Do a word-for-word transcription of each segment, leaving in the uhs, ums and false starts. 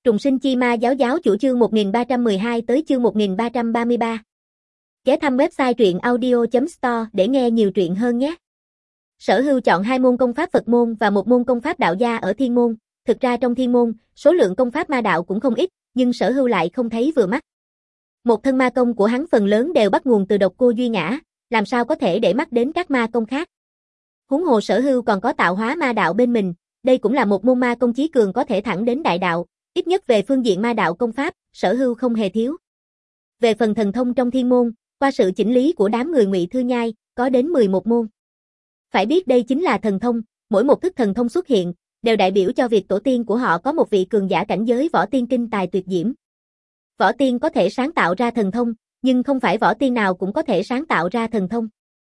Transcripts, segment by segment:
Trùng sinh chi ma giáo giáo chủ chương một nghìn ba trăm mười hai tới chương một nghìn ba trăm ba mươi ba. Ghé thăm website truyện audio chấm store để nghe nhiều truyện hơn nhé. Sở Hưu chọn hai môn công pháp Phật môn và một môn công pháp đạo gia ở Thiên môn. Thực ra trong Thiên môn, số lượng công pháp ma đạo cũng không ít, nhưng Sở Hưu lại không thấy vừa mắt. Một thân ma công của hắn phần lớn đều bắt nguồn từ độc cô Duy Ngã, làm sao có thể để mắt đến các ma công khác. Huống hồ Sở Hưu còn có tạo hóa ma đạo bên mình, đây cũng là một môn ma công chí cường có thể thẳng đến đại đạo. Ít nhất về phương diện ma đạo công pháp, Sở Hưu không hề thiếu. Về phần thần thông trong Thiên môn, qua sự chỉnh lý của đám người Ngụy Thư Nhai, có đến mười một môn. Phải biết đây chính là thần thông, mỗi một thức thần thông xuất hiện, đều đại biểu cho việc tổ tiên của họ có một vị cường giả cảnh giới võ tiên kinh tài tuyệt diễm. Võ tiên có thể sáng tạo ra thần thông, nhưng không phải võ tiên nào cũng có thể sáng tạo ra thần thông.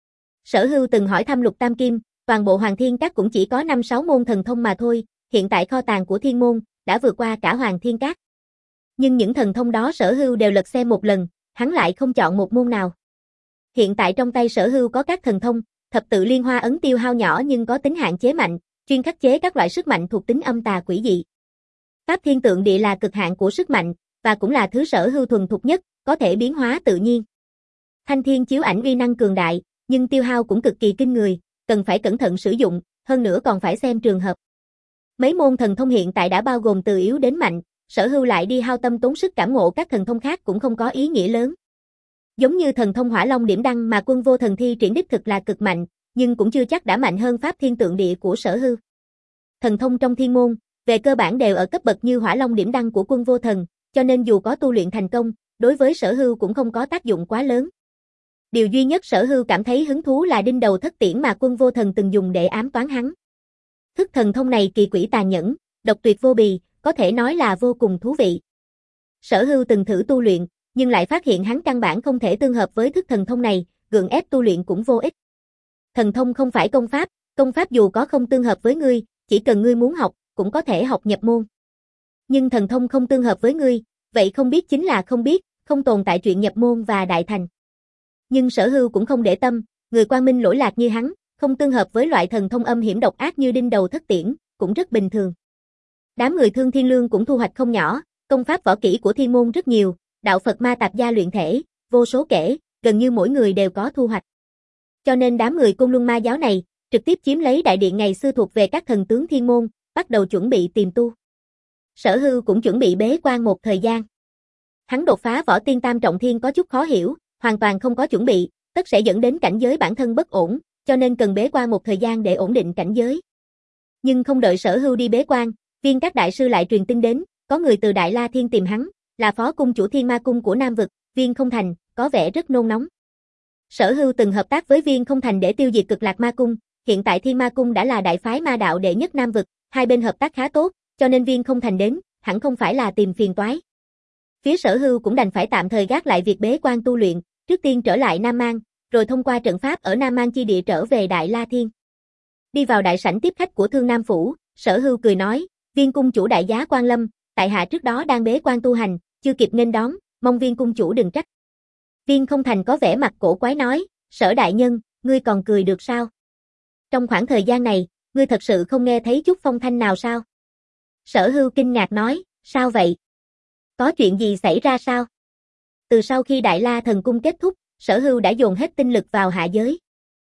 Sở Hưu từng hỏi thăm Lục Tam Kim, toàn bộ Hoàng Thiên Các cũng chỉ có năm sáu môn thần thông mà thôi, hiện tại kho tàng của Thiên môn đã vượt qua cả Hoàng Thiên Các. Nhưng những thần thông đó Sở Hưu đều lật xem một lần, hắn lại không chọn một môn nào. Hiện tại trong tay Sở Hưu có các thần thông, thập tự liên hoa ấn tiêu hao nhỏ nhưng có tính hạn chế mạnh, chuyên khắc chế các loại sức mạnh thuộc tính âm tà quỷ dị. Pháp thiên tượng địa là cực hạn của sức mạnh, và cũng là thứ Sở Hưu thuần thục nhất, có thể biến hóa tự nhiên. Thanh thiên chiếu ảnh uy năng cường đại, nhưng tiêu hao cũng cực kỳ kinh người, cần phải cẩn thận sử dụng, hơn nữa còn phải xem trường hợp. Mấy môn thần thông hiện tại đã bao gồm từ yếu đến mạnh, Sở Hưu lại đi hao tâm tốn sức cảm ngộ các thần thông khác cũng không có ý nghĩa lớn. Giống như thần thông Hỏa Long Điểm Đăng mà Quân Vô Thần thi triển đích thực là cực mạnh, nhưng cũng chưa chắc đã mạnh hơn Pháp Thiên Tượng Địa của Sở Hưu. Thần thông trong Thiên môn, về cơ bản đều ở cấp bậc như Hỏa Long Điểm Đăng của Quân Vô Thần, cho nên dù có tu luyện thành công, đối với Sở Hưu cũng không có tác dụng quá lớn. Điều duy nhất Sở Hưu cảm thấy hứng thú là đinh đầu thất tiễn mà Quân Vô Thần từng dùng để ám toán hắn. Thức thần thông này kỳ quỷ tàn nhẫn, độc tuyệt vô bì, có thể nói là vô cùng thú vị. Sở Hưu từng thử tu luyện, nhưng lại phát hiện hắn căn bản không thể tương hợp với thức thần thông này, gượng ép tu luyện cũng vô ích. Thần thông không phải công pháp, công pháp dù có không tương hợp với ngươi, chỉ cần ngươi muốn học, cũng có thể học nhập môn. Nhưng thần thông không tương hợp với ngươi, vậy không biết chính là không biết, không tồn tại chuyện nhập môn và đại thành. Nhưng Sở Hưu cũng không để tâm, người quang minh lỗi lạc như hắn, không tương hợp với loại thần thông âm hiểm độc ác như đinh đầu thất tiễn, cũng rất bình thường. Đám người Thương Thiên Lương cũng thu hoạch không nhỏ, công pháp võ kỹ của Thiên môn rất nhiều, đạo Phật ma tạp gia luyện thể, vô số kể, gần như mỗi người đều có thu hoạch. Cho nên đám người Côn Luân ma giáo này, trực tiếp chiếm lấy đại điện ngày xưa thuộc về các thần tướng Thiên môn, bắt đầu chuẩn bị tìm tu. Sở Hưu cũng chuẩn bị bế quan một thời gian. Hắn đột phá võ tiên tam trọng thiên có chút khó hiểu, hoàn toàn không có chuẩn bị, tất sẽ dẫn đến cảnh giới bản thân bất ổn, cho nên cần bế quan một thời gian để ổn định cảnh giới. Nhưng không đợi Sở Hưu đi bế quan, Viên các đại sư lại truyền tin đến, có người từ Đại La Thiên tìm hắn, là phó cung chủ Thiên Ma cung của Nam vực, Viên Không Thành, có vẻ rất nôn nóng. Sở Hưu từng hợp tác với Viên Không Thành để tiêu diệt Cực Lạc Ma cung, hiện tại Thiên Ma cung đã là đại phái ma đạo đệ nhất Nam vực, hai bên hợp tác khá tốt, cho nên Viên Không Thành đến, hẳn không phải là tìm phiền toái. Phía Sở Hưu cũng đành phải tạm thời gác lại việc bế quan tu luyện, trước tiên trở lại Nam Mang, rồi thông qua trận pháp ở Nam Mang chi địa trở về Đại La Thiên. Đi vào đại sảnh tiếp khách của Thương Nam phủ, Sở Hưu cười nói, Viên cung chủ đại giá quan lâm, tại hạ trước đó đang bế quan tu hành, chưa kịp nghênh đón, mong Viên cung chủ đừng trách. Viên Không Thành có vẻ mặt cổ quái nói, Sở đại nhân, ngươi còn cười được sao? Trong khoảng thời gian này, ngươi thật sự không nghe thấy chút phong thanh nào sao? Sở Hưu kinh ngạc nói, sao vậy? Có chuyện gì xảy ra sao? Từ sau khi Đại La thần cung kết thúc, Sở Hưu đã dồn hết tinh lực vào hạ giới.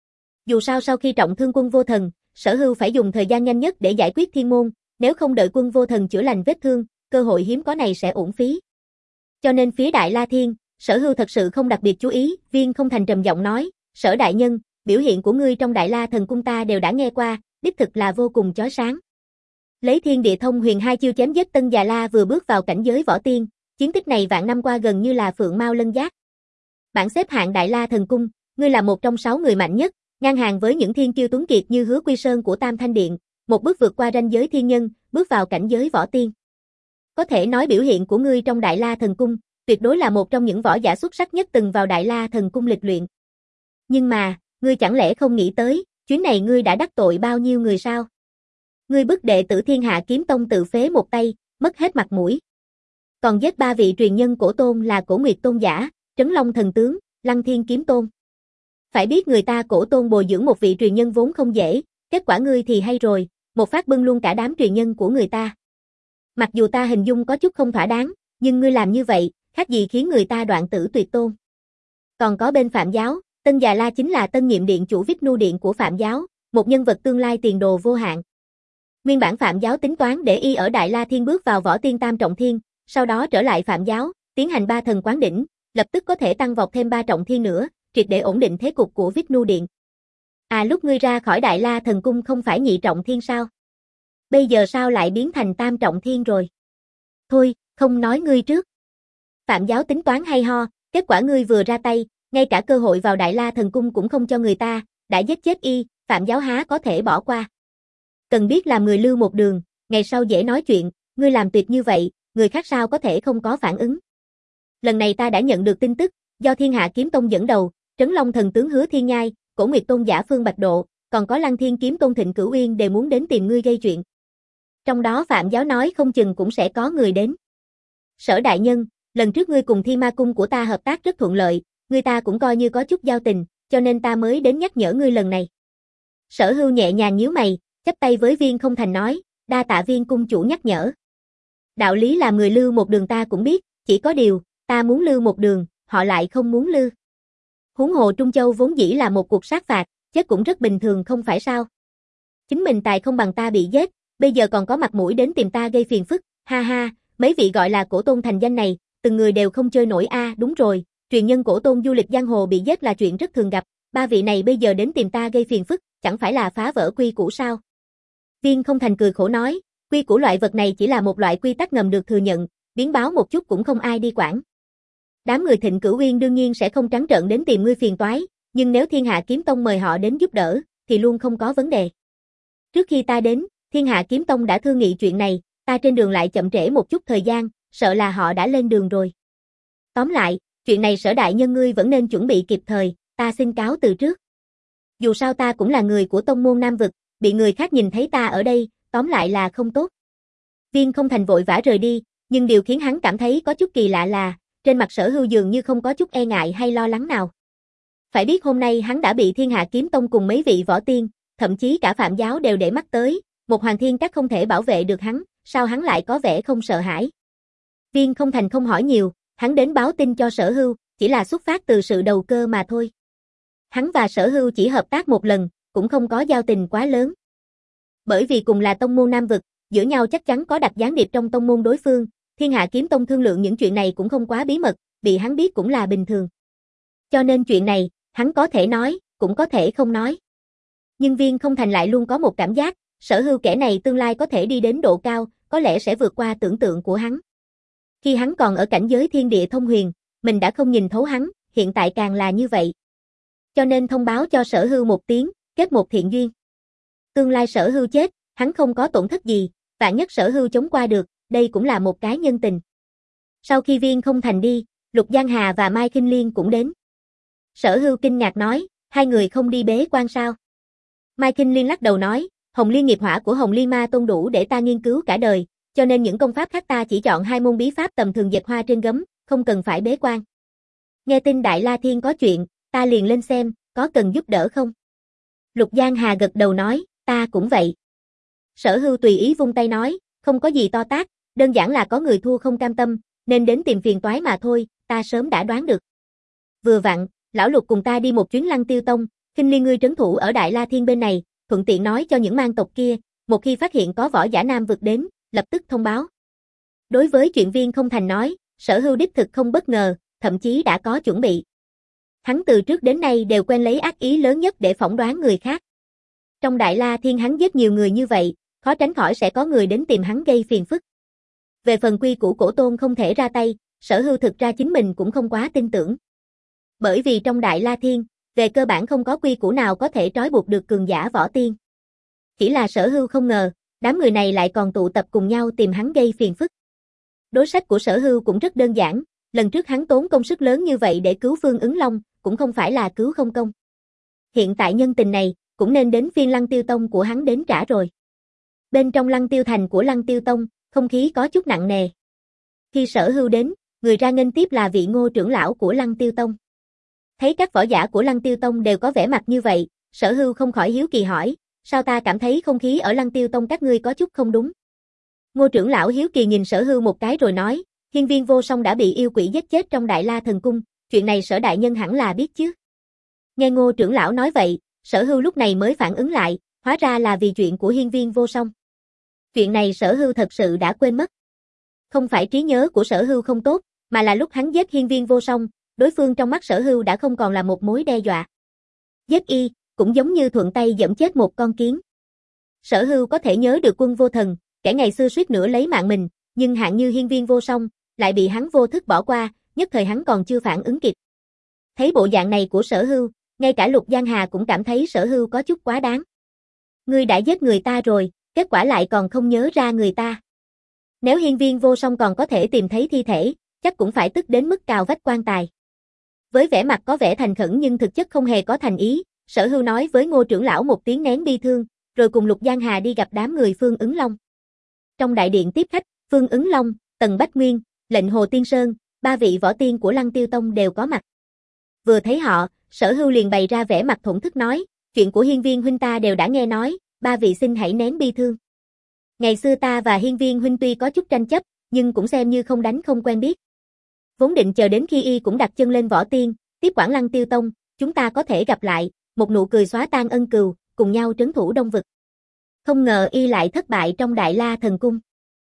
Dù sao sau khi trọng thương Quân Vô Thần, Sở Hưu phải dùng thời gian nhanh nhất để giải quyết Thiên môn, nếu không đợi Quân Vô Thần chữa lành vết thương, cơ hội hiếm có này sẽ uổng phí. Cho nên phía Đại La Thiên, Sở Hưu thật sự không đặc biệt chú ý, Viên Không Thành trầm giọng nói, Sở đại nhân, biểu hiện của ngươi trong Đại La thần cung ta đều đã nghe qua, đích thực là vô cùng chói sáng. Lấy Thiên Địa Thông Huyền hai chiêu chém giết Tân Già La vừa bước vào cảnh giới võ tiên, chiến tích này vạn năm qua gần như là phượng mao lân giác. Bảng xếp hạng Đại La thần cung, ngươi là một trong sáu người mạnh nhất, ngang hàng với những thiên kiêu tuấn kiệt như Hứa Quy Sơn của Tam Thanh Điện, một bước vượt qua ranh giới thiên nhân, bước vào cảnh giới võ tiên. Có thể nói biểu hiện của ngươi trong Đại La thần cung, tuyệt đối là một trong những võ giả xuất sắc nhất từng vào Đại La thần cung lịch luyện. Nhưng mà, ngươi chẳng lẽ không nghĩ tới, chuyến này ngươi đã đắc tội bao nhiêu người sao? Ngươi bức đệ tử Thiên Hạ Kiếm Tông tự phế một tay, mất hết mặt mũi. Còn giết ba vị truyền nhân Cổ Tôn là Cổ Nguyệt Tôn giả, Trấn Long thần tướng, Lăng Thiên Kiếm Tôn. Phải biết người ta Cổ Tôn bồi dưỡng một vị truyền nhân vốn không dễ, kết quả ngươi thì hay rồi, một phát bưng luôn cả đám truyền nhân của người ta. Mặc dù ta hình dung có chút không thỏa đáng, nhưng ngươi làm như vậy, khác gì khiến người ta đoạn tử tuyệt tôn. Còn có bên Phạm giáo, Tân Già La chính là tân nhiệm điện chủ Vishnu điện của Phạm giáo, một nhân vật tương lai tiền đồ vô hạn. Nguyên bản Phạm giáo tính toán để y ở Đại La Thiên bước vào võ tiên tam trọng thiên, sau đó trở lại Phạm giáo, tiến hành ba thần quán đỉnh, lập tức có thể tăng vọt thêm ba trọng thiên nữa, triệt để ổn định thế cục của Vishnu điện. À lúc ngươi ra khỏi Đại La thần cung không phải nhị trọng thiên sao? Bây giờ sao lại biến thành tam trọng thiên rồi? Thôi, không nói ngươi trước. Phạm giáo tính toán hay ho, kết quả ngươi vừa ra tay, ngay cả cơ hội vào Đại La thần cung cũng không cho người ta, đã giết chết y, Phạm giáo há có thể bỏ qua. Cần biết làm người lưu một đường, ngày sau dễ nói chuyện, ngươi làm tuyệt như vậy, người khác sao có thể không có phản ứng. Lần này ta đã nhận được tin tức, do Thiên Hạ Kiếm Tông dẫn đầu, Trấn Long thần tướng Hứa Thiên Nhai, Cổ Nguyệt tôn giả Phương Bạch Độ, còn có Lăng Thiên Kiếm Tôn Thịnh Cửu Uyên đều muốn đến tìm ngươi gây chuyện. Trong đó Phạm giáo nói không chừng cũng sẽ có người đến. Sở đại nhân, lần trước ngươi cùng Thi Ma cung của ta hợp tác rất thuận lợi, người ta cũng coi như có chút giao tình, cho nên ta mới đến nhắc nhở ngươi lần này. Sở Hưu nhẹ nhàng nhíu mày, chắp tay với Viên Không Thành nói, đa tạ Viên cung chủ nhắc nhở. Đạo lý làm người lưu một đường ta cũng biết, chỉ có điều, ta muốn lưu một đường, họ lại không muốn lưu. Huống hồ Trung Châu vốn dĩ là một cuộc sát phạt, chết cũng rất bình thường không phải sao. Chính mình tài không bằng ta bị giết, bây giờ còn có mặt mũi đến tìm ta gây phiền phức, ha ha, mấy vị gọi là cổ tôn thành danh này, từng người đều không chơi nổi a, à, đúng rồi, truyền nhân cổ tôn du lịch giang hồ bị giết là chuyện rất thường gặp, ba vị này bây giờ đến tìm ta gây phiền phức, chẳng phải là phá vỡ quy củ sao? Viên Không Thành cười khổ nói, quy củ loại vật này chỉ là một loại quy tắc ngầm được thừa nhận, biến báo một chút cũng không ai đi quản. Đám người Thịnh Cửu Uyên đương nhiên sẽ không trắng trợn đến tìm ngươi phiền toái, nhưng nếu Thiên Hạ Kiếm Tông mời họ đến giúp đỡ, thì luôn không có vấn đề. Trước khi ta đến, Thiên Hạ Kiếm Tông đã thương nghị chuyện này, ta trên đường lại chậm trễ một chút thời gian, sợ là họ đã lên đường rồi. Tóm lại, chuyện này Sở đại nhân ngươi vẫn nên chuẩn bị kịp thời, ta xin cáo từ trước. Dù sao ta cũng là người của tông môn Nam vực, bị người khác nhìn thấy ta ở đây, tóm lại là không tốt. Viên Không Thành vội vã rời đi, nhưng điều khiến hắn cảm thấy có chút kỳ lạ là, trên mặt Sở Hưu dường như không có chút e ngại hay lo lắng nào. Phải biết hôm nay hắn đã bị Thiên Hạ Kiếm Tông cùng mấy vị võ tiên, thậm chí cả Phạm giáo đều để mắt tới, một Hoàng Thiên Các không thể bảo vệ được hắn, sao hắn lại có vẻ không sợ hãi. Viên Không Thành không hỏi nhiều, hắn đến báo tin cho Sở Hưu, chỉ là xuất phát từ sự đầu cơ mà thôi. Hắn và Sở Hưu chỉ hợp tác một lần, cũng không có giao tình quá lớn. Bởi vì cùng là tông môn Nam vực, giữa nhau chắc chắn có đặt gián điệp trong tông môn đối phương, Thiên Hạ Kiếm Tông thương lượng những chuyện này cũng không quá bí mật, bị hắn biết cũng là bình thường. Cho nên chuyện này, hắn có thể nói, cũng có thể không nói. Nhưng Viên Không Thành lại luôn có một cảm giác, Sở Hưu kẻ này tương lai có thể đi đến độ cao, có lẽ sẽ vượt qua tưởng tượng của hắn. Khi hắn còn ở cảnh giới thiên địa thông huyền, mình đã không nhìn thấu hắn, hiện tại càng là như vậy. Cho nên thông báo cho Sở Hưu một tiếng, kết một thiện duyên. Tương lai Sở Hưu chết, hắn không có tổn thất gì, vạn nhất Sở Hưu chống qua được, đây cũng là một cái nhân tình. Sau khi Viên Không Thành đi, Lục Giang Hà và Mai Kinh Liên cũng đến. Sở Hưu kinh ngạc nói, hai người không đi bế quan sao? Mai Kinh Liên lắc đầu nói, Hồng Liên nghiệp hỏa của Hồng Liên Ma Tôn đủ để ta nghiên cứu cả đời, cho nên những công pháp khác ta chỉ chọn hai môn bí pháp tầm thường dệt hoa trên gấm, không cần phải bế quan. Nghe tin Đại La Thiên có chuyện, ta liền lên xem, có cần giúp đỡ không? Lục Giang Hà gật đầu nói, ta cũng vậy. Sở Hưu tùy ý vung tay nói, không có gì to tát, đơn giản là có người thua không cam tâm, nên đến tìm phiền toái mà thôi, ta sớm đã đoán được. Vừa vặn, lão Lục cùng ta đi một chuyến Lăng Tiêu Tông, Kinh Liên ngươi trấn thủ ở Đại La Thiên bên này, thuận tiện nói cho những mang tộc kia, một khi phát hiện có võ giả Nam vực đến, lập tức thông báo. Đối với chuyện Viên Không Thành nói, Sở Hưu đích thực không bất ngờ, thậm chí đã có chuẩn bị. Hắn từ trước đến nay đều quen lấy ác ý lớn nhất để phỏng đoán người khác. Trong Đại La Thiên hắn giết nhiều người như vậy, khó tránh khỏi sẽ có người đến tìm hắn gây phiền phức. Về phần quy củ cổ tôn không thể ra tay, Sở Hưu thực ra chính mình cũng không quá tin tưởng. Bởi vì trong Đại La Thiên, về cơ bản không có quy củ nào có thể trói buộc được cường giả võ tiên. Chỉ là Sở Hưu không ngờ, đám người này lại còn tụ tập cùng nhau tìm hắn gây phiền phức. Đối sách của Sở Hưu cũng rất đơn giản, lần trước hắn tốn công sức lớn như vậy để cứu Phương Ứng Long, cũng không phải là cứu không công. Hiện tại nhân tình này, cũng nên đến phiên Lăng Tiêu Tông của hắn đến trả rồi. Bên trong Lăng Tiêu Thành của Lăng Tiêu Tông, không khí có chút nặng nề. Khi Sở Hưu đến, người ra nghênh tiếp là vị Ngô trưởng lão của Lăng Tiêu Tông. Thấy các võ giả của Lăng Tiêu Tông đều có vẻ mặt như vậy, Sở Hưu không khỏi hiếu kỳ hỏi, sao ta cảm thấy không khí ở Lăng Tiêu Tông các ngươi có chút không đúng? Ngô trưởng lão hiếu kỳ nhìn Sở Hưu một cái rồi nói, Hiên Viên Vô Song đã bị yêu quỷ giết chết trong Đại La Thần Cung, chuyện này Sở đại nhân hẳn là biết chứ. Nghe Ngô trưởng lão nói vậy, Sở Hưu lúc này mới phản ứng lại, hóa ra là vì chuyện của Hiên Viên Vô Song. Chuyện này Sở Hưu thật sự đã quên mất. Không phải trí nhớ của Sở Hưu không tốt, mà là lúc hắn giết Hiên Viên Vô Song, đối phương trong mắt Sở Hưu đã không còn là một mối đe dọa. Giết y, cũng giống như thuận tay giẫm chết một con kiến. Sở Hưu có thể nhớ được Quân Vô Thần, kẻ ngày xưa suýt nữa lấy mạng mình, nhưng hạng như Hiên Viên Vô Song, lại bị hắn vô thức bỏ qua, nhất thời hắn còn chưa phản ứng kịp. Thấy bộ dạng này của Sở Hưu, ngay cả Lục Giang Hà cũng cảm thấy Sở Hưu có chút quá đáng. Ngươi đã giết người ta rồi, kết quả lại còn không nhớ ra người ta. Nếu Hiên Viên Vô Song còn có thể tìm thấy thi thể, chắc cũng phải tức đến mức cào vách quan tài. Với vẻ mặt có vẻ thành khẩn nhưng thực chất không hề có thành ý, Sở Hưu nói với Ngô trưởng lão một tiếng nén bi thương, rồi cùng Lục Giang Hà đi gặp đám người Phương Ứng Long. Trong đại điện tiếp khách, Phương Ứng Long, Tần Bách Nguyên, Lệnh Hồ Tiên Sơn, ba vị võ tiên của Lăng Tiêu Tông đều có mặt. Vừa thấy họ, Sở Hưu liền bày ra vẻ mặt thổn thức nói, chuyện của Hiên Viên huynh ta đều đã nghe nói, ba vị xin hãy nén bi thương. Ngày xưa ta và Hiên Viên huynh tuy có chút tranh chấp, nhưng cũng xem như không đánh không quen biết. Vốn định chờ đến khi y cũng đặt chân lên võ tiên, tiếp quản Lăng Tiêu Tông, chúng ta có thể gặp lại, một nụ cười xóa tan ân cừu, cùng nhau trấn thủ Đông Vực. Không ngờ y lại thất bại trong Đại La Thần Cung.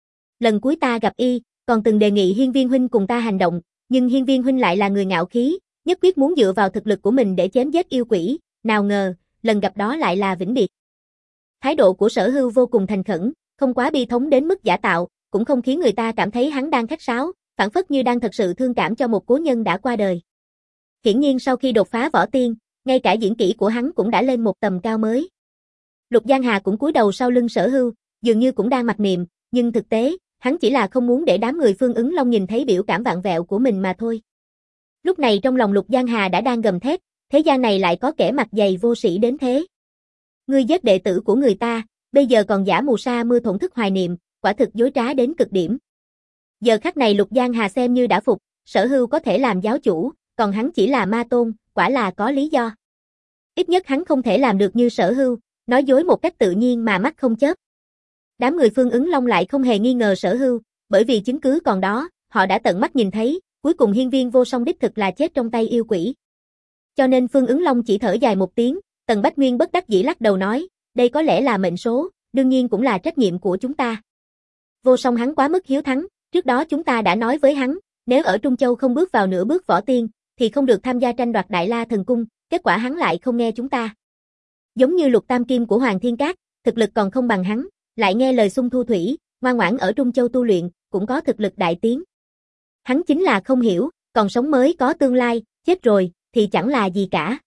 Lần cuối ta gặp y, còn từng đề nghị Hiên Viên huynh cùng ta hành động, nhưng Hiên Viên huynh lại là người ngạo khí, nhất quyết muốn dựa vào thực lực của mình để chém giết yêu quỷ, nào ngờ, lần gặp đó lại là vĩnh biệt. Thái độ của Sở Hưu vô cùng thành khẩn, không quá bi thống đến mức giả tạo, cũng không khiến người ta cảm thấy hắn đang khách sáo, phản phất như đang thật sự thương cảm cho một cố nhân đã qua đời. Hiển nhiên sau khi đột phá võ tiên, ngay cả diễn kỹ của hắn cũng đã lên một tầm cao mới. Lục Giang Hà cũng cúi đầu sau lưng Sở Hưu, dường như cũng đang mặc niệm, nhưng thực tế, hắn chỉ là không muốn để đám người Phương Ứng Long nhìn thấy biểu cảm vạn vẹo của mình mà thôi. Lúc này trong lòng Lục Giang Hà đã đang gầm thét, thế gian này lại có kẻ mặt dày vô sĩ đến thế. Ngươi giết đệ tử của người ta, bây giờ còn giả mù sa mưa thổn thức hoài niệm, quả thực dối trá đến cực điểm. Giờ khắc này Lục Giang Hà xem như đã phục, Sở Hưu có thể làm giáo chủ, còn hắn chỉ là ma tôn, quả là có lý do. Ít nhất hắn không thể làm được như Sở Hưu, nói dối một cách tự nhiên mà mắt không chớp. Đám người Phương Ứng Long lại không hề nghi ngờ Sở Hưu, bởi vì chứng cứ còn đó, họ đã tận mắt nhìn thấy, cuối cùng Hiên Viên Vô Song đích thực là chết trong tay yêu quỷ. Cho nên Phương Ứng Long chỉ thở dài một tiếng, Tần Bách Nguyên bất đắc dĩ lắc đầu nói, đây có lẽ là mệnh số, đương nhiên cũng là trách nhiệm của chúng ta. Vô Song hắn quá mức hiếu thắng, trước đó chúng ta đã nói với hắn, nếu ở Trung Châu không bước vào nửa bước võ tiên, thì không được tham gia tranh đoạt Đại La Thần Cung, kết quả hắn lại không nghe chúng ta. Giống như Lục Tam Kim của Hoàng Thiên Cát, thực lực còn không bằng hắn, lại nghe lời Xung Thu Thủy, ngoan ngoãn ở Trung Châu tu luyện, cũng có thực lực đại tiến. Hắn chính là không hiểu, còn sống mới có tương lai, chết rồi, thì chẳng là gì cả.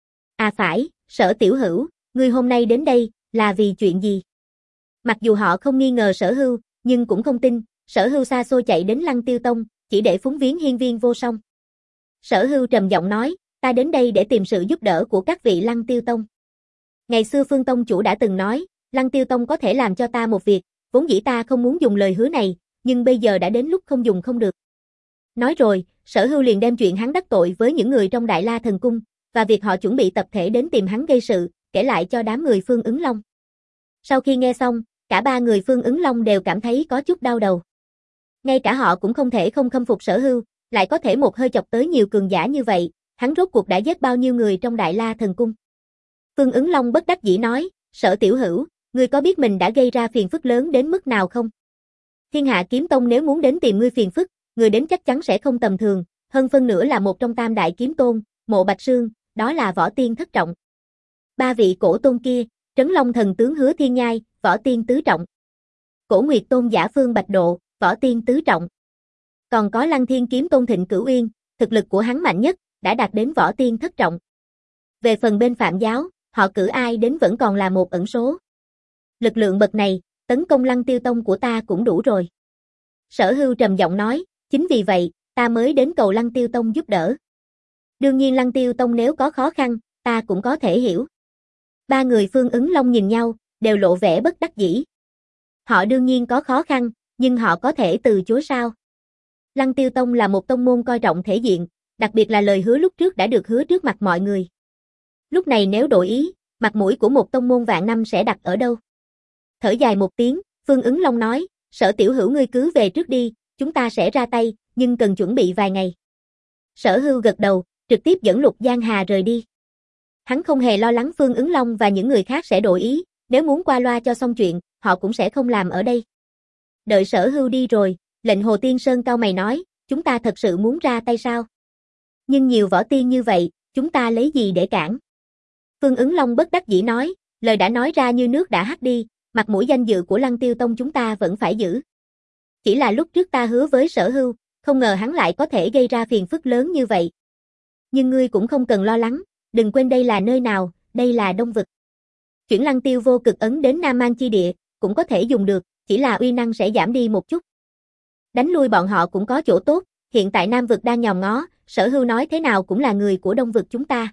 À phải, Sở tiểu hữu, ngươi hôm nay đến đây, là vì chuyện gì? Mặc dù họ không nghi ngờ Sở Hưu, nhưng cũng không tin, Sở Hưu xa xôi chạy đến Lăng Tiêu Tông, chỉ để phúng viếng Hiên Viên Vô Song. Sở Hưu trầm giọng nói, ta đến đây để tìm sự giúp đỡ của các vị Lăng Tiêu Tông. Ngày xưa Phương Tông chủ đã từng nói, Lăng Tiêu Tông có thể làm cho ta một việc, vốn dĩ ta không muốn dùng lời hứa này, nhưng bây giờ đã đến lúc không dùng không được. Nói rồi, Sở Hưu liền đem chuyện hắn đắc tội với những người trong Đại La Thần Cung, và việc họ chuẩn bị tập thể đến tìm hắn gây sự, kể lại cho đám người Phương Ứng Long. Sau khi nghe xong, cả ba người Phương Ứng Long đều cảm thấy có chút đau đầu. Ngay cả họ cũng không thể không khâm phục Sở Hưu, lại có thể một hơi chọc tới nhiều cường giả như vậy, hắn rốt cuộc đã giết bao nhiêu người trong Đại La Thần Cung. Phương Ứng Long bất đắc dĩ nói, Sở tiểu hữu, ngươi có biết mình đã gây ra phiền phức lớn đến mức nào không? Thiên Hạ Kiếm Tông nếu muốn đến tìm ngươi phiền phức, người đến chắc chắn sẽ không tầm thường, hơn phân nửa là một trong tam đại kiếm tôn, Mộ Bạch Sương, đó là võ tiên thất trọng. Ba vị cổ tôn kia, Trấn Long thần tướng Hứa Thiên Nhai, võ tiên tứ trọng. Cổ Nguyệt tôn Giả Phương Bạch Độ, võ tiên tứ trọng. Còn có Lăng Thiên kiếm tôn Thịnh Cửu Uyên, thực lực của hắn mạnh nhất, đã đạt đến võ tiên thất trọng. Về phần bên Phạm giáo, họ cử ai đến vẫn còn là một ẩn số. Lực lượng bậc này, tấn công Lăng Tiêu Tông của ta cũng đủ rồi. Sở Hưu trầm giọng nói, chính vì vậy, ta mới đến cầu Lăng Tiêu Tông giúp đỡ. Đương nhiên Lăng Tiêu Tông nếu có khó khăn, ta cũng có thể hiểu. Ba người Phương Ứng Long nhìn nhau, đều lộ vẻ bất đắc dĩ. Họ đương nhiên có khó khăn, nhưng họ có thể từ chối sao? Lăng Tiêu Tông là một tông môn coi trọng thể diện, đặc biệt là lời hứa lúc trước đã được hứa trước mặt mọi người. Lúc này nếu đổi ý, mặt mũi của một tông môn vạn năm sẽ đặt ở đâu? Thở dài một tiếng, Phương Ứng Long nói, Sở tiểu hữu ngươi cứ về trước đi, chúng ta sẽ ra tay, nhưng cần chuẩn bị vài ngày. Sở Hưu gật đầu, trực tiếp dẫn Lục Giang Hà rời đi. Hắn không hề lo lắng Phương Ứng Long và những người khác sẽ đổi ý, nếu muốn qua loa cho xong chuyện, họ cũng sẽ không làm ở đây. Đợi Sở Hưu đi rồi, lệnh Hồ Tiên Sơn cau mày nói, chúng ta thật sự muốn ra tay sao? Nhưng nhiều võ tiên như vậy, chúng ta lấy gì để cản? Phương Ứng Long bất đắc dĩ nói, lời đã nói ra như nước đã hắt đi, mặt mũi danh dự của Lăng Tiêu Tông chúng ta vẫn phải giữ. Chỉ là lúc trước ta hứa với Sở Hưu, không ngờ hắn lại có thể gây ra phiền phức lớn như vậy. Nhưng ngươi cũng không cần lo lắng, đừng quên đây là nơi nào, đây là Đông Vực. Chuyển Lăng Tiêu vô cực ấn đến Nam Mang chi địa, cũng có thể dùng được, chỉ là uy năng sẽ giảm đi một chút. Đánh lui bọn họ cũng có chỗ tốt, hiện tại Nam Vực đang nhòm ngó, Sở Hưu nói thế nào cũng là người của Đông Vực chúng ta.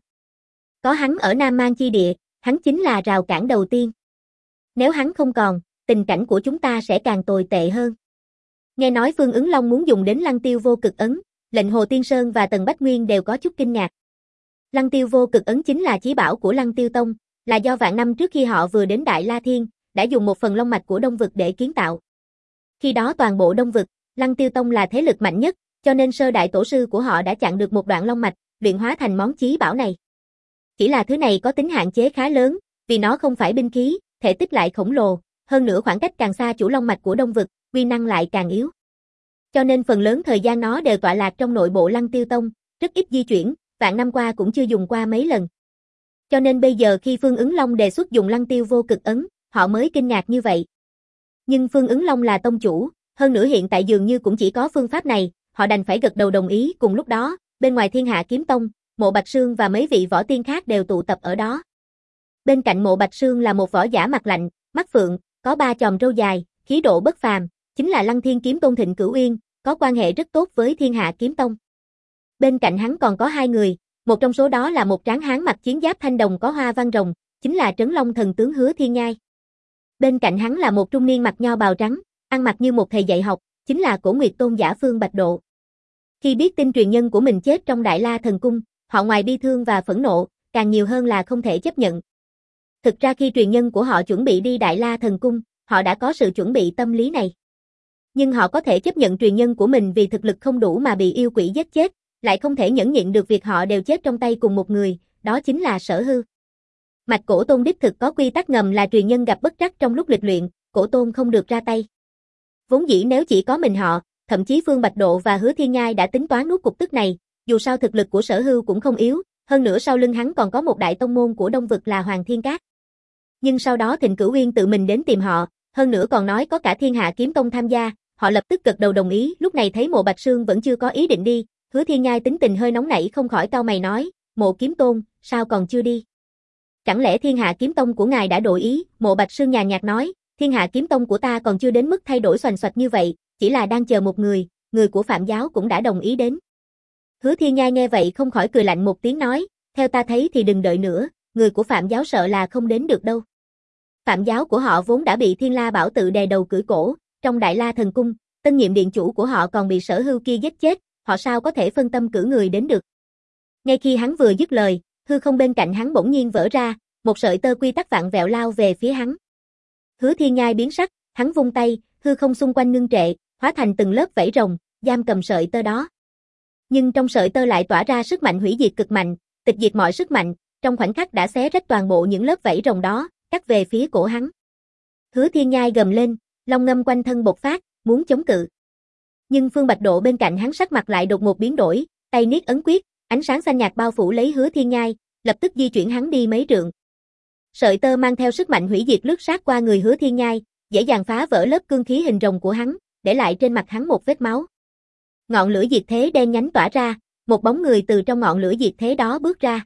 Có hắn ở Nam Mang chi địa, hắn chính là rào cản đầu tiên. Nếu hắn không còn, tình cảnh của chúng ta sẽ càng tồi tệ hơn. Nghe nói Phương Ứng Long muốn dùng đến Lăng Tiêu vô cực ấn, lệnh Hồ Tiên Sơn và Tần Bách Nguyên đều có chút kinh ngạc. Lăng Tiêu vô cực ấn chính là chí bảo của Lăng Tiêu Tông, là do vạn năm trước khi họ vừa đến Đại La Thiên, đã dùng một phần long mạch của Đông Vực để kiến tạo. Khi đó toàn bộ Đông Vực, Lăng Tiêu Tông là thế lực mạnh nhất, cho nên sơ đại tổ sư của họ đã chặn được một đoạn long mạch, luyện hóa thành món chí bảo này. Chỉ là thứ này có tính hạn chế khá lớn, vì nó không phải binh khí, thể tích lại khổng lồ, hơn nữa khoảng cách càng xa chủ long mạch của Đông Vực, uy năng lại càng yếu. Cho nên phần lớn thời gian nó đều tọa lạc trong nội bộ Lăng Tiêu Tông, rất ít di chuyển, vạn năm qua cũng chưa dùng qua mấy lần. Cho nên bây giờ khi Phương Ứng Long đề xuất dùng Lăng Tiêu vô cực ấn, họ mới kinh ngạc như vậy. Nhưng Phương Ứng Long là tông chủ, hơn nữa hiện tại dường như cũng chỉ có phương pháp này, họ đành phải gật đầu đồng ý. Cùng lúc đó, bên ngoài Thiên Hạ Kiếm Tông, Mộ Bạch Sương và mấy vị võ tiên khác đều tụ tập ở đó. Bên cạnh Mộ Bạch Sương là một võ giả mặt lạnh, mắt phượng, có ba chòm râu dài, khí độ bất phàm, chính là Lăng Thiên Kiếm Tôn Thịnh Cửu Uyên, có quan hệ rất tốt với Thiên Hạ Kiếm Tông. Bên cạnh hắn còn có hai người, một trong số đó là một tráng hán mặc chiến giáp thanh đồng có hoa văn rồng, chính là Trấn Long thần tướng Hứa Thiên Nhai. Bên cạnh hắn là một trung niên mặc nho bào trắng, ăn mặc như một thầy dạy học, chính là Cổ Nguyệt Tôn giả Phương Bạch Độ. Khi biết tin truyền nhân của mình chết trong Đại La Thần Cung, họ ngoài bi thương và phẫn nộ, càng nhiều hơn là không thể chấp nhận. Thực ra khi truyền nhân của họ chuẩn bị đi Đại La Thần Cung, họ đã có sự chuẩn bị tâm lý này. Nhưng họ có thể chấp nhận truyền nhân của mình vì thực lực không đủ mà bị yêu quỷ giết chết, lại không thể nhẫn nhịn được việc họ đều chết trong tay cùng một người, đó chính là Sở Hưu. Mạch Cổ Tôn đích thực có quy tắc ngầm là truyền nhân gặp bất trắc trong lúc lịch luyện, Cổ Tôn không được ra tay. Vốn dĩ nếu chỉ có mình họ, thậm chí Phương Bạch Độ và Hứa Thiên Nhai đã tính toán nuốt cục tức này, dù sao thực lực của Sở Hưu cũng không yếu, hơn nữa sau lưng hắn còn có một đại tông môn của Đông Vực là Hoàng Thiên Các. Nhưng sau đó Thịnh Cửu Uyên tự mình đến tìm họ, hơn nữa còn nói có cả Thiên Hạ Kiếm Tông tham gia, họ lập tức gật đầu đồng ý. Lúc này thấy Mộ Bạch Sương vẫn chưa có ý định đi, Hứa Thiên Nhai tính tình hơi nóng nảy không khỏi cau mày nói, Mộ Kiếm Tôn, sao còn chưa đi? Chẳng lẽ Thiên Hạ Kiếm Tông của ngài đã đổi ý? Mộ Bạch Sương nhàn nhạt nói, Thiên Hạ Kiếm Tông của ta còn chưa đến mức thay đổi xoành xoạch như vậy, chỉ là đang chờ một người, người của Phạm giáo cũng đã đồng ý đến. Hứa Thiên Nhai nghe vậy không khỏi cười lạnh một tiếng nói, theo ta thấy thì đừng đợi nữa, người của Phạm giáo sợ là không đến được đâu. Phạm giáo của họ vốn đã bị Thiên La Bảo Tự đè đầu cưỡi cổ, trong Đại La Thần Cung, tân nhiệm điện chủ của họ còn bị Sở Hưu kia giết chết, họ sao có thể phân tâm cử người đến được. Ngay khi hắn vừa dứt lời, hư không bên cạnh hắn bỗng nhiên vỡ ra, một sợi tơ quy tắc vạn vẹo lao về phía hắn. Hứa Thiên Nhai biến sắc, hắn vung tay, hư không xung quanh ngưng trệ, hóa thành từng lớp vảy rồng, giam cầm sợi tơ đó. Nhưng trong sợi tơ lại tỏa ra sức mạnh hủy diệt cực mạnh, tịch diệt mọi sức mạnh, trong khoảnh khắc đã xé rách toàn bộ những lớp vảy rồng đó, cắt về phía cổ hắn. Hứa Thiên Nhai gầm lên, long ngâm quanh thân bộc phát, muốn chống cự. Nhưng Phương Bạch Độ bên cạnh hắn sắc mặt lại đột ngột biến đổi, tay niết ấn quyết, ánh sáng xanh nhạt bao phủ lấy Hứa Thiên Nhai, lập tức di chuyển hắn đi mấy trượng. Sợi tơ mang theo sức mạnh hủy diệt lướt sát qua người Hứa Thiên Nhai, dễ dàng phá vỡ lớp cương khí hình rồng của hắn, để lại trên mặt hắn một vết máu. Ngọn lửa diệt thế đen nhánh tỏa ra, một bóng người từ trong ngọn lửa diệt thế đó bước ra.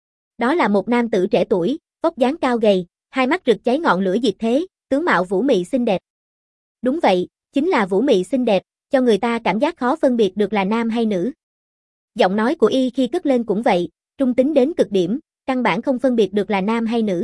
Đó là một nam tử trẻ tuổi, vóc dáng cao gầy, hai mắt rực cháy ngọn lửa diệt thế, tướng mạo vũ mị xinh đẹp. Đúng vậy, chính là vũ mị xinh đẹp, cho người ta cảm giác khó phân biệt được là nam hay nữ. Giọng nói của y khi cất lên cũng vậy, trung tính đến cực điểm, căn bản không phân biệt được là nam hay nữ.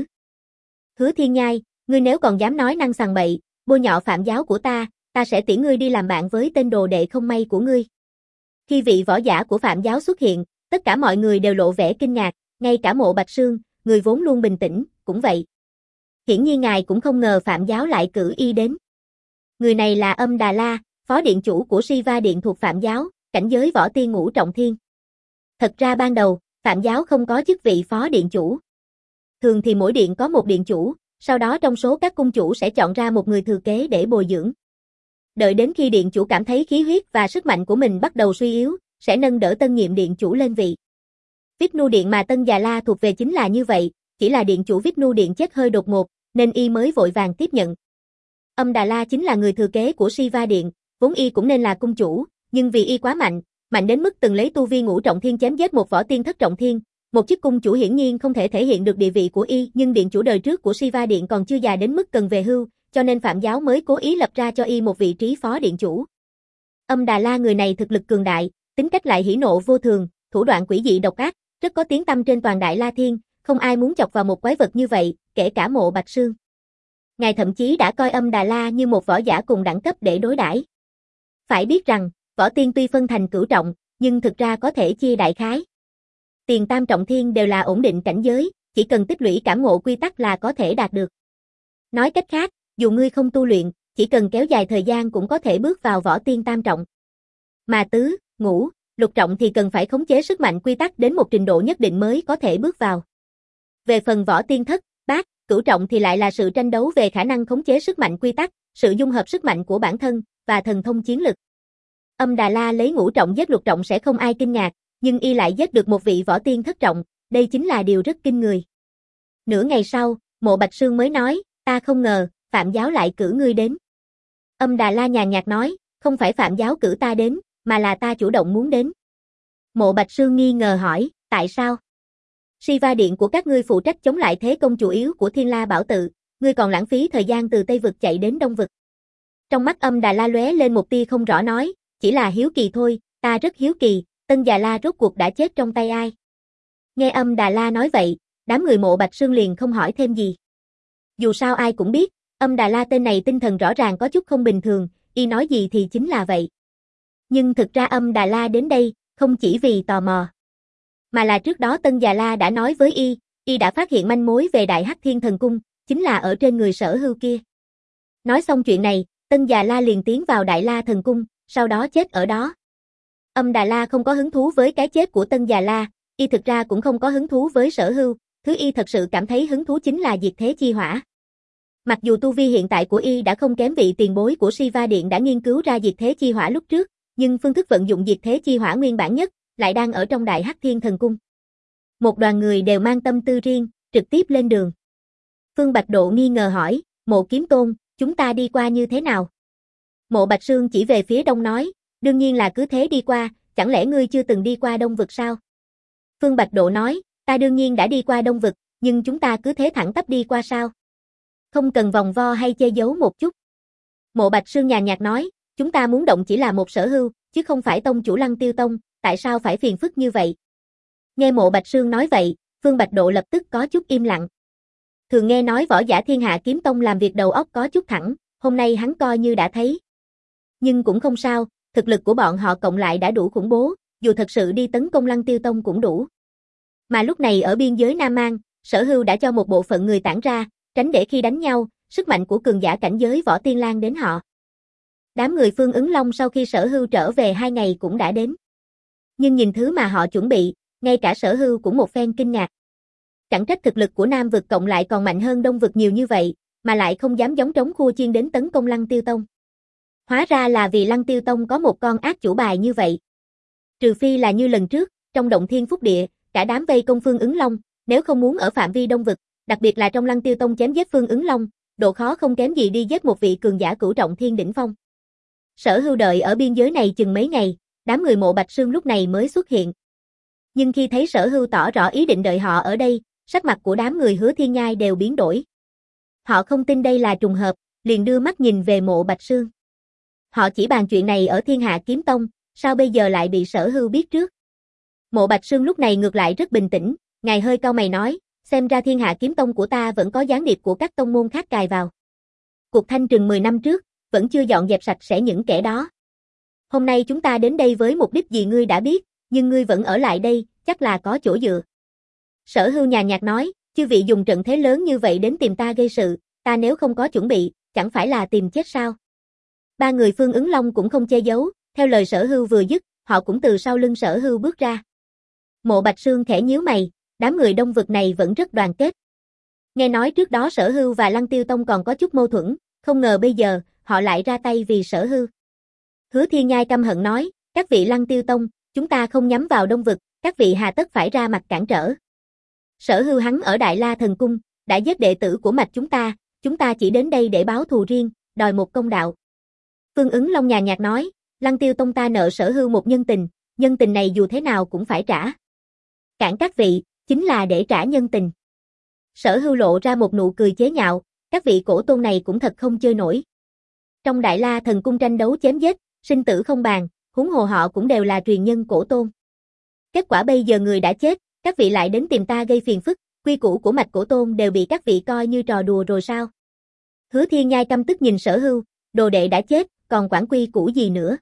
Hứa Thiên Nhai, ngươi nếu còn dám nói năng sằng bậy, bôi nhọ Phạm giáo của ta, ta sẽ tiễn ngươi đi làm bạn với tên đồ đệ không may của ngươi. Khi vị võ giả của Phạm giáo xuất hiện, tất cả mọi người đều lộ vẻ kinh ngạc, ngay cả Mộ Bạch Sương, người vốn luôn bình tĩnh, cũng vậy. Hiển nhiên ngài cũng không ngờ Phạm giáo lại cử y đến. Người này là Âm Đà La, phó điện chủ của Siva Điện thuộc Phạm giáo, cảnh giới võ tiên ngũ trọng thiên. Thật ra ban đầu, Phạm giáo không có chức vị phó điện chủ. Thường thì mỗi điện có một điện chủ, sau đó trong số các cung chủ sẽ chọn ra một người thừa kế để bồi dưỡng. Đợi đến khi điện chủ cảm thấy khí huyết và sức mạnh của mình bắt đầu suy yếu, sẽ nâng đỡ tân nhiệm điện chủ lên vị. Vishnu Điện mà Tân Già La thuộc về chính là như vậy, chỉ là điện chủ Vishnu Điện chết hơi đột ngột, nên y mới vội vàng tiếp nhận. Âm Đà La chính là người thừa kế của Siva Điện, vốn y cũng nên là cung chủ, nhưng vì y quá mạnh, mạnh đến mức từng lấy tu vi ngũ trọng thiên chém giết một võ tiên thất trọng thiên, một chức cung chủ hiển nhiên không thể thể hiện được địa vị của y, nhưng điện chủ đời trước của Siva Điện còn chưa già đến mức cần về hưu, cho nên Phạm giáo mới cố ý lập ra cho y một vị trí phó điện chủ. Âm Đà La người này thực lực cường đại, tính cách lại hỉ nộ vô thường, thủ đoạn quỷ dị độc ác, rất có tiếng tăm trên toàn Đại La Thiên, không ai muốn chọc vào một quái vật như vậy, kể cả Mộ Bạch Sương. Ngài thậm chí đã coi Âm Đà La như một võ giả cùng đẳng cấp để đối đãi. Phải biết rằng, võ tiên tuy phân thành cửu trọng, nhưng thực ra có thể chia đại khái. Tiền tam trọng thiên đều là ổn định cảnh giới, chỉ cần tích lũy cảm ngộ quy tắc là có thể đạt được. Nói cách khác, dù ngươi không tu luyện, chỉ cần kéo dài thời gian cũng có thể bước vào võ tiên tam trọng. Mà tứ, ngũ, lục trọng thì cần phải khống chế sức mạnh quy tắc đến một trình độ nhất định mới có thể bước vào. Về phần võ tiên thất, bát, cửu trọng thì lại là sự tranh đấu về khả năng khống chế sức mạnh quy tắc, sự dung hợp sức mạnh của bản thân và thần thông chiến lực. Âm Đà La lấy ngũ trọng giết lục trọng sẽ không ai kinh ngạc, nhưng y lại giết được một vị võ tiên thất trọng, đây chính là điều rất kinh người. Nửa ngày sau, Mộ Bạch Sương mới nói, ta không ngờ, Phạm giáo lại cử ngươi đến. Âm Đà La nhàn nhạt nói, không phải Phạm giáo cử ta đến, mà là ta chủ động muốn đến. Mộ Bạch Sương nghi ngờ hỏi, tại sao? Siva Điện của các ngươi phụ trách chống lại thế công chủ yếu của Thiên La Bảo Tự, ngươi còn lãng phí thời gian từ Tây Vực chạy đến Đông Vực. Trong mắt Âm Đà La lóe lên một tia không rõ nói, chỉ là hiếu kỳ thôi, ta rất hiếu kỳ, Tân Già La rốt cuộc đã chết trong tay ai? Nghe Âm Đà La nói vậy, đám người Mộ Bạch Sương liền không hỏi thêm gì. Dù sao ai cũng biết, Âm Đà La tên này tinh thần rõ ràng có chút không bình thường, y nói gì thì chính là vậy. Nhưng thực ra Âm Đà La đến đây, không chỉ vì tò mò. Mà là trước đó Tân Già La đã nói với y, y đã phát hiện manh mối về Đại Hắc Thiên Thần Cung, chính là ở trên người Sở Hưu kia. Nói xong chuyện này, Tân Già La liền tiến vào Đại La Thần Cung, sau đó chết ở đó. Âm Đà La không có hứng thú với cái chết của Tân Già La, y thực ra cũng không có hứng thú với Sở Hưu, thứ y thật sự cảm thấy hứng thú chính là diệt thế chi hỏa. Mặc dù tu vi hiện tại của y đã không kém vị tiền bối của Siva Điện đã nghiên cứu ra diệt thế chi hỏa lúc trước, nhưng phương thức vận dụng diệt thế chi hỏa nguyên bản nhất lại đang ở trong Đại Hắc Thiên Thần Cung. Một đoàn người đều mang tâm tư riêng, trực tiếp lên đường. Phương Bạch Độ nghi ngờ hỏi, Mộ Kiếm Tôn, chúng ta đi qua như thế nào? Mộ Bạch Sương chỉ về phía đông nói, đương nhiên là cứ thế đi qua, chẳng lẽ ngươi chưa từng đi qua Đông Vực sao? Phương Bạch Độ nói, ta đương nhiên đã đi qua Đông Vực, nhưng chúng ta cứ thế thẳng tắp đi qua sao? Không cần vòng vo hay che giấu một chút. Mộ Bạch Sương nhàn nhạt nói, chúng ta muốn động chỉ là một Sở Hưu, chứ không phải tông chủ Lăng Tiêu Tông, tại sao phải phiền phức như vậy? Nghe Mộ Bạch Sương nói vậy, Phương Bạch Độ lập tức có chút im lặng. Thường nghe nói võ giả Thiên Hạ Kiếm Tông làm việc đầu óc có chút thẳng, hôm nay hắn coi như đã thấy. Nhưng cũng không sao, thực lực của bọn họ cộng lại đã đủ khủng bố, dù thật sự đi tấn công Lăng Tiêu Tông cũng đủ. Mà lúc này ở biên giới Nam Mang, Sở Hưu đã cho một bộ phận người tản ra, tránh để khi đánh nhau, sức mạnh của cường giả cảnh giới võ tiên lan đến họ. Đám người Phương Ứng Long sau khi Sở Hưu trở về hai ngày cũng đã đến. Nhưng nhìn thứ mà họ chuẩn bị, ngay cả Sở Hưu cũng một phen kinh ngạc. Chẳng trách thực lực của Nam Vực cộng lại còn mạnh hơn Đông Vực nhiều như vậy, mà lại không dám giống trống khua chiên đến tấn công Lăng Tiêu Tông. Hóa ra là vì Lăng Tiêu Tông có một con ác chủ bài như vậy. Trừ phi là như lần trước, trong động thiên phúc địa, cả đám vây công Phương Ứng Long, nếu không muốn ở phạm vi Đông Vực, đặc biệt là trong Lăng Tiêu Tông chém giết Phương Ứng Long, độ khó không kém gì đi giết một vị cường giả cửu trọng thiên đỉnh phong. Sở Hưu đợi ở biên giới này chừng mấy ngày, đám người Mộ Bạch Sương lúc này mới xuất hiện. Nhưng khi thấy Sở Hưu tỏ rõ ý định đợi họ ở đây, sắc mặt của đám người Hứa Thiên Nhai đều biến đổi. Họ không tin đây là trùng hợp, liền đưa mắt nhìn về Mộ Bạch Sương. Họ chỉ bàn chuyện này ở Thiên Hạ Kiếm Tông, sao bây giờ lại bị Sở Hưu biết trước? Mộ Bạch Sương lúc này ngược lại rất bình tĩnh, ngài hơi cau mày nói, xem ra Thiên Hạ Kiếm Tông của ta vẫn có gián điệp của các tông môn khác cài vào. Cuộc thanh trừng mười năm trước, vẫn chưa dọn dẹp sạch sẽ những kẻ đó. Hôm nay chúng ta đến đây với mục đích gì ngươi đã biết, nhưng ngươi vẫn ở lại đây, chắc là có chỗ dựa. Sở Hưu nhàn nhạt nói, chư vị dùng trận thế lớn như vậy đến tìm ta gây sự, ta nếu không có chuẩn bị, chẳng phải là tìm chết sao? Ba người Phương Ứng Long cũng không che giấu, theo lời Sở Hưu vừa dứt, họ cũng từ sau lưng Sở Hưu bước ra. Mộ Bạch Sương khẽ nhíu mày, đám người Đông Vực này vẫn rất đoàn kết. Nghe nói trước đó Sở Hưu và Lăng Tiêu Tông còn có chút mâu thuẫn, không ngờ bây giờ, họ lại ra tay vì Sở Hưu. Hứa Thiên Nhai căm hận nói, các vị Lăng Tiêu Tông, chúng ta không nhắm vào Đông Vực, các vị hà tất phải ra mặt cản trở. Sở Hưu hắn ở Đại La Thần Cung, đã giết đệ tử của mạch chúng ta, chúng ta chỉ đến đây để báo thù riêng, đòi một công đạo. Phương Ứng Long nhàn nhạt nói, Lăng Tiêu Tông ta nợ Sở Hưu một nhân tình, nhân tình này dù thế nào cũng phải trả. Cản các vị, chính là để trả nhân tình. Sở Hưu lộ ra một nụ cười chế nhạo, các vị cổ tôn này cũng thật không chơi nổi. Trong Đại La Thần Cung tranh đấu chém giết, sinh tử không bàn, huống hồ họ cũng đều là truyền nhân cổ tôn. Kết quả bây giờ người đã chết, các vị lại đến tìm ta gây phiền phức, quy củ của mạch cổ tôn đều bị các vị coi như trò đùa rồi sao? Hứa Thiên Nhai căm tức nhìn Sở Hưu, đồ đệ đã chết, còn quản quy củ gì nữa?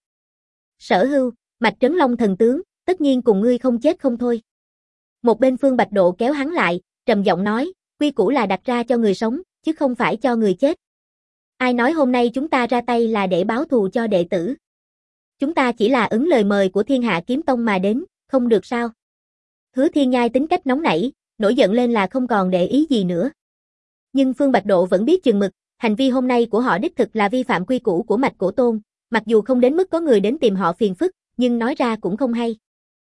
Sở Hưu, mạch Trấn Long thần tướng, tất nhiên cùng ngươi không chết không thôi. Một bên Phương Bạch Độ kéo hắn lại, trầm giọng nói, quy củ là đặt ra cho người sống, chứ không phải cho người chết. Ai nói hôm nay chúng ta ra tay là để báo thù cho đệ tử? Chúng ta chỉ là ứng lời mời của Thiên Hạ Kiếm Tông mà đến, không được sao? Hứa Thiên Nhai tính cách nóng nảy, nổi giận lên là không còn để ý gì nữa. Nhưng Phương Bạch Độ vẫn biết chừng mực, hành vi hôm nay của họ đích thực là vi phạm quy củ của mạch cổ tôn, mặc dù không đến mức có người đến tìm họ phiền phức, nhưng nói ra cũng không hay.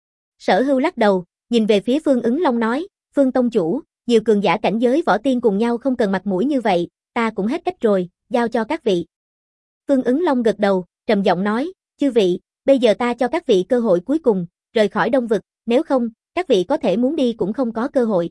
Sở Hưu lắc đầu, nhìn về phía Phương Ứng Long nói, Phương Tông Chủ, nhiều cường giả cảnh giới võ tiên cùng nhau không cần mặt mũi như vậy, ta cũng hết cách rồi, giao cho các vị. Phương Ứng Long gật đầu, trầm giọng nói, chư vị, bây giờ ta cho các vị cơ hội cuối cùng, rời khỏi Đông Vực, nếu không, các vị có thể muốn đi cũng không có cơ hội.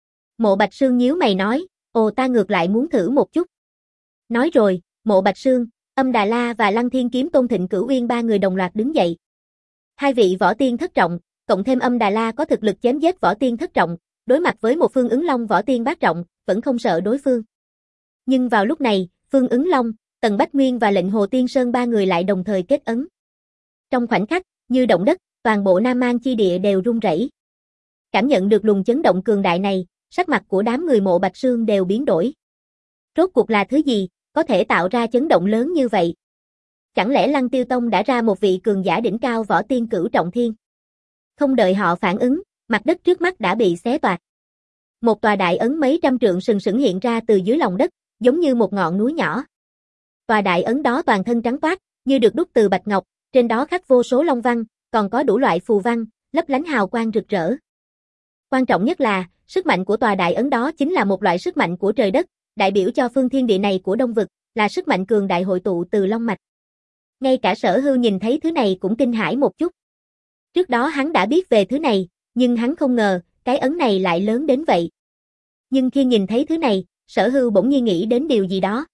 Mộ Bạch Sương nhíu mày nói, ồ ta ngược lại muốn thử một chút. Nói rồi, Mộ Bạch Sương, Âm Đà La và Lăng Thiên Kiếm Tôn Thịnh Cửu Uyên ba người đồng loạt đứng dậy. Hai vị võ tiên thất trọng, cộng thêm Âm Đà La có thực lực chém giết võ tiên thất trọng, đối mặt với một Phương Ứng Long võ tiên bát trọng, vẫn không sợ đối phương. Nhưng vào lúc này, Phương Ứng Long, Tần Bách Nguyên và Lệnh Hồ Tiên Sơn ba người lại đồng thời kết ấn. Trong khoảnh khắc, như động đất, toàn bộ Nam Mang chi địa đều rung rẩy. Cảm nhận được luồng chấn động cường đại này, sắc mặt của đám người Mộ Bạch Sương đều biến đổi. Rốt cuộc là thứ gì, có thể tạo ra chấn động lớn như vậy? Chẳng lẽ Lăng Tiêu Tông đã ra một vị cường giả đỉnh cao võ tiên cửu trọng thiên? Không đợi họ phản ứng, mặt đất trước mắt đã bị xé toạc. Một tòa đại ấn mấy trăm trượng sừng sững hiện ra từ dưới lòng đất, giống như một ngọn núi nhỏ. Tòa đại ấn đó toàn thân trắng toát, như được đúc từ bạch ngọc, trên đó khắc vô số long văn, còn có đủ loại phù văn, lấp lánh hào quang rực rỡ. Quan trọng nhất là, sức mạnh của tòa đại ấn đó chính là một loại sức mạnh của trời đất, đại biểu cho phương thiên địa này của Đông Vực, là sức mạnh cường đại hội tụ từ long mạch. Ngay cả Sở Hưu nhìn thấy thứ này cũng kinh hãi một chút. Trước đó hắn đã biết về thứ này, nhưng hắn không ngờ, cái ấn này lại lớn đến vậy. Nhưng khi nhìn thấy thứ này, Sở Hưu bỗng nhiên nghĩ đến điều gì đó.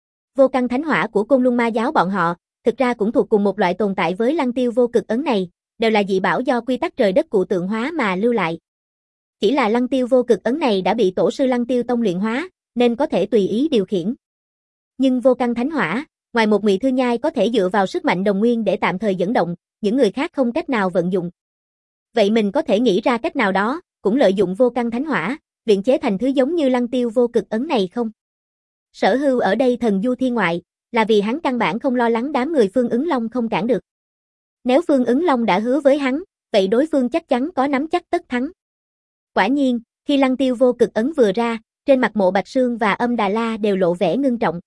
Vô căn thánh hỏa của Côn Luân Ma giáo bọn họ, thực ra cũng thuộc cùng một loại tồn tại với Lăng Tiêu vô cực ấn này, đều là dị bảo do quy tắc trời đất cụ tượng hóa mà lưu lại. Chỉ là Lăng Tiêu vô cực ấn này đã bị tổ sư Lăng Tiêu Tông luyện hóa, nên có thể tùy ý điều khiển. Nhưng vô căn thánh hỏa, ngoài một Ngụy Thư Nhai có thể dựa vào sức mạnh đồng nguyên để tạm thời dẫn động, những người khác không cách nào vận dụng. Vậy mình có thể nghĩ ra cách nào đó, cũng lợi dụng vô căn thánh hỏa, luyện chế thành thứ giống như Lăng Tiêu vô cực ấn này không? Sở Hưu ở đây thần du thiên ngoại, là vì hắn căn bản không lo lắng đám người Phương Ứng Long không cản được. Nếu Phương Ứng Long đã hứa với hắn, vậy đối phương chắc chắn có nắm chắc tất thắng. Quả nhiên, khi Lăng Tiêu vô cực ấn vừa ra, trên mặt Mộ Bạch Sương và Âm Đà La đều lộ vẻ ngưng trọng.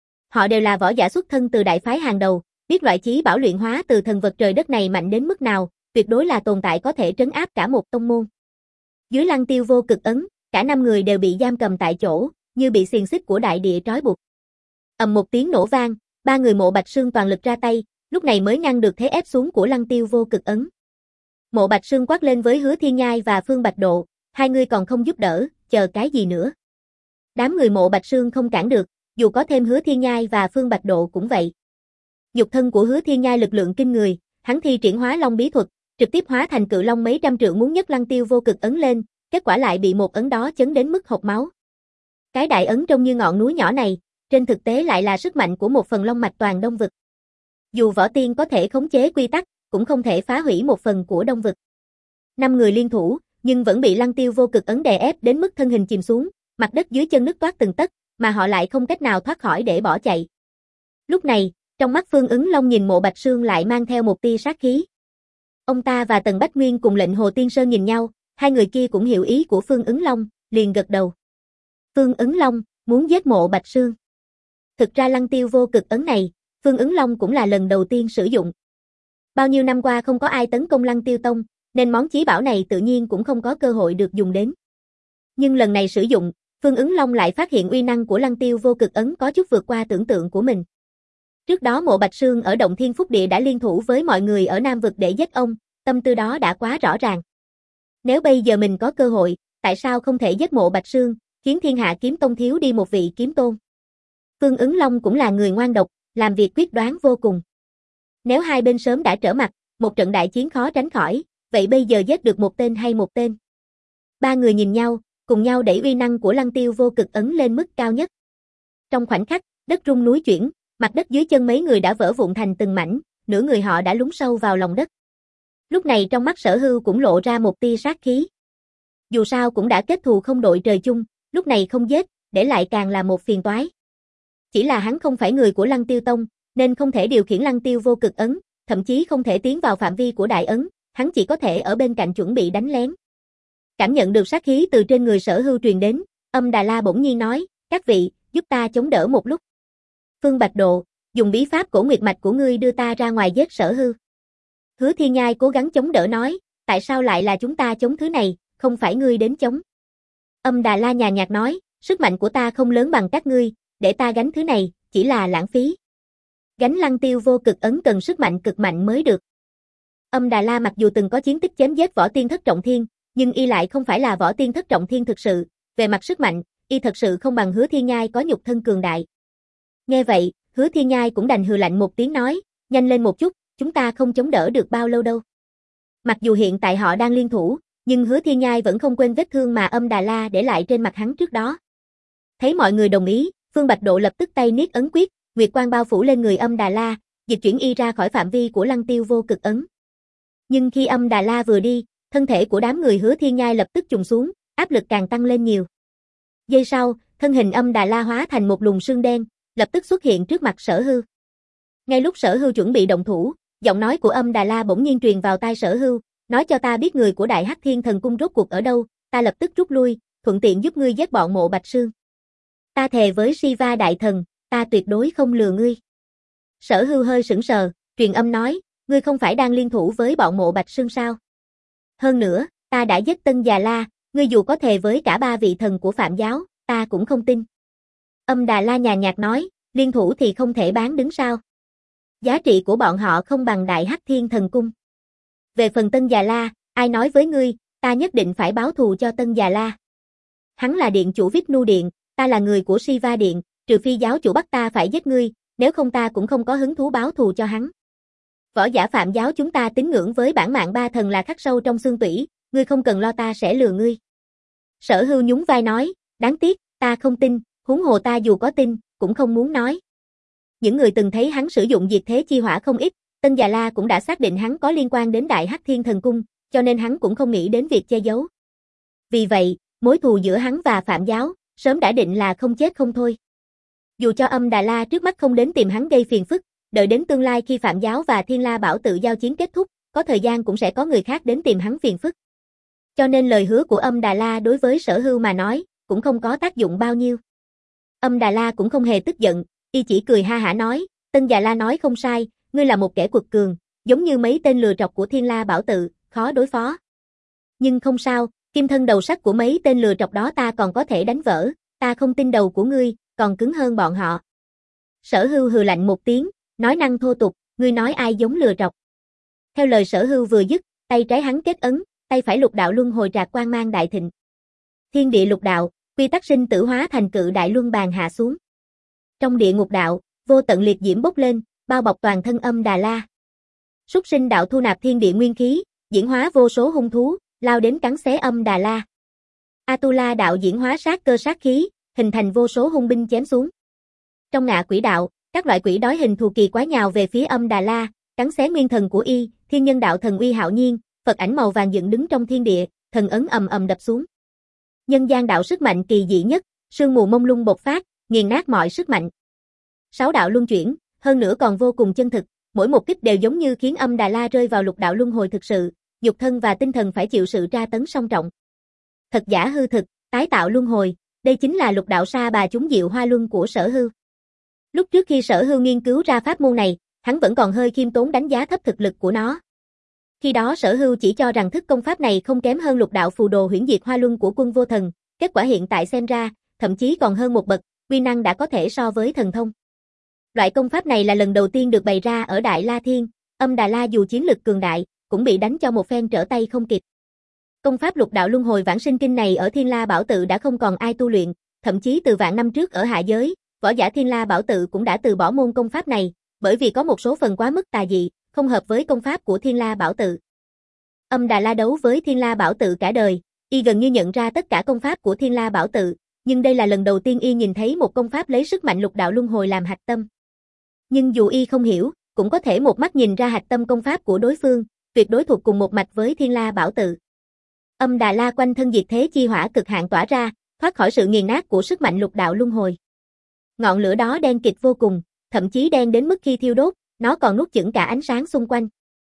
Họ đều là võ giả xuất thân từ đại phái hàng đầu, biết loại chí bảo luyện hóa từ thần vật trời đất này mạnh đến mức nào, tuyệt đối là tồn tại có thể trấn áp cả một tông môn. Dưới Lăng Tiêu vô cực ấn, cả năm người đều bị giam cầm tại chỗ, như bị xiềng xích của đại địa trói buộc. Ầm một tiếng nổ vang, ba người Mộ Bạch Sương toàn lực ra tay, lúc này mới ngăn được thế ép xuống của Lăng Tiêu vô cực ấn. Mộ Bạch Sương quát lên với Hứa Thiên Nhai và Phương Bạch Độ, hai người còn không giúp đỡ, chờ cái gì nữa? Đám người Mộ Bạch Sương không cản được, dù có thêm Hứa Thiên Nhai và Phương Bạch Độ cũng vậy. Nhục thân của Hứa Thiên Nhai lực lượng kinh người, hắn thi triển hóa long bí thuật, trực tiếp hóa thành cự long mấy trăm trượng muốn nhấc Lăng Tiêu vô cực ấn lên, kết quả lại bị một ấn đó chấn đến mức hộc máu. Cái đại ấn trông như ngọn núi nhỏ này, trên thực tế lại là sức mạnh của một phần long mạch toàn Đông Vực. Dù võ tiên có thể khống chế quy tắc, cũng không thể phá hủy một phần của Đông Vực. Năm người liên thủ, nhưng vẫn bị Lăng Tiêu vô cực ấn đè ép đến mức thân hình chìm xuống, mặt đất dưới chân nứt toát từng tấc, mà họ lại không cách nào thoát khỏi để bỏ chạy. Lúc này, Trong mắt Phương Ứng Long nhìn Mộ Bạch Sương lại mang theo một tia sát khí. Ông ta và Tần Bách Nguyên cùng lệnh Hồ Tiên Sơn nhìn nhau, hai người kia cũng hiểu ý của Phương Ứng Long, liền gật đầu. Phương Ứng Long, muốn giết Mộ Bạch Sương. Thực ra Lăng Tiêu vô cực ấn này, Phương Ứng Long cũng là lần đầu tiên sử dụng. Bao nhiêu năm qua không có ai tấn công Lăng Tiêu Tông, nên món chí bảo này tự nhiên cũng không có cơ hội được dùng đến. Nhưng lần này sử dụng, Phương Ứng Long lại phát hiện uy năng của Lăng Tiêu vô cực ấn có chút vượt qua tưởng tượng của mình. Trước đó Mộ Bạch Sương ở Động Thiên Phúc Địa đã liên thủ với mọi người ở Nam Vực để giết ông, tâm tư đó đã quá rõ ràng. Nếu bây giờ mình có cơ hội, tại sao không thể giết Mộ Bạch Sương, khiến Thiên Hạ Kiếm Tông thiếu đi một vị kiếm tôn? Phương Ứng Long cũng là người ngoan độc, làm việc quyết đoán vô cùng. Nếu hai bên sớm đã trở mặt, một trận đại chiến khó tránh khỏi, vậy bây giờ giết được một tên hay một tên? Ba người nhìn nhau, cùng nhau đẩy uy năng của Lăng Tiêu vô cực ấn lên mức cao nhất. Trong khoảnh khắc, đất rung núi chuyển, mặt đất dưới chân mấy người đã vỡ vụn thành từng mảnh, nửa người họ đã lún sâu vào lòng đất. Lúc này trong mắt Sở Hưu cũng lộ ra một tia sát khí. Dù sao cũng đã kết thù không đội trời chung, lúc này không giết, để lại càng là một phiền toái. Chỉ là hắn không phải người của Lăng Tiêu Tông, nên không thể điều khiển Lăng Tiêu vô cực ấn, thậm chí không thể tiến vào phạm vi của đại ấn, hắn chỉ có thể ở bên cạnh chuẩn bị đánh lén. Cảm nhận được sát khí từ trên người Sở Hưu truyền đến, Âm Đà La bỗng nhiên nói, các vị, giúp ta chống đỡ một lúc. Phương Bạch Độ, dùng bí pháp cổ nguyệt mạch của ngươi đưa ta ra ngoài giết Sở Hưu. Hứa Thiên Nhai cố gắng chống đỡ nói, tại sao lại là chúng ta chống thứ này, không phải ngươi đến chống. Âm Đà La nhàn nhạt nói, sức mạnh của ta không lớn bằng các ngươi, để ta gánh thứ này, chỉ là lãng phí. Gánh Lăng Tiêu vô cực ấn cần sức mạnh cực mạnh mới được. Âm Đà La mặc dù từng có chiến tích chém giết võ tiên thất trọng thiên, nhưng y lại không phải là võ tiên thất trọng thiên thực sự, về mặt sức mạnh, y thật sự không bằng Hứa Thiên Nhai có nhục thân cường đại. Nghe vậy, Hứa Thiên Nhai cũng đành hừ lạnh một tiếng nói, nhanh lên một chút, chúng ta không chống đỡ được bao lâu đâu. Mặc dù hiện tại họ đang liên thủ, nhưng Hứa Thiên Nhai vẫn không quên vết thương mà Âm Đà La để lại trên mặt hắn trước đó. Thấy mọi người đồng ý, Phương Bạch Độ lập tức tay niết ấn quyết, nguyệt quang bao phủ lên người Âm Đà La, dịch chuyển y ra khỏi phạm vi của Lăng Tiêu vô cực ấn. Nhưng khi Âm Đà La vừa đi, thân thể của đám người Hứa Thiên Nhai lập tức trùng xuống, áp lực càng tăng lên nhiều. Giây sau, thân hình Âm Đà La hóa thành một luồng sương đen, lập tức xuất hiện trước mặt Sở Hưu. Ngay lúc Sở Hưu chuẩn bị động thủ, giọng nói của Âm Đà La bỗng nhiên truyền vào tai Sở Hưu, nói cho ta biết người của Đại Hắc Thiên Thần Cung rốt cuộc ở đâu, ta lập tức rút lui, thuận tiện giúp ngươi giết bọn Mộ Bạch Sương. Ta thề với Shiva Đại Thần, ta tuyệt đối không lừa ngươi. Sở Hưu hơi sững sờ, truyền âm nói, ngươi không phải đang liên thủ với bọn Mộ Bạch Sương sao? Hơn nữa, ta đã giết Tân Già La, ngươi dù có thề với cả ba vị thần của Phạm giáo, ta cũng không tin. Âm Đà La nhàn nhạt nói, liên thủ thì không thể bán đứng sao? Giá trị của bọn họ không bằng Đại Hắc Thiên Thần Cung. Về phần Tân Già La, ai nói với ngươi, ta nhất định phải báo thù cho Tân Già La. Hắn là điện chủ Vishnu Điện, ta là người của Shiva Điện, trừ phi giáo chủ bắt ta phải giết ngươi, nếu không ta cũng không có hứng thú báo thù cho hắn. Võ giả Phạm giáo chúng ta tín ngưỡng với bản mạng ba thần là khắc sâu trong xương tủy, ngươi không cần lo ta sẽ lừa ngươi. Sở Hưu nhún vai nói, đáng tiếc, ta không tin, huống hồ ta dù có tin, cũng không muốn nói. Những người từng thấy hắn sử dụng diệt thế chi hỏa không ít, Tân Già La cũng đã xác định hắn có liên quan đến Đại Hắc Thiên Thần Cung, cho nên hắn cũng không nghĩ đến việc che giấu. Vì vậy, mối thù giữa hắn và Phạm giáo, sớm đã định là không chết không thôi. Dù cho Âm Đà La trước mắt không đến tìm hắn gây phiền phức, đợi đến tương lai khi Phạm giáo và Thiên La Bảo tự giao chiến kết thúc, có thời gian cũng sẽ có người khác đến tìm hắn phiền phức. Cho nên lời hứa của Âm Đà La đối với Sở Hưu mà nói, cũng không có tác dụng bao nhiêu. Âm Đà La cũng không hề tức giận, y chỉ cười ha hả nói, Tân Già La nói không sai, ngươi là một kẻ quật cường, giống như mấy tên lừa trọc của Thiên La Bảo tự, khó đối phó. Nhưng không sao, kim thân đầu sắt của mấy tên lừa trọc đó ta còn có thể đánh vỡ, ta không tin đầu của ngươi, còn cứng hơn bọn họ. Sở Hưu hừ lạnh một tiếng, nói năng thô tục, ngươi nói ai giống lừa trọc. Theo lời Sở Hưu vừa dứt, tay trái hắn kết ấn, tay phải lục đạo luân hồi trạc quang mang đại thịnh. Thiên địa lục đạo, quy tắc sinh tử hóa thành cự đại luân bàn hạ xuống. Trong địa ngục đạo, vô tận liệt diễm bốc lên, bao bọc toàn thân Âm Đà La. Súc sinh đạo thu nạp thiên địa nguyên khí, diễn hóa vô số hung thú, lao đến cắn xé Âm Đà La. Atula đạo diễn hóa sát cơ sát khí, hình thành vô số hung binh chém xuống. Trong ngạ quỷ đạo, các loại quỷ đói hình thù kỳ quái nhào về phía Âm Đà La, cắn xé nguyên thần của y, thiên nhân đạo thần uy hạo nhiên, Phật ảnh màu vàng dựng đứng trong thiên địa, thần ấn ầm ầm đập xuống. Nhân gian đạo sức mạnh kỳ dị nhất, sương mù mông lung bộc phát, nghiền nát mọi sức mạnh. Sáu đạo luân chuyển, hơn nữa còn vô cùng chân thực, mỗi một kích đều giống như khiến Âm Đà La rơi vào lục đạo luân hồi thực sự, nhục thân và tinh thần phải chịu sự tra tấn song trọng. Thật giả hư thực, tái tạo luân hồi, đây chính là lục đạo sa bà chúng diệu hoa luân của Sở Hưu. Lúc trước khi Sở Hưu nghiên cứu ra pháp môn này, hắn vẫn còn hơi khiêm tốn đánh giá thấp thực lực của nó. Khi đó Sở Hưu chỉ cho rằng thức công pháp này không kém hơn lục đạo phù đồ huyễn diệt hoa luân của Quân Vô Thần, kết quả hiện tại xem ra, thậm chí còn hơn một bậc, uy năng đã có thể so với thần thông. Loại công pháp này là lần đầu tiên được bày ra ở Đại La Thiên, Âm Đà La dù chiến lực cường đại, cũng bị đánh cho một phen trở tay không kịp. Công pháp lục đạo luân hồi vãng sinh kinh này ở Thiên La Bảo Tự đã không còn ai tu luyện, thậm chí từ vạn năm trước ở hạ giới, võ giả Thiên La Bảo Tự cũng đã từ bỏ môn công pháp này, bởi vì có một số phần quá mức tà dị, không hợp với công pháp của Thiên La Bảo Tự. Âm Đà La đấu với Thiên La Bảo Tự cả đời, y gần như nhận ra tất cả công pháp của Thiên La Bảo Tự, nhưng đây là lần đầu tiên y nhìn thấy một công pháp lấy sức mạnh lục đạo luân hồi làm hạch tâm. Nhưng dù y không hiểu, cũng có thể một mắt nhìn ra hạch tâm công pháp của đối phương, tuyệt đối thuộc cùng một mạch với Thiên La Bảo Tự. Âm Đà La quanh thân diệt thế chi hỏa cực hạn tỏa ra, thoát khỏi sự nghiền nát của sức mạnh lục đạo luân hồi. Ngọn lửa đó đen kịt vô cùng, thậm chí đen đến mức khi thiêu đốt, nó còn nuốt chửng cả ánh sáng xung quanh.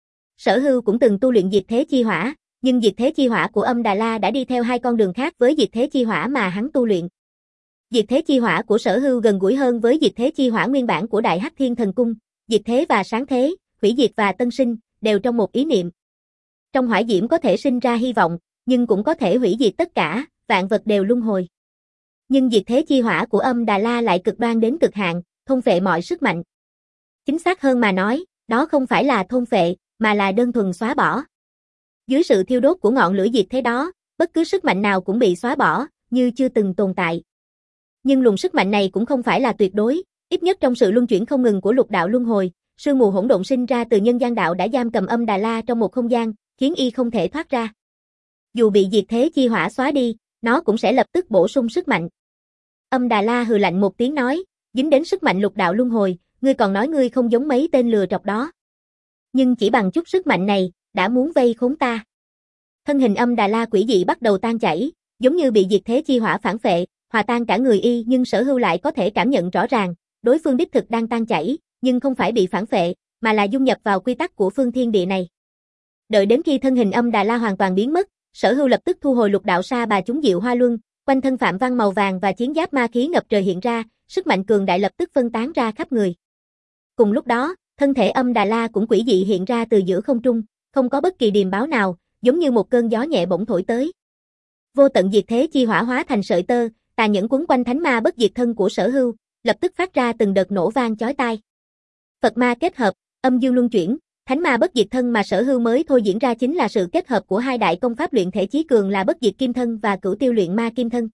Sở Hưu cũng từng tu luyện diệt thế chi hỏa, nhưng diệt thế chi hỏa của Âm Đà La đã đi theo hai con đường khác với diệt thế chi hỏa mà hắn tu luyện. Diệt thế chi hỏa của Sở Hưu gần gũi hơn với diệt thế chi hỏa nguyên bản của Đại Hắc Thiên Thần Cung, diệt thế và sáng thế, hủy diệt và tân sinh, đều trong một ý niệm. Trong hỏa diễm có thể sinh ra hy vọng, nhưng cũng có thể hủy diệt tất cả, vạn vật đều luân hồi. Nhưng diệt thế chi hỏa của Âm Đà La lại cực đoan đến cực hạn, thôn phệ mọi sức mạnh. Chính xác hơn mà nói, đó không phải là thôn phệ, mà là đơn thuần xóa bỏ. Dưới sự thiêu đốt của ngọn lửa diệt thế đó, bất cứ sức mạnh nào cũng bị xóa bỏ, như chưa từng tồn tại. Nhưng luồng sức mạnh này cũng không phải là tuyệt đối, ít nhất trong sự luân chuyển không ngừng của lục đạo luân hồi, sương mù hỗn độn sinh ra từ nhân gian đạo đã giam cầm Âm Đà La trong một không gian, khiến y không thể thoát ra. Dù bị diệt thế chi hỏa xóa đi, nó cũng sẽ lập tức bổ sung sức mạnh. Âm Đà La hừ lạnh một tiếng nói, dính đến sức mạnh lục đạo luân hồi, ngươi còn nói ngươi không giống mấy tên lừa trọc đó. Nhưng chỉ bằng chút sức mạnh này, đã muốn vây khốn ta. Thân hình Âm Đà La quỷ dị bắt đầu tan chảy, giống như bị diệt thế chi hỏa phản phệ, hòa tan cả người y, nhưng Sở Hưu lại có thể cảm nhận rõ ràng, đối phương đích thực đang tan chảy, nhưng không phải bị phản phệ, mà là dung nhập vào quy tắc của phương thiên địa này. Đợi đến khi thân hình Âm Đà La hoàn toàn biến mất, Sở Hưu lập tức thu hồi lục đạo sa bà chúng diệu hoa luân, quanh thân phạm văn màu vàng và chiến giáp ma khí ngập trời hiện ra, sức mạnh cường đại lập tức phân tán ra khắp người. Cùng lúc đó, thân thể Âm Đà La cũng quỷ dị hiện ra từ giữa không trung, không có bất kỳ điềm báo nào, giống như một cơn gió nhẹ bỗng thổi tới. Vô tận diệt thế chi hỏa hóa thành sợi tơ, tàn nhẫn quấn quanh thánh ma bất diệt thân của Sở Hưu, lập tức phát ra từng đợt nổ vang chói tai. Phật ma kết hợp, âm dương luân chuyển, thánh ma bất diệt thân mà Sở Hưu mới thôi diễn ra chính là sự kết hợp của hai đại công pháp luyện thể chí cường là bất diệt kim thân và cửu tiêu luyện ma kim thân.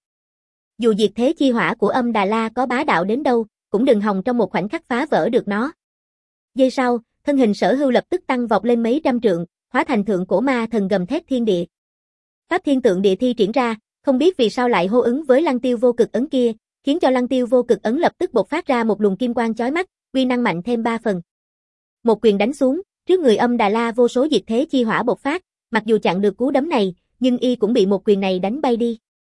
Dù diệt thế chi hỏa của Âm Đà La có bá đạo đến đâu, cũng đừng hòng trong một khoảnh khắc phá vỡ được nó. Giây sau, thân hình Sở Hưu lập tức tăng vọt lên mấy trăm trượng, hóa thành thượng cổ ma thần gầm thét thiên địa. Pháp thiên tượng địa thi triển ra, không biết vì sao lại hô ứng với lăng tiêu vô cực ấn kia, khiến cho lăng tiêu vô cực ấn lập tức bộc phát ra một luồng kim quang chói mắt, uy năng mạnh thêm ba phần. Một quyền đánh xuống, trước người Âm Đà La vô số diệt thế chi hỏa bộc phát, mặc dù chặn được cú đấm này, nhưng y cũng bị một quyền này đánh bay đi.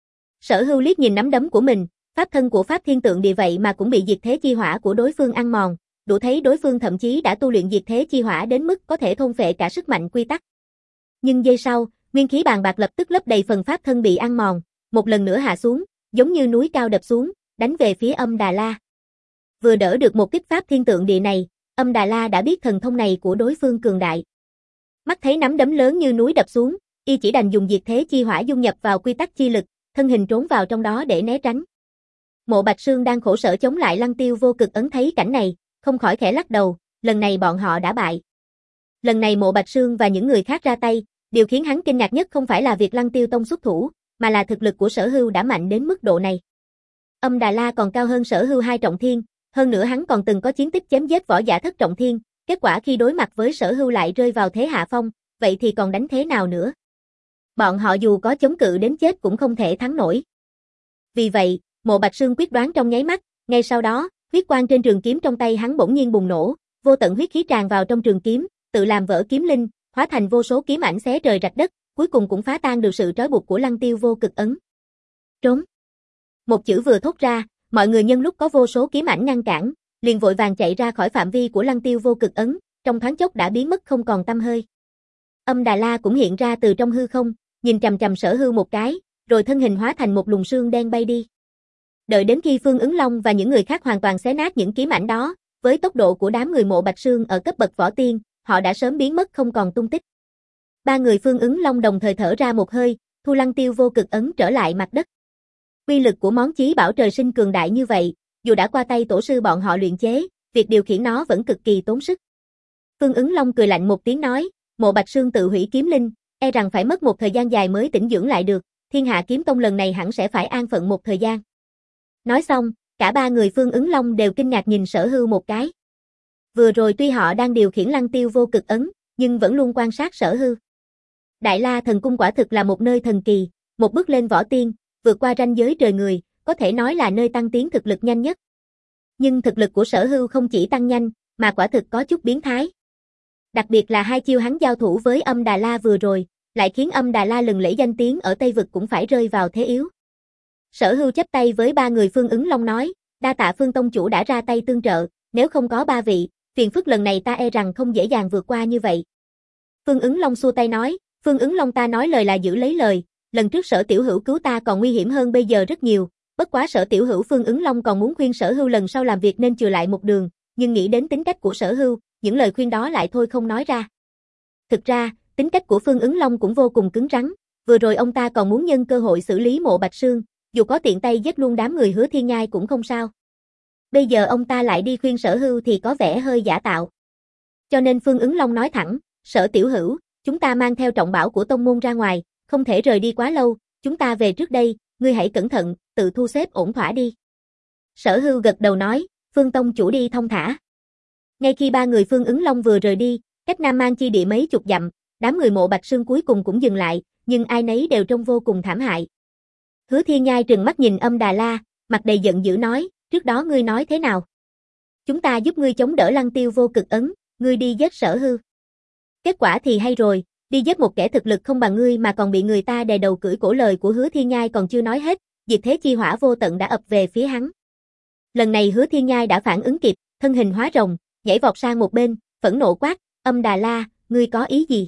Sở Hưu liếc nhìn nắm đấm của mình, pháp thân của pháp thiên tượng địa vậy mà cũng bị diệt thế chi hỏa của đối phương ăn mòn, đủ thấy đối phương thậm chí đã tu luyện diệt thế chi hỏa đến mức có thể thôn phệ cả sức mạnh quy tắc. Nhưng giây sau, nguyên khí bàn bạc lập tức lấp đầy phần pháp thân bị ăn mòn, một lần nữa hạ xuống, giống như núi cao đập xuống, đánh về phía Âm Đà La. Vừa đỡ được một kích pháp thiên tượng địa này, Âm Đà La đã biết thần thông này của đối phương cường đại. Mắt thấy nắm đấm lớn như núi đập xuống, y chỉ đành dùng diệt thế chi hỏa dung nhập vào quy tắc chi lực, thân hình trốn vào trong đó để né tránh. Mộ Bạch Sương đang khổ sở chống lại lăng tiêu vô cực ấn thấy cảnh này, không khỏi khẽ lắc đầu, lần này bọn họ đã bại. Lần này Mộ Bạch Sương và những người khác ra tay, điều khiến hắn kinh ngạc nhất không phải là việc lăng tiêu tông xuất thủ, mà là thực lực của Sở Hưu đã mạnh đến mức độ này. Âm Đà La còn cao hơn Sở Hưu hai trọng thiên, hơn nữa hắn còn từng có chiến tích chém giết võ giả thất trọng thiên, kết quả khi đối mặt với Sở Hưu lại rơi vào thế hạ phong, vậy thì còn đánh thế nào nữa? Bọn họ dù có chống cự đến chết cũng không thể thắng nổi. Vì vậy, Mộ Bạch Sương quyết đoán trong nháy mắt, ngay sau đó, huyết quang trên trường kiếm trong tay hắn bỗng nhiên bùng nổ, vô tận huyết khí tràn vào trong trường kiếm, tự làm vỡ kiếm linh, hóa thành vô số kiếm ảnh xé trời rạch đất, cuối cùng cũng phá tan được sự trói buộc của lăng tiêu vô cực ấn. Trốn. Một chữ vừa thốt ra, mọi người nhân lúc có vô số kiếm ảnh ngăn cản, liền vội vàng chạy ra khỏi phạm vi của Lăng Tiêu vô cực ấn, trong thoáng chốc đã biến mất không còn tăm hơi. Âm Đà La cũng hiện ra từ trong hư không, nhìn chằm chằm Sở Hưu một cái, rồi thân hình hóa thành một luồng sương đen bay đi. Đợi đến khi Phương Ứng Long và những người khác hoàn toàn xé nát những kiếm ảnh đó, với tốc độ của đám người Mộ Bạch Sương ở cấp bậc võ tiên, họ đã sớm biến mất không còn tung tích. Ba người Phương Ứng Long đồng thời thở ra một hơi, thu Lăng Tiêu vô cực ấn trở lại mặt đất. Uy lực của món chí bảo trời sinh cường đại như vậy, dù đã qua tay tổ sư bọn họ luyện chế, việc điều khiển nó vẫn cực kỳ tốn sức. Phương Ứng Long cười lạnh một tiếng nói, Mộ Bạch Sương tự hủy kiếm linh, e rằng phải mất một thời gian dài mới tĩnh dưỡng lại được, Thiên Hạ Kiếm Tông lần này hẳn sẽ phải an phận một thời gian. Nói xong, cả ba người Phương Ứng Long đều kinh ngạc nhìn Sở Hưu một cái. Vừa rồi tuy họ đang điều khiển Lăng Tiêu vô cực ấn, nhưng vẫn luôn quan sát Sở Hưu. Đại La Thần Cung quả thực là một nơi thần kỳ, một bước lên võ tiên, vượt qua ranh giới trời người, có thể nói là nơi tăng tiến thực lực nhanh nhất. Nhưng thực lực của Sở Hưu không chỉ tăng nhanh, mà quả thực có chút biến thái. Đặc biệt là hai chiêu hắn giao thủ với Âm Đà La vừa rồi, lại khiến Âm Đà La lừng lẫy danh tiếng ở Tây Vực cũng phải rơi vào thế yếu. Sở Hưu chắp tay với ba người Phương Ứng Long nói, đa tạ Phương Tông chủ đã ra tay tương trợ, nếu không có ba vị, phiền phức lần này ta e rằng không dễ dàng vượt qua như vậy. Phương Ứng Long xua tay nói, Phương Ứng Long ta nói lời là giữ lấy lời, lần trước Sở Tiểu Hữu cứu ta còn nguy hiểm hơn bây giờ rất nhiều, bất quá Sở Tiểu Hữu Phương Ứng Long còn muốn khuyên Sở Hưu lần sau làm việc nên chừa lại một đường, nhưng nghĩ đến tính cách của Sở Hưu, những lời khuyên đó lại thôi không nói ra. Thực ra, tính cách của Phương Ứng Long cũng vô cùng cứng rắn, vừa rồi ông ta còn muốn nhân cơ hội xử lý Mộ Bạch Sương, dù có tiện tay giết luôn đám người Hứa Thiên Nhai cũng không sao. Bây giờ ông ta lại đi khuyên Sở Hưu thì có vẻ hơi giả tạo. Cho nên Phương Ứng Long nói thẳng, Sở Tiểu Hữu, chúng ta mang theo trọng bảo của tông môn ra ngoài, không thể rời đi quá lâu, chúng ta về trước đây, ngươi hãy cẩn thận, tự thu xếp ổn thỏa đi. Sở Hưu gật đầu nói, Phương Tông chủ đi thông thả. Ngay khi ba người Phương Ứng Long vừa rời đi, cách Nam Mang chi địa mấy chục dặm, đám người Mộ Bạch Sương cuối cùng cũng dừng lại, nhưng ai nấy đều trông vô cùng thảm hại. Hứa Thiên Nhai trừng mắt nhìn Âm Đà La, mặt đầy giận dữ nói, trước đó ngươi nói thế nào? Chúng ta giúp ngươi chống đỡ Lăng Tiêu vô cực ấn, ngươi đi giết Sở Hưu. Kết quả thì hay rồi, đi giết một kẻ thực lực không bằng ngươi mà còn bị người ta đè đầu cưỡi cổ, lời của Hứa Thiên Nhai còn chưa nói hết, diệt thế chi hỏa vô tận đã ập về phía hắn. Lần này Hứa Thiên Nhai đã phản ứng kịp, thân hình hóa rồng, nhảy vọt sang một bên, phẫn nộ quát, Âm Đà La, ngươi có ý gì?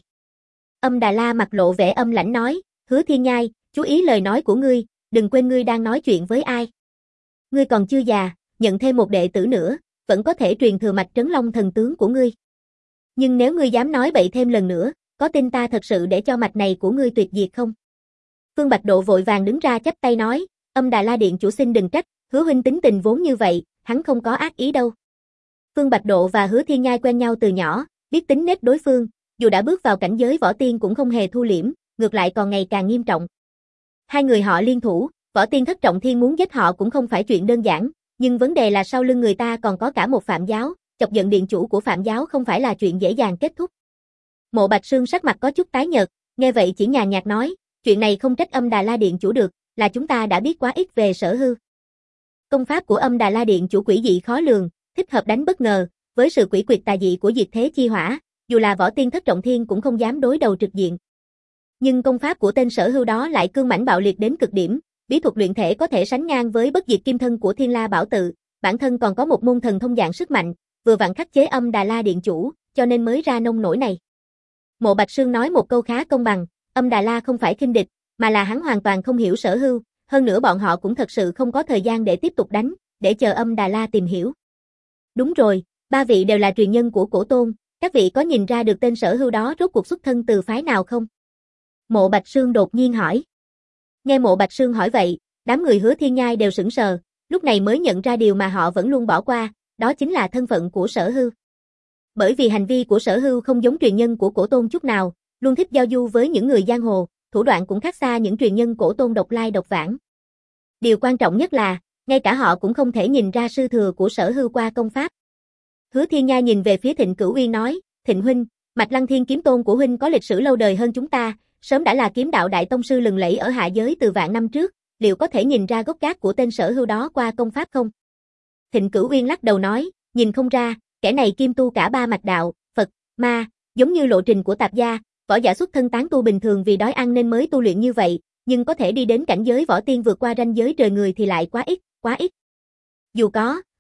Âm Đà La mặt lộ vẻ âm lãnh nói, Hứa Thiên Nhai, chú ý lời nói của ngươi, đừng quên ngươi đang nói chuyện với ai. Ngươi còn chưa già, nhận thêm một đệ tử nữa, vẫn có thể truyền thừa mạch Trấn Long thần tướng của ngươi. Nhưng nếu ngươi dám nói bậy thêm lần nữa, có tin ta thật sự để cho mạch này của ngươi tuyệt diệt không? Phương Bạch Độ vội vàng đứng ra chắp tay nói, Âm Đà La điện chủ xin đừng trách, Hứa huynh tính tình vốn như vậy, hắn không có ác ý đâu. Phương Bạch Độ và Hứa Thiên Nhai quen nhau từ nhỏ, biết tính nết đối phương, dù đã bước vào cảnh giới võ tiên cũng không hề thu liễm, ngược lại còn ngày càng nghiêm trọng. Hai người họ liên thủ, võ tiên thất trọng thiên muốn giết họ cũng không phải chuyện đơn giản, nhưng vấn đề là sau lưng người ta còn có cả một Phạm giáo, chọc giận điện chủ của Phạm giáo không phải là chuyện dễ dàng kết thúc. Mộ Bạch Sương sắc mặt có chút tái nhợt, nghe vậy chỉ nhàn nhạt nói, chuyện này không trách Âm Đà La điện chủ được, là chúng ta đã biết quá ít về Sở Hưu. Công pháp của Âm Đà La điện chủ quỷ dị khó lường, thích hợp đánh bất ngờ, với sự quỷ quyệt tà dị của diệt thế chi hỏa, dù là võ tiên thất trọng thiên cũng không dám đối đầu trực diện. Nhưng công pháp của tên Sở Hưu đó lại cương mãnh bạo liệt đến cực điểm, bí thuật luyện thể có thể sánh ngang với bất diệt kim thân của Thiên La Bảo Tự, bản thân còn có một môn thần thông dạng sức mạnh, vừa vặn khắc chế Âm Đà La điện chủ, cho nên mới ra nông nổi này. Mộ Bạch Sương nói một câu khá công bằng, Âm Đà La không phải khinh địch, mà là hắn hoàn toàn không hiểu Sở Hưu, hơn nữa bọn họ cũng thật sự không có thời gian để tiếp tục đánh, để chờ Âm Đà La tìm hiểu. Đúng rồi, ba vị đều là truyền nhân của Cổ Tôn, các vị có nhìn ra được tên Sở Hưu đó rốt cuộc xuất thân từ phái nào không? Mộ Bạch Sương đột nhiên hỏi. Nghe Mộ Bạch Sương hỏi vậy, đám người Hứa Thiên Nhai đều sững sờ, lúc này mới nhận ra điều mà họ vẫn luôn bỏ qua, đó chính là thân phận của Sở Hưu. Bởi vì hành vi của Sở Hưu không giống truyền nhân của Cổ Tôn chút nào, luôn thích giao du với những người giang hồ, thủ đoạn cũng khác xa những truyền nhân Cổ Tôn độc lai độc vãng. Điều quan trọng nhất là, ngay cả họ cũng không thể nhìn ra sư thừa của Sở Hưu qua công pháp. Hứa Thiên Nhai nhìn về phía Thịnh Cửu Uyên nói, Thịnh huynh, mạch Lăng Thiên kiếm tôn của huynh có lịch sử lâu đời hơn chúng ta, sớm đã là kiếm đạo đại tông sư lừng lẫy ở hạ giới từ vạn năm trước, liệu có thể nhìn ra gốc gác của tên Sở Hưu đó qua công pháp không? Thịnh Cửu Uyên lắc đầu nói, nhìn không ra, kẻ này kim tu cả ba mạch đạo, Phật, Ma, giống như lộ trình của tạp gia, võ giả xuất thân tán tu bình thường vì đói ăn nên mới tu luyện như vậy, nhưng có thể đi đến cảnh giới võ tiên vượt qua ranh giới trời người thì lại quá ít, quá ít. Dù có,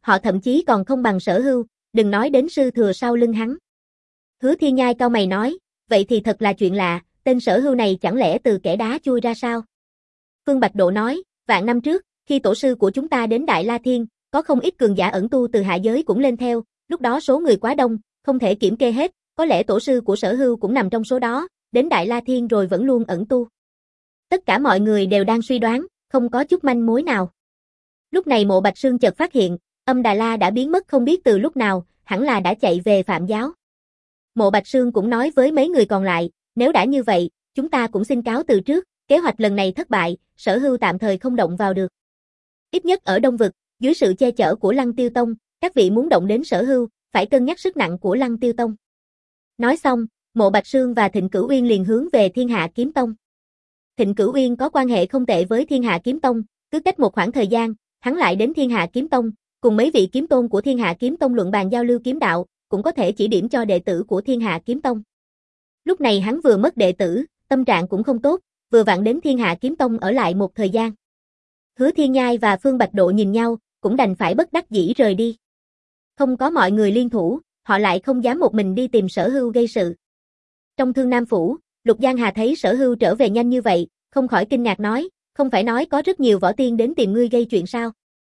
họ thậm chí còn không bằng Sở Hưu, đừng nói đến sư thừa sau lưng hắn. Hứa Thiên Nhai cau mày nói, vậy thì thật là chuyện lạ, tên Sở Hưu này chẳng lẽ từ kẻ đá chui ra sao? Phương Bạch Độ nói, vạn năm trước, khi tổ sư của chúng ta đến Đại La Thiên, có không ít cường giả ẩn tu từ hạ giới cũng lên theo, lúc đó số người quá đông, không thể kiểm kê hết, có lẽ tổ sư của Sở Hưu cũng nằm trong số đó, đến Đại La Thiên rồi vẫn luôn ẩn tu. Tất cả mọi người đều đang suy đoán, không có chút manh mối nào. Lúc này Mộ Bạch Sương chợt phát hiện, Âm Đà La đã biến mất không biết từ lúc nào, hẳn là đã chạy về Phạm giáo. Mộ Bạch Sương cũng nói với mấy người còn lại, nếu đã như vậy, chúng ta cũng xin cáo từ trước, kế hoạch lần này thất bại, Sở Hưu tạm thời không động vào được. Ít nhất ở Đông Vực, dưới sự che chở của Lăng Tiêu Tông, các vị muốn động đến Sở Hưu, phải cân nhắc sức nặng của Lăng Tiêu Tông. Nói xong, Mộ Bạch Sương và Thịnh Cửu Uyên liền hướng về Thiên Hạ Kiếm Tông. Thịnh Cửu Uyên có quan hệ không tệ với Thiên Hạ Kiếm Tông, cứ cách một khoảng thời gian, hắn lại đến Thiên Hạ Kiếm Tông, cùng mấy vị kiếm tôn của Thiên Hạ Kiếm Tông luận bàn giao lưu kiếm đạo, cũng có thể chỉ điểm cho đệ tử của Thiên Hạ Kiếm Tông. Lúc này hắn vừa mất đệ tử, tâm trạng cũng không tốt, vừa vặn đến Thiên Hạ Kiếm Tông ở lại một thời gian. Hứa Thiên Nhai và Phương Bạch Độ nhìn nhau, cũng đành phải bất đắc dĩ rời đi. Không có mọi người liên thủ, họ lại không dám một mình đi tìm Sở Hưu gây sự. Trong Thương Nam Phủ, Lục Giang Hà thấy Sở Hưu trở về nhanh như vậy, không khỏi kinh ngạc nói, không phải nói có rất nhiều võ tiên đến tìm ngươi gây chuyện sao?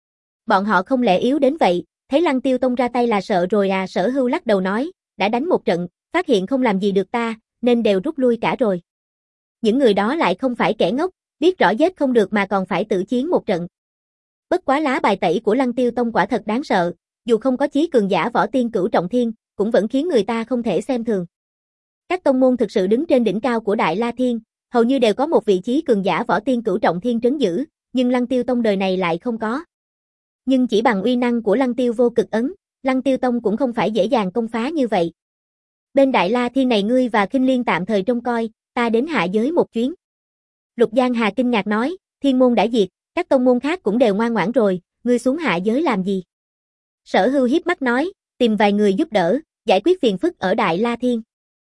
Bọn họ không lẽ yếu đến vậy, thấy Lăng Tiêu Tông ra tay là sợ rồi à? Sở Hưu lắc đầu nói, đã đánh một trận, phát hiện không làm gì được ta, nên đều rút lui cả rồi. Những người đó lại không phải kẻ ngốc, biết rõ giết không được mà còn phải tự chiến một trận. Bất quá lá bài tẩy của Lăng Tiêu Tông quả thật đáng sợ, dù không có chí cường giả võ tiên cửu trọng thiên, cũng vẫn khiến người ta không thể xem thường. Các tông môn thực sự đứng trên đỉnh cao của Đại La Thiên, hầu như đều có một vị chí cường giả võ tiên cửu trọng thiên trấn giữ, nhưng Lăng Tiêu Tông đời này lại không có. Nhưng chỉ bằng uy năng của Lăng Tiêu vô cực ấn, Lăng Tiêu Tông cũng không phải dễ dàng công phá như vậy. Bên Đại La Thiên này ngươi và Khinh Liên tạm thời trông coi, ta đến hạ giới một chuyến. Lục Giang Hà kinh ngạc nói, Thiên môn đã diệt, các tông môn khác cũng đều ngoan ngoãn rồi, ngươi xuống hạ giới làm gì? Sở Hưu hiếp mắt nói, tìm vài người giúp đỡ, giải quyết phiền phức ở Đại La Thiên.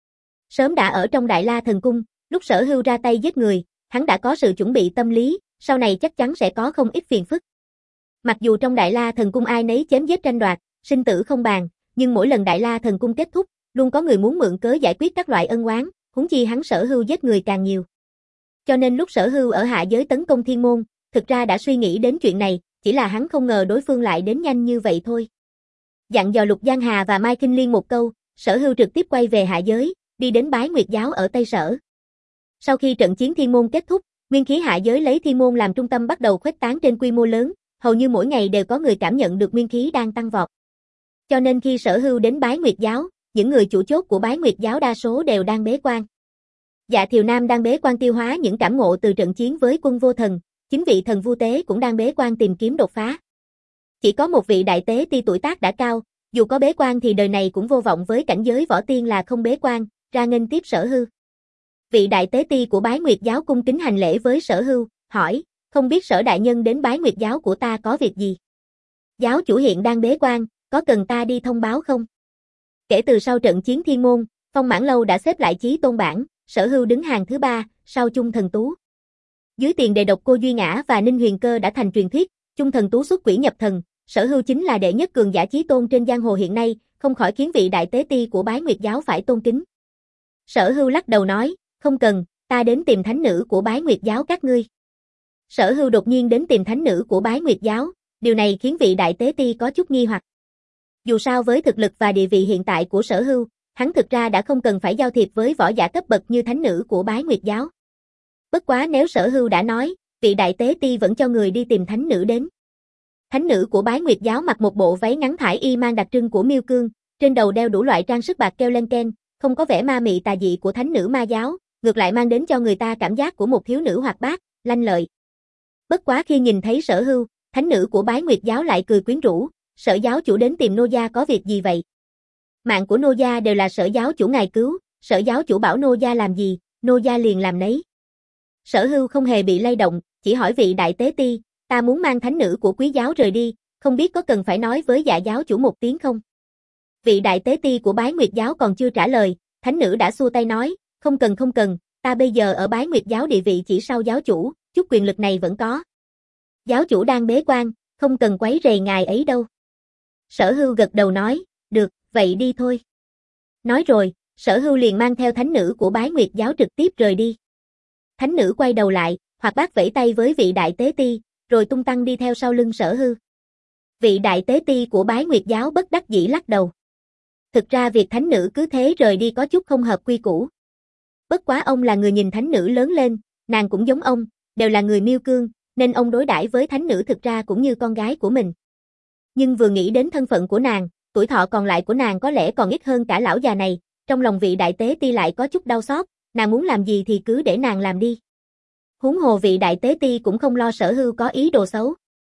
Sớm đã ở trong Đại La Thần Cung, lúc Sở Hưu ra tay giết người, hắn đã có sự chuẩn bị tâm lý, sau này chắc chắn sẽ có không ít phiền phức. Mặc dù trong Đại La Thần Cung ai nấy chém giết tranh đoạt, sinh tử không bàn, nhưng mỗi lần Đại La Thần Cung kết thúc, luôn có người muốn mượn cớ giải quyết các loại ân oán, huống chi hắn Sở Hưu giết người càng nhiều. Cho nên lúc Sở Hưu ở hạ giới tấn công Thiên môn, thực ra đã suy nghĩ đến chuyện này, chỉ là hắn không ngờ đối phương lại đến nhanh như vậy thôi. Dặn dò Lục Giang Hà và Mai Kinh Liên một câu, Sở Hưu trực tiếp quay về hạ giới, đi đến Bái Nguyệt giáo ở Tây Sở. Sau khi trận chiến Thiên môn kết thúc, nguyên khí hạ giới lấy Thiên môn làm trung tâm bắt đầu khuếch tán trên quy mô lớn, hầu như mỗi ngày đều có người cảm nhận được nguyên khí đang tăng vọt. Cho nên khi Sở Hưu đến Bái Nguyệt giáo, những người chủ chốt của Bái Nguyệt giáo đa số đều đang bế quan. Dạ Thiều Nam đang bế quan tiêu hóa những cảm ngộ từ trận chiến với quân vô thần, chính vị thần Vu Tế cũng đang bế quan tìm kiếm đột phá. Chỉ có một vị đại tế ti tuổi tác đã cao, dù có bế quan thì đời này cũng vô vọng với cảnh giới võ tiên là không bế quan, ra nghênh tiếp Sở Hưu. Vị đại tế ti của Bái Nguyệt giáo cung kính hành lễ với Sở Hưu, hỏi, không biết Sở đại nhân đến Bái Nguyệt giáo của ta có việc gì? Giáo chủ hiện đang bế quan, có cần ta đi thông báo không? Kể từ sau trận chiến Thiên môn, Phong Mãn Lâu đã xếp lại chí tôn bảng, Sở Hưu đứng hàng thứ ba, sau Chung Thần Tú. Dưới tiền đề độc Cô Duy Ngã và Ninh Huyền Cơ đã thành truyền thuyết, Chung Thần Tú xuất quỷ nhập thần, Sở Hưu chính là đệ nhất cường giả chí tôn trên giang hồ hiện nay, không khỏi khiến vị đại tế ti của Bái Nguyệt giáo phải tôn kính. Sở Hưu lắc đầu nói, không cần, ta đến tìm thánh nữ của Bái Nguyệt giáo các ngươi. Sở Hưu đột nhiên đến tìm thánh nữ của Bái Nguyệt giáo, điều này khiến vị đại tế ti có chút nghi hoặc. Dù sao với thực lực và địa vị hiện tại của Sở Hưu, hắn thực ra đã không cần phải giao thiệp với võ giả cấp bậc như thánh nữ của Bái Nguyệt giáo. Bất quá nếu Sở Hưu đã nói, vị đại tế ti vẫn cho người đi tìm thánh nữ đến. Thánh nữ của Bái Nguyệt giáo mặc một bộ váy ngắn thải y mang đặc trưng của Miêu Cương, trên đầu đeo đủ loại trang sức bạc keo len ken, không có vẻ ma mị tà dị của thánh nữ ma giáo, ngược lại mang đến cho người ta cảm giác của một thiếu nữ hoạt bát, lanh lợi. Bất quá khi nhìn thấy Sở Hưu, thánh nữ của Bái Nguyệt giáo lại cười quyến rũ, Sở giáo chủ đến tìm nô gia có việc gì vậy? Mạng của nô gia đều là Sở giáo chủ ngài cứu, Sở giáo chủ bảo nô gia làm gì, nô gia liền làm nấy. Sở Hưu không hề bị lay động, chỉ hỏi vị đại tế ti, ta muốn mang thánh nữ của quý giáo rời đi, không biết có cần phải nói với Dạ giáo chủ một tiếng không? Vị đại tế ti của Bái Nguyệt giáo còn chưa trả lời, thánh nữ đã xua tay nói, không cần không cần, ta bây giờ ở Bái Nguyệt giáo địa vị chỉ sau giáo chủ, chút quyền lực này vẫn có. Giáo chủ đang bế quan, không cần quấy rầy ngài ấy đâu. Sở Hưu gật đầu nói, được, vậy đi thôi. Nói rồi, Sở Hưu liền mang theo thánh nữ của Bái Nguyệt giáo trực tiếp rời đi. Thánh nữ quay đầu lại, hoặc bác vẫy tay với vị đại tế ti, rồi tung tăng đi theo sau lưng Sở Hưu. Vị đại tế ti của Bái Nguyệt giáo bất đắc dĩ lắc đầu. Thực ra việc thánh nữ cứ thế rời đi có chút không hợp quy củ. Bất quá ông là người nhìn thánh nữ lớn lên, nàng cũng giống ông, đều là người Miêu Cương, nên ông đối đãi với thánh nữ thực ra cũng như con gái của mình. Nhưng vừa nghĩ đến thân phận của nàng, tuổi thọ còn lại của nàng có lẽ còn ít hơn cả lão già này, trong lòng vị đại tế ti lại có chút đau xót, nàng muốn làm gì thì cứ để nàng làm đi. Huống hồ vị đại tế ti cũng không lo Sở Hưu có ý đồ xấu.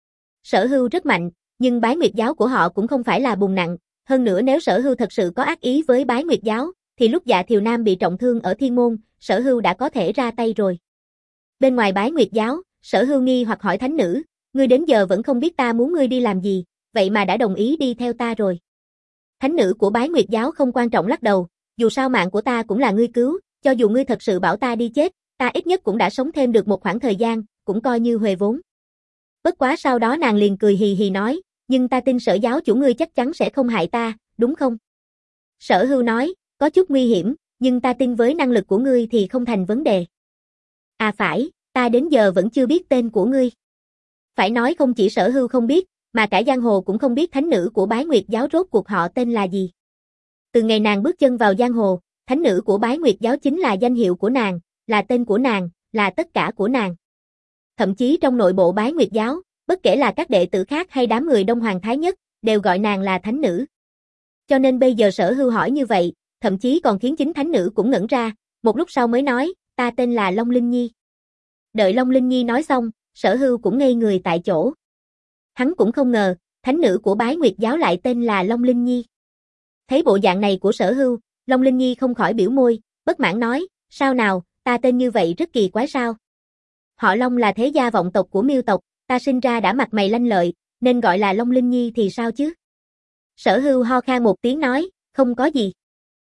Sở Hưu rất mạnh, nhưng Bái Nguyệt giáo của họ cũng không phải là bùn nặng, hơn nữa nếu Sở Hưu thật sự có ác ý với Bái Nguyệt giáo, thì lúc Dạ Thiều Nam bị trọng thương ở Thiên Môn, Sở Hưu đã có thể ra tay rồi. Bên ngoài Bái Nguyệt giáo, Sở Hưu nghi hoặc hỏi thánh nữ, ngươi đến giờ vẫn không biết ta muốn ngươi đi làm gì, vậy mà đã đồng ý đi theo ta rồi. Thánh nữ của Bái Nguyệt giáo không quan trọng lắc đầu, dù sao mạng của ta cũng là ngươi cứu, cho dù ngươi thật sự bảo ta đi chết, ta ít nhất cũng đã sống thêm được một khoảng thời gian, cũng coi như huề vốn. Bất quá sau đó nàng liền cười hì hì nói, nhưng ta tin Sở giáo chủ ngươi chắc chắn sẽ không hại ta, đúng không? Sở Hưu nói, có chút nguy hiểm, nhưng ta tin với năng lực của ngươi thì không thành vấn đề. À phải, ta đến giờ vẫn chưa biết tên của ngươi. Phải nói không chỉ Sở Hưu không biết, mà cả giang hồ cũng không biết thánh nữ của Bái Nguyệt giáo rốt cuộc họ tên là gì. Từ ngày nàng bước chân vào giang hồ, thánh nữ của Bái Nguyệt giáo chính là danh hiệu của nàng, là tên của nàng, là tất cả của nàng. Thậm chí trong nội bộ Bái Nguyệt giáo, bất kể là các đệ tử khác hay đám người Đông Hoàng Thái Nhất, đều gọi nàng là thánh nữ. Cho nên bây giờ Sở Hưu hỏi như vậy, thậm chí còn khiến chính thánh nữ cũng ngẩn ra, một lúc sau mới nói, ta tên là Long Linh Nhi. Đợi Long Linh Nhi nói xong, Sở Hưu cũng ngây người tại chỗ. Hắn cũng không ngờ, thánh nữ của Bái Nguyệt giáo lại tên là Long Linh Nhi. Thấy bộ dạng này của Sở Hưu, Long Linh Nhi không khỏi biểu môi, bất mãn nói, sao nào, ta tên như vậy rất kỳ quái sao? Họ Long là thế gia vọng tộc của Miêu tộc, ta sinh ra đã mặt mày lanh lợi, nên gọi là Long Linh Nhi thì sao chứ? Sở Hưu ho khan một tiếng nói, không có gì.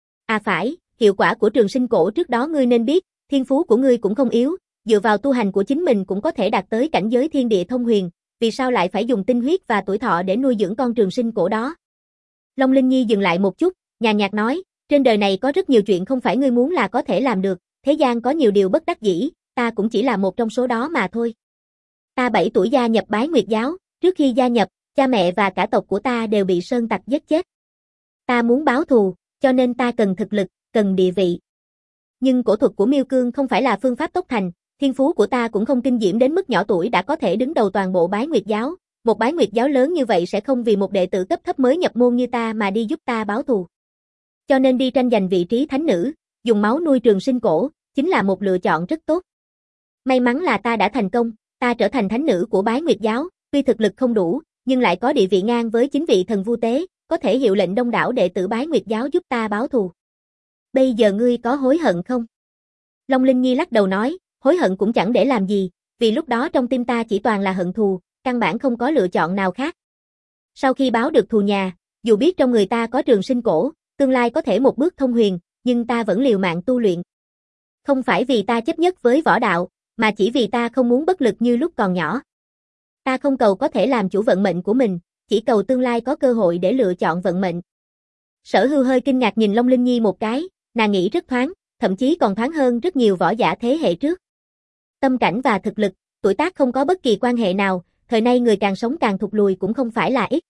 À phải, hiệu quả của trường sinh cổ trước đó ngươi nên biết, thiên phú của ngươi cũng không yếu, dựa vào tu hành của chính mình cũng có thể đạt tới cảnh giới thiên địa thông huyền, vì sao lại phải dùng tinh huyết và tuổi thọ để nuôi dưỡng con trường sinh cổ đó? Long Linh Nhi dừng lại một chút, nhàn nhạt nói, trên đời này có rất nhiều chuyện không phải ngươi muốn là có thể làm được, thế gian có nhiều điều bất đắc dĩ, ta cũng chỉ là một trong số đó mà thôi. Ta bảy tuổi gia nhập Bái Nguyệt giáo, trước khi gia nhập, cha mẹ và cả tộc của ta đều bị sơn tặc giết chết. Ta muốn báo thù, cho nên ta cần thực lực, cần địa vị. Nhưng cổ thuật của Miêu Cương không phải là phương pháp tốc thành, thiên phú của ta cũng không kinh diễm đến mức nhỏ tuổi đã có thể đứng đầu toàn bộ Bái Nguyệt giáo, một Bái Nguyệt giáo lớn như vậy sẽ không vì một đệ tử cấp thấp mới nhập môn như ta mà đi giúp ta báo thù. Cho nên đi tranh giành vị trí thánh nữ, dùng máu nuôi trường sinh cổ, chính là một lựa chọn rất tốt. May mắn là ta đã thành công, ta trở thành thánh nữ của Bái Nguyệt giáo, tuy thực lực không đủ, nhưng lại có địa vị ngang với chính vị thần Vu Tế, có thể hiệu lệnh đông đảo đệ tử Bái Nguyệt giáo giúp ta báo thù. Bây giờ ngươi có hối hận không? Long Linh Nhi lắc đầu nói, hối hận cũng chẳng để làm gì, vì lúc đó trong tim ta chỉ toàn là hận thù, căn bản không có lựa chọn nào khác. Sau khi báo được thù nhà, dù biết trong người ta có trường sinh cổ, tương lai có thể một bước thông huyền, nhưng ta vẫn liều mạng tu luyện. Không phải vì ta chấp nhất với võ đạo, mà chỉ vì ta không muốn bất lực như lúc còn nhỏ. Ta không cầu có thể làm chủ vận mệnh của mình, chỉ cầu tương lai có cơ hội để lựa chọn vận mệnh. Sở Hưu hơi kinh ngạc nhìn Long Linh Nhi một cái, nàng nghĩ rất thoáng, thậm chí còn thoáng hơn rất nhiều võ giả thế hệ trước. Tâm cảnh và thực lực, tuổi tác không có bất kỳ quan hệ nào, thời nay người càng sống càng thụt lùi cũng không phải là ít.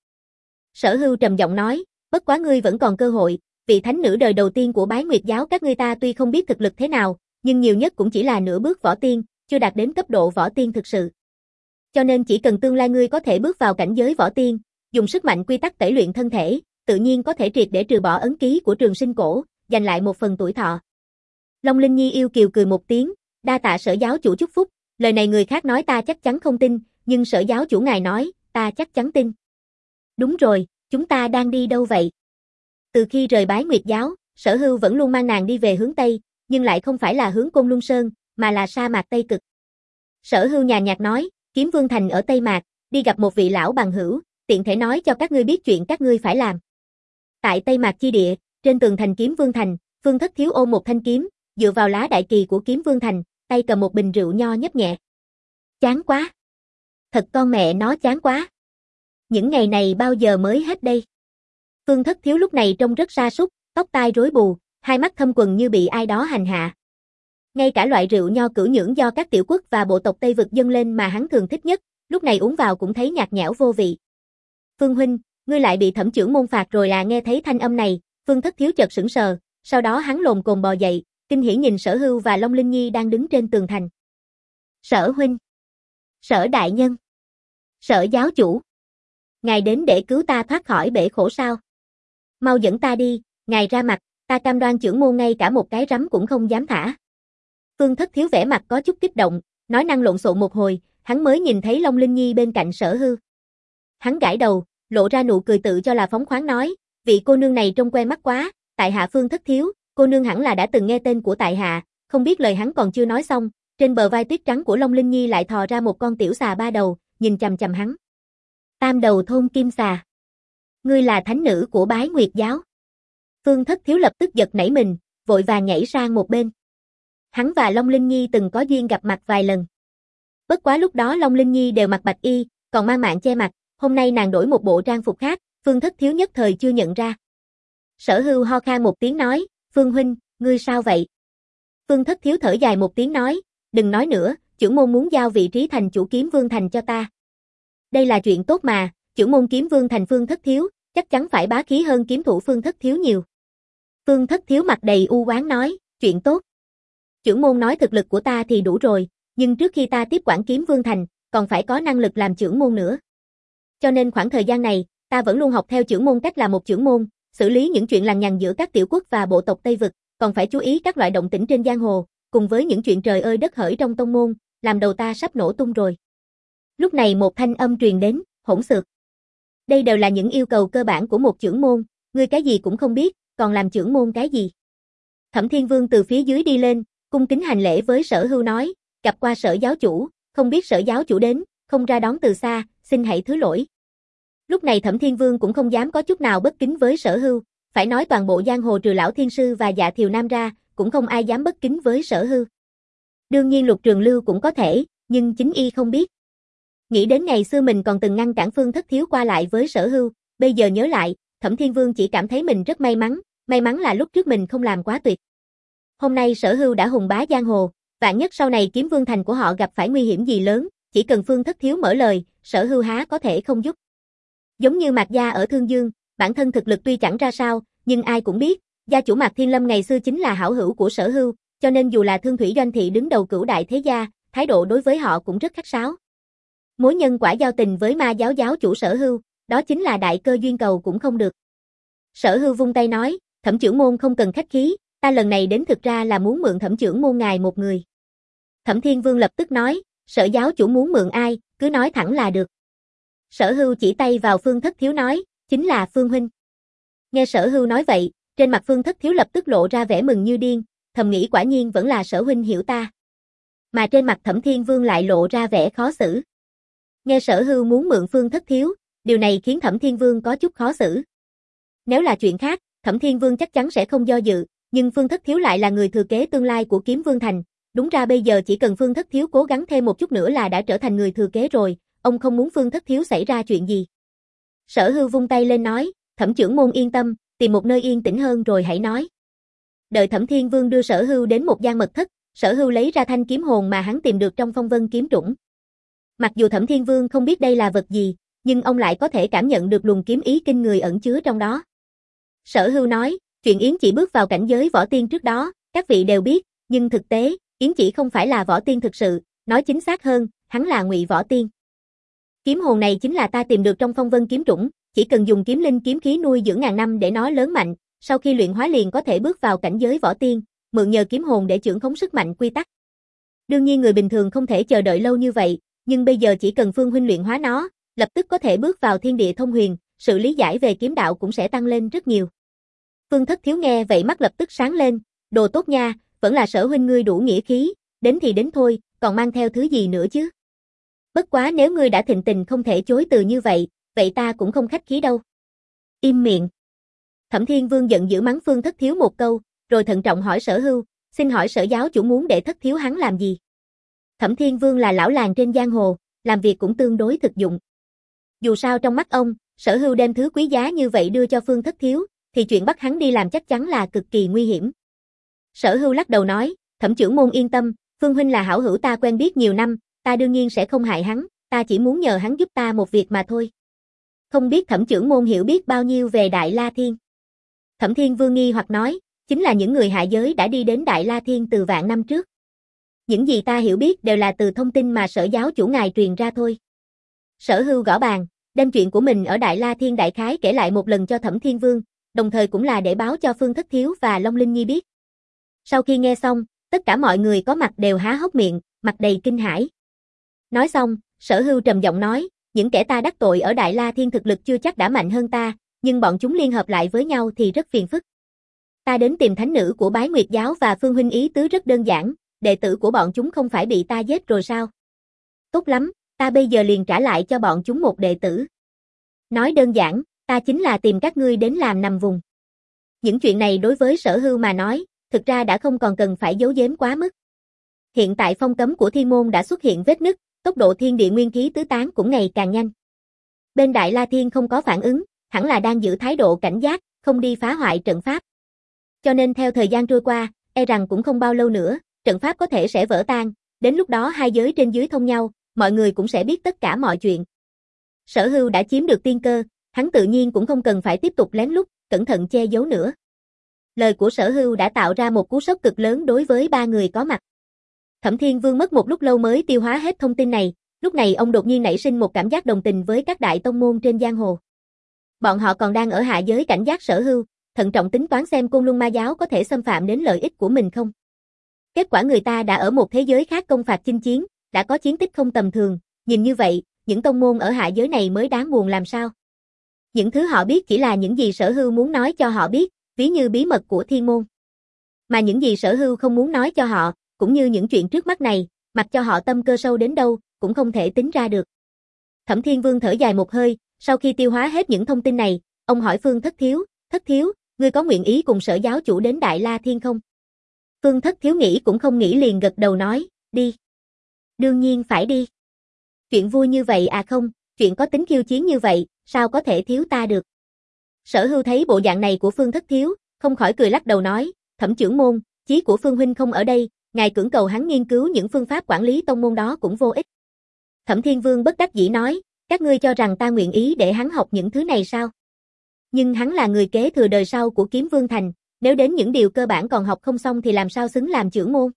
Sở Hưu trầm giọng nói, bất quá ngươi vẫn còn cơ hội, vị thánh nữ đời đầu tiên của Bái Nguyệt giáo các ngươi ta tuy không biết thực lực thế nào, nhưng nhiều nhất cũng chỉ là nửa bước võ tiên, chưa đạt đến cấp độ võ tiên thực sự. Cho nên chỉ cần tương lai ngươi có thể bước vào cảnh giới võ tiên, dùng sức mạnh quy tắc tẩy luyện thân thể, tự nhiên có thể triệt để trừ bỏ ấn ký của trường sinh cổ, giành lại một phần tuổi thọ. Long Linh Nhi yêu kiều cười một tiếng, đa tạ Sở giáo chủ chúc phúc, lời này người khác nói ta chắc chắn không tin, nhưng Sở giáo chủ ngài nói, ta chắc chắn tin. Đúng rồi, chúng ta đang đi đâu vậy? Từ khi rời Bái Nguyệt giáo, Sở Hưu vẫn luôn mang nàng đi về hướng Tây, nhưng lại không phải là hướng Côn Luân Sơn, mà là sa mạc Tây Cực. Sở Hưu nhàn nhạt nói, Kiếm Vương Thành ở Tây Mạc, đi gặp một vị lão bằng hữu, tiện thể nói cho các ngươi biết chuyện các ngươi phải làm. Tại Tây Mạc chi địa, trên tường thành Kiếm Vương Thành, Phương Thất Thiếu ôm một thanh kiếm, dựa vào lá đại kỳ của Kiếm Vương Thành, tay cầm một bình rượu nho nhấp nhẹ. Chán quá. Thật con mẹ nó chán quá. Những ngày này bao giờ mới hết đây? Phương Thất Thiếu lúc này trông rất sa sút, tóc tai rối bù, hai mắt thâm quầng như bị ai đó hành hạ. Ngay cả loại rượu nho cửu nhưỡng do các tiểu quốc và bộ tộc Tây Vực dâng lên mà hắn thường thích nhất, lúc này uống vào cũng thấy nhạt nhẽo vô vị. Phương huynh, ngươi lại bị Thẩm trưởng môn phạt rồi à? Nghe thấy thanh âm này, Phương Thất Thiếu chợt sững sờ, sau đó hắn lồm cồm bò dậy, kinh hỉ nhìn Sở Hưu và Long Linh Nhi đang đứng trên tường thành. Sở huynh, Sở đại nhân, Sở giáo chủ, ngài đến để cứu ta thoát khỏi bể khổ sao? Mau dẫn ta đi, ngài ra mặt, ta cam đoan trưởng môn ngay cả một cái rắm cũng không dám thả. Phương Thất Thiếu vẻ mặt có chút kích động, nói năng lộn xộn một hồi, hắn mới nhìn thấy Long Linh Nhi bên cạnh Sở Hưu. Hắn gãi đầu, lộ ra nụ cười tự cho là phóng khoáng nói, vị cô nương này trông quen mắt quá, tại hạ Phương Thất Thiếu, cô nương hẳn là đã từng nghe tên của tại hạ. Không biết lời hắn còn chưa nói xong, trên bờ vai tuyết trắng của Long Linh Nhi lại thò ra một con tiểu xà ba đầu, nhìn chằm chằm hắn. Tam đầu thôn kim xà. Ngươi là thánh nữ của Bái Nguyệt giáo. Phương Thất Thiếu lập tức giật nảy mình, vội vàng nhảy sang một bên. Hắn và Long Linh Nhi từng có duyên gặp mặt vài lần. Bất quá lúc đó Long Linh Nhi đều mặc bạch y, còn mang mạng che mặt, hôm nay nàng đổi một bộ trang phục khác, Phương Thất Thiếu nhất thời chưa nhận ra. Sở Hưu ho khan một tiếng nói, Phương huynh, ngươi sao vậy? Phương Thất Thiếu thở dài một tiếng nói, đừng nói nữa, trưởng môn muốn giao vị trí thành chủ Kiếm Vương thành cho ta. Đây là chuyện tốt mà, trưởng môn Kiếm Vương thành Phương Thất Thiếu, chắc chắn phải bá khí hơn kiếm thủ Phương Thất Thiếu nhiều. Phương Thất Thiếu mặt đầy u oán nói, chuyện tốt. Trưởng môn nói thực lực của ta thì đủ rồi, nhưng trước khi ta tiếp quản Kiếm Vương thành, còn phải có năng lực làm trưởng môn nữa. Cho nên khoảng thời gian này, ta vẫn luôn học theo trưởng môn cách là một trưởng môn, xử lý những chuyện lằng nhằng giữa các tiểu quốc và bộ tộc Tây Vực, còn phải chú ý các loại động tĩnh trên giang hồ, cùng với những chuyện trời ơi đất hỡi trong tông môn, làm đầu ta sắp nổ tung rồi. Lúc này một thanh âm truyền đến, hỗn xược. Đây đều là những yêu cầu cơ bản của một trưởng môn, ngươi cái gì cũng không biết, còn làm trưởng môn cái gì? Thẩm Thiên Vương từ phía dưới đi lên, cung kính hành lễ với Sở Hưu nói, gặp qua Sở giáo chủ, không biết Sở giáo chủ đến, không ra đón từ xa, xin hãy thứ lỗi. Lúc này Thẩm Thiên Vương cũng không dám có chút nào bất kính với Sở Hưu, phải nói toàn bộ giang hồ trừ lão thiên sư và Dạ Thiều Nam ra, cũng không ai dám bất kính với Sở Hưu. Đương nhiên Lục Trường Lưu cũng có thể, nhưng chính y không biết. Nghĩ đến ngày xưa mình còn từng ngăn cản Phương Thất Thiếu qua lại với Sở Hưu, bây giờ nhớ lại, Thẩm Thiên Vương chỉ cảm thấy mình rất may mắn, may mắn là lúc trước mình không làm quá tuyệt. Hôm nay Sở Hưu đã hùng bá giang hồ, vạn nhất sau này Kiếm Vương thành của họ gặp phải nguy hiểm gì lớn, chỉ cần Phương Thất Thiếu mở lời, Sở Hưu há có thể không giúp. Giống như Mạc gia ở Thương Dương, bản thân thực lực tuy chẳng ra sao, nhưng ai cũng biết, gia chủ Mạc Thiên Lâm ngày xưa chính là hảo hữu của Sở Hưu, cho nên dù là Thương Thủy Doanh thị đứng đầu cửu đại thế gia, thái độ đối với họ cũng rất khách sáo. Mối nhân quả giao tình với Ma giáo giáo chủ Sở Hưu, đó chính là đại cơ duyên cầu cũng không được. Sở Hưu vung tay nói, Thẩm trưởng môn không cần khách khí, ta lần này đến thực ra là muốn mượn Thẩm trưởng môn ngài một người. Thẩm Thiên Vương lập tức nói, Sở giáo chủ muốn mượn ai, cứ nói thẳng là được. Sở Hưu chỉ tay vào Phương Thất Thiếu nói, chính là Phương huynh. Nghe Sở Hưu nói vậy, trên mặt Phương Thất Thiếu lập tức lộ ra vẻ mừng như điên, thầm nghĩ quả nhiên vẫn là Sở huynh hiểu ta. Mà trên mặt Thẩm Thiên Vương lại lộ ra vẻ khó xử. Nghe Sở Hưu muốn mượn Phương Thất Thiếu, điều này khiến Thẩm Thiên Vương có chút khó xử. Nếu là chuyện khác, Thẩm Thiên Vương chắc chắn sẽ không do dự, nhưng Phương Thất Thiếu lại là người thừa kế tương lai của Kiếm Vương thành, đúng ra bây giờ chỉ cần Phương Thất Thiếu cố gắng thêm một chút nữa là đã trở thành người thừa kế rồi, ông không muốn Phương Thất Thiếu xảy ra chuyện gì. Sở Hưu vung tay lên nói, Thẩm trưởng môn yên tâm, tìm một nơi yên tĩnh hơn rồi hãy nói. Đợi Thẩm Thiên Vương đưa Sở Hưu đến một gian mật thất, Sở Hưu lấy ra thanh kiếm hồn mà hắn tìm được trong Phong Vân kiếm trũng. Mặc dù Thẩm Thiên Vương không biết đây là vật gì, nhưng ông lại có thể cảm nhận được luồng kiếm ý kinh người ẩn chứa trong đó. Sở Hưu nói, chuyện Yến Chỉ bước vào cảnh giới võ tiên trước đó, các vị đều biết, nhưng thực tế, Yến Chỉ không phải là võ tiên thực sự, nói chính xác hơn, hắn là ngụy võ tiên. Kiếm hồn này chính là ta tìm được trong Phong Vân kiếm trũng, chỉ cần dùng kiếm linh kiếm khí nuôi dưỡng ngàn năm để nó lớn mạnh, sau khi luyện hóa liền có thể bước vào cảnh giới võ tiên, mượn nhờ kiếm hồn để chưởng khống sức mạnh quy tắc. Đương nhiên người bình thường không thể chờ đợi lâu như vậy, nhưng bây giờ chỉ cần Phương huynh luyện hóa nó, lập tức có thể bước vào thiên địa thông huyền, sự lý giải về kiếm đạo cũng sẽ tăng lên rất nhiều. Phương Thất Thiếu nghe vậy mắt lập tức sáng lên, đồ tốt nha, vẫn là Sở huynh ngươi đủ nghĩa khí, đến thì đến thôi, còn mang theo thứ gì nữa chứ? Bất quá nếu ngươi đã thịnh tình không thể chối từ như vậy, vậy ta cũng không khách khí đâu. Im miệng. Thẩm Thiên Vương giận dữ mắng Phương Thất Thiếu một câu, rồi thận trọng hỏi Sở Hưu, xin hỏi Sở giáo chủ muốn để Thất Thiếu hắn làm gì? Thẩm Thiên Vương là lão làng trên giang hồ, làm việc cũng tương đối thực dụng. Dù sao trong mắt ông, Sở Hưu đem thứ quý giá như vậy đưa cho Phương Thất Thiếu, thì chuyện bắt hắn đi làm chắc chắn là cực kỳ nguy hiểm. Sở Hưu lắc đầu nói, Thẩm trưởng môn yên tâm, Phương huynh là hảo hữu ta quen biết nhiều năm, ta đương nhiên sẽ không hại hắn, ta chỉ muốn nhờ hắn giúp ta một việc mà thôi. Không biết Thẩm trưởng môn hiểu biết bao nhiêu về Đại La Thiên? Thẩm Thiên Vương nghi hoặc nói, chính là những người hạ giới đã đi đến Đại La Thiên từ vạn năm trước. Những gì ta hiểu biết đều là từ thông tin mà Sở giáo chủ ngài truyền ra thôi. Sở Hưu gõ bàn, đem chuyện của mình ở Đại La Thiên đại khái kể lại một lần cho Thẩm Thiên Vương, đồng thời cũng là để báo cho Phương Thất Thiếu và Long Linh Nhi biết. Sau khi nghe xong, tất cả mọi người có mặt đều há hốc miệng, mặt đầy kinh hãi. Nói xong, Sở Hưu trầm giọng nói, những kẻ ta đắc tội ở Đại La Thiên thực lực chưa chắc đã mạnh hơn ta, nhưng bọn chúng liên hợp lại với nhau thì rất phiền phức. Ta đến tìm thánh nữ của Bái Nguyệt giáo và Phương huynh ý tứ rất đơn giản, đệ tử của bọn chúng không phải bị ta giết rồi sao? Tốt lắm, ta bây giờ liền trả lại cho bọn chúng một đệ tử. Nói đơn giản, ta chính là tìm các ngươi đến làm nằm vùng. Những chuyện này đối với Sở Hưu mà nói, thực ra đã không còn cần phải giấu giếm quá mức. Hiện tại phong cấm của thiên môn đã xuất hiện vết nứt, tốc độ thiên địa nguyên khí tứ tán cũng ngày càng nhanh. Bên Đại La Thiên không có phản ứng, hẳn là đang giữ thái độ cảnh giác, không đi phá hoại trận pháp. Cho nên theo thời gian trôi qua, e rằng cũng không bao lâu nữa, trận pháp có thể sẽ vỡ tan, đến lúc đó hai giới trên dưới thông nhau, mọi người cũng sẽ biết tất cả mọi chuyện. Sở Hưu đã chiếm được tiên cơ, hắn tự nhiên cũng không cần phải tiếp tục lén lút, cẩn thận che giấu nữa. Lời của Sở Hưu đã tạo ra một cú sốc cực lớn đối với ba người có mặt. Thẩm Thiên Vương mất một lúc lâu mới tiêu hóa hết thông tin này, lúc này ông đột nhiên nảy sinh một cảm giác đồng tình với các đại tông môn trên giang hồ. Bọn họ còn đang ở hạ giới cảnh giác Sở Hưu, thận trọng tính toán xem Côn Luân Ma giáo có thể xâm phạm đến lợi ích của mình không. Kết quả người ta đã ở một thế giới khác công phạt chinh chiến, đã có chiến tích không tầm thường, nhìn như vậy, những tông môn ở hạ giới này mới đáng buồn làm sao. Những thứ họ biết chỉ là những gì Sở Hưu muốn nói cho họ biết, ví như bí mật của thiên môn. Mà những gì Sở Hưu không muốn nói cho họ, cũng như những chuyện trước mắt này, mặc cho họ tâm cơ sâu đến đâu, cũng không thể tính ra được. Thẩm Thiên Vương thở dài một hơi, sau khi tiêu hóa hết những thông tin này, ông hỏi Phương Thất Thiếu, Thất Thiếu, ngươi có nguyện ý cùng Sở giáo chủ đến Đại La Thiên không? Phương Thất Thiếu nghĩ cũng không nghĩ liền gật đầu nói, đi. Đương nhiên phải đi. Chuyện vui như vậy à không, chuyện có tính khiêu chiến như vậy, sao có thể thiếu ta được? Sở Hưu thấy bộ dạng này của Phương Thất Thiếu, không khỏi cười lắc đầu nói, Thẩm trưởng môn, chí của Phương huynh không ở đây, ngài cưỡng cầu hắn nghiên cứu những phương pháp quản lý tông môn đó cũng vô ích. Thẩm Thiên Vương bất đắc dĩ nói, các ngươi cho rằng ta nguyện ý để hắn học những thứ này sao? Nhưng hắn là người kế thừa đời sau của Kiếm Vương Thành, nếu đến những điều cơ bản còn học không xong thì làm sao xứng làm trưởng môn?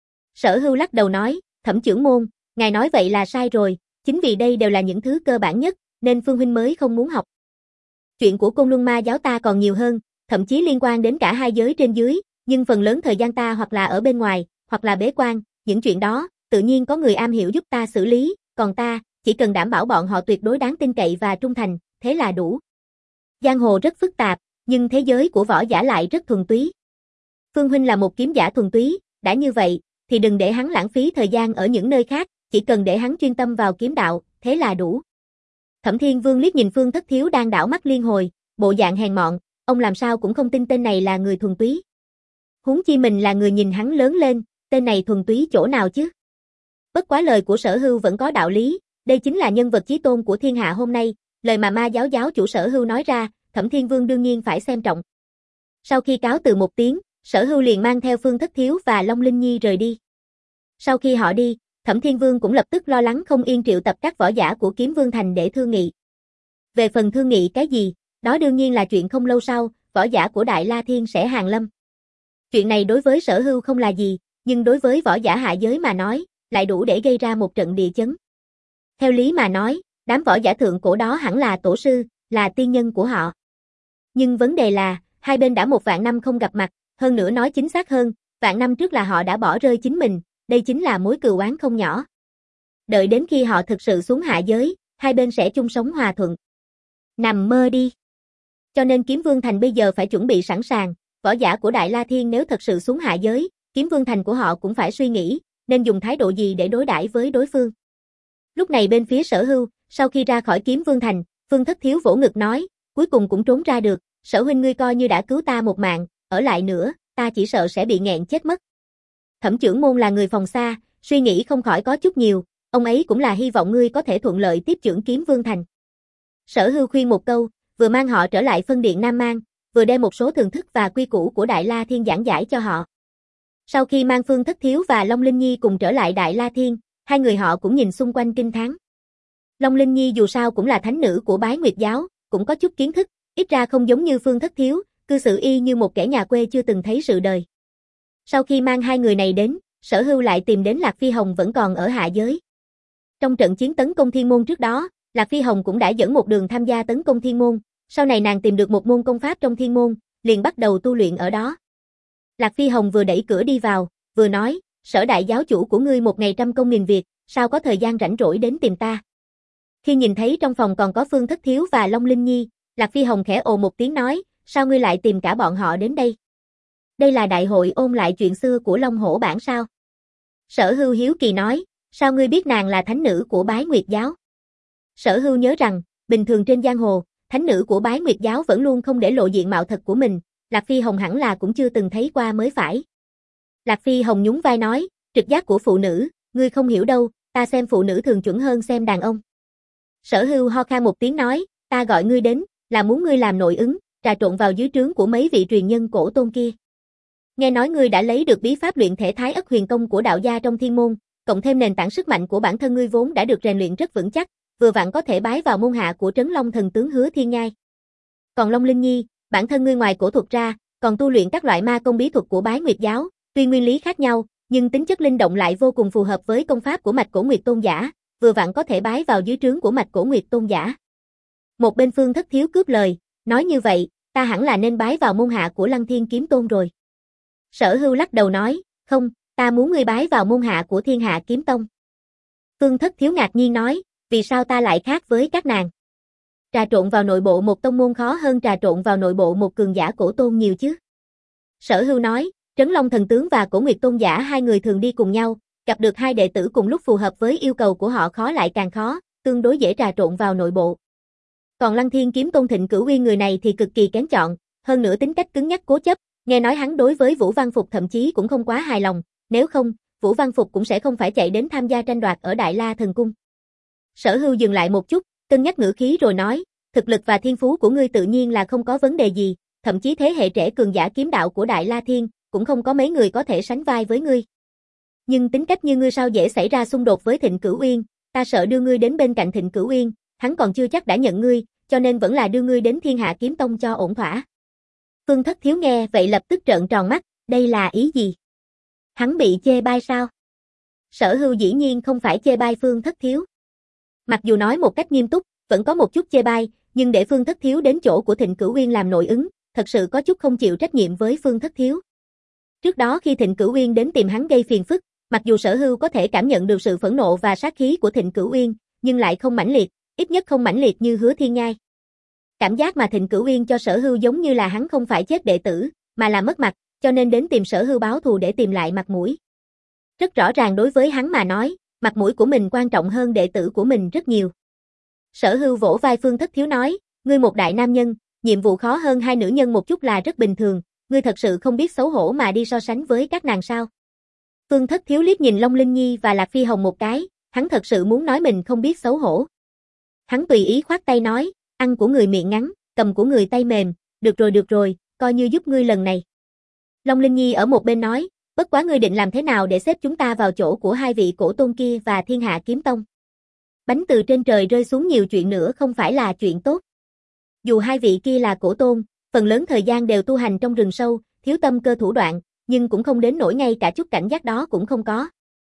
Sở Hưu lắc đầu nói, Thẩm trưởng môn, ngài nói vậy là sai rồi, chính vì đây đều là những thứ cơ bản nhất, nên Phương huynh mới không muốn học. Chuyện của Côn Luân Ma giáo ta còn nhiều hơn, thậm chí liên quan đến cả hai giới trên dưới, nhưng phần lớn thời gian ta hoặc là ở bên ngoài, hoặc là bế quan, những chuyện đó, tự nhiên có người am hiểu giúp ta xử lý, còn ta, chỉ cần đảm bảo bọn họ tuyệt đối đáng tin cậy và trung thành, thế là đủ. Giang hồ rất phức tạp, nhưng thế giới của võ giả lại rất thuần túy. Phương huynh là một kiếm giả thuần túy, đã như vậy, thì đừng để hắn lãng phí thời gian ở những nơi khác, chỉ cần để hắn chuyên tâm vào kiếm đạo, thế là đủ. Thẩm Thiên Vương liếc nhìn Phương Thất Thiếu đang đảo mắt liên hồi, bộ dạng hèn mọn, ông làm sao cũng không tin tên này là người thuần túy. Huống chi mình là người nhìn hắn lớn lên, tên này thuần túy chỗ nào chứ? Bất quá lời của Sở Hưu vẫn có đạo lý, đây chính là nhân vật chí tôn của thiên hạ hôm nay, lời mà Ma giáo giáo chủ Sở Hưu nói ra, Thẩm Thiên Vương đương nhiên phải xem trọng. Sau khi cáo từ một tiếng, Sở Hưu liền mang theo Phương Thất Thiếu và Long Linh Nhi rời đi. Sau khi họ đi, Thẩm Thiên Vương cũng lập tức lo lắng không yên triệu tập các võ giả của Kiếm Vương Thành để thương nghị. Về phần thương nghị cái gì, đó đương nhiên là chuyện không lâu sau, võ giả của Đại La Thiên sẽ hàng lâm. Chuyện này đối với Sở Hưu không là gì, nhưng đối với võ giả hạ giới mà nói, lại đủ để gây ra một trận địa chấn. Theo lý mà nói, đám võ giả thượng cổ đó hẳn là tổ sư, là tiên nhân của họ. Nhưng vấn đề là, hai bên đã một vạn năm không gặp mặt, hơn nữa nói chính xác hơn, vạn năm trước là họ đã bỏ rơi chính mình, đây chính là mối cừu oán không nhỏ. Đợi đến khi họ thực sự xuống hạ giới, hai bên sẽ chung sống hòa thuận. Nằm mơ đi. Cho nên Kiếm Vương Thành bây giờ phải chuẩn bị sẵn sàng, võ giả của Đại La Thiên nếu thật sự xuống hạ giới, Kiếm Vương Thành của họ cũng phải suy nghĩ, nên dùng thái độ gì để đối đãi với đối phương. Lúc này bên phía Sở Hưu, sau khi ra khỏi Kiếm Vương Thành, Phương Thất Thiếu vỗ ngực nói, cuối cùng cũng trốn ra được, Sở huynh ngươi coi như đã cứu ta một mạng, ở lại nữa, ta chỉ sợ sẽ bị nghẹn chết mất. Thẩm trưởng môn là người phòng xa, suy nghĩ không khỏi có chút nhiều, ông ấy cũng là hy vọng ngươi có thể thuận lợi tiếp trưởng Kiếm Vương Thành. Sở Hưu khuyên một câu, vừa mang họ trở lại phân điện Nam Mang, vừa đem một số thường thức và quy củ của Đại La Thiên giảng giải cho họ. Sau khi mang Phương Thất Thiếu và Long Linh Nhi cùng trở lại Đại La Thiên, hai người họ cũng nhìn xung quanh kinh thán. Long Linh Nhi dù sao cũng là thánh nữ của Bái Nguyệt giáo, cũng có chút kiến thức, ít ra không giống như Phương Thất Thiếu, cư xử y như một kẻ nhà quê chưa từng thấy sự đời. Sau khi mang hai người này đến, Sở Hưu lại tìm đến Lạc Phi Hồng vẫn còn ở hạ giới. Trong trận chiến tấn công Thiên Môn trước đó, Lạc Phi Hồng cũng đã dẫn một đường tham gia tấn công Thiên Môn, sau này nàng tìm được một môn công pháp trong Thiên Môn, liền bắt đầu tu luyện ở đó. Lạc Phi Hồng vừa đẩy cửa đi vào, vừa nói, Sở đại giáo chủ của ngươi một ngày trăm công nghìn việc, sao có thời gian rảnh rỗi đến tìm ta. Khi nhìn thấy trong phòng còn có Phương Thất Thiếu và Long Linh Nhi, Lạc Phi Hồng khẽ ồ một tiếng nói, sao ngươi lại tìm cả bọn họ đến đây? Đây là đại hội ôn lại chuyện xưa của Long Hổ Bản sao? Sở Hưu hiếu kỳ nói, sao ngươi biết nàng là thánh nữ của Bái Nguyệt giáo? Sở Hưu nhớ rằng, bình thường trên giang hồ, thánh nữ của Bái Nguyệt giáo vẫn luôn không để lộ diện mạo thật của mình, Lạc Phi Hồng hẳn là cũng chưa từng thấy qua mới phải. Lạc Phi Hồng nhún vai nói, trực giác của phụ nữ, ngươi không hiểu đâu, ta xem phụ nữ thường chuẩn hơn xem đàn ông. Sở Hưu ho khan một tiếng nói, ta gọi ngươi đến, là muốn ngươi làm nội ứng, trà trộn vào dưới trướng của mấy vị truyền nhân cổ tôn kia. Nghe nói ngươi đã lấy được bí pháp luyện thể Thái Ất Huyền Công của đạo gia trong Thiên Môn, cộng thêm nền tảng sức mạnh của bản thân ngươi vốn đã được rèn luyện rất vững chắc, vừa vặn có thể bái vào môn hạ của Trấn Long thần tướng Hứa Thiên Nhai. Còn Long Linh Nhi, bản thân ngươi ngoài cổ thuật ra, còn tu luyện các loại ma công bí thuật của Bái Nguyệt giáo, tuy nguyên lý khác nhau, nhưng tính chất linh động lại vô cùng phù hợp với công pháp của Mạch Cổ Nguyệt Tôn giả, vừa vặn có thể bái vào dưới trướng của Mạch Cổ Nguyệt Tôn giả. Một bên Phương Thất Thiếu cướp lời, nói như vậy, ta hẳn là nên bái vào môn hạ của Lăng Thiên Kiếm Tôn rồi. Sở Hưu lắc đầu nói, không, ta muốn ngươi bái vào môn hạ của Thiên Hạ Kiếm Tông. Phương Thất Thiếu ngạc nhiên nói, vì sao ta lại khác với các nàng? Trà trộn vào nội bộ một tông môn khó hơn trà trộn vào nội bộ một cường giả cổ tôn nhiều chứ. Sở Hưu nói, Trấn Long thần tướng và Cổ Nguyệt Tôn giả hai người thường đi cùng nhau, gặp được hai đệ tử cùng lúc phù hợp với yêu cầu của họ khó lại càng khó, tương đối dễ trà trộn vào nội bộ. Còn Lăng Thiên Kiếm Tôn Thịnh Cửu Uyên người này thì cực kỳ kén chọn, hơn nữa tính cách cứng nhắc cố chấp, nghe nói hắn đối với Vũ Văn Phục thậm chí cũng không quá hài lòng, nếu không, Vũ Văn Phục cũng sẽ không phải chạy đến tham gia tranh đoạt ở Đại La Thần Cung. Sở Hưu dừng lại một chút, cân nhắc ngữ khí rồi nói, thực lực và thiên phú của ngươi tự nhiên là không có vấn đề gì, thậm chí thế hệ trẻ cường giả kiếm đạo của Đại La Thiên, cũng không có mấy người có thể sánh vai với ngươi. Nhưng tính cách như ngươi sao dễ xảy ra xung đột với Thịnh Cửu Uyên, ta sợ đưa ngươi đến bên cạnh Thịnh Cửu Uyên, hắn còn chưa chắc đã nhận ngươi, cho nên vẫn là đưa ngươi đến Thiên Hạ Kiếm Tông cho ổn thỏa. Phương Thất Thiếu nghe vậy lập tức trợn tròn mắt, đây là ý gì? Hắn bị chê bai sao? Sở Hưu dĩ nhiên không phải chê bai Phương Thất Thiếu. Mặc dù nói một cách nghiêm túc, vẫn có một chút chê bai, nhưng để Phương Thất Thiếu đến chỗ của Thịnh Cửu Uyên làm nội ứng, thật sự có chút không chịu trách nhiệm với Phương Thất Thiếu. Trước đó khi Thịnh Cửu Uyên đến tìm hắn gây phiền phức, mặc dù Sở Hưu có thể cảm nhận được sự phẫn nộ và sát khí của Thịnh Cửu Uyên, nhưng lại không mãnh liệt, ít nhất không mãnh liệt như Hứa Thiên Nhai. Cảm giác mà Thịnh Cửu Uyên cho Sở Hưu giống như là hắn không phải chết đệ tử, mà là mất mặt, cho nên đến tìm Sở Hưu báo thù để tìm lại mặt mũi. Rất rõ ràng đối với hắn mà nói, mặt mũi của mình quan trọng hơn đệ tử của mình rất nhiều. Sở Hưu vỗ vai Phương Thất Thiếu nói, ngươi một đại nam nhân, nhiệm vụ khó hơn hai nữ nhân một chút là rất bình thường, ngươi thật sự không biết xấu hổ mà đi so sánh với các nàng sao? Phương Thất Thiếu liếc nhìn Long Linh Nhi và Lạc Phi Hồng một cái, hắn thật sự muốn nói mình không biết xấu hổ. Hắn tùy ý khoát tay nói, ăn của người miệng ngắn, cầm của người tay mềm, được rồi được rồi, coi như giúp ngươi lần này. Long Linh Nhi ở một bên nói, bất quá ngươi định làm thế nào để xếp chúng ta vào chỗ của hai vị cổ tôn kia và Thiên Hạ Kiếm Tông? Bánh từ trên trời rơi xuống nhiều chuyện nữa không phải là chuyện tốt. Dù hai vị kia là cổ tôn, phần lớn thời gian đều tu hành trong rừng sâu, thiếu tâm cơ thủ đoạn, nhưng cũng không đến nỗi ngay cả chút cảnh giác đó cũng không có.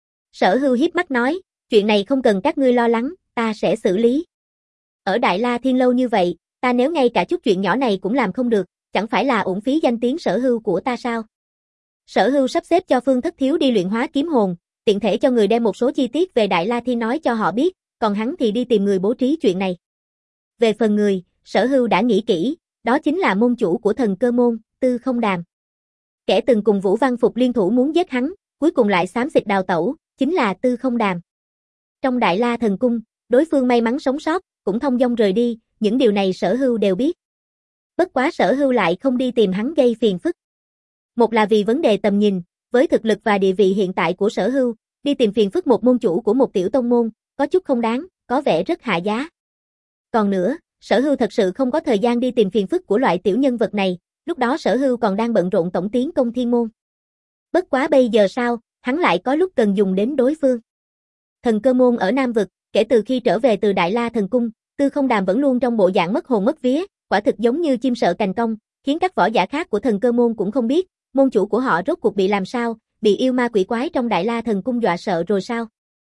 Sở Hưu hiếp mắt nói, chuyện này không cần các ngươi lo lắng, ta sẽ xử lý. Ở Đại La Thiên lâu như vậy, ta nếu ngay cả chút chuyện nhỏ này cũng làm không được, chẳng phải là uổng phí danh tiếng Sở Hưu của ta sao? Sở Hưu sắp xếp cho Phương Thất Thiếu đi luyện hóa kiếm hồn, tiện thể cho người đem một số chi tiết về Đại La Thiên nói cho họ biết, còn hắn thì đi tìm người bố trí chuyện này. Về phần người, Sở Hưu đã nghĩ kỹ, đó chính là môn chủ của Thần Cơ môn, Tư Không Đàm. Kẻ từng cùng Vũ Văn Phục liên thủ muốn giết hắn, cuối cùng lại xám xịt đào tẩu, chính là Tư Không Đàm. Trong Đại La Thần Cung, đối phương may mắn sống sót, cũng thông dong rời đi, những điều này Sở Hưu đều biết. Bất quá Sở Hưu lại không đi tìm hắn gây phiền phức. Một là vì vấn đề tầm nhìn, với thực lực và địa vị hiện tại của Sở Hưu, đi tìm phiền phức một môn chủ của một tiểu tông môn, có chút không đáng, có vẻ rất hạ giá. Còn nữa, Sở Hưu thật sự không có thời gian đi tìm phiền phức của loại tiểu nhân vật này, lúc đó Sở Hưu còn đang bận rộn tổng tiến công thiên môn. Bất quá bây giờ sao, hắn lại có lúc cần dùng đến đối phương. Thần cơ môn ở Nam Vực, kể từ khi trở về từ Đại La Thần Cung, Tư Không Đàm vẫn luôn trong bộ dạng mất hồn mất vía, quả thực giống như chim sợ cành cong, khiến các võ giả khác của thần cơ môn cũng không biết, môn chủ của họ rốt cuộc bị làm sao, bị yêu ma quỷ quái trong Đại La Thần Cung dọa sợ rồi sao?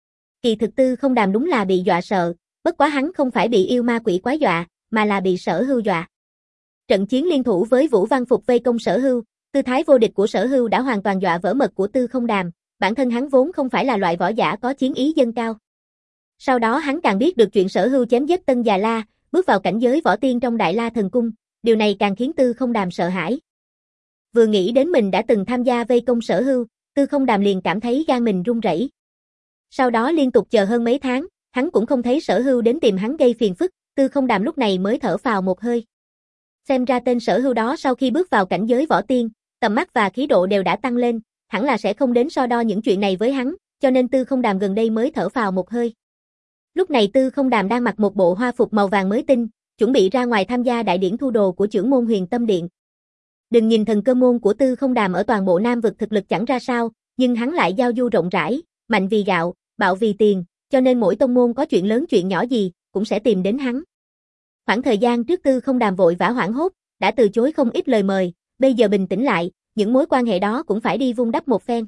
Kỳ thực Tư Không Đàm đúng là bị dọa sợ, bất quá hắn không phải bị yêu ma quỷ quái dọa, mà là bị Sở Hưu dọa. Trận chiến liên thủ với Vũ Văn Phục vây công Sở Hưu, tư thái vô địch của Sở Hưu đã hoàn toàn dọa vỡ mật của Tư Không Đàm, bản thân hắn vốn không phải là loại võ giả có chiến ý dâng cao. Sau đó hắn càng biết được chuyện Sở Hưu chém giết Tân Già La, bước vào cảnh giới võ tiên trong Đại La Thần Cung, điều này càng khiến Tư Không Đàm sợ hãi. Vừa nghĩ đến mình đã từng tham gia vây công Sở Hưu, Tư Không Đàm liền cảm thấy gan mình run rẩy. Sau đó liên tục chờ hơn mấy tháng, hắn cũng không thấy Sở Hưu đến tìm hắn gây phiền phức, Tư Không Đàm lúc này mới thở phào một hơi. Xem ra tên Sở Hưu đó sau khi bước vào cảnh giới võ tiên, tầm mắt và khí độ đều đã tăng lên, hẳn là sẽ không đến so đo những chuyện này với hắn, cho nên Tư Không Đàm gần đây mới thở phào một hơi. Lúc này Tư Không Đàm đang mặc một bộ hoa phục màu vàng mới tinh, chuẩn bị ra ngoài tham gia đại điển thu đồ của trưởng môn Huyền Tâm Điện. Đừng nhìn thần cơ môn của Tư Không Đàm ở toàn bộ Nam Vực thực lực chẳng ra sao, nhưng hắn lại giao du rộng rãi, mạnh vì gạo, bạo vì tiền, cho nên mỗi tông môn có chuyện lớn chuyện nhỏ gì, cũng sẽ tìm đến hắn. Khoảng thời gian trước Tư Không Đàm vội vã hoảng hốt, đã từ chối không ít lời mời, bây giờ bình tĩnh lại, những mối quan hệ đó cũng phải đi vun đắp một phen.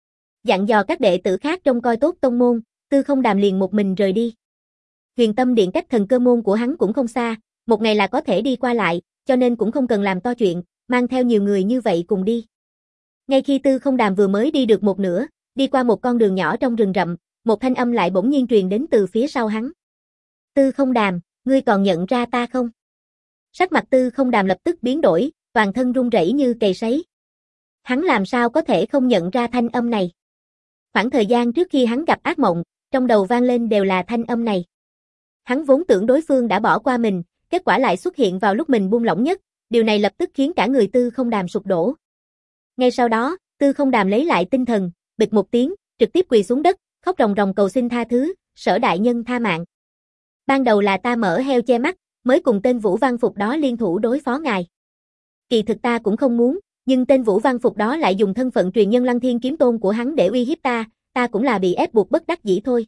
Dặn dò các đệ tử khác trông coi tốt tông môn, Tư Không Đàm liền một mình rời đi. Huyền Tâm Điện cách thần cơ môn của hắn cũng không xa, một ngày là có thể đi qua lại, cho nên cũng không cần làm to chuyện, mang theo nhiều người như vậy cùng đi. Ngay khi Tư Không Đàm vừa mới đi được một nửa, đi qua một con đường nhỏ trong rừng rậm, một thanh âm lại bỗng nhiên truyền đến từ phía sau hắn. Tư Không Đàm, ngươi còn nhận ra ta không? Sắc mặt Tư Không Đàm lập tức biến đổi, toàn thân run rẩy như cầy sấy. Hắn làm sao có thể không nhận ra thanh âm này? Khoảng thời gian trước khi hắn gặp ác mộng, trong đầu vang lên đều là thanh âm này. Hắn vốn tưởng đối phương đã bỏ qua mình, kết quả lại xuất hiện vào lúc mình buông lỏng nhất, điều này lập tức khiến cả người Tư Không Đàm sụp đổ. Ngay sau đó, Tư Không Đàm lấy lại tinh thần, bịch một tiếng, trực tiếp quỳ xuống đất, khóc ròng ròng cầu xin tha thứ, Sở đại nhân tha mạng. Ban đầu là ta mở heo che mắt, mới cùng tên Vũ Văn Phục đó liên thủ đối phó ngài. Kỳ thực ta cũng không muốn, nhưng tên Vũ Văn Phục đó lại dùng thân phận truyền nhân Lăng Thiên Kiếm Tôn của hắn để uy hiếp ta, ta cũng là bị ép buộc bất đắc dĩ thôi.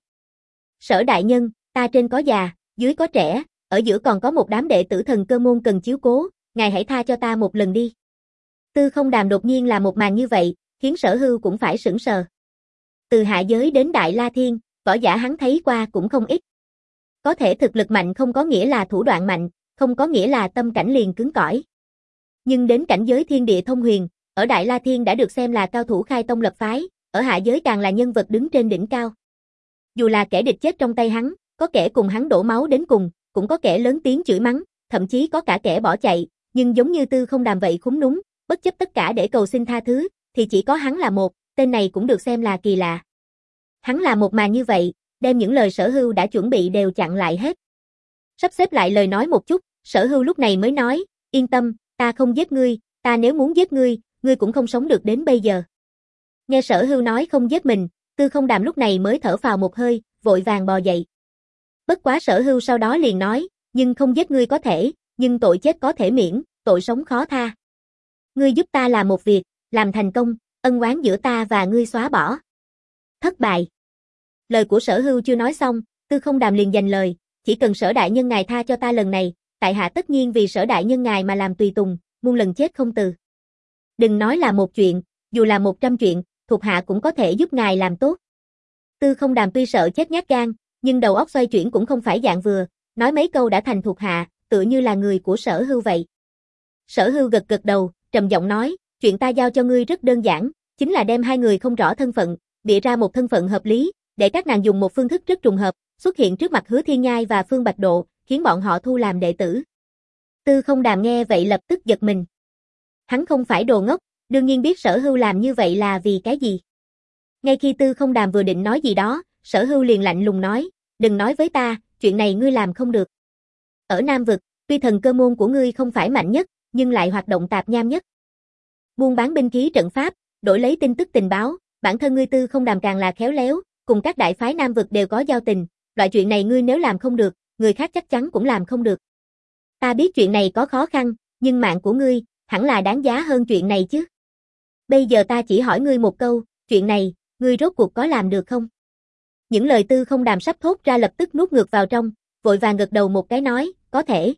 Sở đại nhân, ta trên có già, dưới có trẻ, ở giữa còn có một đám đệ tử thần cơ môn cần chiếu cố, ngài hãy tha cho ta một lần đi. Tư Không Đàm đột nhiên là một màn như vậy, khiến Sở Hưu cũng phải sững sờ. Từ hạ giới đến Đại La Thiên, võ giả hắn thấy qua cũng không ít. Có thể thực lực mạnh không có nghĩa là thủ đoạn mạnh, không có nghĩa là tâm cảnh liền cứng cỏi. Nhưng đến cảnh giới thiên địa thông huyền, ở Đại La Thiên đã được xem là cao thủ khai tông lập phái, ở hạ giới càng là nhân vật đứng trên đỉnh cao. Dù là kẻ địch chết trong tay hắn, có kẻ cùng hắn đổ máu đến cùng, cũng có kẻ lớn tiếng chửi mắng, thậm chí có cả kẻ bỏ chạy, nhưng giống như Tư Không Đàm vậy khúm núm, bất chấp tất cả để cầu xin tha thứ, thì chỉ có hắn là một, tên này cũng được xem là kỳ lạ. Hắn là một màn như vậy, đem những lời Sở Hưu đã chuẩn bị đều chặn lại hết. Sắp xếp lại lời nói một chút, Sở Hưu lúc này mới nói, yên tâm, ta không giết ngươi, ta nếu muốn giết ngươi, ngươi cũng không sống được đến bây giờ. Nghe Sở Hưu nói không giết mình, Tư Không Đàm lúc này mới thở phào một hơi, vội vàng bò dậy. Bất quá Sở Hưu sau đó liền nói, nhưng không giết ngươi có thể, nhưng tội chết có thể miễn, tội sống khó tha. Ngươi giúp ta làm một việc, làm thành công, ân oán giữa ta và ngươi xóa bỏ. Thất bại. Lời của Sở Hưu chưa nói xong, Tư Không Đàm liền dành lời, chỉ cần Sở đại nhân ngài tha cho ta lần này, tại hạ tất nhiên vì Sở đại nhân ngài mà làm tùy tùng, muôn lần chết không từ. Đừng nói là một chuyện, dù là một trăm chuyện, thuộc hạ cũng có thể giúp ngài làm tốt. Tư Không Đàm tuy sợ chết nhát gan, nhưng đầu óc xoay chuyển cũng không phải dạng vừa, nói mấy câu đã thành thuộc hạ, tựa như là người của Sở Hưu vậy. Sở Hưu gật gật đầu, trầm giọng nói, chuyện ta giao cho ngươi rất đơn giản, chính là đem hai người không rõ thân phận, bịa ra một thân phận hợp lý, để các nàng dùng một phương thức rất trùng hợp, xuất hiện trước mặt Hứa Thiên Nhai và Phương Bạch Độ, khiến bọn họ thu làm đệ tử. Tư Không Đàm nghe vậy lập tức giật mình. Hắn không phải đồ ngốc, đương nhiên biết Sở Hưu làm như vậy là vì cái gì. Ngay khi Tư Không Đàm vừa định nói gì đó, Sở Hưu liền lạnh lùng nói, đừng nói với ta, chuyện này ngươi làm không được. Ở Nam Vực, tuy thần cơ môn của ngươi không phải mạnh nhất, nhưng lại hoạt động tạp nham nhất. Buôn bán binh khí trận pháp, đổi lấy tin tức tình báo, bản thân ngươi Tư Không Đàm càng là khéo léo, cùng các đại phái Nam Vực đều có giao tình, loại chuyện này ngươi nếu làm không được, người khác chắc chắn cũng làm không được. Ta biết chuyện này có khó khăn, nhưng mạng của ngươi, hẳn là đáng giá hơn chuyện này chứ. Bây giờ ta chỉ hỏi ngươi một câu, chuyện này, ngươi rốt cuộc có làm được không? Những lời Tư Không Đàm sắp thốt ra lập tức nuốt ngược vào trong, vội vàng gật đầu một cái nói, có thể.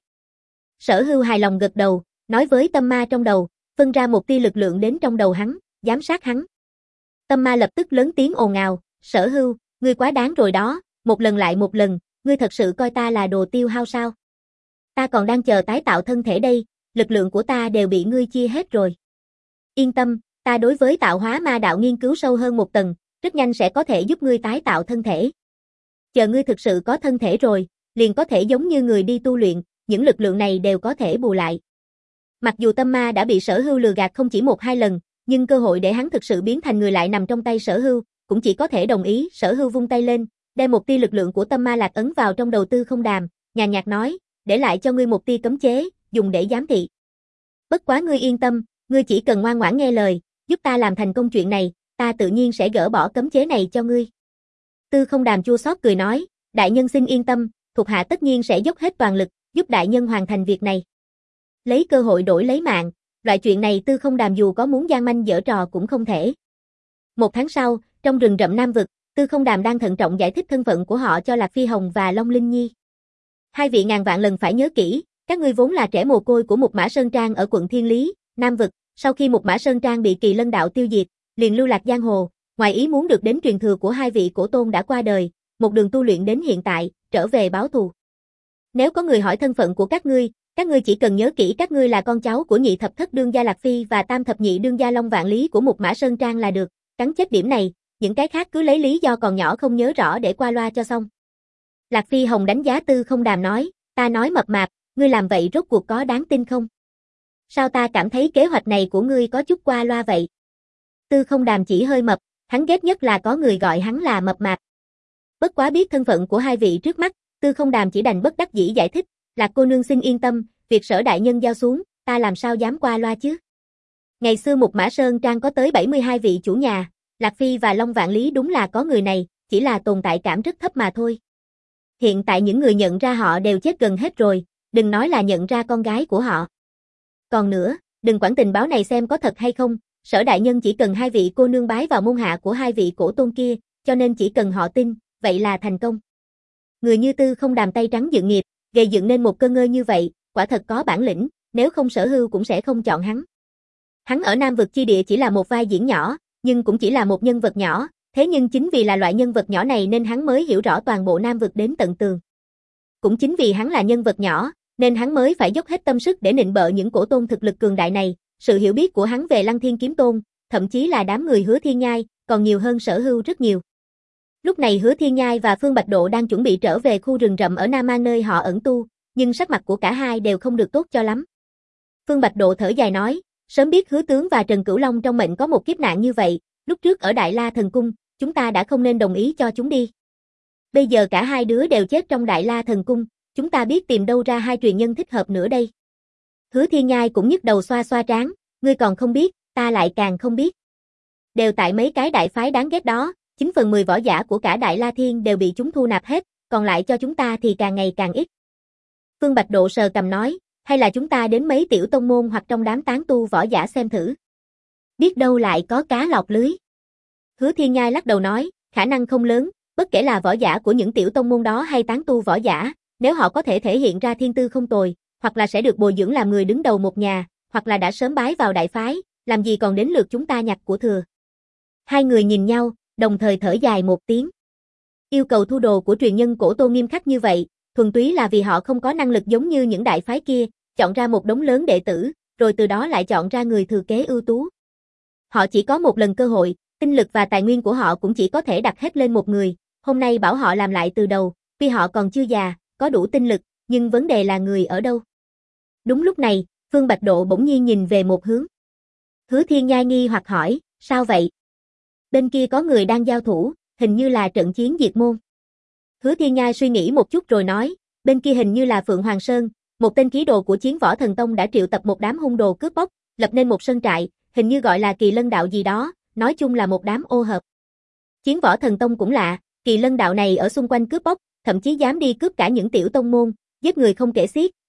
Sở Hưu hài lòng gật đầu, nói với tâm ma trong đầu, phân ra một tia lực lượng đến trong đầu hắn, giám sát hắn. Tâm ma lập tức lớn tiếng ồn ào, Sở Hưu, ngươi quá đáng rồi đó, một lần lại một lần, ngươi thật sự coi ta là đồ tiêu hao sao? Ta còn đang chờ tái tạo thân thể đây, lực lượng của ta đều bị ngươi chia hết rồi. Yên tâm, ta đối với tạo hóa ma đạo nghiên cứu sâu hơn một tầng, rất nhanh sẽ có thể giúp ngươi tái tạo thân thể. Chờ ngươi thực sự có thân thể rồi, liền có thể giống như người đi tu luyện, những lực lượng này đều có thể bù lại. Mặc dù tâm ma đã bị Sở Hưu lừa gạt không chỉ một hai lần, nhưng cơ hội để hắn thực sự biến thành người lại nằm trong tay Sở Hưu, cũng chỉ có thể đồng ý. Sở Hưu vung tay lên, đem một tia lực lượng của tâm ma lạc ấn vào trong đầu Tư Không Đàm, nhàn nhạt nói, để lại cho ngươi một tia cấm chế, dùng để giám thị. Bất quá ngươi yên tâm, ngươi chỉ cần ngoan ngoãn nghe lời, giúp ta làm thành công chuyện này, ta tự nhiên sẽ gỡ bỏ cấm chế này cho ngươi. Tư Không Đàm chua xót cười nói, đại nhân xin yên tâm, thuộc hạ tất nhiên sẽ dốc hết toàn lực, giúp đại nhân hoàn thành việc này. Lấy cơ hội đổi lấy mạng, loại chuyện này Tư Không Đàm dù có muốn gian manh dở trò cũng không thể. Một tháng sau, trong rừng rậm Nam Vực, Tư Không Đàm đang thận trọng giải thích thân phận của họ cho Lạc Phi Hồng và Long Linh Nhi. Hai vị ngàn vạn lần phải nhớ kỹ, các ngươi vốn là trẻ mồ côi của Mục Mã Sơn Trang ở quận Thiên Lý, Nam Vực, sau khi Mục Mã Sơn Trang bị Kỳ Lân Đạo tiêu diệt, liền lưu lạc giang hồ, ngoài ý muốn được đến truyền thừa của hai vị cổ tôn đã qua đời, một đường tu luyện đến hiện tại, trở về báo thù. Nếu có người hỏi thân phận của các ngươi, các ngươi chỉ cần nhớ kỹ các ngươi là con cháu của nhị thập thất đương gia Lạc Phi và tam thập nhị đương gia Long Vạn Lý của Mục Mã Sơn Trang là được, cắn chết điểm này, những cái khác cứ lấy lý do còn nhỏ không nhớ rõ để qua loa cho xong. Lạc Phi Hồng đánh giá Tư Không Đàm nói, ta nói mập mạp, ngươi làm vậy rốt cuộc có đáng tin không? Sao ta cảm thấy kế hoạch này của ngươi có chút qua loa vậy? Tư Không Đàm chỉ hơi mập, hắn ghét nhất là có người gọi hắn là mập mạp. Bất quá biết thân phận của hai vị trước mắt, Tư Không Đàm chỉ đành bất đắc dĩ giải thích, Lạc cô nương xin yên tâm, việc Sở đại nhân giao xuống, ta làm sao dám qua loa chứ? Ngày xưa Mục Mã Sơn Trang có tới bảy mươi hai vị chủ nhà, Lạc Phi và Long Vạn Lý đúng là có người này, chỉ là tồn tại cảm rất thấp mà thôi. Hiện tại những người nhận ra họ đều chết gần hết rồi, đừng nói là nhận ra con gái của họ. Còn nữa, đừng quản tình báo này xem có thật hay không, Sở đại nhân chỉ cần hai vị cô nương bái vào môn hạ của hai vị cổ tôn kia, cho nên chỉ cần họ tin, vậy là thành công. Người như Tư Không Đàm tay trắng dựng nghiệp, gây dựng nên một cơ ngơi như vậy, quả thật có bản lĩnh, nếu không Sở Hưu cũng sẽ không chọn hắn. Hắn ở Nam Vực chi địa chỉ là một vai diễn nhỏ, nhưng cũng chỉ là một nhân vật nhỏ, thế nhưng chính vì là loại nhân vật nhỏ này nên hắn mới hiểu rõ toàn bộ Nam Vực đến tận tường. Cũng chính vì hắn là nhân vật nhỏ, nên hắn mới phải dốc hết tâm sức để nịnh bợ những cổ tôn thực lực cường đại này, sự hiểu biết của hắn về Lăng Thiên Kiếm Tôn, thậm chí là đám người Hứa Thiên Nhai, còn nhiều hơn Sở Hưu rất nhiều. Lúc này Hứa Thiên Nhai và Phương Bạch Độ đang chuẩn bị trở về khu rừng rậm ở Nam An nơi họ ẩn tu, nhưng sắc mặt của cả hai đều không được tốt cho lắm. Phương Bạch Độ thở dài nói, sớm biết Hứa tướng và Trần Cửu Long trong mệnh có một kiếp nạn như vậy, lúc trước ở Đại La Thần Cung, chúng ta đã không nên đồng ý cho chúng đi. Bây giờ cả hai đứa đều chết trong Đại La Thần Cung, chúng ta biết tìm đâu ra hai truyền nhân thích hợp nữa đây. Hứa Thiên Nhai cũng nhức đầu xoa xoa trán, ngươi còn không biết, ta lại càng không biết. Đều tại mấy cái đại phái đáng ghét đó, chín phần mười võ giả của cả Đại La Thiên đều bị chúng thu nạp hết, còn lại cho chúng ta thì càng ngày càng ít. Phương Bạch Độ sờ cầm nói, hay là chúng ta đến mấy tiểu tông môn hoặc trong đám tán tu võ giả xem thử. Biết đâu lại có cá lọt lưới. Hứa Thiên Nhai lắc đầu nói, khả năng không lớn, bất kể là võ giả của những tiểu tông môn đó hay tán tu võ giả, nếu họ có thể thể hiện ra thiên tư không tồi, hoặc là sẽ được bồi dưỡng làm người đứng đầu một nhà, hoặc là đã sớm bái vào đại phái, làm gì còn đến lượt chúng ta nhặt của thừa. Hai người nhìn nhau, đồng thời thở dài một tiếng. Yêu cầu thu đồ của truyền nhân cổ Tô nghiêm khắc như vậy, thuần túy là vì họ không có năng lực giống như những đại phái kia, chọn ra một đống lớn đệ tử, rồi từ đó lại chọn ra người thừa kế ưu tú. Họ chỉ có một lần cơ hội, tinh lực và tài nguyên của họ cũng chỉ có thể đặt hết lên một người, hôm nay bảo họ làm lại từ đầu, tuy họ còn chưa già, có đủ tinh lực, nhưng vấn đề là người ở đâu. Đúng lúc này, Phương Bạch Độ bỗng nhiên nhìn về một hướng. Hứa Thiên Nhai nghi hoặc hỏi, sao vậy? Bên kia có người đang giao thủ, hình như là trận chiến diệt môn. Hứa Thiên Nhai suy nghĩ một chút rồi nói, bên kia hình như là Phượng Hoàng Sơn, một tên ký đồ của Chiến Võ Thần Tông đã triệu tập một đám hung đồ cướp bóc, lập nên một sơn trại, hình như gọi là Kỳ Lân Đạo gì đó, nói chung là một đám ô hợp. Chiến Võ Thần Tông cũng lạ, Kỳ Lân Đạo này ở xung quanh cướp bóc, thậm chí dám đi cướp cả những tiểu tông môn, giết người không kể xiết,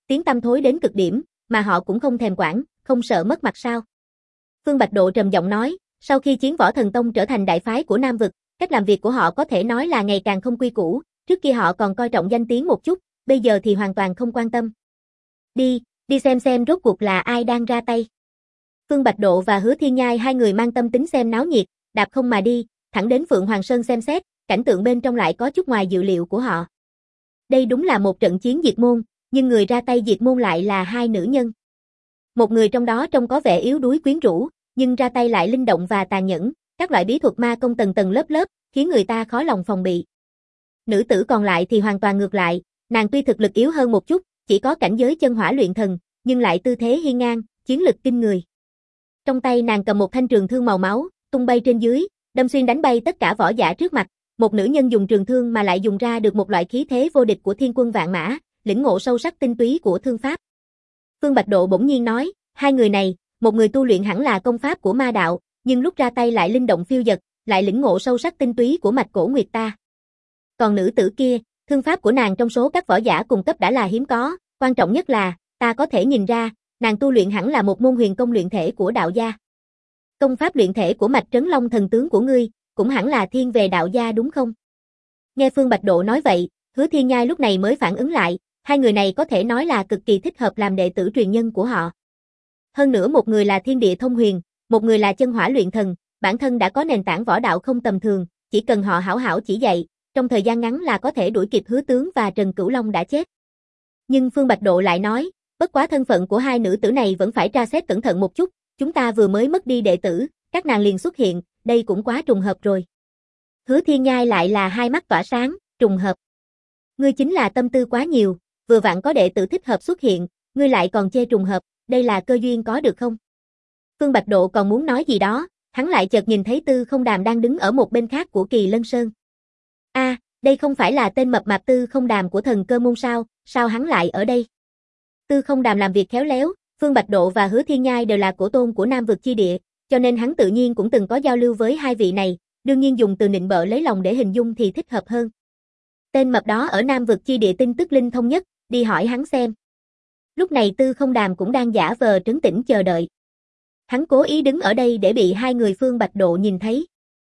tiếng tăm thối đến cực điểm, mà họ cũng không thèm quản, không sợ mất mặt sao? Phương Bạch Độ trầm giọng nói, sau khi Chiến Võ Thần Tông trở thành đại phái của Nam vực, cách làm việc của họ có thể nói là ngày càng không quy củ, trước kia họ còn coi trọng danh tiếng một chút, bây giờ thì hoàn toàn không quan tâm. Đi, đi xem xem rốt cuộc là ai đang ra tay. Phương Bạch Độ và Hứa Thiên Nhai hai người mang tâm tính xem náo nhiệt, đạp không mà đi, thẳng đến Phượng Hoàng Sơn xem xét, cảnh tượng bên trong lại có chút ngoài dự liệu của họ. Đây đúng là một trận chiến diệt môn, nhưng người ra tay diệt môn lại là hai nữ nhân. Một người trong đó trông có vẻ yếu đuối quyến rũ, nhưng ra tay lại linh động và tàn nhẫn, các loại bí thuật ma công tầng tầng lớp lớp, khiến người ta khó lòng phòng bị. Nữ tử còn lại thì hoàn toàn ngược lại, nàng tuy thực lực yếu hơn một chút, chỉ có cảnh giới chân hỏa luyện thần, nhưng lại tư thế hiên ngang, chiến lực kinh người. Trong tay nàng cầm một thanh trường thương màu máu, tung bay trên dưới, đâm xuyên đánh bay tất cả võ giả trước mặt. Một nữ nhân dùng trường thương mà lại dùng ra được một loại khí thế vô địch của thiên quân vạn mã, lĩnh ngộ sâu sắc tinh túy của thương pháp. Phương Bạch Độ bỗng nhiên nói, hai người này, một người tu luyện hẳn là công pháp của ma đạo, nhưng lúc ra tay lại linh động phiêu dật, lại lĩnh ngộ sâu sắc tinh túy của mạch cổ nguyệt ta. Còn nữ tử kia, thương pháp của nàng trong số các võ giả cùng cấp đã là hiếm có, quan trọng nhất là, ta có thể nhìn ra, nàng tu luyện hẳn là một môn huyền công luyện thể của đạo gia. Công pháp luyện thể của mạch Trấn Long thần tướng của ngươi, cũng hẳn là thiên về đạo gia đúng không? Nghe Phương Bạch Độ nói vậy, Hứa Thiên Nhai lúc này mới phản ứng lại, hai người này có thể nói là cực kỳ thích hợp làm đệ tử truyền nhân của họ. Hơn nữa một người là thiên địa thông huyền, một người là chân hỏa luyện thần, bản thân đã có nền tảng võ đạo không tầm thường, chỉ cần họ hảo hảo chỉ dạy, trong thời gian ngắn là có thể đuổi kịp Hứa tướng và Trần Cửu Long đã chết. Nhưng Phương Bạch Độ lại nói, bất quá thân phận của hai nữ tử này vẫn phải tra xét cẩn thận một chút, chúng ta vừa mới mất đi đệ tử, các nàng liền xuất hiện, đây cũng quá trùng hợp rồi. Hứa Thiên Nhai lại là hai mắt tỏa sáng, trùng hợp. Ngươi chính là tâm tư quá nhiều, vừa vặn có đệ tử thích hợp xuất hiện, ngươi lại còn chê trùng hợp, đây là cơ duyên có được không? Phương Bạch Độ còn muốn nói gì đó, hắn lại chợt nhìn thấy Tư Không Đàm đang đứng ở một bên khác của Kỳ Lân Sơn. A, à, đây không phải là tên mập mạp Tư Không Đàm của Thần Cơ môn sao, sao hắn lại ở đây? Tư Không Đàm làm việc khéo léo, Phương Bạch Độ và Hứa Thiên Nhai đều là cổ tôn của Nam vực chi địa, cho nên hắn tự nhiên cũng từng có giao lưu với hai vị này, đương nhiên dùng từ nịnh bợ lấy lòng để hình dung thì thích hợp hơn. Tên mập đó ở Nam vực chi địa tin tức linh thông nhất, đi hỏi hắn xem. Lúc này Tư Không Đàm cũng đang giả vờ trấn tĩnh chờ đợi. Hắn cố ý đứng ở đây để bị hai người Phương Bạch Độ nhìn thấy.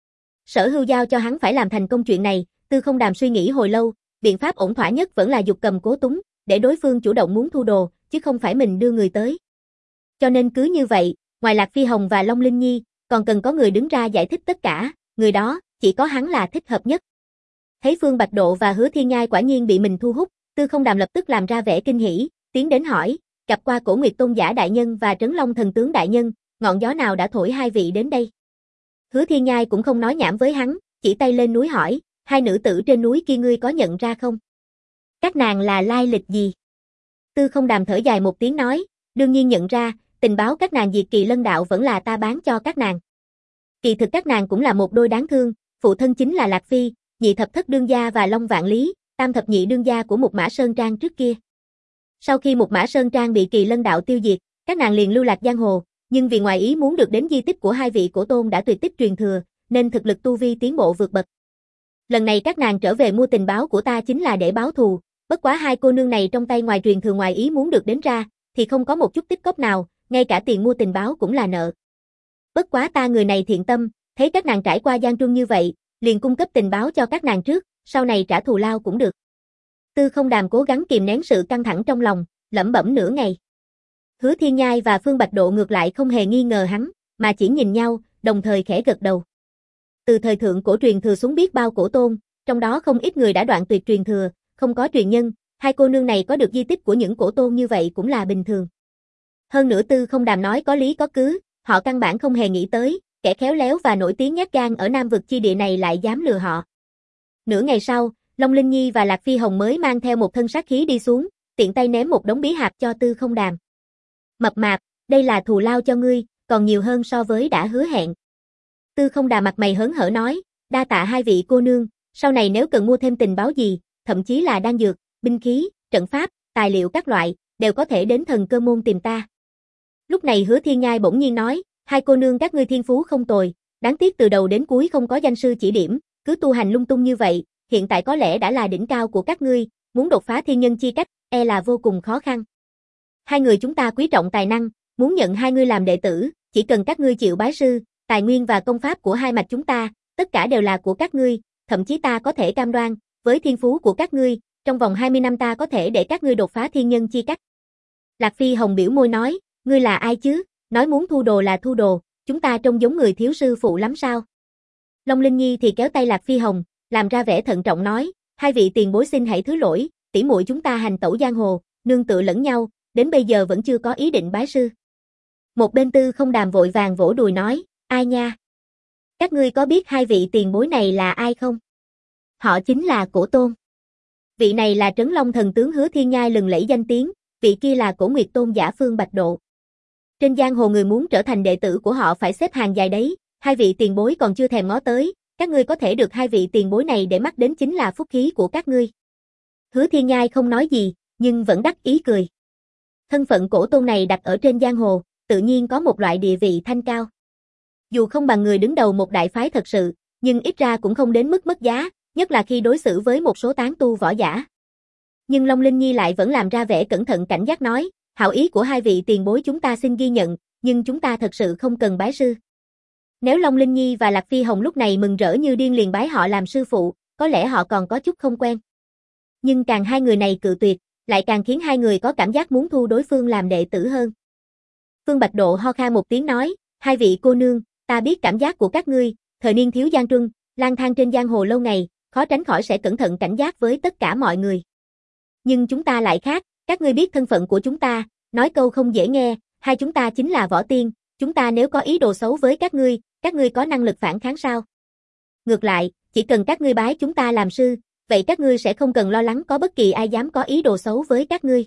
Sở Hưu giao cho hắn phải làm thành công chuyện này, Tư Không Đàm suy nghĩ hồi lâu, biện pháp ổn thỏa nhất vẫn là giục cầm cố túng, để đối phương chủ động muốn thu đồ, chứ không phải mình đưa người tới. Cho nên cứ như vậy, ngoài Lạc Phi Hồng và Long Linh Nhi, còn cần có người đứng ra giải thích tất cả, người đó, chỉ có hắn là thích hợp nhất. Thấy Phương Bạch Độ và Hứa Thiên Nhai quả nhiên bị mình thu hút, Tư Không Đàm lập tức làm ra vẻ kinh hỉ, tiến đến hỏi, gặp qua Cổ Nguyệt Tôn giả đại nhân và Trấn Long thần tướng đại nhân, ngọn gió nào đã thổi hai vị đến đây? Hứa Thiên Nhai cũng không nói nhảm với hắn, chỉ tay lên núi hỏi, hai nữ tử trên núi kia ngươi có nhận ra không? Các nàng là lai lịch gì? Tư Không Đàm thở dài một tiếng nói, đương nhiên nhận ra, tình báo các nàng diệt Kỳ Lân đạo vẫn là ta bán cho các nàng. Kỳ thực các nàng cũng là một đôi đáng thương, phụ thân chính là Lạc Phi, nhị thập thất đương gia và Long Vạn Lý, tam thập nhị đương gia của Mục Mã Sơn Trang trước kia. Sau khi Mục Mã Sơn Trang bị Kỳ Lân đạo tiêu diệt, các nàng liền lưu lạc giang hồ, nhưng vì ngoài ý muốn được đến di tích của hai vị cổ tôn đã tuyệt tích truyền thừa, nên thực lực tu vi tiến bộ vượt bậc. Lần này các nàng trở về mua tình báo của ta chính là để báo thù, bất quá hai cô nương này trong tay ngoài truyền thừa ngoài ý muốn được đến ra, thì không có một chút tích cóp nào, ngay cả tiền mua tình báo cũng là nợ. Bất quá ta người này thiện tâm, thấy các nàng trải qua gian truân như vậy, liền cung cấp tình báo cho các nàng trước, sau này trả thù lao cũng được. Tư Không Đàm cố gắng kìm nén sự căng thẳng trong lòng, lẩm bẩm nửa ngày. Hứa Thiên Nhai và Phương Bạch Độ ngược lại không hề nghi ngờ hắn, mà chỉ nhìn nhau, đồng thời khẽ gật đầu. Từ thời thượng cổ truyền thừa xuống biết bao cổ tôn, trong đó không ít người đã đoạn tuyệt truyền thừa, không có truyền nhân, hai cô nương này có được di tích của những cổ tôn như vậy cũng là bình thường. Hơn nữa Tư Không Đàm nói có lý có cứ, họ căn bản không hề nghĩ tới, kẻ khéo léo và nổi tiếng nhát gan ở Nam vực chi địa này lại dám lừa họ. Nửa ngày sau, Long Linh Nhi và Lạc Phi Hồng mới mang theo một thân sát khí đi xuống, tiện tay ném một đống bí hạp cho Tư Không Đàm. Mập mạp, đây là thù lao cho ngươi, còn nhiều hơn so với đã hứa hẹn. Tư Không Đàm mặt mày hớn hở nói, đa tạ hai vị cô nương, sau này nếu cần mua thêm tình báo gì, thậm chí là đan dược, binh khí, trận pháp, tài liệu các loại, đều có thể đến Thần Cơ môn tìm ta. Lúc này Hứa Thiên Nhai bỗng nhiên nói, hai cô nương các ngươi thiên phú không tồi, đáng tiếc từ đầu đến cuối không có danh sư chỉ điểm, cứ tu hành lung tung như vậy, hiện tại có lẽ đã là đỉnh cao của các ngươi, muốn đột phá thiên nhân chi cách, e là vô cùng khó khăn. Hai người chúng ta quý trọng tài năng, muốn nhận hai ngươi làm đệ tử, chỉ cần các ngươi chịu bái sư, tài nguyên và công pháp của hai mạch chúng ta, tất cả đều là của các ngươi, thậm chí ta có thể cam đoan, với thiên phú của các ngươi, trong vòng hai mươi năm ta có thể để các ngươi đột phá thiên nhân chi cách. Lạc Phi Hồng biểu môi nói, ngươi là ai chứ, nói muốn thu đồ là thu đồ, chúng ta trông giống người thiếu sư phụ lắm sao? Long Linh Nhi thì kéo tay Lạc Phi Hồng, làm ra vẻ thận trọng nói, hai vị tiền bối xin hãy thứ lỗi, tỷ muội chúng ta hành tẩu giang hồ, nương tựa lẫn nhau, đến bây giờ vẫn chưa có ý định bái sư. Một bên Tư Không Đàm vội vàng vỗ đùi nói, ai nha? Các ngươi có biết hai vị tiền bối này là ai không? Họ chính là Cổ Tôn. Vị này là Trấn Long thần tướng Hứa Thiên Nhai lừng lẫy danh tiếng, vị kia là Cổ Nguyệt Tôn giả Phương Bạch Độ. Trên giang hồ người muốn trở thành đệ tử của họ phải xếp hàng dài đấy, hai vị tiền bối còn chưa thèm ngó tới, các ngươi có thể được hai vị tiền bối này để mắt đến chính là phúc khí của các ngươi. Hứa Thiên Nhai không nói gì, nhưng vẫn đắc ý cười. Thân phận Cổ Tôn này đặt ở trên giang hồ, tự nhiên có một loại địa vị thanh cao. Dù không bằng người đứng đầu một đại phái thật sự, nhưng ít ra cũng không đến mức mất giá, nhất là khi đối xử với một số tán tu võ giả. Nhưng Long Linh Nhi lại vẫn làm ra vẻ cẩn thận cảnh giác nói, hảo ý của hai vị tiền bối chúng ta xin ghi nhận, nhưng chúng ta thật sự không cần bái sư. Nếu Long Linh Nhi và Lạc Phi Hồng lúc này mừng rỡ như điên liền bái họ làm sư phụ, có lẽ họ còn có chút không quen. Nhưng càng hai người này cự tuyệt, lại càng khiến hai người có cảm giác muốn thu đối phương làm đệ tử hơn. Phương Bạch Độ ho khan một tiếng nói, hai vị cô nương, ta biết cảm giác của các ngươi, thời niên thiếu gian truân, lang thang trên giang hồ lâu ngày, khó tránh khỏi sẽ cẩn thận cảnh giác với tất cả mọi người. Nhưng chúng ta lại khác, các ngươi biết thân phận của chúng ta, nói câu không dễ nghe, hai chúng ta chính là võ tiên, chúng ta nếu có ý đồ xấu với các ngươi, các ngươi có năng lực phản kháng sao? Ngược lại, chỉ cần các ngươi bái chúng ta làm sư, vậy các ngươi sẽ không cần lo lắng có bất kỳ ai dám có ý đồ xấu với các ngươi.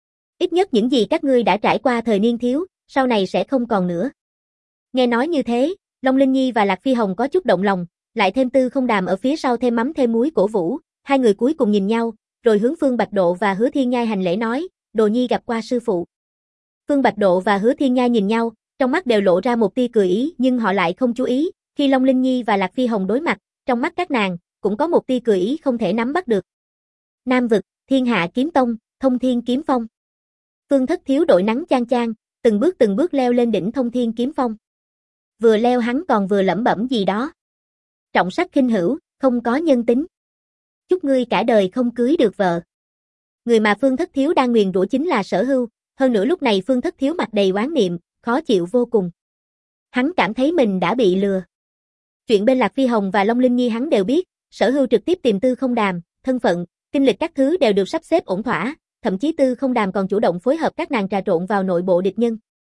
Ít nhất những gì các ngươi đã trải qua thời niên thiếu, sau này sẽ không còn nữa. Nghe nói như thế, Long Linh Nhi và Lạc Phi Hồng có chút động lòng, lại thêm Tư Không Đàm ở phía sau thêm mắm thêm muối cổ vũ, hai người cuối cùng nhìn nhau, rồi hướng Phương Bạch Độ và Hứa Thiên Nhai hành lễ nói, Đồ Nhi gặp qua sư phụ. Phương Bạch Độ và Hứa Thiên Nhai nhìn nhau, trong mắt đều lộ ra một tia cười ý, nhưng họ lại không chú ý, khi Long Linh Nhi và Lạc Phi Hồng đối mặt, trong mắt các nàng cũng có một tia cười ý không thể nắm bắt được. Nam vực, Thiên Hạ Kiếm Tông, Thông Thiên Kiếm Phong. Phương Thất Thiếu đội nắng chang chang, từng bước từng bước leo lên đỉnh Thông Thiên Kiếm Phong. Vừa leo hắn còn vừa lẩm bẩm gì đó. Trọng sắc khinh hữu, không có nhân tính. Chúc ngươi cả đời không cưới được vợ. Người mà Phương Thất Thiếu đang nguyền rủa chính là Sở Hưu, hơn nữa lúc này Phương Thất Thiếu mặt đầy oán niệm, khó chịu vô cùng. Hắn cảm thấy mình đã bị lừa. Chuyện bên Lạc Phi Hồng và Long Linh Nhi hắn đều biết, Sở Hưu trực tiếp tìm Tư Không Đàm, thân phận, kinh lịch các thứ đều được sắp xếp ổn thỏa, thậm chí Tư Không Đàm còn chủ động phối hợp các nàng trà trộn vào nội bộ địch nhân.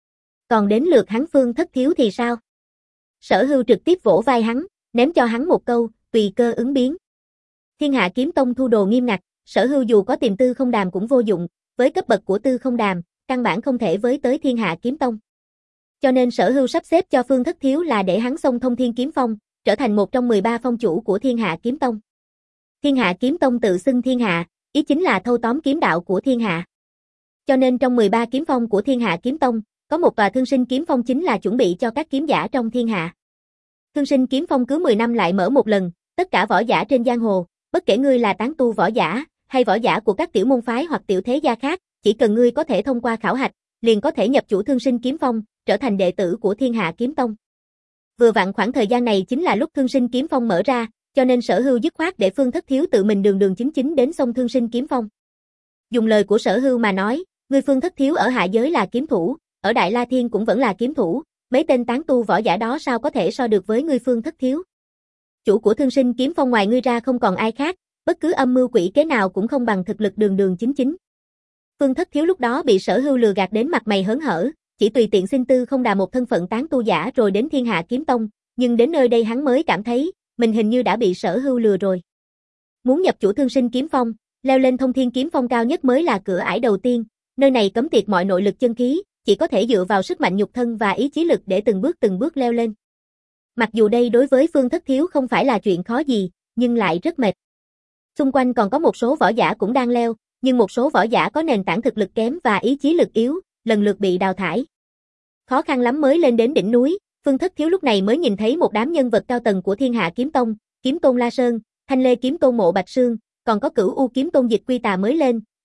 Còn đến lượt hắn Phương Thất Thiếu thì sao? Sở Hưu trực tiếp vỗ vai hắn, ném cho hắn một câu, tùy cơ ứng biến. Thiên Hạ Kiếm Tông thu đồ nghiêm ngặt, Sở Hưu dù có tìm Tư Không Đàm cũng vô dụng, với cấp bậc của Tư Không Đàm, căn bản không thể với tới Thiên Hạ Kiếm Tông. Cho nên Sở Hưu sắp xếp cho Phương Thất Thiếu là để hắn xông Thông Thiên Kiếm Phong, trở thành một trong mười ba phong chủ của Thiên Hạ Kiếm Tông. Thiên Hạ Kiếm Tông tự xưng Thiên Hạ, ý chính là thâu tóm kiếm đạo của Thiên Hạ. Cho nên trong mười ba kiếm phong của Thiên Hạ Kiếm Tông, có một tòa Thương Sinh Kiếm Phong chính là chuẩn bị cho các kiếm giả trong thiên hạ. Thương Sinh Kiếm Phong cứ mười năm lại mở một lần, tất cả võ giả trên giang hồ, bất kể ngươi là tán tu võ giả, hay võ giả của các tiểu môn phái hoặc tiểu thế gia khác, chỉ cần ngươi có thể thông qua khảo hạch, liền có thể nhập chủ Thương Sinh Kiếm Phong, trở thành đệ tử của Thiên Hạ Kiếm Tông. Vừa vặn khoảng thời gian này chính là lúc Thương Sinh Kiếm Phong mở ra, cho nên Sở Hưu dứt khoát để Phương Thất Thiếu tự mình đường đường chính chính đến xông Thương Sinh Kiếm Phong. Dùng lời của Sở Hưu mà nói, ngươi Phương Thất Thiếu ở hạ giới là kiếm thủ, ở Đại La Thiên cũng vẫn là kiếm thủ, mấy tên tán tu võ giả đó sao có thể so được với ngươi Phương Thất Thiếu. Chủ của Thương Sinh Kiếm Phong ngoài ngươi ra không còn ai khác, bất cứ âm mưu quỷ kế nào cũng không bằng thực lực đường đường chính chính. Phương Thất Thiếu lúc đó bị Sở Hưu lừa gạt đến mặt mày hớn hở, chỉ tùy tiện xin Tư Không Đàm một thân phận tán tu giả rồi đến Thiên Hạ Kiếm Tông, nhưng đến nơi đây hắn mới cảm thấy, mình hình như đã bị Sở Hưu lừa rồi. Muốn nhập chủ Thương Sinh Kiếm Phong, leo lên Thông Thiên Kiếm Phong cao nhất mới là cửa ải đầu tiên, nơi này cấm tiệt mọi nội lực chân khí, chỉ có thể dựa vào sức mạnh nhục thân và ý chí lực để từng bước từng bước leo lên. Mặc dù đây đối với Phương Thất Thiếu không phải là chuyện khó gì, nhưng lại rất mệt. Xung quanh còn có một số võ giả cũng đang leo, nhưng một số võ giả có nền tảng thực lực kém và ý chí lực yếu, lần lượt bị đào thải. Khó khăn lắm mới lên đến đỉnh núi, Phương Thất Thiếu lúc này mới nhìn thấy một đám nhân vật cao tầng của Thiên Hạ Kiếm Tông, Kiếm Tôn La Sơn, Thanh Lê Kiếm Tôn Mộ Bạch Sương, còn có Cửu U Kiếm Tôn Dịch Quy Tà mới lên,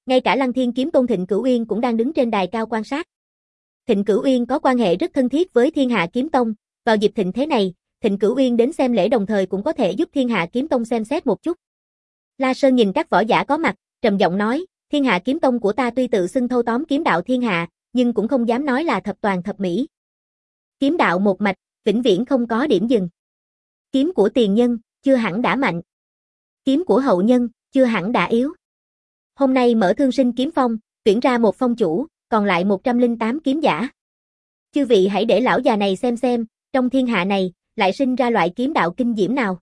Ngay cả Lăng Thiên Kiếm Tôn Thịnh Cửu Uyên cũng đang đứng trên đài cao quan sát. Thịnh Cửu Uyên có quan hệ rất thân thiết với Thiên Hạ Kiếm Tông, vào dịp thịnh thế này, Thịnh Cửu Uyên đến xem lễ đồng thời cũng có thể giúp Thiên Hạ Kiếm Tông xem xét một chút. La Sơn nhìn các võ giả có mặt, trầm giọng nói, Thiên Hạ Kiếm Tông của ta tuy tự xưng thâu tóm kiếm đạo thiên hạ, nhưng cũng không dám nói là thập toàn thập mỹ. Kiếm đạo một mạch, vĩnh viễn không có điểm dừng. Kiếm của tiền nhân, chưa hẳn đã mạnh. Kiếm của hậu nhân, chưa hẳn đã yếu. Hôm nay mở Thương Sinh Kiếm Phong, tuyển ra một phong chủ, còn lại một trăm lẻ tám kiếm giả. Chư vị hãy để lão già này xem xem, trong thiên hạ này, lại sinh ra loại kiếm đạo kinh diễm nào.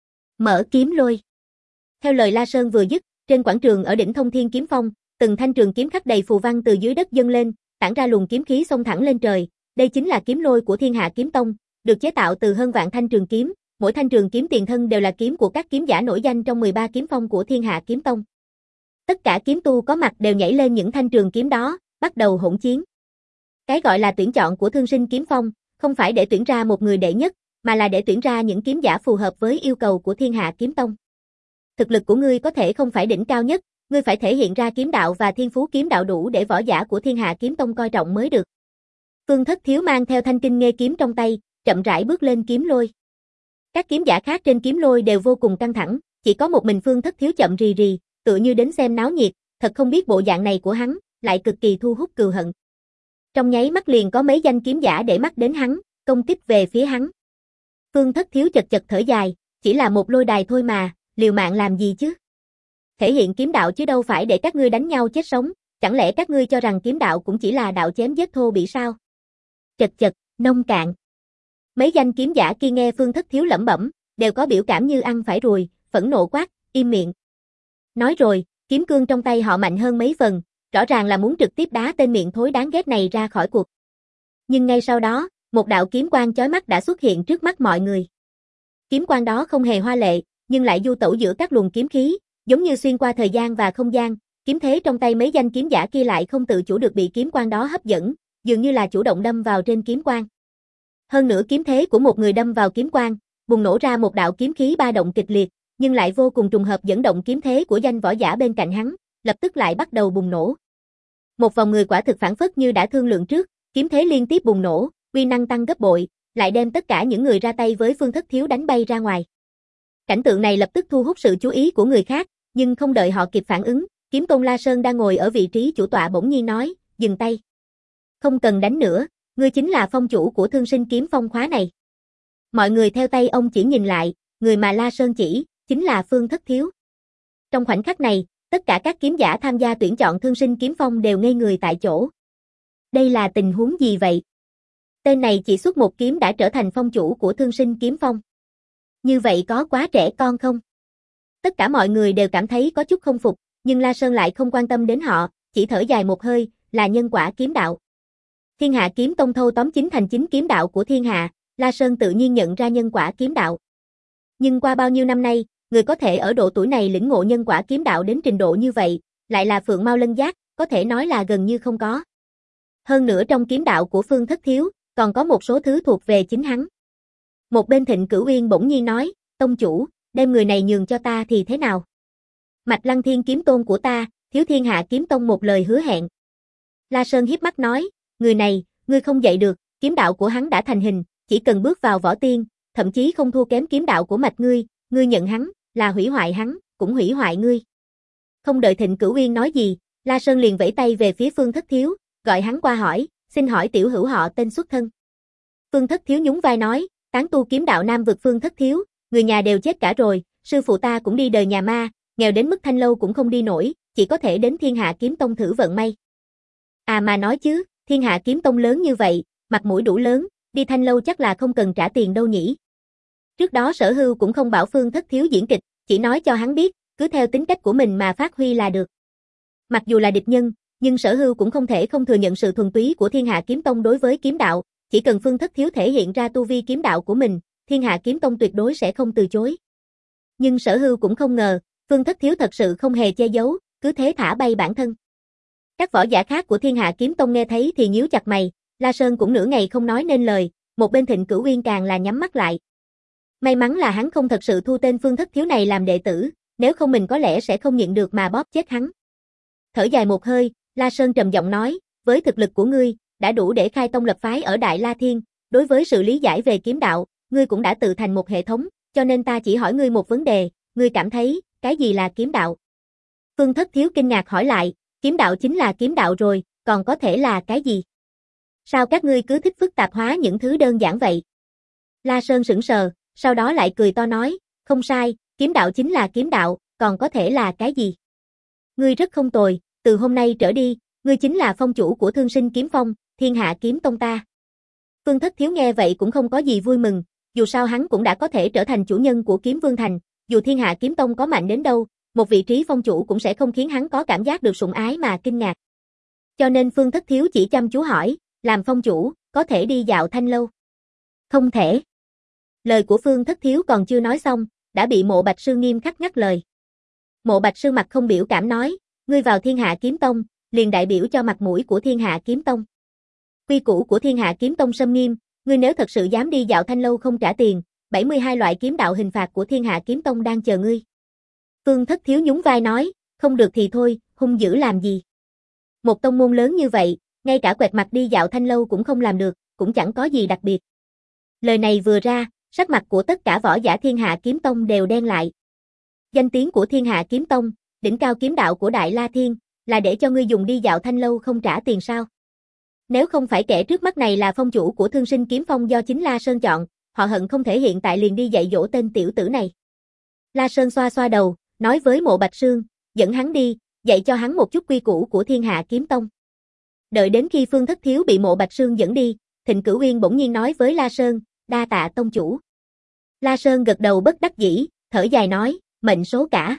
Mở kiếm lôi. Theo lời La Sơn vừa dứt, trên quảng trường ở đỉnh Thông Thiên Kiếm Phong, từng thanh trường kiếm khắc đầy phù văn từ dưới đất dâng lên, tản ra luồng kiếm khí xông thẳng lên trời. Đây chính là kiếm lôi của Thiên Hạ Kiếm Tông, được chế tạo từ hơn vạn thanh trường kiếm, mỗi thanh trường kiếm tiền thân đều là kiếm của các kiếm giả nổi danh trong mười ba kiếm phong của Thiên Hạ Kiếm Tông. Tất cả kiếm tu có mặt đều nhảy lên những thanh trường kiếm đó, bắt đầu hỗn chiến. Cái gọi là tuyển chọn của Thương Sinh Kiếm Phong, không phải để tuyển ra một người đệ nhất, mà là để tuyển ra những kiếm giả phù hợp với yêu cầu của Thiên Hạ Kiếm Tông. Thực lực của ngươi có thể không phải đỉnh cao nhất, ngươi phải thể hiện ra kiếm đạo và thiên phú kiếm đạo đủ để võ giả của Thiên Hạ Kiếm Tông coi trọng mới được. Phương Thất Thiếu mang theo thanh kinh nghê kiếm trong tay, chậm rãi bước lên kiếm lôi. Các kiếm giả khác trên kiếm lôi đều vô cùng căng thẳng, chỉ có một mình Phương Thất Thiếu chậm rì rì, tựa như đến xem náo nhiệt, thật không biết bộ dạng này của hắn, lại cực kỳ thu hút cừu hận. Trong nháy mắt liền có mấy danh kiếm giả để mắt đến hắn, công kích về phía hắn. Phương Thất Thiếu chật chật thở dài, chỉ là một lôi đài thôi mà, liều mạng làm gì chứ? Thể hiện kiếm đạo chứ đâu phải để các ngươi đánh nhau chết sống, chẳng lẽ các ngươi cho rằng kiếm đạo cũng chỉ là đạo chém giết thô bỉ sao? Chật chật, nông cạn. Mấy danh kiếm giả kia nghe Phương Thất Thiếu lẩm bẩm, đều có biểu cảm như ăn phải ruồi, phẫn nộ quát, im miệng. Nói rồi, kiếm cương trong tay họ mạnh hơn mấy phần, rõ ràng là muốn trực tiếp đá tên miệng thối đáng ghét này ra khỏi cuộc. Nhưng ngay sau đó, một đạo kiếm quang chói mắt đã xuất hiện trước mắt mọi người. Kiếm quang đó không hề hoa lệ, nhưng lại du tẩu giữa các luồng kiếm khí, giống như xuyên qua thời gian và không gian, kiếm thế trong tay mấy danh kiếm giả kia lại không tự chủ được bị kiếm quang đó hấp dẫn, dường như là chủ động đâm vào trên kiếm quang. Hơn nữa kiếm thế của một người đâm vào kiếm quang, bùng nổ ra một đạo kiếm khí ba động kịch liệt, nhưng lại vô cùng trùng hợp dẫn động kiếm thế của danh võ giả bên cạnh hắn, lập tức lại bắt đầu bùng nổ. Một vòng người quả thực phản phất như đã thương lượng trước, kiếm thế liên tiếp bùng nổ, uy năng tăng gấp bội, lại đem tất cả những người ra tay với Phương Thất Thiếu đánh bay ra ngoài. Cảnh tượng này lập tức thu hút sự chú ý của người khác, nhưng không đợi họ kịp phản ứng, Kiếm Tôn La Sơn đang ngồi ở vị trí chủ tọa bỗng nhiên nói, dừng tay. Không cần đánh nữa, ngươi chính là phong chủ của Thương Sinh Kiếm Phong khóa này. Mọi người theo tay ông chỉ nhìn lại, người mà La Sơn chỉ, chính là Phương Thất Thiếu. Trong khoảnh khắc này, tất cả các kiếm giả tham gia tuyển chọn Thương Sinh Kiếm Phong đều ngây người tại chỗ. Đây là tình huống gì vậy? Tên này chỉ xuất một kiếm đã trở thành phong chủ của Thương Sinh Kiếm Phong. Như vậy có quá trẻ con không? Tất cả mọi người đều cảm thấy có chút không phục, nhưng La Sơn lại không quan tâm đến họ, chỉ thở dài một hơi, là nhân quả kiếm đạo. Thiên Hạ Kiếm Tông thâu tóm chính thành chính kiếm đạo của thiên hạ, La Sơn tự nhiên nhận ra nhân quả kiếm đạo. Nhưng qua bao nhiêu năm nay, người có thể ở độ tuổi này lĩnh ngộ nhân quả kiếm đạo đến trình độ như vậy, lại là Phượng Mao Lân Giác, có thể nói là gần như không có. Hơn nữa trong kiếm đạo của Phương Thất Thiếu, còn có một số thứ thuộc về chính hắn. Một bên Thịnh Cửu Uyên bỗng nhiên nói, tông chủ, đem người này nhường cho ta thì thế nào? Mạch Lăng Thiên Kiếm Tôn của ta, thiếu Thiên Hạ Kiếm Tông một lời hứa hẹn. La Sơn hiếp mắt nói, người này, ngươi không dạy được, kiếm đạo của hắn đã thành hình, chỉ cần bước vào võ tiên, thậm chí không thua kém kiếm đạo của Mạch ngươi, ngươi nhận hắn, là hủy hoại hắn, cũng hủy hoại ngươi. Không đợi Thịnh Cửu Uyên nói gì, La Sơn liền vẫy tay về phía Phương Thất Thiếu, gọi hắn qua hỏi, xin hỏi tiểu hữu họ tên xuất thân. Phương Thất Thiếu nhún vai nói, tán tu kiếm đạo Nam vực Phương Thất Thiếu, người nhà đều chết cả rồi, sư phụ ta cũng đi đời nhà ma, nghèo đến mức Thanh Lâu cũng không đi nổi, chỉ có thể đến Thiên Hạ Kiếm Tông thử vận may. À mà nói chứ, Thiên Hạ Kiếm Tông lớn như vậy, mặt mũi đủ lớn, đi Thanh Lâu chắc là không cần trả tiền đâu nhỉ. Trước đó Sở Hưu cũng không bảo Phương Thất Thiếu diễn kịch, chỉ nói cho hắn biết, cứ theo tính cách của mình mà phát huy là được. Mặc dù là địch nhân, nhưng Sở Hưu cũng không thể không thừa nhận sự thuần túy của Thiên Hạ Kiếm Tông đối với kiếm đạo, chỉ cần Phương Thất Thiếu thể hiện ra tu vi kiếm đạo của mình, Thiên Hạ Kiếm Tông tuyệt đối sẽ không từ chối. Nhưng Sở Hưu cũng không ngờ, Phương Thất Thiếu thật sự không hề che giấu, cứ thế thả bay bản thân. Các võ giả khác của Thiên Hạ Kiếm Tông nghe thấy thì nhíu chặt mày, La Sơn cũng nửa ngày không nói nên lời, một bên Thịnh Cửu Uyên càng là nhắm mắt lại. May mắn là hắn không thật sự thu tên Phương Thất Thiếu này làm đệ tử, nếu không mình có lẽ sẽ không nhịn được mà bóp chết hắn. Thở dài một hơi, La Sơn trầm giọng nói, với thực lực của ngươi, đã đủ để khai tông lập phái ở Đại La Thiên, đối với sự lý giải về kiếm đạo, ngươi cũng đã tự thành một hệ thống, cho nên ta chỉ hỏi ngươi một vấn đề, ngươi cảm thấy, cái gì là kiếm đạo? Phương Thất Thiếu kinh ngạc hỏi lại, kiếm đạo chính là kiếm đạo rồi, còn có thể là cái gì? Sao các ngươi cứ thích phức tạp hóa những thứ đơn giản vậy? La Sơn sững sờ, sau đó lại cười to nói, không sai, kiếm đạo chính là kiếm đạo, còn có thể là cái gì? Ngươi rất không tồi, từ hôm nay trở đi, ngươi chính là phong chủ của Thương Sinh Kiếm Phong, Thiên Hạ Kiếm Tông ta. Phương Thất Thiếu nghe vậy cũng không có gì vui mừng, dù sao hắn cũng đã có thể trở thành chủ nhân của Kiếm Vương Thành, dù Thiên Hạ Kiếm Tông có mạnh đến đâu, một vị trí phong chủ cũng sẽ không khiến hắn có cảm giác được sủng ái mà kinh ngạc. Cho nên Phương Thất Thiếu chỉ chăm chú hỏi, làm phong chủ, có thể đi dạo Thanh Lâu? Không thể. Lời của Phương Thất Thiếu còn chưa nói xong, đã bị Mộ Bạch Sư nghiêm khắc ngắt lời. Mộ Bạch Sư mặt không biểu cảm nói, ngươi vào Thiên Hạ Kiếm Tông, liền đại biểu cho mặt mũi của Thiên Hạ Kiếm Tông. Quy củ của Thiên Hạ Kiếm Tông sâm nghiêm, ngươi nếu thật sự dám đi dạo Thanh Lâu không trả tiền, bảy mươi hai loại kiếm đạo hình phạt của Thiên Hạ Kiếm Tông đang chờ ngươi. Phương Thất Thiếu nhún vai nói, không được thì thôi, hung dữ làm gì. Một tông môn lớn như vậy, ngay cả quẹt mặt đi dạo Thanh Lâu cũng không làm được, cũng chẳng có gì đặc biệt. Lời này vừa ra, sắc mặt của tất cả võ giả Thiên Hạ Kiếm Tông đều đen lại. Danh tiếng của Thiên Hạ Kiếm Tông, đỉnh cao kiếm đạo của Đại La Thiên, là để cho ngươi dùng đi dạo Thanh Lâu không trả tiền sao? Nếu không phải kẻ trước mắt này là phong chủ của Thương Sinh Kiếm Phong do chính La Sơn chọn, họ hận không thể hiện tại liền đi dạy dỗ tên tiểu tử này. La Sơn xoa xoa đầu, nói với Mộ Bạch Sương, dẫn hắn đi, dạy cho hắn một chút quy củ của Thiên Hạ Kiếm Tông. Đợi đến khi Phương Thất Thiếu bị Mộ Bạch Sương dẫn đi, Thịnh Cửu Uyên bỗng nhiên nói với La Sơn, đa tạ tông chủ. La Sơn gật đầu bất đắc dĩ, thở dài nói, mệnh số cả.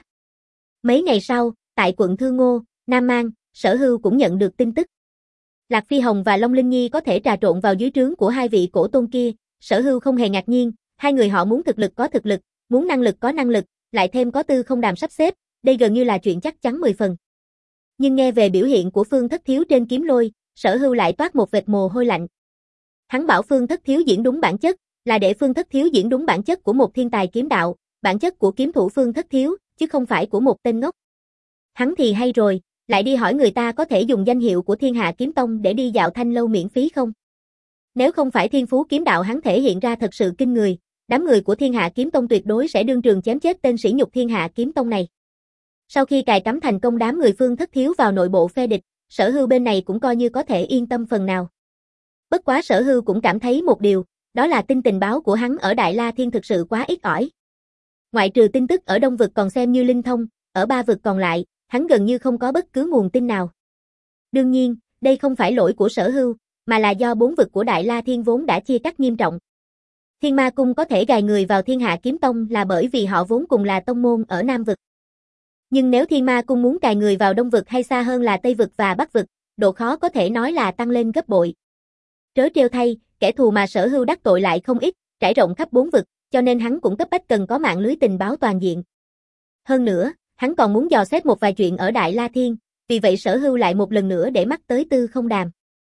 Mấy ngày sau, tại quận Thương Ngô, Nam Mang, Sở Hưu cũng nhận được tin tức. Lạc Phi Hồng và Long Linh Nhi có thể trà trộn vào dưới trướng của hai vị cổ tôn kia, Sở Hưu không hề ngạc nhiên, hai người họ muốn thực lực có thực lực, muốn năng lực có năng lực, lại thêm có Tư Không Đàm sắp xếp, đây gần như là chuyện chắc chắn mười phần. Nhưng nghe về biểu hiện của Phương Thất Thiếu trên kiếm lôi, Sở Hưu lại toát một vệt mồ hôi lạnh. Hắn bảo Phương Thất Thiếu diễn đúng bản chất, là để Phương Thất Thiếu diễn đúng bản chất của một thiên tài kiếm đạo, bản chất của kiếm thủ Phương Thất Thiếu, chứ không phải của một tên ngốc. Hắn thì hay rồi, lại đi hỏi người ta có thể dùng danh hiệu của Thiên Hạ Kiếm Tông để đi dạo Thanh Lâu miễn phí không? Nếu không phải thiên phú kiếm đạo hắn thể hiện ra thật sự kinh người, đám người của Thiên Hạ Kiếm Tông tuyệt đối sẽ đương trường chém chết tên sỉ nhục Thiên Hạ Kiếm Tông này. Sau khi cài cắm thành công đám người Phương Thất Thiếu vào nội bộ phe địch, Sở Hưu bên này cũng coi như có thể yên tâm phần nào. Bất quá Sở Hưu cũng cảm thấy một điều, đó là tin tình báo của hắn ở Đại La Thiên thực sự quá ít ỏi. Ngoại trừ tin tức ở Đông Vực còn xem như linh thông, ở ba vực còn lại, hắn gần như không có bất cứ nguồn tin nào. Đương nhiên, đây không phải lỗi của Sở Hưu, mà là do bốn vực của Đại La Thiên vốn đã chia cắt nghiêm trọng. Thiên Ma Cung có thể gài người vào Thiên Hạ Kiếm Tông là bởi vì họ vốn cùng là tông môn ở Nam vực. Nhưng nếu Thiên Ma Cung muốn cài người vào Đông vực hay xa hơn là Tây vực và Bắc vực, độ khó có thể nói là tăng lên gấp bội. Trớ trêu thay, kẻ thù mà Sở Hưu đắc tội lại không ít, trải rộng khắp bốn vực, cho nên hắn cũng cấp bách cần có mạng lưới tình báo toàn diện. Hơn nữa, hắn còn muốn dò xét một vài chuyện ở Đại La Thiên, vì vậy Sở Hưu lại một lần nữa để mắt tới Tư Không Đàm.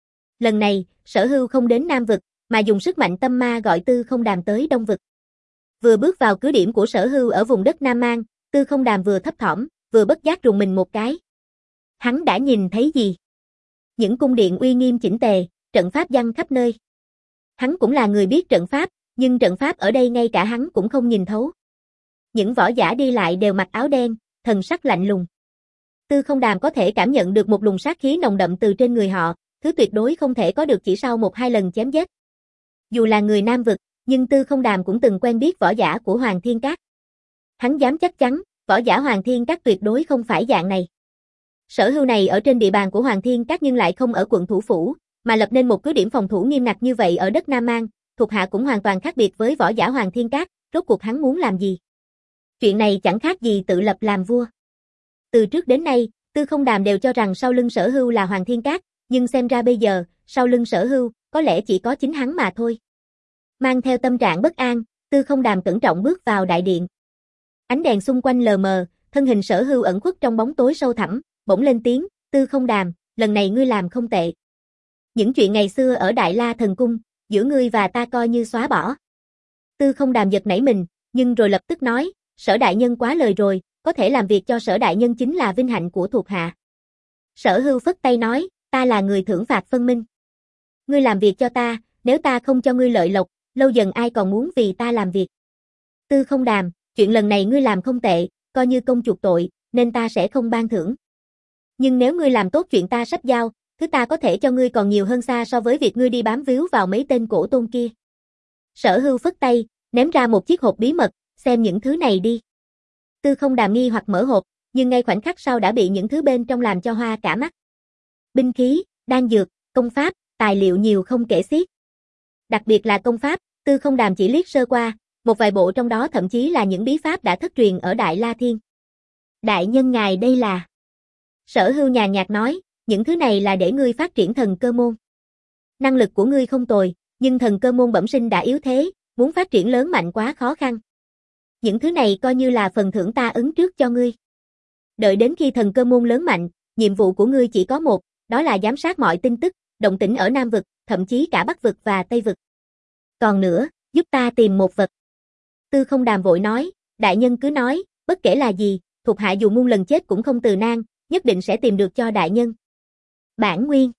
Lần này, Sở Hưu không đến Nam vực, mà dùng sức mạnh tâm ma gọi Tư Không Đàm tới Đông vực. Vừa bước vào cứ điểm của Sở Hưu ở vùng đất Nam Mang, Tư Không Đàm vừa thấp thỏm, vừa bất giác rùng mình một cái. Hắn đã nhìn thấy gì? Những cung điện uy nghiêm chỉnh tề, trận pháp giăng khắp nơi. Hắn cũng là người biết trận pháp, nhưng trận pháp ở đây ngay cả hắn cũng không nhìn thấu. Những võ giả đi lại đều mặc áo đen, thần sắc lạnh lùng. Tư Không Đàm có thể cảm nhận được một luồng sát khí nồng đậm từ trên người họ, thứ tuyệt đối không thể có được chỉ sau một hai lần chém giết. Dù là người Nam vực, nhưng Tư Không Đàm cũng từng quen biết võ giả của Hoàng Thiên Các. Hắn dám chắc chắn, võ giả Hoàng Thiên Các tuyệt đối không phải dạng này. Sở Hưu này ở trên địa bàn của Hoàng Thiên Các nhưng lại không ở quận thủ phủ, mà lập nên một cứ điểm phòng thủ nghiêm ngặt như vậy ở đất Nam Mang, thuộc hạ cũng hoàn toàn khác biệt với võ giả Hoàng Thiên Các, rốt cuộc hắn muốn làm gì? Chuyện này chẳng khác gì tự lập làm vua. Từ trước đến nay, Tư Không Đàm đều cho rằng sau lưng Sở Hưu là Hoàng Thiên Các, nhưng xem ra bây giờ, sau lưng Sở Hưu, có lẽ chỉ có chính hắn mà thôi. Mang theo tâm trạng bất an, Tư Không Đàm cẩn trọng bước vào đại điện. Ánh đèn xung quanh lờ mờ, thân hình Sở Hưu ẩn khuất trong bóng tối sâu thẳm, bỗng lên tiếng, Tư Không Đàm, lần này ngươi làm không tệ. Những chuyện ngày xưa ở Đại La Thần Cung, giữa ngươi và ta coi như xóa bỏ. Tư Không Đàm giật nảy mình, nhưng rồi lập tức nói, Sở đại nhân quá lời rồi, có thể làm việc cho Sở đại nhân chính là vinh hạnh của thuộc hạ. Sở Hưu phất tay nói, ta là người thưởng phạt phân minh. Ngươi làm việc cho ta, nếu ta không cho ngươi lợi lộc, lâu dần ai còn muốn vì ta làm việc. Tư Không Đàm, chuyện lần này ngươi làm không tệ, coi như công chuộc tội, nên ta sẽ không ban thưởng. Nhưng nếu ngươi làm tốt chuyện ta sắp giao, thứ ta có thể cho ngươi còn nhiều hơn xa so với việc ngươi đi bám víu vào mấy tên cổ tôn kia. Sở Hưu phất tay, ném ra một chiếc hộp bí mật, xem những thứ này đi. Tư Không Đàm nghi hoặc mở hộp, nhưng ngay khoảnh khắc sau đã bị những thứ bên trong làm cho hoa cả mắt. Binh khí, đan dược, công pháp, tài liệu nhiều không kể xiết. Đặc biệt là công pháp, Tư Không Đàm chỉ liếc sơ qua, một vài bộ trong đó thậm chí là những bí pháp đã thất truyền ở Đại La Thiên. Đại nhân ngài đây là... Sở Hưu nhàn nhạt nói, những thứ này là để ngươi phát triển thần cơ môn. Năng lực của ngươi không tồi, nhưng thần cơ môn bẩm sinh đã yếu thế, muốn phát triển lớn mạnh quá khó khăn. Những thứ này coi như là phần thưởng ta ứng trước cho ngươi. Đợi đến khi thần cơ môn lớn mạnh, nhiệm vụ của ngươi chỉ có một, đó là giám sát mọi tin tức, động tĩnh ở Nam vực, thậm chí cả Bắc vực và Tây vực. Còn nữa, giúp ta tìm một vật. Tư Không Đàm vội nói, đại nhân cứ nói, bất kể là gì, thuộc hạ dù muôn lần chết cũng không từ nan, nhất định sẽ tìm được cho đại nhân. Bản nguyên.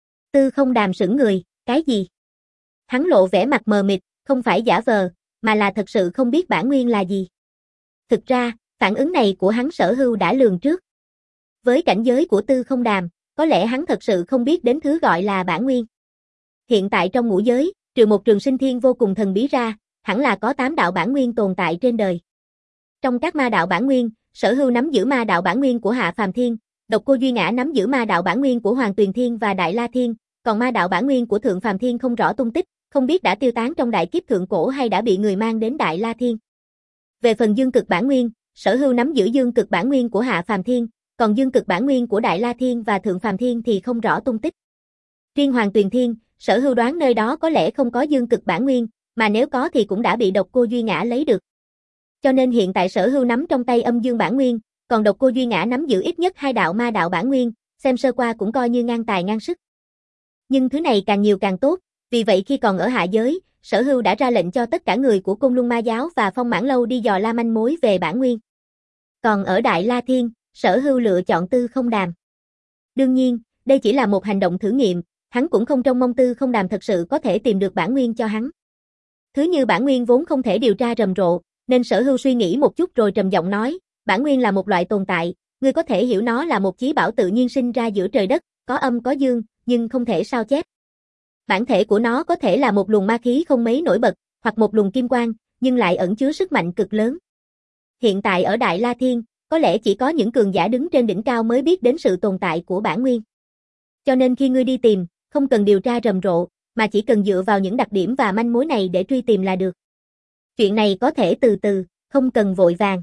Tư Không Đàm sững người, cái gì? Hắn lộ vẻ mặt mờ mịt, không phải giả vờ, mà là thật sự không biết bản nguyên là gì. Thực ra, phản ứng này của hắn Sở Hưu đã lường trước. Với cảnh giới của Tư Không Đàm, có lẽ hắn thật sự không biết đến thứ gọi là bản nguyên. Hiện tại trong ngũ giới, trừ một trường sinh thiên vô cùng thần bí ra, hẳn là có tám đạo bản nguyên tồn tại trên đời. Trong các ma đạo bản nguyên, Sở Hưu nắm giữ ma đạo bản nguyên của Hạ Phàm Thiên, Độc Cô Duy Ngã nắm giữ ma đạo bản nguyên của Hoàng Tuyền Thiên và Đại La Thiên, còn ma đạo bản nguyên của Thượng Phàm Thiên không rõ tung tích, không biết đã tiêu tán trong đại kiếp thượng cổ hay đã bị người mang đến Đại La Thiên. Về phần dương cực bản nguyên, Sở Hưu nắm giữ dương cực bản nguyên của Hạ Phàm Thiên, còn dương cực bản nguyên của Đại La Thiên và Thượng Phàm Thiên thì không rõ tung tích. Riêng Hoàng Tuyền Thiên, Sở Hưu đoán nơi đó có lẽ không có dương cực bản nguyên, mà nếu có thì cũng đã bị Độc Cô Duy Ngã lấy được. Cho nên hiện tại Sở Hưu nắm trong tay âm dương bản nguyên, còn Độc Cô Duy Ngã nắm giữ ít nhất hai đạo ma đạo bản nguyên, xem sơ qua cũng coi như ngang tài ngang sức. Nhưng thứ này càng nhiều càng tốt, vì vậy khi còn ở hạ giới, Sở Hưu đã ra lệnh cho tất cả người của Côn Luân Ma Giáo và Phong Mãn Lâu đi dò la manh mối về bản nguyên. Còn ở Đại La Thiên, Sở Hưu lựa chọn Tư Không Đàm. Đương nhiên, đây chỉ là một hành động thử nghiệm, hắn cũng không trông mong Tư Không Đàm thật sự có thể tìm được bản nguyên cho hắn. Thứ như bản nguyên vốn không thể điều tra rầm rộ, nên Sở Hưu suy nghĩ một chút rồi trầm giọng nói, bản nguyên là một loại tồn tại, ngươi có thể hiểu nó là một chí bảo tự nhiên sinh ra giữa trời đất, có âm có dương, nhưng không thể sao chép. Bản thể của nó có thể là một luồng ma khí không mấy nổi bật, hoặc một luồng kim quang, nhưng lại ẩn chứa sức mạnh cực lớn. Hiện tại ở Đại La Thiên, có lẽ chỉ có những cường giả đứng trên đỉnh cao mới biết đến sự tồn tại của bản nguyên. Cho nên khi ngươi đi tìm, không cần điều tra rầm rộ, mà chỉ cần dựa vào những đặc điểm và manh mối này để truy tìm là được. Chuyện này có thể từ từ, không cần vội vàng.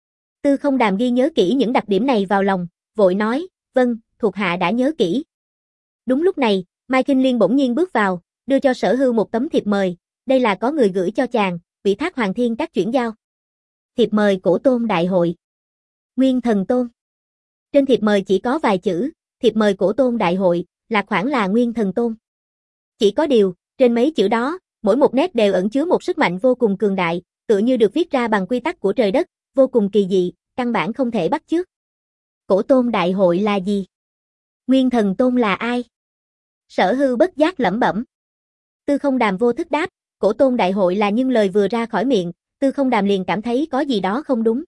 Tư Không Đàm ghi nhớ kỹ những đặc điểm này vào lòng, vội nói, vâng, thuộc hạ đã nhớ kỹ. Đúng lúc này, Mai Kinh Liên bỗng nhiên bước vào, đưa cho Sở Hưu một tấm thiệp mời, đây là có người gửi cho chàng, ủy thác Hoàng Thiên các chuyển giao. Thiệp mời cổ tôn đại hội. Nguyên Thần Tôn. Trên thiệp mời chỉ có vài chữ, thiệp mời cổ tôn đại hội, lạc khoản là Nguyên Thần Tôn. Chỉ có điều, trên mấy chữ đó, mỗi một nét đều ẩn chứa một sức mạnh vô cùng cường đại, tựa như được viết ra bằng quy tắc của trời đất, vô cùng kỳ dị, căn bản không thể bắt chước. Cổ tôn đại hội là gì? Nguyên Thần Tôn là ai? Sở Hưu bất giác lẩm bẩm. Tư Không Đàm vô thức đáp, cổ tôn đại hội là, nhưng lời vừa ra khỏi miệng, Tư Không Đàm liền cảm thấy có gì đó không đúng.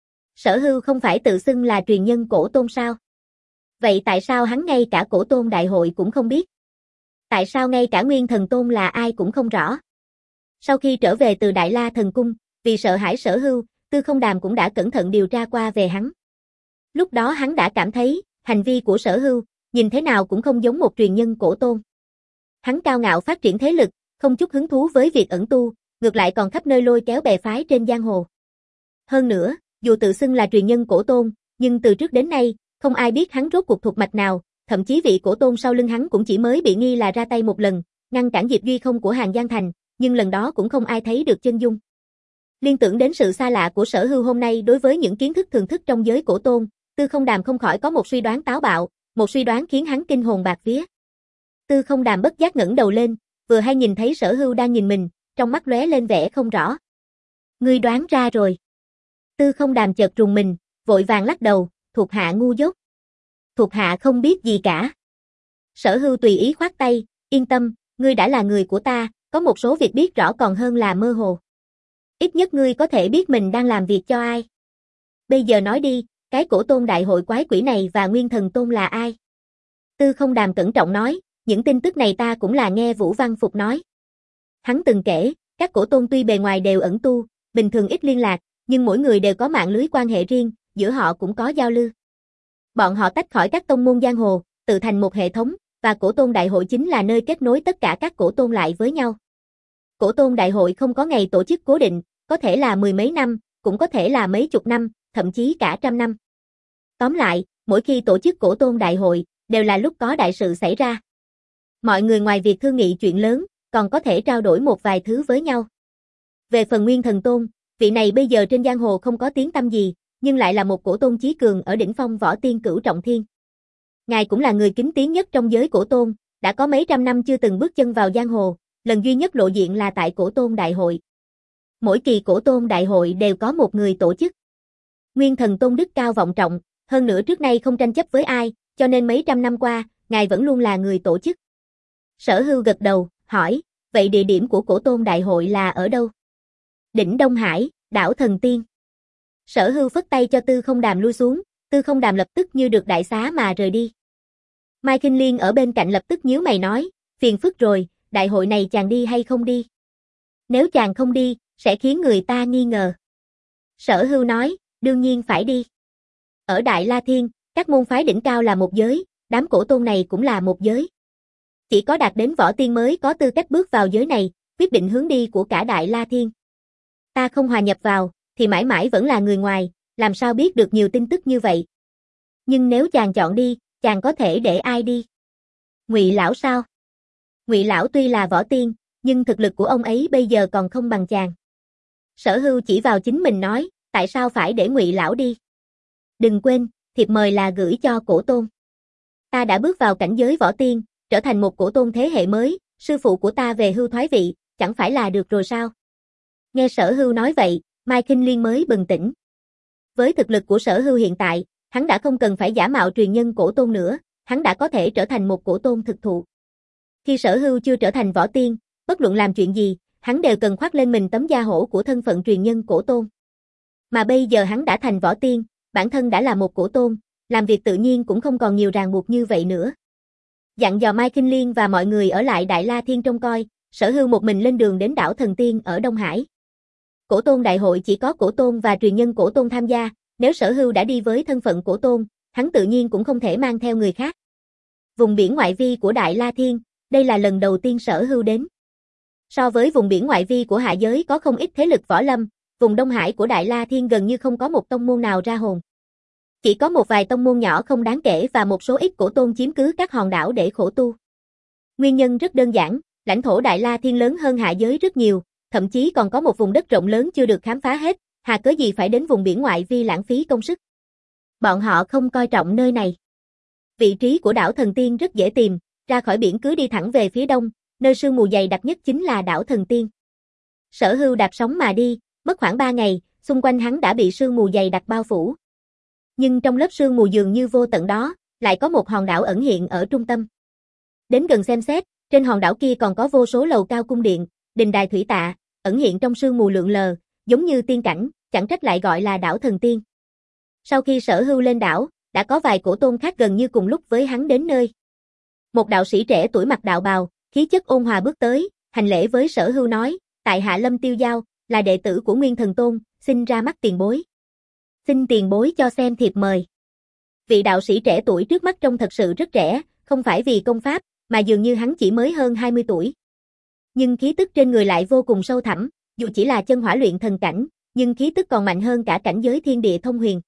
Sở Hưu không phải tự xưng là truyền nhân cổ tôn sao? Vậy tại sao hắn ngay cả cổ tôn đại hội cũng không biết? Tại sao ngay cả Nguyên Thần Tôn là ai cũng không rõ? Sau khi trở về từ Đại La Thần Cung, vì sợ hãi Sở Hưu, Tư Không Đàm cũng đã cẩn thận điều tra qua về hắn. Lúc đó hắn đã cảm thấy, hành vi của Sở Hưu, nhìn thế nào cũng không giống một truyền nhân cổ tôn. Hắn cao ngạo phát triển thế lực, không chút hứng thú với việc ẩn tu, ngược lại còn khắp nơi lôi kéo bè phái trên giang hồ. Hơn nữa, dù tự xưng là truyền nhân cổ tôn, nhưng từ trước đến nay, không ai biết hắn rốt cuộc thuộc mạch nào, thậm chí vị cổ tôn sau lưng hắn cũng chỉ mới bị nghi là ra tay một lần, ngăn cản Diệp Duy Không của Hàng Giang Thành, nhưng lần đó cũng không ai thấy được chân dung. Liên tưởng đến sự xa lạ của Sở Hưu hôm nay đối với những kiến thức thường thức trong giới cổ tôn, Tư Không Đàm không khỏi có một suy đoán táo bạo, một suy đoán khiến hắn kinh hồn bạt vía. Tư Không Đàm bất giác ngẩng đầu lên, vừa hay nhìn thấy Sở Hưu đang nhìn mình, trong mắt lóe lên vẻ không rõ. Ngươi đoán ra rồi. Tư Không Đàm chợt rùng mình, vội vàng lắc đầu, thuộc hạ ngu dốt. Thuộc hạ không biết gì cả. Sở Hưu tùy ý khoát tay, yên tâm, ngươi đã là người của ta, có một số việc biết rõ còn hơn là mơ hồ. Ít nhất ngươi có thể biết mình đang làm việc cho ai. Bây giờ nói đi, cái Cổ Tôn đại hội quái quỷ này và Nguyên Thần Tôn là ai? Tư Không Đàm cẩn trọng nói, những tin tức này ta cũng là nghe Vũ Văn Phục nói. Hắn từng kể, các cổ tôn tuy bề ngoài đều ẩn tu, bình thường ít liên lạc, nhưng mỗi người đều có mạng lưới quan hệ riêng, giữa họ cũng có giao lưu. Bọn họ tách khỏi các tông môn giang hồ, tự thành một hệ thống, và Cổ Tôn đại hội chính là nơi kết nối tất cả các cổ tôn lại với nhau. Cổ Tôn đại hội không có ngày tổ chức cố định, có thể là mười mấy năm, cũng có thể là mấy chục năm, thậm chí cả trăm năm. Tóm lại, mỗi khi tổ chức Cổ Tôn đại hội, đều là lúc có đại sự xảy ra. Mọi người ngoài việc thương nghị chuyện lớn, còn có thể trao đổi một vài thứ với nhau. Về phần Nguyên Thần Tôn, vị này bây giờ trên giang hồ không có tiếng tăm gì, nhưng lại là một cổ tôn chí cường ở đỉnh phong võ tiên cửu trọng thiên. Ngài cũng là người kính tiếng nhất trong giới cổ tôn, đã có mấy trăm năm chưa từng bước chân vào giang hồ, lần duy nhất lộ diện là tại Cổ Tôn đại hội. Mỗi kỳ Cổ Tôn đại hội đều có một người tổ chức. Nguyên Thần Tôn đức cao vọng trọng, hơn nữa trước nay không tranh chấp với ai, cho nên mấy trăm năm qua, ngài vẫn luôn là người tổ chức. Sở Hưu gật đầu, hỏi, vậy địa điểm của Cổ Tôn đại hội là ở đâu? Đỉnh Đông Hải, đảo Thần Tiên. Sở Hưu phất tay cho Tư Không Đàm lui xuống, Tư Không Đàm lập tức như được đại xá mà rời đi. Mai Kinh Liên ở bên cạnh lập tức nhíu mày nói, phiền phức rồi, đại hội này chàng đi hay không đi? Nếu chàng không đi, sẽ khiến người ta nghi ngờ. Sở Hưu nói, đương nhiên phải đi. Ở Đại La Thiên, các môn phái đỉnh cao là một giới, đám cổ tôn này cũng là một giới. Chỉ có đạt đến võ tiên mới có tư cách bước vào giới này, quyết định hướng đi của cả Đại La Thiên. Ta không hòa nhập vào, thì mãi mãi vẫn là người ngoài, làm sao biết được nhiều tin tức như vậy. Nhưng nếu chàng chọn đi, chàng có thể để ai đi? Ngụy lão sao? Ngụy lão tuy là võ tiên, nhưng thực lực của ông ấy bây giờ còn không bằng chàng. Sở Hưu chỉ vào chính mình nói, tại sao phải để Ngụy lão đi? Đừng quên, thiệp mời là gửi cho cổ tôn. Ta đã bước vào cảnh giới võ tiên, trở thành một cổ tôn thế hệ mới, sư phụ của ta về hưu thoái vị, chẳng phải là được rồi sao? Nghe Sở Hưu nói vậy, Mai Kinh Liên mới bừng tỉnh. Với thực lực của Sở Hưu hiện tại, hắn đã không cần phải giả mạo truyền nhân cổ tôn nữa, hắn đã có thể trở thành một cổ tôn thực thụ. Khi Sở Hưu chưa trở thành võ tiên, bất luận làm chuyện gì, hắn đều cần khoác lên mình tấm da hổ của thân phận truyền nhân cổ tôn. Mà bây giờ hắn đã thành võ tiên, bản thân đã là một cổ tôn, làm việc tự nhiên cũng không còn nhiều ràng buộc như vậy nữa. Dặn dò Mai Kinh Liên và mọi người ở lại Đại La Thiên trông coi, Sở Hưu một mình lên đường đến đảo Thần Tiên ở Đông Hải. Cổ tôn đại hội chỉ có cổ tôn và truyền nhân cổ tôn tham gia, nếu Sở Hưu đã đi với thân phận cổ tôn, hắn tự nhiên cũng không thể mang theo người khác. Vùng biển ngoại vi của Đại La Thiên, đây là lần đầu tiên Sở Hưu đến. So với vùng biển ngoại vi của hạ giới có không ít thế lực võ lâm, vùng Đông Hải của Đại La Thiên gần như không có một tông môn nào ra hồn. Chỉ có một vài tông môn nhỏ không đáng kể và một số ít cổ tôn chiếm cứ các hòn đảo để khổ tu. Nguyên nhân rất đơn giản, lãnh thổ Đại La Thiên lớn hơn hạ giới rất nhiều, thậm chí còn có một vùng đất rộng lớn chưa được khám phá hết, hà cớ gì phải đến vùng biển ngoại vi lãng phí công sức. Bọn họ không coi trọng nơi này. Vị trí của đảo Thần Tiên rất dễ tìm, ra khỏi biển cứ đi thẳng về phía đông, nơi sương mù dày đặc nhất chính là đảo Thần Tiên. Sở Hưu đạp sóng mà đi, mất khoảng ba ngày, xung quanh hắn đã bị sương mù dày đặc bao phủ. Nhưng trong lớp sương mù dường như vô tận đó, lại có một hòn đảo ẩn hiện ở trung tâm. Đến gần xem xét, trên hòn đảo kia còn có vô số lầu cao cung điện, đình đài thủy tạ, ẩn hiện trong sương mù lượn lờ, giống như tiên cảnh, chẳng trách lại gọi là đảo Thần Tiên. Sau khi Sở Hưu lên đảo, đã có vài cổ tôn khác gần như cùng lúc với hắn đến nơi. Một đạo sĩ trẻ tuổi mặc đạo bào, khí chất ôn hòa bước tới, hành lễ với Sở Hưu nói, tại hạ Lâm Tiêu Giao, là đệ tử của Nguyên Thần Tôn, xin ra mắt tiền bối. Xin tiền bối cho xem thiệp mời. Vị đạo sĩ trẻ tuổi trước mắt trông thật sự rất trẻ, không phải vì công pháp, mà dường như hắn chỉ mới hơn hai mươi tuổi. Nhưng khí tức trên người lại vô cùng sâu thẳm, dù chỉ là chân hỏa luyện thần cảnh, nhưng khí tức còn mạnh hơn cả cảnh giới thiên địa thông huyền.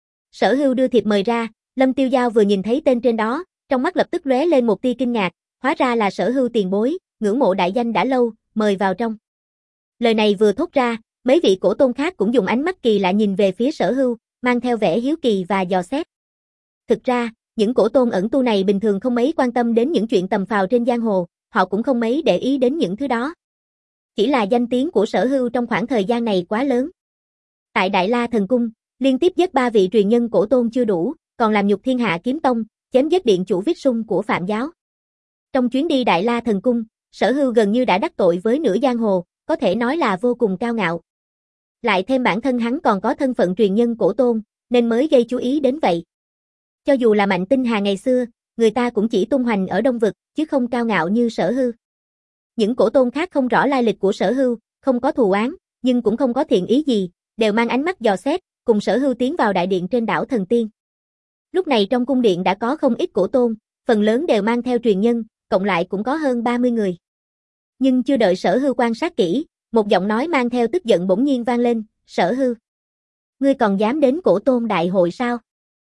Sở Hưu đưa thiệp mời ra, Lâm Tiêu Giao vừa nhìn thấy tên trên đó, trong mắt lập tức lóe lên một tia kinh ngạc, hóa ra là Sở Hưu tiền bối, ngưỡng mộ đại danh đã lâu, mời vào trong. Lời này vừa thốt ra, mấy vị cổ tôn khác cũng dùng ánh mắt kỳ lạ nhìn về phía Sở Hưu, mang theo vẻ hiếu kỳ và dò xét. Thực ra, những cổ tôn ẩn tu này bình thường không mấy quan tâm đến những chuyện tầm phào trên giang hồ, họ cũng không mấy để ý đến những thứ đó. Chỉ là danh tiếng của Sở Hưu trong khoảng thời gian này quá lớn. Tại Đại La Thần Cung, liên tiếp giết ba vị truyền nhân cổ tôn chưa đủ, còn làm nhục thiên hạ kiếm tông, chém giết điện chủ Vít Sung của Phạm giáo. Trong chuyến đi Đại La Thần Cung, Sở Hưu gần như đã đắc tội với nửa giang hồ, có thể nói là vô cùng cao ngạo. Lại thêm bản thân hắn còn có thân phận truyền nhân cổ tôn, nên mới gây chú ý đến vậy. Cho dù là Mạnh Tinh Hà ngày xưa, người ta cũng chỉ tung hoành ở Đông Vực, chứ không cao ngạo như Sở Hưu. Những cổ tôn khác không rõ lai lịch của Sở Hưu, không có thù oán, nhưng cũng không có thiện ý gì, đều mang ánh mắt dò xét, cùng Sở Hưu tiến vào đại điện trên đảo Thần Tiên. Lúc này trong cung điện đã có không ít cổ tôn, phần lớn đều mang theo truyền nhân, cộng lại cũng có hơn ba mươi người. Nhưng chưa đợi Sở Hưu quan sát kỹ, một giọng nói mang theo tức giận bỗng nhiên vang lên, Sở Hưu. Ngươi còn dám đến cổ tôn đại hội sao?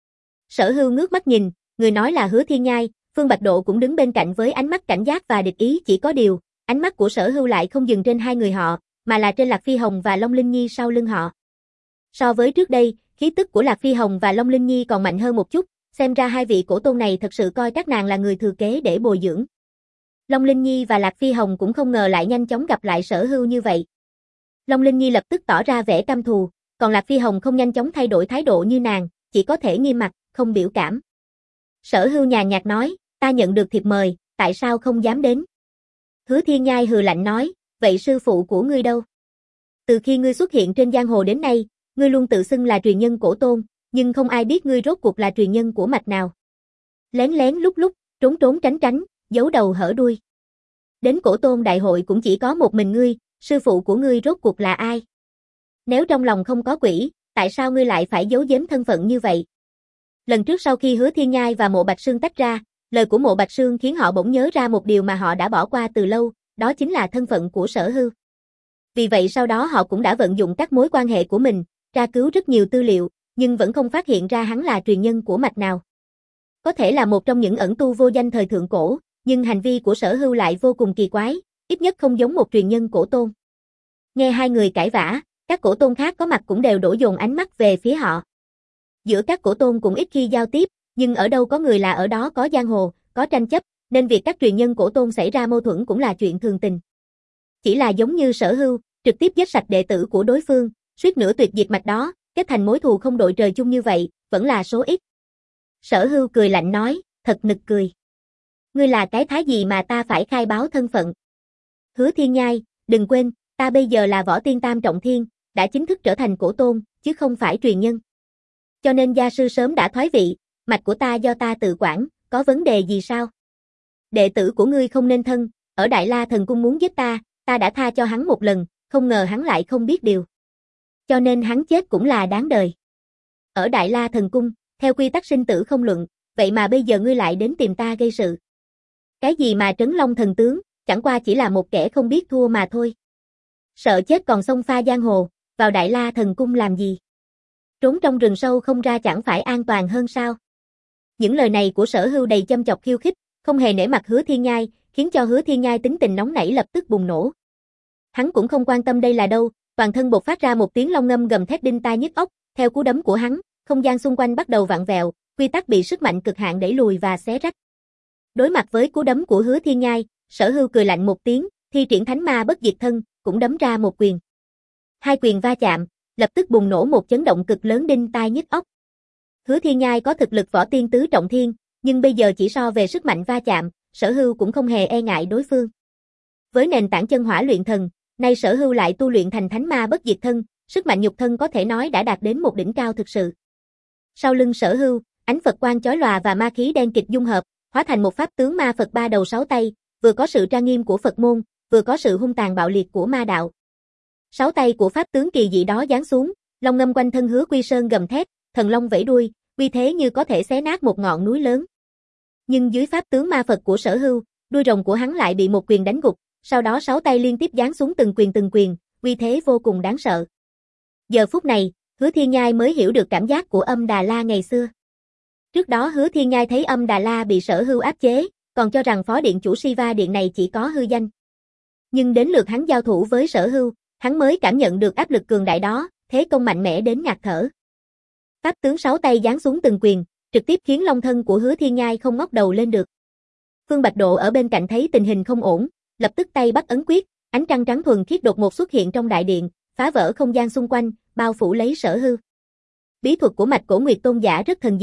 Sở Hưu ngước mắt nhìn, người nói là Hứa Thiên Nhai, Phương Bạch Độ cũng đứng bên cạnh với ánh mắt cảnh giác và địch ý, chỉ có điều, ánh mắt của Sở Hưu lại không dừng trên hai người họ, mà là trên Lạc Phi Hồng và Long Linh Nhi sau lưng họ. So với trước đây, khí tức của Lạc Phi Hồng và Long Linh Nhi còn mạnh hơn một chút, xem ra hai vị cổ tôn này thật sự coi các nàng là người thừa kế để bồi dưỡng. Long Linh Nhi và Lạc Phi Hồng cũng không ngờ lại nhanh chóng gặp lại Sở Hưu như vậy. Long Linh Nhi lập tức tỏ ra vẻ căm thù, còn Lạc Phi Hồng không nhanh chóng thay đổi thái độ như nàng, chỉ có thể nghiêm mặt, không biểu cảm. Sở Hưu nhàn nhạt nói, ta nhận được thiệp mời, tại sao không dám đến? Hứa Thiên Nhai hừ lạnh nói, vậy sư phụ của ngươi đâu? Từ khi ngươi xuất hiện trên giang hồ đến nay, ngươi luôn tự xưng là truyền nhân cổ tôn, nhưng không ai biết ngươi rốt cuộc là truyền nhân của mạch nào. Lén lén lúc lúc, trốn trốn tránh tránh, giấu đầu hở đuôi. Đến cổ tôn đại hội cũng chỉ có một mình ngươi, sư phụ của ngươi rốt cuộc là ai? Nếu trong lòng không có quỷ, tại sao ngươi lại phải giấu giếm thân phận như vậy? Lần trước sau khi Hứa Thiên Nhai và Mộ Bạch Sương tách ra, lời của Mộ Bạch Sương khiến họ bỗng nhớ ra một điều mà họ đã bỏ qua từ lâu, đó chính là thân phận của Sở Hưu. Vì vậy sau đó họ cũng đã vận dụng các mối quan hệ của mình, tra cứu rất nhiều tư liệu, nhưng vẫn không phát hiện ra hắn là truyền nhân của mạch nào. Có thể là một trong những ẩn tu vô danh thời thượng cổ, nhưng hành vi của Sở Hưu lại vô cùng kỳ quái, ít nhất không giống một truyền nhân cổ tôn. Nghe hai người cãi vã, các cổ tôn khác có mặt cũng đều đổ dồn ánh mắt về phía họ. Giữa các cổ tôn cũng ít khi giao tiếp, nhưng ở đâu có người là ở đó có giang hồ, có tranh chấp, nên việc các truyền nhân cổ tôn xảy ra mâu thuẫn cũng là chuyện thường tình. Chỉ là giống như Sở Hưu, trực tiếp giết sạch đệ tử của đối phương, suýt nữa tuyệt diệt mạch đó, kết thành mối thù không đội trời chung như vậy, vẫn là số ít. Sở Hưu cười lạnh nói, thật nực cười. Ngươi là cái thái gì mà ta phải khai báo thân phận? Hứa Thiên Nhai, đừng quên, ta bây giờ là võ tiên tam trọng thiên, đã chính thức trở thành cổ tôn, chứ không phải truyền nhân. Cho nên gia sư sớm đã thoái vị, mạch của ta do ta tự quản, có vấn đề gì sao? Đệ tử của ngươi không nên thân, ở Đại La Thần Cung muốn giết ta, ta đã tha cho hắn một lần, không ngờ hắn lại không biết điều. Cho nên hắn chết cũng là đáng đời. Ở Đại La Thần Cung, theo quy tắc sinh tử không luận, vậy mà bây giờ ngươi lại đến tìm ta gây sự. Cái gì mà Trấn Long thần tướng, chẳng qua chỉ là một kẻ không biết thua mà thôi. Sợ chết còn xông pha giang hồ, vào Đại La Thần Cung làm gì? Trốn trong rừng sâu không ra chẳng phải an toàn hơn sao? Những lời này của Sở Hưu đầy châm chọc khiêu khích, không hề nể mặt Hứa Thiên Nhai, khiến cho Hứa Thiên Nhai tính tình nóng nảy lập tức bùng nổ. Hắn cũng không quan tâm đây là đâu, toàn thân bộc phát ra một tiếng long ngâm gầm thét đinh tai nhức óc, theo cú đấm của hắn, không gian xung quanh bắt đầu vặn vẹo, quy tắc bị sức mạnh cực hạn đẩy lùi và xé rách. Đối mặt với cú đấm của Hứa Thiên Nhai, Sở Hưu cười lạnh một tiếng, thi triển Thánh Ma Bất Diệt Thân, cũng đấm ra một quyền. Hai quyền va chạm, lập tức bùng nổ một chấn động cực lớn đinh tai nhức óc. Hứa Thiên Nhai có thực lực võ tiên tứ trọng thiên, nhưng bây giờ chỉ so về sức mạnh va chạm, Sở Hưu cũng không hề e ngại đối phương. Với nền tảng chân hỏa luyện thần, nay Sở Hưu lại tu luyện thành Thánh Ma Bất Diệt Thân, sức mạnh nhục thân có thể nói đã đạt đến một đỉnh cao thực sự. Sau lưng Sở Hưu, ánh Phật quang chói lòa và ma khí đen kịt dung hợp, hóa thành một pháp tướng ma Phật ba đầu sáu tay, vừa có sự trang nghiêm của Phật môn, vừa có sự hung tàn bạo liệt của ma đạo. Sáu tay của pháp tướng kỳ dị đó giáng xuống, long ngâm quanh thân Hứa Quy Sơn gầm thét, thần long vẫy đuôi, uy thế như có thể xé nát một ngọn núi lớn. Nhưng dưới pháp tướng ma Phật của Sở Hưu, đuôi rồng của hắn lại bị một quyền đánh gục, sau đó sáu tay liên tiếp giáng xuống từng quyền từng quyền, uy thế vô cùng đáng sợ. Giờ phút này, Hứa Thiên Nhai mới hiểu được cảm giác của Âm Đà La ngày xưa. Trước đó Hứa Thiên Nhai thấy Âm Đà La bị Sở Hưu áp chế, còn cho rằng phó điện chủ Siva điện này chỉ có hư danh. Nhưng đến lượt hắn giao thủ với Sở Hưu, hắn mới cảm nhận được áp lực cường đại đó, thế công mạnh mẽ đến ngạt thở. Pháp tướng sáu tay giáng xuống từng quyền, trực tiếp khiến long thân của Hứa Thiên Nhai không ngóc đầu lên được. Phương Bạch Độ ở bên cạnh thấy tình hình không ổn, lập tức tay bắt ấn quyết, ánh trăng trắng thuần khiết đột ngột xuất hiện trong đại điện, phá vỡ không gian xung quanh, bao phủ lấy Sở Hưu. Bí thuật của mạch Cổ Nguyệt tôn giả rất thần dị,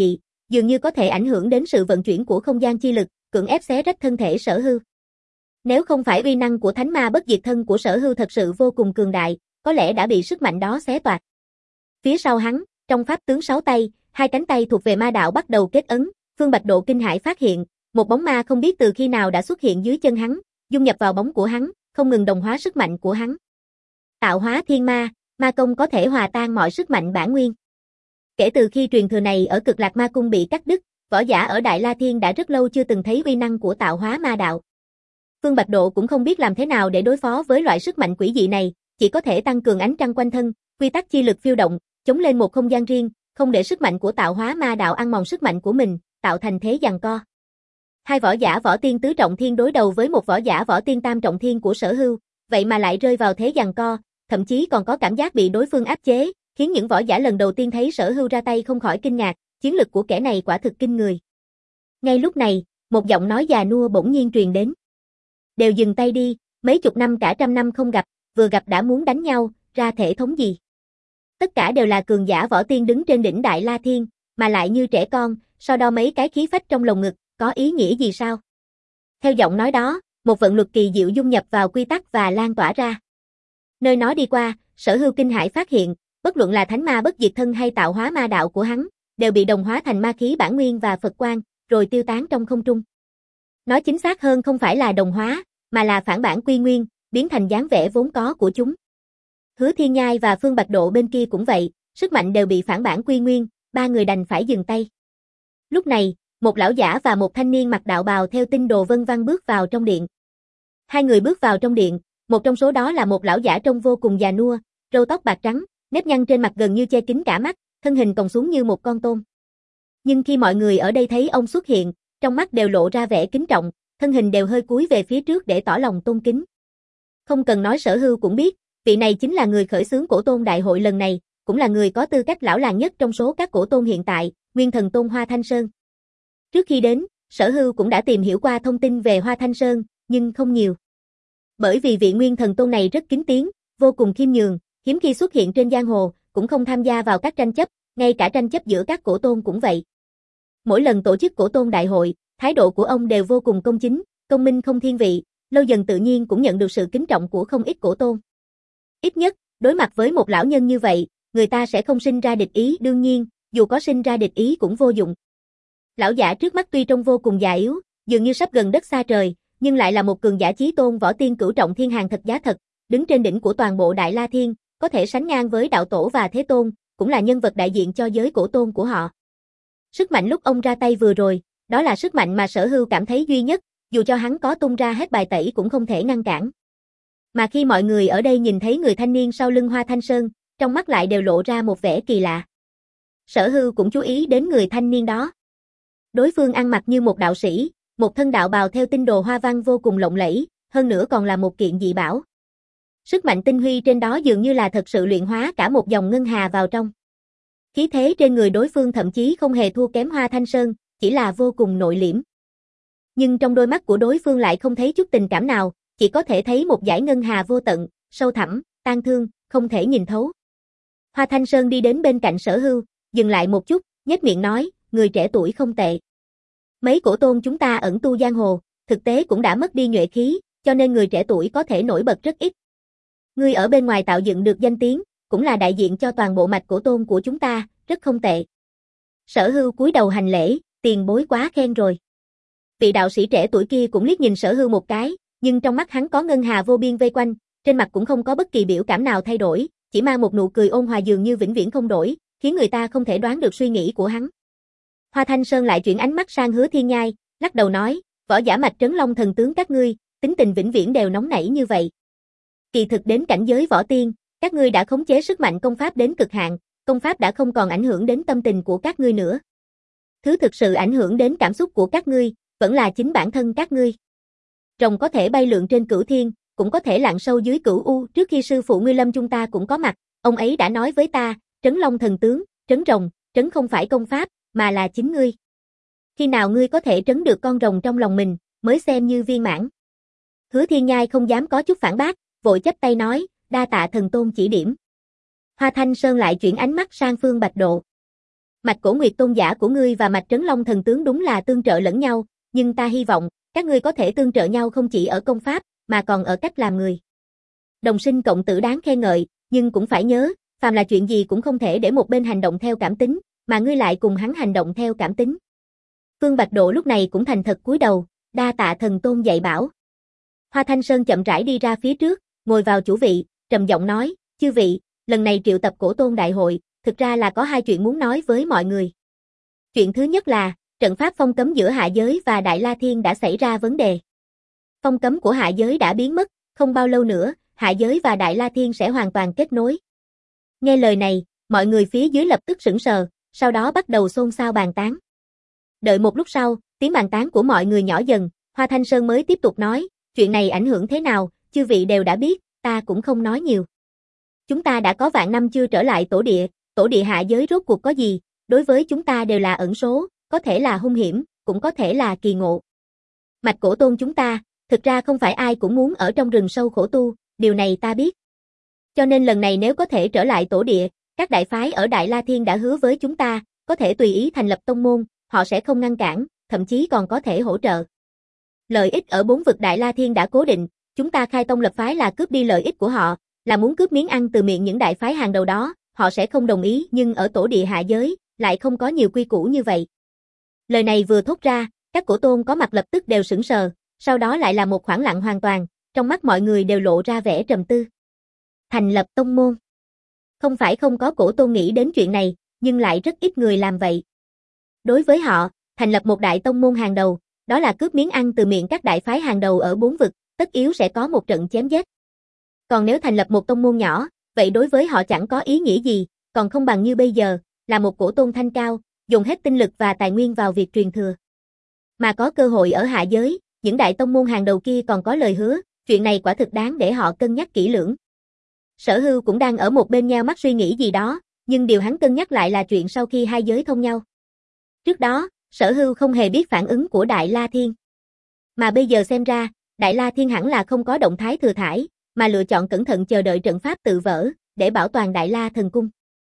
dường như có thể ảnh hưởng đến sự vận chuyển của không gian chi lực, cưỡng ép xé rách thân thể Sở Hưu. Nếu không phải uy năng của thánh ma bất diệt thân của Sở Hưu thật sự vô cùng cường đại, có lẽ đã bị sức mạnh đó xé toạc. Phía sau hắn, trong pháp tướng sáu tay, hai cánh tay thuộc về ma đạo bắt đầu kết ấn, Phương Bạch Độ kinh hãi phát hiện, một bóng ma không biết từ khi nào đã xuất hiện dưới chân hắn, dung nhập vào bóng của hắn, không ngừng đồng hóa sức mạnh của hắn. Tạo hóa thiên ma, ma công có thể hòa tan mọi sức mạnh bản nguyên. Kể từ khi truyền thừa này ở Cực Lạc Ma Cung bị cắt đứt, võ giả ở Đại La Thiên đã rất lâu chưa từng thấy uy năng của tạo hóa ma đạo. Phương Bạch Độ cũng không biết làm thế nào để đối phó với loại sức mạnh quỷ dị này, chỉ có thể tăng cường ánh trăng quanh thân, quy tắc chi lực phiêu động, chống lên một không gian riêng, không để sức mạnh của tạo hóa ma đạo ăn mòn sức mạnh của mình, tạo thành thế giằng co. Hai võ giả võ tiên tứ trọng thiên đối đầu với một võ giả võ tiên tam trọng thiên của Sở Hưu, vậy mà lại rơi vào thế giằng co, thậm chí còn có cảm giác bị đối phương áp chế, khiến những võ giả lần đầu tiên thấy Sở Hưu ra tay không khỏi kinh ngạc, chiến lực của kẻ này quả thực kinh người. Ngay lúc này, một giọng nói già nua bỗng nhiên truyền đến. Đều dừng tay đi, mấy chục năm cả trăm năm không gặp, vừa gặp đã muốn đánh nhau, ra thể thống gì. Tất cả đều là cường giả võ tiên đứng trên đỉnh Đại La Thiên, mà lại như trẻ con, so đo mấy cái khí phách trong lồng ngực, có ý nghĩa gì sao? Theo giọng nói đó, một vận luật kỳ diệu dung nhập vào quy tắc và lan tỏa ra. Nơi nó đi qua, Sở Hưu kinh hãi phát hiện, bất luận là thánh ma bất diệt thân hay tạo hóa ma đạo của hắn, đều bị đồng hóa thành ma khí bản nguyên và Phật quang, rồi tiêu tán trong không trung. Nói chính xác hơn không phải là đồng hóa, mà là phản bản quy nguyên, biến thành dáng vẻ vốn có của chúng. Hứa Thiên Nhai và Phương Bạch Độ bên kia cũng vậy, sức mạnh đều bị phản bản quy nguyên, ba người đành phải dừng tay. Lúc này, một lão giả và một thanh niên mặc đạo bào theo tinh đồ vân vân bước vào trong điện. Hai người bước vào trong điện, một trong số đó là một lão giả trông vô cùng già nua, râu tóc bạc trắng, nếp nhăn trên mặt gần như che kín cả mắt, thân hình còng xuống như một con tôm. Nhưng khi mọi người ở đây thấy ông xuất hiện, trong mắt đều lộ ra vẻ kính trọng, thân hình đều hơi cúi về phía trước để tỏ lòng tôn kính. Không cần nói Sở Hưu cũng biết, vị này chính là người khởi xướng cổ tôn đại hội lần này, cũng là người có tư cách lão làng nhất trong số các cổ tôn hiện tại, Nguyên Thần Tôn Hoa Thanh Sơn. Trước khi đến, Sở Hưu cũng đã tìm hiểu qua thông tin về Hoa Thanh Sơn, nhưng không nhiều. Bởi vì vị Nguyên Thần Tôn này rất kín tiếng, vô cùng khiêm nhường, hiếm khi xuất hiện trên giang hồ, cũng không tham gia vào các tranh chấp, ngay cả tranh chấp giữa các cổ tôn cũng vậy. Mỗi lần tổ chức cổ tôn đại hội, thái độ của ông đều vô cùng công chính, công minh không thiên vị, lâu dần tự nhiên cũng nhận được sự kính trọng của không ít cổ tôn. Ít nhất, đối mặt với một lão nhân như vậy, người ta sẽ không sinh ra địch ý, đương nhiên, dù có sinh ra địch ý cũng vô dụng. Lão giả trước mắt tuy trông vô cùng già yếu, dường như sắp gần đất xa trời, nhưng lại là một cường giả chí tôn võ tiên cửu trọng thiên hàng thật giá thật, đứng trên đỉnh của toàn bộ Đại La Thiên, có thể sánh ngang với đạo tổ và thế tôn, cũng là nhân vật đại diện cho giới cổ tôn của họ. Sức mạnh lúc ông ra tay vừa rồi, đó là sức mạnh mà Sở Hưu cảm thấy duy nhất, dù cho hắn có tung ra hết bài tẩy cũng không thể ngăn cản. Mà khi mọi người ở đây nhìn thấy người thanh niên sau lưng Hoa Thanh Sơn, trong mắt lại đều lộ ra một vẻ kỳ lạ. Sở Hưu cũng chú ý đến người thanh niên đó. Đối phương ăn mặc như một đạo sĩ, một thân đạo bào theo tinh đồ hoa văn vô cùng lộng lẫy, hơn nữa còn là một kiện dị bảo. Sức mạnh tinh huy trên đó dường như là thật sự luyện hóa cả một dòng ngân hà vào trong. Khí thế trên người đối phương thậm chí không hề thua kém Hoa Thanh Sơn, chỉ là vô cùng nội liễm. Nhưng trong đôi mắt của đối phương lại không thấy chút tình cảm nào, chỉ có thể thấy một dải ngân hà vô tận, sâu thẳm, tang thương, không thể nhìn thấu. Hoa Thanh Sơn đi đến bên cạnh Sở Hưu, dừng lại một chút, nhếch miệng nói, người trẻ tuổi không tệ. Mấy cổ tôn chúng ta ẩn tu giang hồ, thực tế cũng đã mất đi nhuệ khí, cho nên người trẻ tuổi có thể nổi bật rất ít. Ngươi ở bên ngoài tạo dựng được danh tiếng, cũng là đại diện cho toàn bộ mạch cổ tôn của chúng ta, rất không tệ. Sở Hưu cúi đầu hành lễ, tiền bối quá khen rồi. Vị đạo sĩ trẻ tuổi kia cũng liếc nhìn Sở Hưu một cái, nhưng trong mắt hắn có ngân hà vô biên vây quanh, trên mặt cũng không có bất kỳ biểu cảm nào thay đổi, chỉ mang một nụ cười ôn hòa dường như vĩnh viễn không đổi, khiến người ta không thể đoán được suy nghĩ của hắn. Hoa Thanh Sơn lại chuyển ánh mắt sang Hứa Thiên Nhai, lắc đầu nói, võ giả mạch Trấn Long thần tướng các ngươi, tính tình vĩnh viễn đều nóng nảy như vậy. Kỳ thực đến cảnh giới võ tiên, các ngươi đã khống chế sức mạnh công pháp đến cực hạn, công pháp đã không còn ảnh hưởng đến tâm tình của các ngươi nữa. Thứ thực sự ảnh hưởng đến cảm xúc của các ngươi, vẫn là chính bản thân các ngươi. Rồng có thể bay lượn trên cửu thiên, cũng có thể lặn sâu dưới cửu u, trước khi sư phụ ngươi Lâm chúng ta cũng có mặt, ông ấy đã nói với ta, Trấn Long thần tướng, trấn rồng, trấn không phải công pháp, mà là chính ngươi. Khi nào ngươi có thể trấn được con rồng trong lòng mình, mới xem như viên mãn. Hứa Thiên Nhai không dám có chút phản bác, vội chắp tay nói, đa tạ thần tôn chỉ điểm. Hoa Thanh Sơn lại chuyển ánh mắt sang Phương Bạch Độ. Mạch Cổ Nguyệt tôn giả của ngươi và Mạch Trấn Long thần tướng đúng là tương trợ lẫn nhau, nhưng ta hy vọng, các ngươi có thể tương trợ nhau không chỉ ở công pháp, mà còn ở cách làm người. Đồng sinh cộng tử đáng khen ngợi, nhưng cũng phải nhớ, phàm là chuyện gì cũng không thể để một bên hành động theo cảm tính, mà ngươi lại cùng hắn hành động theo cảm tính. Phương Bạch Độ lúc này cũng thành thật cúi đầu, đa tạ thần tôn dạy bảo. Hoa Thanh Sơn chậm rãi đi ra phía trước, ngồi vào chủ vị, trầm giọng nói, chư vị, lần này triệu tập cổ tôn đại hội, thực ra là có hai chuyện muốn nói với mọi người. Chuyện thứ nhất là, trận pháp phong cấm giữa hạ giới và Đại La Thiên đã xảy ra vấn đề. Phong cấm của hạ giới đã biến mất, không bao lâu nữa, hạ giới và Đại La Thiên sẽ hoàn toàn kết nối. Nghe lời này, mọi người phía dưới lập tức sững sờ, sau đó bắt đầu xôn xao bàn tán. Đợi một lúc sau, tiếng bàn tán của mọi người nhỏ dần, Hoa Thanh Sơn mới tiếp tục nói, chuyện này ảnh hưởng thế nào, chư vị đều đã biết, ta cũng không nói nhiều. Chúng ta đã có vạn năm chưa trở lại tổ địa, tổ địa hạ giới rốt cuộc có gì, đối với chúng ta đều là ẩn số, có thể là hung hiểm, cũng có thể là kỳ ngộ. Mạch Cổ Tôn chúng ta, thực ra không phải ai cũng muốn ở trong rừng sâu khổ tu, điều này ta biết. Cho nên lần này nếu có thể trở lại tổ địa, các đại phái ở Đại La Thiên đã hứa với chúng ta, có thể tùy ý thành lập tông môn, họ sẽ không ngăn cản, thậm chí còn có thể hỗ trợ. Lợi ích ở bốn vực Đại La Thiên đã cố định, chúng ta khai tông lập phái là cướp đi lợi ích của họ, là muốn cướp miếng ăn từ miệng những đại phái hàng đầu đó, họ sẽ không đồng ý, nhưng ở tổ địa hạ giới, lại không có nhiều quy củ như vậy. Lời này vừa thốt ra, các cổ tôn có mặt lập tức đều sững sờ, sau đó lại là một khoảng lặng hoàn toàn, trong mắt mọi người đều lộ ra vẻ trầm tư. Thành lập tông môn. Không phải không có cổ tôn nghĩ đến chuyện này, nhưng lại rất ít người làm vậy. Đối với họ, thành lập một đại tông môn hàng đầu, đó là cướp miếng ăn từ miệng các đại phái hàng đầu ở bốn vực, tất yếu sẽ có một trận chém giết. Còn nếu thành lập một tông môn nhỏ, vậy đối với họ chẳng có ý nghĩa gì, còn không bằng như bây giờ, là một cổ tôn thanh cao, dùng hết tinh lực và tài nguyên vào việc truyền thừa. Mà có cơ hội ở hạ giới, những đại tông môn hàng đầu kia còn có lời hứa, chuyện này quả thực đáng để họ cân nhắc kỹ lưỡng. Sở Hưu cũng đang ở một bên nheo mắt suy nghĩ gì đó, nhưng điều hắn cân nhắc lại là chuyện sau khi hai giới thông nhau. Trước đó, Sở Hưu không hề biết phản ứng của Đại La Thiên. Mà bây giờ xem ra, Đại La Thiên hẳn là không có động thái thừa thãi, mà lựa chọn cẩn thận chờ đợi trận pháp tự vỡ, để bảo toàn Đại La Thần Cung.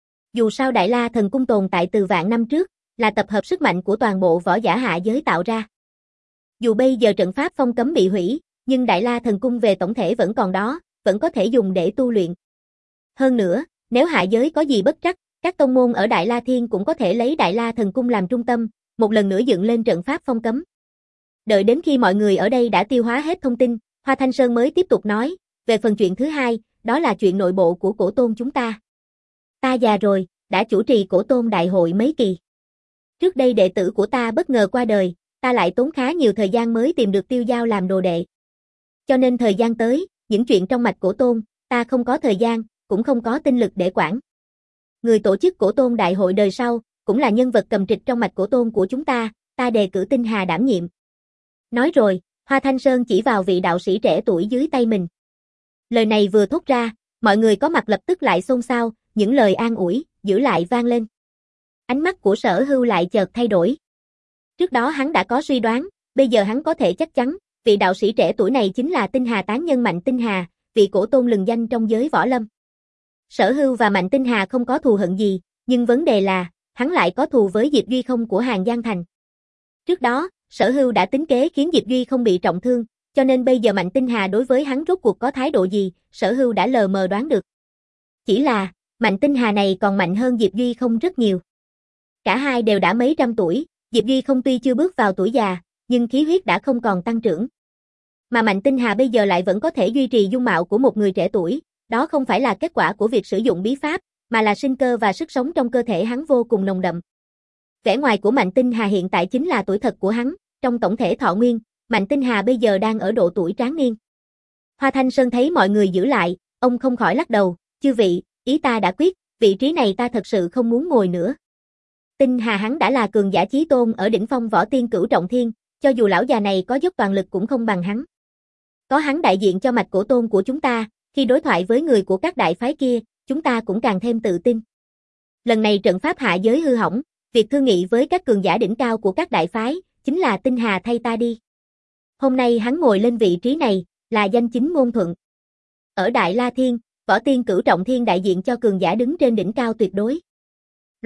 Dù sao Đại La Thần Cung tồn tại từ vạn năm trước, là tập hợp sức mạnh của toàn bộ võ giả hạ giới tạo ra. Dù bây giờ trận pháp phong cấm bị hủy, nhưng Đại La Thần Cung về tổng thể vẫn còn đó, vẫn có thể dùng để tu luyện. Hơn nữa, nếu hạ giới có gì bất trắc, các tông môn ở Đại La Thiên cũng có thể lấy Đại La Thần Cung làm trung tâm, một lần nữa dựng lên trận pháp phong cấm. Đợi đến khi mọi người ở đây đã tiêu hóa hết thông tin, Hoa Thanh Sơn mới tiếp tục nói, về phần chuyện thứ hai, đó là chuyện nội bộ của cổ tôn chúng ta. Ta già rồi, đã chủ trì cổ tôn đại hội mấy kỳ. Trước đây đệ tử của ta bất ngờ qua đời, ta lại tốn khá nhiều thời gian mới tìm được Tiêu Giao làm đồ đệ. Cho nên thời gian tới, những chuyện trong mạch cổ tôn, ta không có thời gian, cũng không có tinh lực để quản. Người tổ chức cổ tôn đại hội đời sau, cũng là nhân vật cầm trịch trong mạch cổ tôn của chúng ta, ta đề cử Tinh Hà đảm nhiệm. Nói rồi, Hoa Thanh Sơn chỉ vào vị đạo sĩ trẻ tuổi dưới tay mình. Lời này vừa thốt ra, mọi người có mặt lập tức lại xôn xao, những lời an ủi, giữ lại vang lên. Ánh mắt của Sở Hưu lại chợt thay đổi. Trước đó hắn đã có suy đoán, bây giờ hắn có thể chắc chắn, vị đạo sĩ trẻ tuổi này chính là Tinh Hà tán nhân Mạnh Tinh Hà, vị cổ tôn lừng danh trong giới võ lâm. Sở Hưu và Mạnh Tinh Hà không có thù hận gì, nhưng vấn đề là, hắn lại có thù với Diệp Duy Không của Hàng Giang Thành. Trước đó, Sở Hưu đã tính kế khiến Diệp Duy Không bị trọng thương, cho nên bây giờ Mạnh Tinh Hà đối với hắn rốt cuộc có thái độ gì, Sở Hưu đã lờ mờ đoán được. Chỉ là, Mạnh Tinh Hà này còn mạnh hơn Diệp Duy Không rất nhiều. Cả hai đều đã mấy trăm tuổi, Diệp Duy Không tuy chưa bước vào tuổi già, nhưng khí huyết đã không còn tăng trưởng. Mà Mạnh Tinh Hà bây giờ lại vẫn có thể duy trì dung mạo của một người trẻ tuổi, đó không phải là kết quả của việc sử dụng bí pháp, mà là sinh cơ và sức sống trong cơ thể hắn vô cùng nồng đậm. Vẻ ngoài của Mạnh Tinh Hà hiện tại chính là tuổi thật của hắn, trong tổng thể thọ nguyên, Mạnh Tinh Hà bây giờ đang ở độ tuổi tráng niên. Hoa Thanh Sơn thấy mọi người giữ lại, ông không khỏi lắc đầu, chư vị, ý ta đã quyết, vị trí này ta thật sự không muốn ngồi nữa. Tinh Hà hắn đã là cường giả chí tôn ở đỉnh phong võ tiên cửu trọng thiên, cho dù lão già này có dốc toàn lực cũng không bằng hắn. Có hắn đại diện cho mạch cổ tôn của chúng ta, khi đối thoại với người của các đại phái kia, chúng ta cũng càng thêm tự tin. Lần này trận pháp hạ giới hư hỏng, việc thương nghị với các cường giả đỉnh cao của các đại phái, chính là Tinh Hà thay ta đi. Hôm nay hắn ngồi lên vị trí này, là danh chính ngôn thuận. Ở Đại La Thiên, võ tiên cửu trọng thiên đại diện cho cường giả đứng trên đỉnh cao tuyệt đối.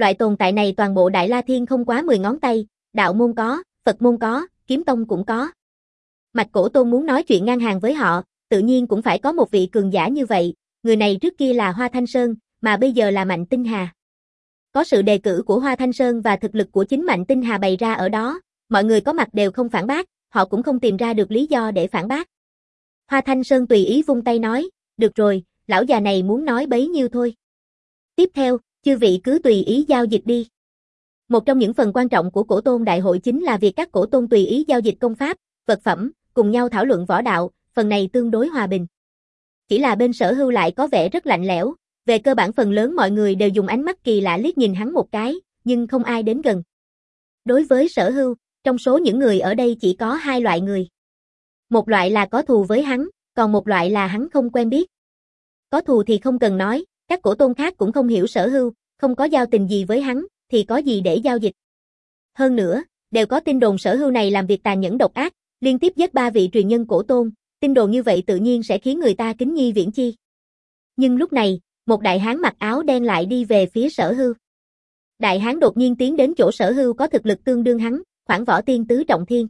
Loại tồn tại này toàn bộ Đại La Thiên không quá mười ngón tay, đạo môn có, Phật môn có, kiếm tông cũng có. Mạch Cổ Tôn muốn nói chuyện ngang hàng với họ, tự nhiên cũng phải có một vị cường giả như vậy, người này trước kia là Hoa Thanh Sơn, mà bây giờ là Mạnh Tinh Hà. Có sự đề cử của Hoa Thanh Sơn và thực lực của chính Mạnh Tinh Hà bày ra ở đó, mọi người có mặt đều không phản bác, họ cũng không tìm ra được lý do để phản bác. Hoa Thanh Sơn tùy ý vung tay nói, được rồi, lão già này muốn nói bấy nhiêu thôi. Tiếp theo, chư vị cứ tùy ý giao dịch đi. Một trong những phần quan trọng của Cổ Tôn Đại hội chính là việc các cổ tôn tùy ý giao dịch công pháp, vật phẩm, cùng nhau thảo luận võ đạo, phần này tương đối hòa bình. Chỉ là bên Sở Hưu lại có vẻ rất lạnh lẽo, về cơ bản phần lớn mọi người đều dùng ánh mắt kỳ lạ liếc nhìn hắn một cái, nhưng không ai đến gần. Đối với Sở Hưu, trong số những người ở đây chỉ có hai loại người. Một loại là có thù với hắn, còn một loại là hắn không quen biết. Có thù thì không cần nói, các cổ tôn khác cũng không hiểu Sở Hưu, không có giao tình gì với hắn, thì có gì để giao dịch. Hơn nữa, đều có tin đồn Sở Hưu này làm việc tàn nhẫn độc ác, liên tiếp giết ba vị truyền nhân cổ tôn, tin đồn như vậy tự nhiên sẽ khiến người ta kính nhi viễn chi. Nhưng lúc này, một đại hán mặc áo đen lại đi về phía Sở Hưu. Đại hán đột nhiên tiến đến chỗ Sở Hưu có thực lực tương đương hắn, khoảng võ tiên tứ trọng thiên.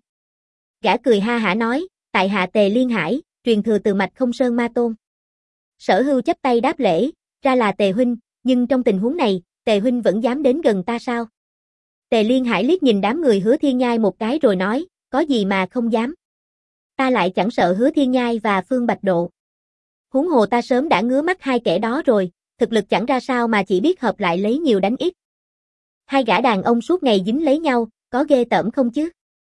Gã cười ha hả nói, tại hạ Tề Liên Hải, truyền thừa từ mạch Không Sơn Ma Tôn. Sở Hưu chắp tay đáp lễ, ra là Tề huynh, nhưng trong tình huống này, Tề huynh vẫn dám đến gần ta sao? Tề Liên Hải liếc nhìn đám người Hứa Thiên Nhai một cái rồi nói, có gì mà không dám. Ta lại chẳng sợ Hứa Thiên Nhai và Phương Bạch Độ. Huống hồ ta sớm đã ngứa mắt hai kẻ đó rồi, thực lực chẳng ra sao mà chỉ biết hợp lại lấy nhiều đánh ít. Hai gã đàn ông suốt ngày dính lấy nhau, có ghê tởm không chứ?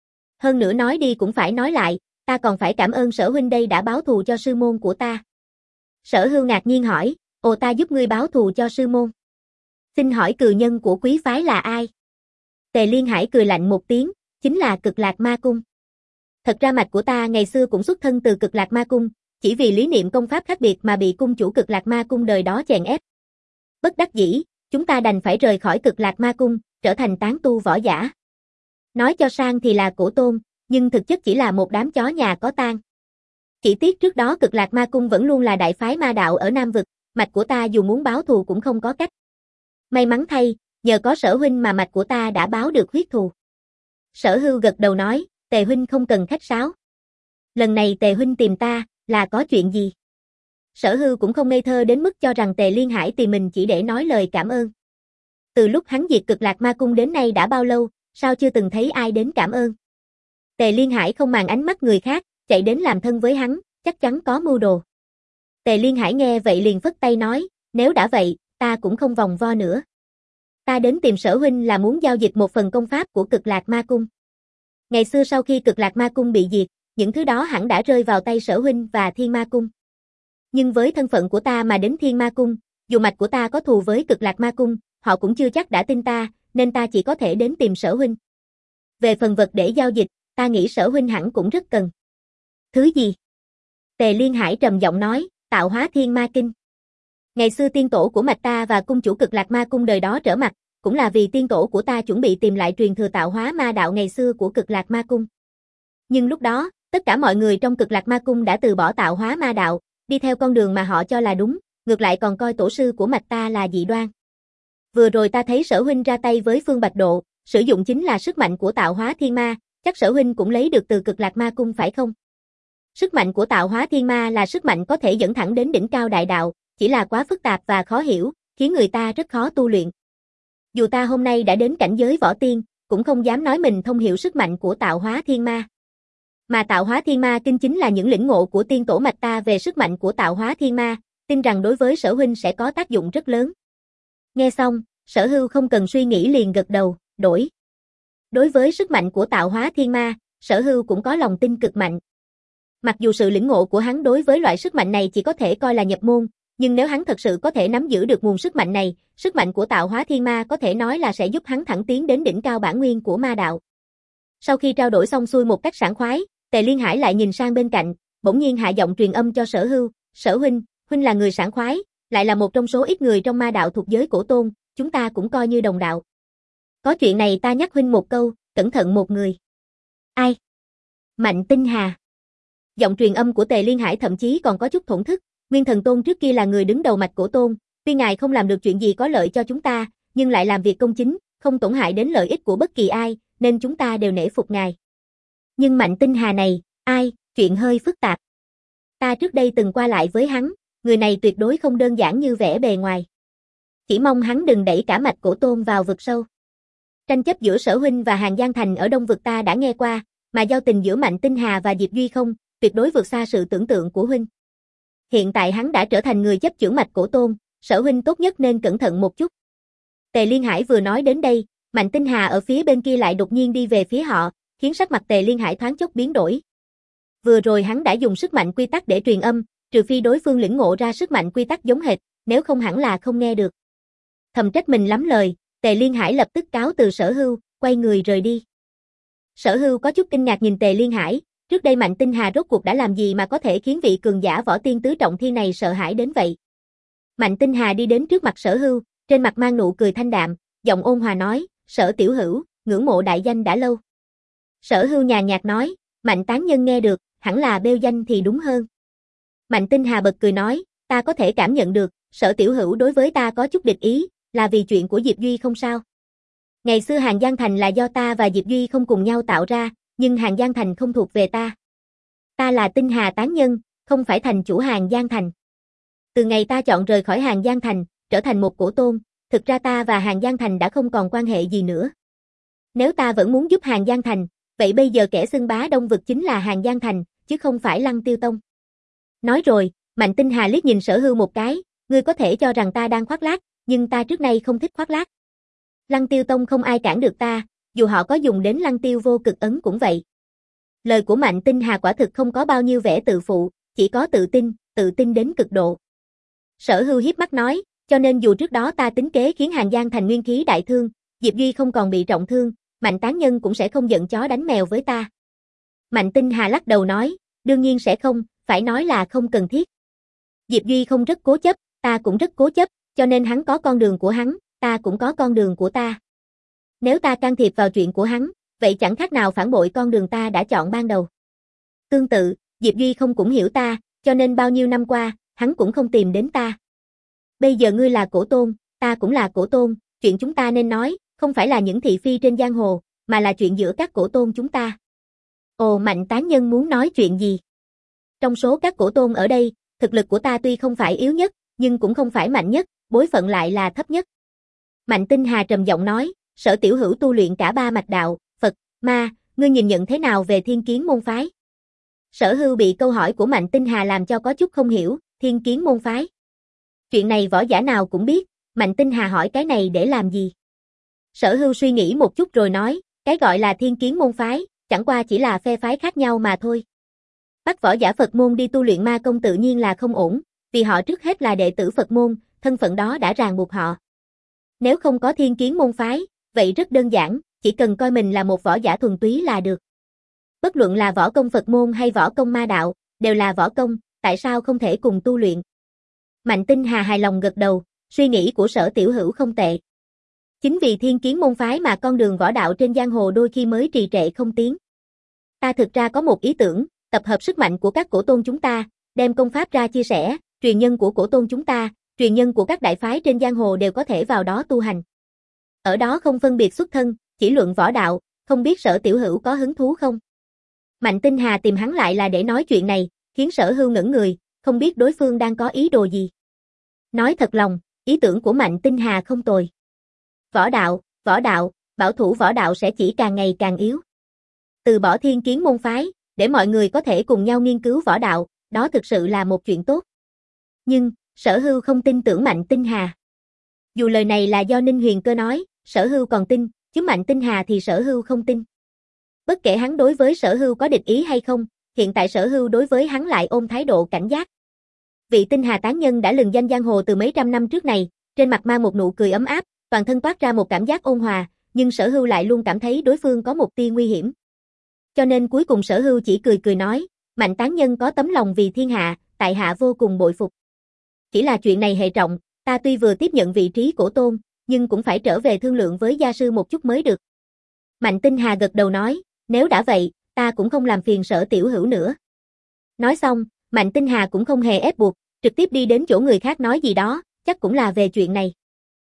Hơn nữa nói đi cũng phải nói lại, ta còn phải cảm ơn Sở huynh đây đã báo thù cho sư môn của ta. Sở Hưu ngạc nhiên hỏi, ồ ta giúp ngươi báo thù cho sư môn. Xin hỏi cừu nhân của quý phái là ai? Tề Liên Hải cười lạnh một tiếng, chính là Cực Lạc Ma Cung. Thật ra mạch của ta ngày xưa cũng xuất thân từ Cực Lạc Ma Cung, chỉ vì lý niệm công pháp khác biệt mà bị cung chủ Cực Lạc Ma Cung đời đó chèn ép. Bất đắc dĩ, chúng ta đành phải rời khỏi Cực Lạc Ma Cung, trở thành tán tu võ giả. Nói cho sang thì là cổ tôn, nhưng thực chất chỉ là một đám chó nhà có tang. Chỉ tiếc trước đó Cực Lạc Ma Cung vẫn luôn là đại phái ma đạo ở Nam Vực, mạch của ta dù muốn báo thù cũng không có cách. May mắn thay, nhờ có Sở huynh mà mạch của ta đã báo được huyết thù. Sở Hưu gật đầu nói, Tề huynh không cần khách sáo. Lần này Tề huynh tìm ta, là có chuyện gì? Sở Hưu cũng không ngây thơ đến mức cho rằng Tề Liên Hải tìm mình chỉ để nói lời cảm ơn. Từ lúc hắn diệt Cực Lạc Ma Cung đến nay đã bao lâu, sao chưa từng thấy ai đến cảm ơn? Tề Liên Hải không màng ánh mắt người khác, chạy đến làm thân với hắn, chắc chắn có mưu đồ. Tề Liên Hải nghe vậy liền phất tay nói, nếu đã vậy, ta cũng không vòng vo nữa. Ta đến tìm Sở huynh là muốn giao dịch một phần công pháp của Cực Lạc Ma Cung. Ngày xưa sau khi Cực Lạc Ma Cung bị diệt, những thứ đó hẳn đã rơi vào tay Sở huynh và Thiên Ma Cung. Nhưng với thân phận của ta mà đến Thiên Ma Cung, dù mạch của ta có thù với Cực Lạc Ma Cung, họ cũng chưa chắc đã tin ta, nên ta chỉ có thể đến tìm Sở huynh. Về phần vật để giao dịch, ta nghĩ Sở huynh hẳn cũng rất cần. Thứ gì? Tề Liên Hải trầm giọng nói, Tạo Hóa Thiên Ma Kinh. Ngày xưa tiên tổ của mạch ta và cung chủ Cực Lạc Ma Cung đời đó trở mặt, cũng là vì tiên tổ của ta chuẩn bị tìm lại truyền thừa Tạo Hóa Ma đạo ngày xưa của Cực Lạc Ma Cung. Nhưng lúc đó, tất cả mọi người trong Cực Lạc Ma Cung đã từ bỏ Tạo Hóa Ma đạo, đi theo con đường mà họ cho là đúng, ngược lại còn coi tổ sư của mạch ta là dị đoan. Vừa rồi ta thấy Sở huynh ra tay với Phương Bạch Độ, sử dụng chính là sức mạnh của Tạo Hóa Thiên Ma, chắc Sở huynh cũng lấy được từ Cực Lạc Ma Cung phải không? Sức mạnh của Tạo Hóa Thiên Ma là sức mạnh có thể dẫn thẳng đến đỉnh cao đại đạo, chỉ là quá phức tạp và khó hiểu, khiến người ta rất khó tu luyện. Dù ta hôm nay đã đến cảnh giới võ tiên, cũng không dám nói mình thông hiểu sức mạnh của Tạo Hóa Thiên Ma. Mà Tạo Hóa Thiên Ma Kinh chính là những lĩnh ngộ của tiên tổ mạch ta về sức mạnh của Tạo Hóa Thiên Ma, tin rằng đối với Sở huynh sẽ có tác dụng rất lớn. Nghe xong, Sở Hưu không cần suy nghĩ liền gật đầu, đổi. Đối với sức mạnh của Tạo Hóa Thiên Ma, Sở Hưu cũng có lòng tin cực mạnh. Mặc dù sự lĩnh ngộ của hắn đối với loại sức mạnh này chỉ có thể coi là nhập môn, nhưng nếu hắn thật sự có thể nắm giữ được nguồn sức mạnh này, sức mạnh của Tạo Hóa Thiên Ma có thể nói là sẽ giúp hắn thẳng tiến đến đỉnh cao bản nguyên của ma đạo. Sau khi trao đổi xong xuôi một cách sảng khoái, Tề Liên Hải lại nhìn sang bên cạnh, bỗng nhiên hạ giọng truyền âm cho Sở Hưu, Sở huynh, huynh là người sảng khoái, lại là một trong số ít người trong ma đạo thuộc giới cổ tôn, chúng ta cũng coi như đồng đạo. Có chuyện này ta nhắc huynh một câu, cẩn thận một người. Ai? Mạnh Tinh Hà. Giọng truyền âm của Tề Liên Hải thậm chí còn có chút thổn thức, Nguyên Thần Tôn trước kia là người đứng đầu mạch cổ tôn, tuy ngài không làm được chuyện gì có lợi cho chúng ta, nhưng lại làm việc công chính, không tổn hại đến lợi ích của bất kỳ ai, nên chúng ta đều nể phục ngài. Nhưng Mạnh Tinh Hà này, ai, chuyện hơi phức tạp. Ta trước đây từng qua lại với hắn, người này tuyệt đối không đơn giản như vẻ bề ngoài. Chỉ mong hắn đừng đẩy cả Mạch Cổ Tôn vào vực sâu. Tranh chấp giữa Sở huynh và Hàng Giang Thành ở Đông vực ta đã nghe qua, mà giao tình giữa Mạnh Tinh Hà và Diệp Duy không, tuyệt đối vượt xa sự tưởng tượng của huynh. Hiện tại hắn đã trở thành người chấp chưởng Mạch Cổ Tôn, Sở huynh tốt nhất nên cẩn thận một chút. Tề Liên Hải vừa nói đến đây, Mạnh Tinh Hà ở phía bên kia lại đột nhiên đi về phía họ, khiến sắc mặt Tề Liên Hải thoáng chốc biến đổi. Vừa rồi hắn đã dùng sức mạnh quy tắc để truyền âm, trừ phi đối phương lĩnh ngộ ra sức mạnh quy tắc giống hệt, nếu không hẳn là không nghe được. Thầm trách mình lắm lời, Tề Liên Hải lập tức cáo từ Sở Hưu, quay người rời đi. Sở Hưu có chút kinh ngạc nhìn Tề Liên Hải, trước đây Mạnh Tinh Hà rốt cuộc đã làm gì mà có thể khiến vị cường giả võ tiên tứ trọng thiên này sợ hãi đến vậy. Mạnh Tinh Hà đi đến trước mặt Sở Hưu, trên mặt mang nụ cười thanh đạm, giọng ôn hòa nói, Sở tiểu hữu, ngưỡng mộ đại danh đã lâu. Sở Hưu nhàn nhạt nói, Mạnh tán nhân nghe được, hẳn là bêu danh thì đúng hơn. Mạnh Tinh Hà bật cười nói, ta có thể cảm nhận được, Sở tiểu hữu đối với ta có chút địch ý, là vì chuyện của Diệp Duy không sao. Ngày xưa Hàng Giang Thành là do ta và Diệp Duy không cùng nhau tạo ra, nhưng Hàng Giang Thành không thuộc về ta. Ta là Tinh Hà tán nhân, không phải thành chủ Hàng Giang Thành. Từ ngày ta chọn rời khỏi Hàng Giang Thành, trở thành một cổ tôn, thực ra ta và Hàng Giang Thành đã không còn quan hệ gì nữa. Nếu ta vẫn muốn giúp Hàng Giang Thành, vậy bây giờ kẻ xưng bá Đông vực chính là Hàng Giang Thành, chứ không phải Lăng Tiêu Tông. Nói rồi, Mạnh Tinh Hà liếc nhìn Sở Hưu một cái, ngươi có thể cho rằng ta đang khoác lác, nhưng ta trước nay không thích khoác lác. Lăng Tiêu Tông không ai cản được ta, dù họ có dùng đến Lăng Tiêu vô cực ấn cũng vậy. Lời của Mạnh Tinh Hà quả thực không có bao nhiêu vẻ tự phụ, chỉ có tự tin, tự tin đến cực độ. Sở Hưu hiếp mắt nói, cho nên dù trước đó ta tính kế khiến Hàng Giang Thành nguyên khí đại thương, Diệp Duy không còn bị trọng thương, Mạnh tán nhân cũng sẽ không giận chó đánh mèo với ta. Mạnh Tinh Hà lắc đầu nói, đương nhiên sẽ không, phải nói là không cần thiết. Diệp Duy không rất cố chấp, ta cũng rất cố chấp, cho nên hắn có con đường của hắn, ta cũng có con đường của ta. Nếu ta can thiệp vào chuyện của hắn, vậy chẳng khác nào phản bội con đường ta đã chọn ban đầu. Tương tự, Diệp Duy không cũng hiểu ta, cho nên bao nhiêu năm qua, hắn cũng không tìm đến ta. Bây giờ ngươi là cổ tôn, ta cũng là cổ tôn, chuyện chúng ta nên nói, không phải là những thị phi trên giang hồ, mà là chuyện giữa các cổ tôn chúng ta. Ồ, Mạnh tán nhân muốn nói chuyện gì? Trong số các cổ tôn ở đây, thực lực của ta tuy không phải yếu nhất, nhưng cũng không phải mạnh nhất, bối phận lại là thấp nhất. Mạnh Tinh Hà trầm giọng nói, Sở tiểu hữu tu luyện cả ba mạch đạo, Phật, Ma, ngươi nhìn nhận thế nào về Thiên Kiến môn phái? Sở Hưu bị câu hỏi của Mạnh Tinh Hà làm cho có chút không hiểu, Thiên Kiến môn phái. Chuyện này võ giả nào cũng biết, Mạnh Tinh Hà hỏi cái này để làm gì? Sở Hưu suy nghĩ một chút rồi nói, cái gọi là Thiên Kiến môn phái, chẳng qua chỉ là phe phái khác nhau mà thôi. Bắt võ giả Phật môn đi tu luyện ma công tự nhiên là không ổn, vì họ trước hết là đệ tử Phật môn, thân phận đó đã ràng buộc họ. Nếu không có Thiên Kiến môn phái, vậy rất đơn giản, chỉ cần coi mình là một võ giả thuần túy là được. Bất luận là võ công Phật môn hay võ công ma đạo, đều là võ công, tại sao không thể cùng tu luyện? Mạnh Tinh Hà hài lòng gật đầu, suy nghĩ của Sở tiểu hữu không tệ. Chính vì Thiên Kiến môn phái mà con đường võ đạo trên giang hồ đôi khi mới trì trệ không tiến. Ta thực ra có một ý tưởng, tập hợp sức mạnh của các cổ tôn chúng ta, đem công pháp ra chia sẻ, truyền nhân của cổ tôn chúng ta, truyền nhân của các đại phái trên giang hồ đều có thể vào đó tu hành. Ở đó không phân biệt xuất thân, chỉ luận võ đạo, không biết Sở tiểu hữu có hứng thú không? Mạnh Tinh Hà tìm hắn lại là để nói chuyện này, khiến Sở Hưu ngẩn người, không biết đối phương đang có ý đồ gì. Nói thật lòng, ý tưởng của Mạnh Tinh Hà không tồi. Võ đạo, võ đạo, bảo thủ võ đạo sẽ chỉ càng ngày càng yếu. Từ bỏ Thiên Kiến môn phái, để mọi người có thể cùng nhau nghiên cứu võ đạo, đó thực sự là một chuyện tốt. Nhưng, Sở Hưu không tin tưởng Mạnh Tinh Hà. Dù lời này là do Ninh Huyền Cơ nói, Sở Hưu còn tin, chứ Mạnh Tinh Hà thì Sở Hưu không tin. Bất kể hắn đối với Sở Hưu có địch ý hay không, hiện tại Sở Hưu đối với hắn lại ôm thái độ cảnh giác. Vị Tinh Hà tán nhân đã lừng danh giang hồ từ mấy trăm năm trước này, trên mặt mang một nụ cười ấm áp, toàn thân toát ra một cảm giác ôn hòa, nhưng Sở Hưu lại luôn cảm thấy đối phương có một tia nguy hiểm. Cho nên cuối cùng Sở Hưu chỉ cười cười nói, Mạnh tán nhân có tấm lòng vì thiên hạ, tại hạ vô cùng bội phục. Chỉ là chuyện này hệ trọng, ta tuy vừa tiếp nhận vị trí cổ tôn, nhưng cũng phải trở về thương lượng với gia sư một chút mới được. Mạnh Tinh Hà gật đầu nói, nếu đã vậy, ta cũng không làm phiền Sở tiểu hữu nữa. Nói xong, Mạnh Tinh Hà cũng không hề ép buộc, trực tiếp đi đến chỗ người khác nói gì đó, chắc cũng là về chuyện này.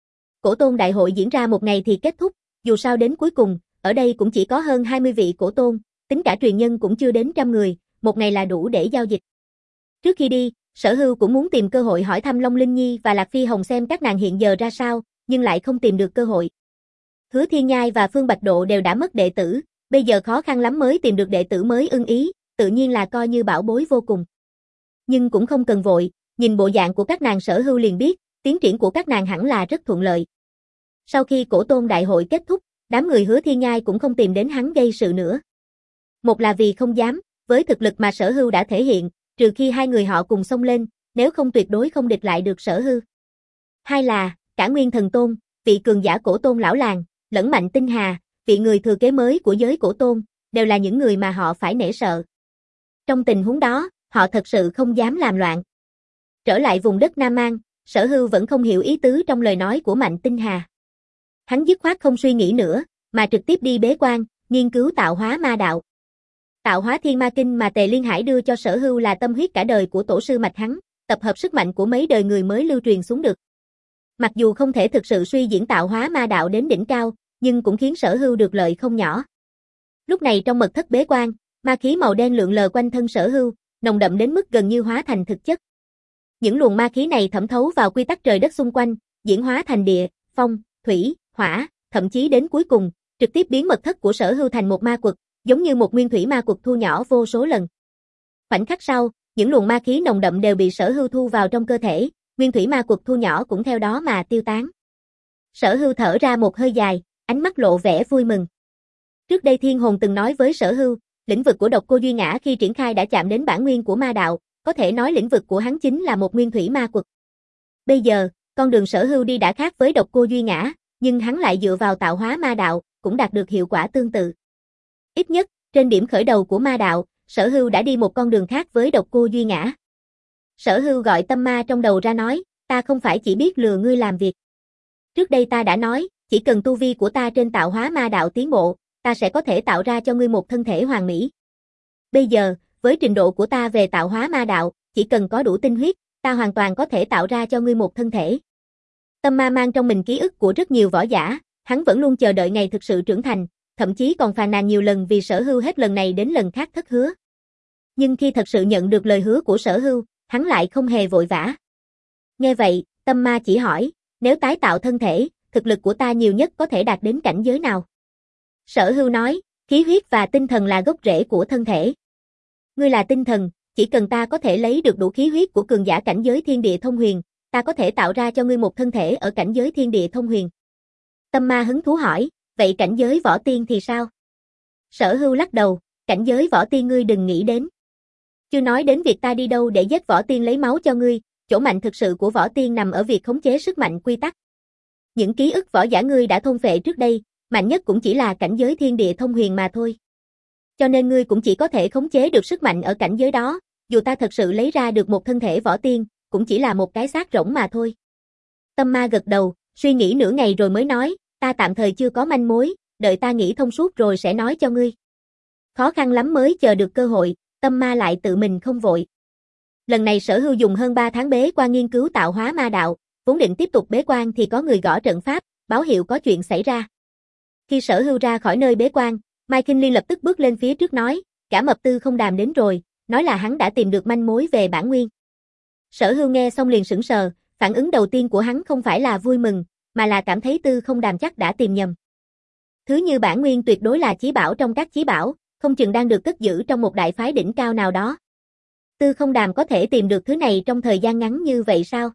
Cổ tôn đại hội diễn ra một ngày thì kết thúc, dù sao đến cuối cùng, ở đây cũng chỉ có hơn hai mươi vị cổ tôn, tính cả truyền nhân cũng chưa đến trăm người, một ngày là đủ để giao dịch. Trước khi đi, Sở Hưu cũng muốn tìm cơ hội hỏi thăm Long Linh Nhi và Lạc Phi Hồng xem các nàng hiện giờ ra sao, nhưng lại không tìm được cơ hội. Hứa Thiên Nhai và Phương Bạch Độ đều đã mất đệ tử, bây giờ khó khăn lắm mới tìm được đệ tử mới ưng ý, tự nhiên là coi như bảo bối vô cùng. Nhưng cũng không cần vội, nhìn bộ dạng của các nàng Sở Hưu liền biết, tiến triển của các nàng hẳn là rất thuận lợi. Sau khi cổ tôn đại hội kết thúc, đám người Hứa Thiên Nhai cũng không tìm đến hắn gây sự nữa. Một là vì không dám, với thực lực mà Sở Hưu đã thể hiện, trừ khi hai người họ cùng xông lên, nếu không tuyệt đối không địch lại được Sở Hưu. Hai là, cả Nguyên Thần Tôn, vị cường giả cổ tôn lão làng, lẫn Mạnh Tinh Hà, vị người thừa kế mới của giới cổ tôn, đều là những người mà họ phải nể sợ. Trong tình huống đó, họ thật sự không dám làm loạn. Trở lại vùng đất Nam Mang, Sở Hưu vẫn không hiểu ý tứ trong lời nói của Mạnh Tinh Hà. Hắn dứt khoát không suy nghĩ nữa, mà trực tiếp đi bế quan, nghiên cứu tạo hóa ma đạo. Tạo hóa thiên ma kinh mà Tề Liên Hải đưa cho Sở Hưu là tâm huyết cả đời của tổ sư mạch hắn, tập hợp sức mạnh của mấy đời người mới lưu truyền xuống được. Mặc dù không thể thực sự suy diễn tạo hóa ma đạo đến đỉnh cao, nhưng cũng khiến Sở Hưu được lợi không nhỏ. Lúc này trong mật thất bế quan, ma khí màu đen lượn lờ quanh thân Sở Hưu, nồng đậm đến mức gần như hóa thành thực chất. Những luồng ma khí này thẩm thấu vào quy tắc trời đất xung quanh, diễn hóa thành địa, phong, thủy, hỏa, thậm chí đến cuối cùng, trực tiếp biến mật thất của Sở Hưu thành một ma quật, giống như một nguyên thủy ma quật thu nhỏ vô số lần. Khoảnh khắc sau, những luồng ma khí nồng đậm đều bị Sở Hưu thu vào trong cơ thể, nguyên thủy ma quật thu nhỏ cũng theo đó mà tiêu tán. Sở Hưu thở ra một hơi dài, ánh mắt lộ vẻ vui mừng. Trước đây Thiên Hồn từng nói với Sở Hưu, lĩnh vực của Độc Cô Duy Ngã khi triển khai đã chạm đến bản nguyên của ma đạo, có thể nói lĩnh vực của hắn chính là một nguyên thủy ma quật. Bây giờ, con đường Sở Hưu đi đã khác với Độc Cô Duy Ngã, nhưng hắn lại dựa vào tạo hóa ma đạo, cũng đạt được hiệu quả tương tự. Ít nhất, trên điểm khởi đầu của ma đạo, Sở Hưu đã đi một con đường khác với Độc Cô Duy Ngã. Sở Hưu gọi tâm ma trong đầu ra nói, ta không phải chỉ biết lừa ngươi làm việc. Trước đây ta đã nói, chỉ cần tu vi của ta trên tạo hóa ma đạo tiến bộ, ta sẽ có thể tạo ra cho ngươi một thân thể hoàn mỹ. Bây giờ, với trình độ của ta về tạo hóa ma đạo, chỉ cần có đủ tinh huyết, ta hoàn toàn có thể tạo ra cho ngươi một thân thể. Tâm ma mang trong mình ký ức của rất nhiều võ giả, hắn vẫn luôn chờ đợi ngày thực sự trưởng thành, thậm chí còn phàn nàn nhiều lần vì Sở Hưu hết lần này đến lần khác thất hứa. Nhưng khi thật sự nhận được lời hứa của Sở Hưu, hắn lại không hề vội vã. Nghe vậy, tâm ma chỉ hỏi, nếu tái tạo thân thể, thực lực của ta nhiều nhất có thể đạt đến cảnh giới nào? Sở Hưu nói, khí huyết và tinh thần là gốc rễ của thân thể. Ngươi là tinh thần, chỉ cần ta có thể lấy được đủ khí huyết của cường giả cảnh giới thiên địa thông huyền, ta có thể tạo ra cho ngươi một thân thể ở cảnh giới thiên địa thông huyền. Tâm ma hứng thú hỏi, vậy cảnh giới võ tiên thì sao? Sở Hưu lắc đầu, cảnh giới võ tiên ngươi đừng nghĩ đến. Chưa nói đến việc ta đi đâu để giết võ tiên lấy máu cho ngươi, chỗ mạnh thực sự của võ tiên nằm ở việc khống chế sức mạnh quy tắc. Những ký ức võ giả ngươi đã thôn phệ trước đây, mạnh nhất cũng chỉ là cảnh giới thiên địa thông huyền mà thôi. Cho nên ngươi cũng chỉ có thể khống chế được sức mạnh ở cảnh giới đó, dù ta thật sự lấy ra được một thân thể võ tiên, cũng chỉ là một cái xác rỗng mà thôi. Tâm ma gật đầu, suy nghĩ nửa ngày rồi mới nói, ta tạm thời chưa có manh mối, đợi ta nghĩ thông suốt rồi sẽ nói cho ngươi. Khó khăn lắm mới chờ được cơ hội, tâm ma lại tự mình không vội. Lần này Sở Hưu dùng hơn ba tháng bế quan nghiên cứu tạo hóa ma đạo, vốn định tiếp tục bế quan thì có người gõ trận pháp, báo hiệu có chuyện xảy ra. Khi Sở Hưu ra khỏi nơi bế quan, Mai Kinh Liên lập tức bước lên phía trước nói, cả mập Tư Không Đàm đến rồi, nói là hắn đã tìm được manh mối về bản nguyên. Sở Hưu nghe xong liền sững sờ, phản ứng đầu tiên của hắn không phải là vui mừng, mà là cảm thấy Tư Không Đàm chắc đã tìm nhầm. Thứ như bản nguyên tuyệt đối là chí bảo trong các chí bảo, không chừng đang được cất giữ trong một đại phái đỉnh cao nào đó. Tư Không Đàm có thể tìm được thứ này trong thời gian ngắn như vậy sao?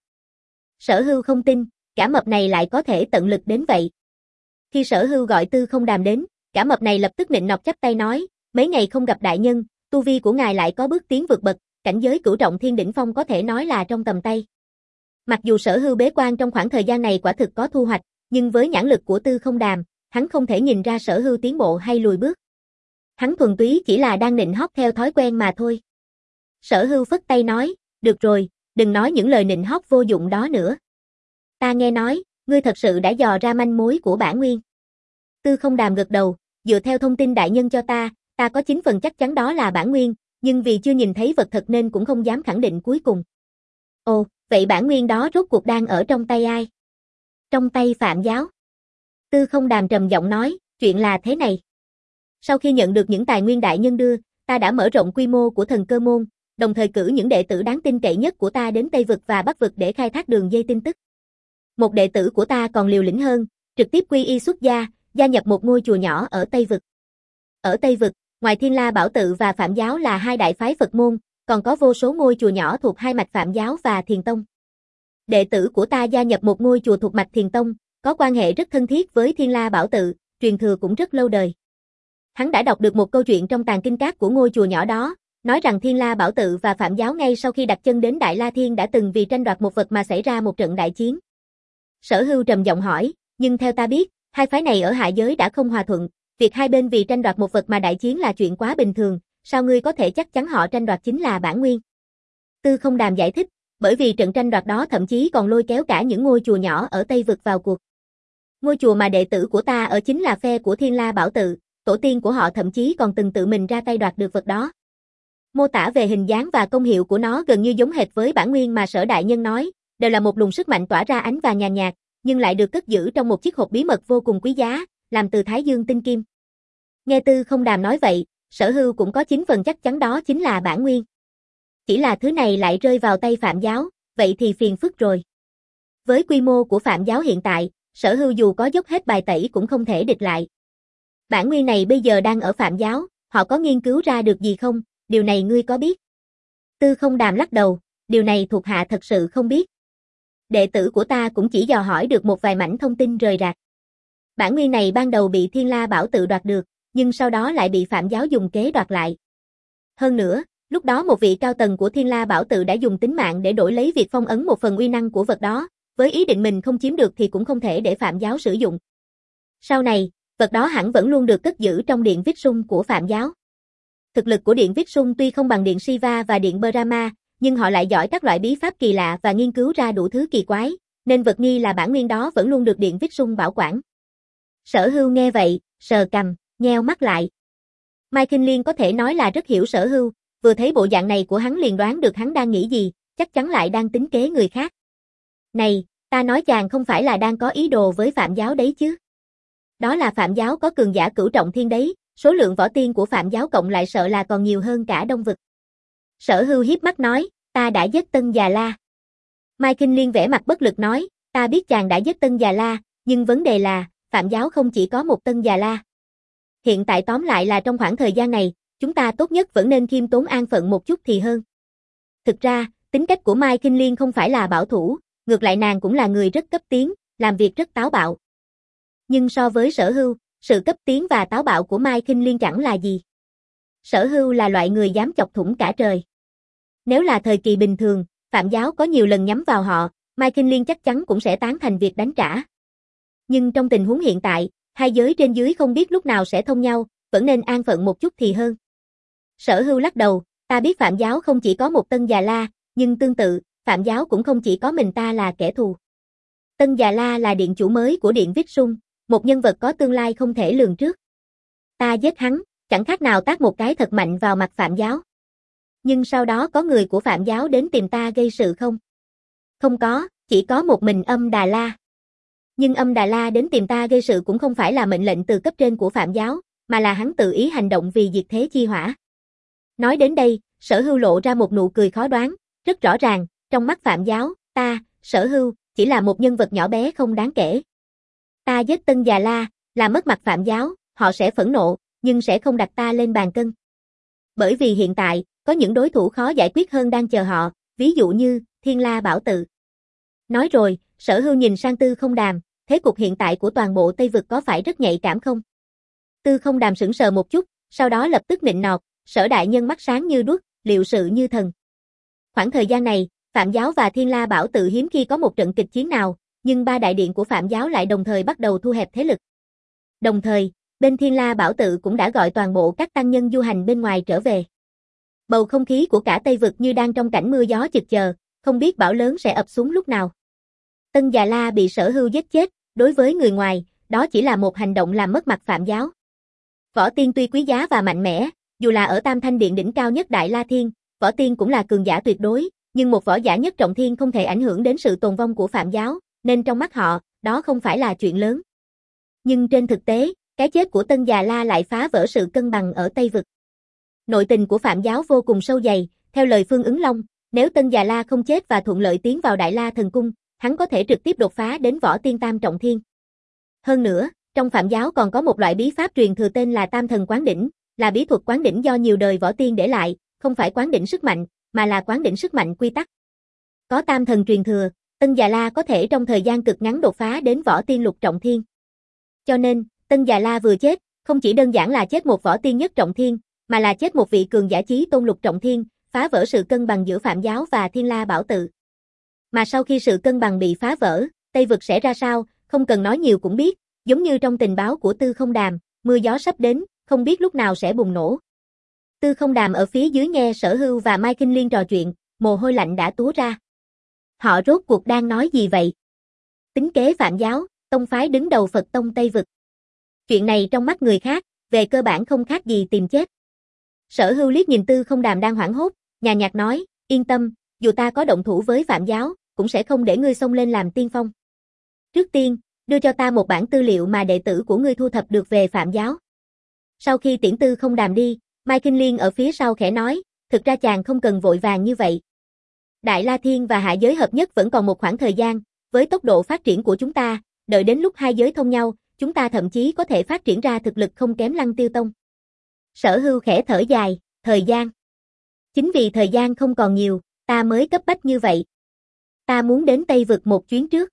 Sở Hưu không tin, cả mập này lại có thể tận lực đến vậy. Khi Sở Hưu gọi Tư Không Đàm đến, cả mập này lập tức nịnh nọt chắp tay nói, mấy ngày không gặp đại nhân, tu vi của ngài lại có bước tiến vượt bậc, cảnh giới cửu trọng thiên đỉnh phong có thể nói là trong tầm tay. Mặc dù Sở Hưu bế quan trong khoảng thời gian này quả thực có thu hoạch, nhưng với nhãn lực của Tư Không Đàm, hắn không thể nhìn ra Sở Hưu tiến bộ hay lùi bước. Hắn thuần túy chỉ là đang nịnh hót theo thói quen mà thôi. Sở Hưu phất tay nói, được rồi, đừng nói những lời nịnh hót vô dụng đó nữa. Ta nghe nói, ngươi thật sự đã dò ra manh mối của bản nguyên. Tư Không Đàm gật đầu, dựa theo thông tin đại nhân cho ta, ta có chín phần chắc chắn đó là bản nguyên, nhưng vì chưa nhìn thấy vật thật nên cũng không dám khẳng định cuối cùng. Ồ, vậy bản nguyên đó rốt cuộc đang ở trong tay ai? Trong tay Phạm Giáo. Tư Không Đàm trầm giọng nói, chuyện là thế này. Sau khi nhận được những tài nguyên đại nhân đưa, ta đã mở rộng quy mô của thần cơ môn, đồng thời cử những đệ tử đáng tin cậy nhất của ta đến Tây Vực và Bắc Vực để khai thác đường dây tin tức. Một đệ tử của ta còn liều lĩnh hơn, trực tiếp quy y xuất gia, gia nhập một ngôi chùa nhỏ ở Tây Vực. Ở Tây Vực, ngoài Thiên La Bảo Tự và Phạm Giáo là hai đại phái Phật môn, còn có vô số ngôi chùa nhỏ thuộc hai mạch Phạm Giáo và Thiền Tông. Đệ tử của ta gia nhập một ngôi chùa thuộc mạch Thiền Tông, có quan hệ rất thân thiết với Thiên La Bảo Tự, truyền thừa cũng rất lâu đời. Hắn đã đọc được một câu chuyện trong tàng kinh các của ngôi chùa nhỏ đó, nói rằng Thiên La Bảo Tự và Phạm Giáo ngay sau khi đặt chân đến Đại La Thiên đã từng vì tranh đoạt một vật mà xảy ra một trận đại chiến. Sở Hưu trầm giọng hỏi, nhưng theo ta biết, hai phái này ở hạ giới đã không hòa thuận, việc hai bên vì tranh đoạt một vật mà đại chiến là chuyện quá bình thường, sao ngươi có thể chắc chắn họ tranh đoạt chính là bản nguyên? Tư Không Đàm giải thích, bởi vì trận tranh đoạt đó thậm chí còn lôi kéo cả những ngôi chùa nhỏ ở Tây Vực vào cuộc. Ngôi chùa mà đệ tử của ta ở chính là phe của Thiên La Bảo Tự, tổ tiên của họ thậm chí còn từng tự mình ra tay đoạt được vật đó. Mô tả về hình dáng và công hiệu của nó gần như giống hệt với bản nguyên mà Sở đại nhân nói, đều là một luồng sức mạnh tỏa ra ánh vàng nhàn nhạt, nhưng lại được cất giữ trong một chiếc hộp bí mật vô cùng quý giá, làm từ Thái Dương tinh kim. Nghe Tư Không Đàm nói vậy, Sở Hưu cũng có chín phần chắc chắn đó chính là bản nguyên. Chỉ là thứ này lại rơi vào tay Phạm Giáo, vậy thì phiền phức rồi. Với quy mô của Phạm Giáo hiện tại, Sở Hưu dù có dốc hết bài tẩy cũng không thể địch lại. Bản nguyên này bây giờ đang ở Phạm Giáo, họ có nghiên cứu ra được gì không, điều này ngươi có biết? Tư Không Đàm lắc đầu, điều này thuộc hạ thật sự không biết. Đệ tử của ta cũng chỉ dò hỏi được một vài mảnh thông tin rời rạc. Bản nguyên này ban đầu bị Thiên La Bảo Tự đoạt được, nhưng sau đó lại bị Phạm Giáo dùng kế đoạt lại. Hơn nữa, lúc đó một vị cao tầng của Thiên La Bảo Tự đã dùng tính mạng để đổi lấy việc phong ấn một phần uy năng của vật đó, với ý định mình không chiếm được thì cũng không thể để Phạm Giáo sử dụng. Sau này, vật đó hẳn vẫn luôn được cất giữ trong điện Vít Sung của Phạm Giáo. Thực lực của điện Vít Sung tuy không bằng điện Shiva và điện Brahma, nhưng họ lại giỏi các loại bí pháp kỳ lạ và nghiên cứu ra đủ thứ kỳ quái, nên vật nghi là bản nguyên đó vẫn luôn được điện Vít Sung bảo quản. Sở Hưu nghe vậy, sờ cằm, nheo mắt lại. Mai Kinh Liên có thể nói là rất hiểu Sở Hưu, vừa thấy bộ dạng này của hắn liền đoán được hắn đang nghĩ gì, chắc chắn lại đang tính kế người khác. Này, ta nói chàng không phải là đang có ý đồ với Phạm Giáo đấy chứ? Đó là Phạm Giáo có cường giả cửu trọng thiên đấy, số lượng võ tiên của Phạm Giáo cộng lại sợ là còn nhiều hơn cả Đông Vực. Sở Hưu hiếp mắt nói, ta đã giết Tân Già La. Mai Kinh Liên vẻ mặt bất lực nói, ta biết chàng đã giết Tân Già La, nhưng vấn đề là, Phạm Giáo không chỉ có một Tân Già La. Hiện tại tóm lại là trong khoảng thời gian này, chúng ta tốt nhất vẫn nên khiêm tốn an phận một chút thì hơn. Thực ra, tính cách của Mai Kinh Liên không phải là bảo thủ, ngược lại nàng cũng là người rất cấp tiến, làm việc rất táo bạo. Nhưng so với Sở Hưu, sự cấp tiến và táo bạo của Mai Kinh Liên chẳng là gì. Sở Hưu là loại người dám chọc thủng cả trời. Nếu là thời kỳ bình thường, Phạm Giáo có nhiều lần nhắm vào họ, Mai Kinh Liên chắc chắn cũng sẽ tán thành việc đánh trả. Nhưng trong tình huống hiện tại, hai giới trên dưới không biết lúc nào sẽ thông nhau, vẫn nên an phận một chút thì hơn. Sở Hưu lắc đầu, ta biết Phạm Giáo không chỉ có một Tân Già La, nhưng tương tự, Phạm Giáo cũng không chỉ có mình ta là kẻ thù. Tân Già La là điện chủ mới của điện Vít Sung, một nhân vật có tương lai không thể lường trước. Ta giết hắn, chẳng khác nào tát một cái thật mạnh vào mặt Phạm Giáo. Nhưng sau đó có người của Phạm Giáo đến tìm ta gây sự không? Không có, chỉ có một mình Âm Đà La. Nhưng Âm Đà La đến tìm ta gây sự cũng không phải là mệnh lệnh từ cấp trên của Phạm Giáo, mà là hắn tự ý hành động vì diệt thế chi hỏa. Nói đến đây, Sở Hưu lộ ra một nụ cười khó đoán, rất rõ ràng, trong mắt Phạm Giáo, ta, Sở Hưu, chỉ là một nhân vật nhỏ bé không đáng kể. Ta giết Tân Già La, là mất mặt Phạm Giáo, họ sẽ phẫn nộ, nhưng sẽ không đặt ta lên bàn cân. Bởi vì hiện tại, có những đối thủ khó giải quyết hơn đang chờ họ, ví dụ như, Thiên La Bảo Tự. Nói rồi, Sở Hưu nhìn sang Tư Không Đàm, thế cục hiện tại của toàn bộ Tây Vực có phải rất nhạy cảm không? Tư Không Đàm sững sờ một chút, sau đó lập tức nịnh nọt, Sở đại nhân mắt sáng như đuốc, liệu sự như thần. Khoảng thời gian này, Phạm Giáo và Thiên La Bảo Tự hiếm khi có một trận kịch chiến nào, nhưng ba đại điện của Phạm Giáo lại đồng thời bắt đầu thu hẹp thế lực. Đồng thời, bên Thiên La Bảo Tự cũng đã gọi toàn bộ các tăng nhân du hành bên ngoài trở về. Bầu không khí của cả Tây Vực như đang trong cảnh mưa gió chực chờ, không biết bão lớn sẽ ập xuống lúc nào. Tân Già La bị Sở Hưu giết chết, đối với người ngoài, đó chỉ là một hành động làm mất mặt Phạm Giáo. Võ tiên tuy quý giá và mạnh mẽ, dù là ở Tam Thanh Điện đỉnh cao nhất Đại La Thiên, võ tiên cũng là cường giả tuyệt đối, nhưng một võ giả nhất trọng thiên không thể ảnh hưởng đến sự tồn vong của Phạm Giáo, nên trong mắt họ, đó không phải là chuyện lớn. Nhưng trên thực tế, cái chết của Tân Già La lại phá vỡ sự cân bằng ở Tây Vực. Nội tình của Phạm giáo vô cùng sâu dày, theo lời Phương Ứng Long, nếu Tân Già La không chết và thuận lợi tiến vào Đại La Thần Cung, hắn có thể trực tiếp đột phá đến võ tiên tam trọng thiên. Hơn nữa, trong Phạm giáo còn có một loại bí pháp truyền thừa tên là Tam Thần Quán Đỉnh, là bí thuật quán đỉnh do nhiều đời võ tiên để lại, không phải quán đỉnh sức mạnh, mà là quán đỉnh sức mạnh quy tắc. Có Tam Thần truyền thừa, Tân Già La có thể trong thời gian cực ngắn đột phá đến võ tiên lục trọng thiên. Cho nên, Tân Già La vừa chết, không chỉ đơn giản là chết một võ tiên nhất trọng thiên, mà là chết một vị cường giả chí tôn lục trọng thiên, phá vỡ sự cân bằng giữa Phạm giáo và Thiên La Bảo Tự. Mà sau khi sự cân bằng bị phá vỡ, Tây Vực sẽ ra sao, không cần nói nhiều cũng biết, giống như trong tình báo của Tư Không Đàm, mưa gió sắp đến, không biết lúc nào sẽ bùng nổ. Tư Không Đàm ở phía dưới nghe Sở Hưu và Mai Kinh Liên trò chuyện, mồ hôi lạnh đã túa ra. Họ rốt cuộc đang nói gì vậy? Tính kế Phạm giáo, tông phái đứng đầu Phật tông Tây Vực. Chuyện này trong mắt người khác, về cơ bản không khác gì tìm chết. Sở Hưu liếc nhìn Tư Không Đàm đang hoảng hốt, nhàn nhạt nói, yên tâm, dù ta có động thủ với Phạm giáo, cũng sẽ không để ngươi xông lên làm tiên phong. Trước tiên, đưa cho ta một bản tư liệu mà đệ tử của ngươi thu thập được về Phạm giáo. Sau khi tiễn Tư Không Đàm đi, Mai Kinh Liên ở phía sau khẽ nói, thực ra chàng không cần vội vàng như vậy. Đại La Thiên và Hạ giới hợp nhất vẫn còn một khoảng thời gian, với tốc độ phát triển của chúng ta, đợi đến lúc hai giới thông nhau, chúng ta thậm chí có thể phát triển ra thực lực không kém Lăng Tiêu Tông. Sở Hưu khẽ thở dài, thời gian. Chính vì thời gian không còn nhiều, ta mới cấp bách như vậy. Ta muốn đến Tây Vực một chuyến trước.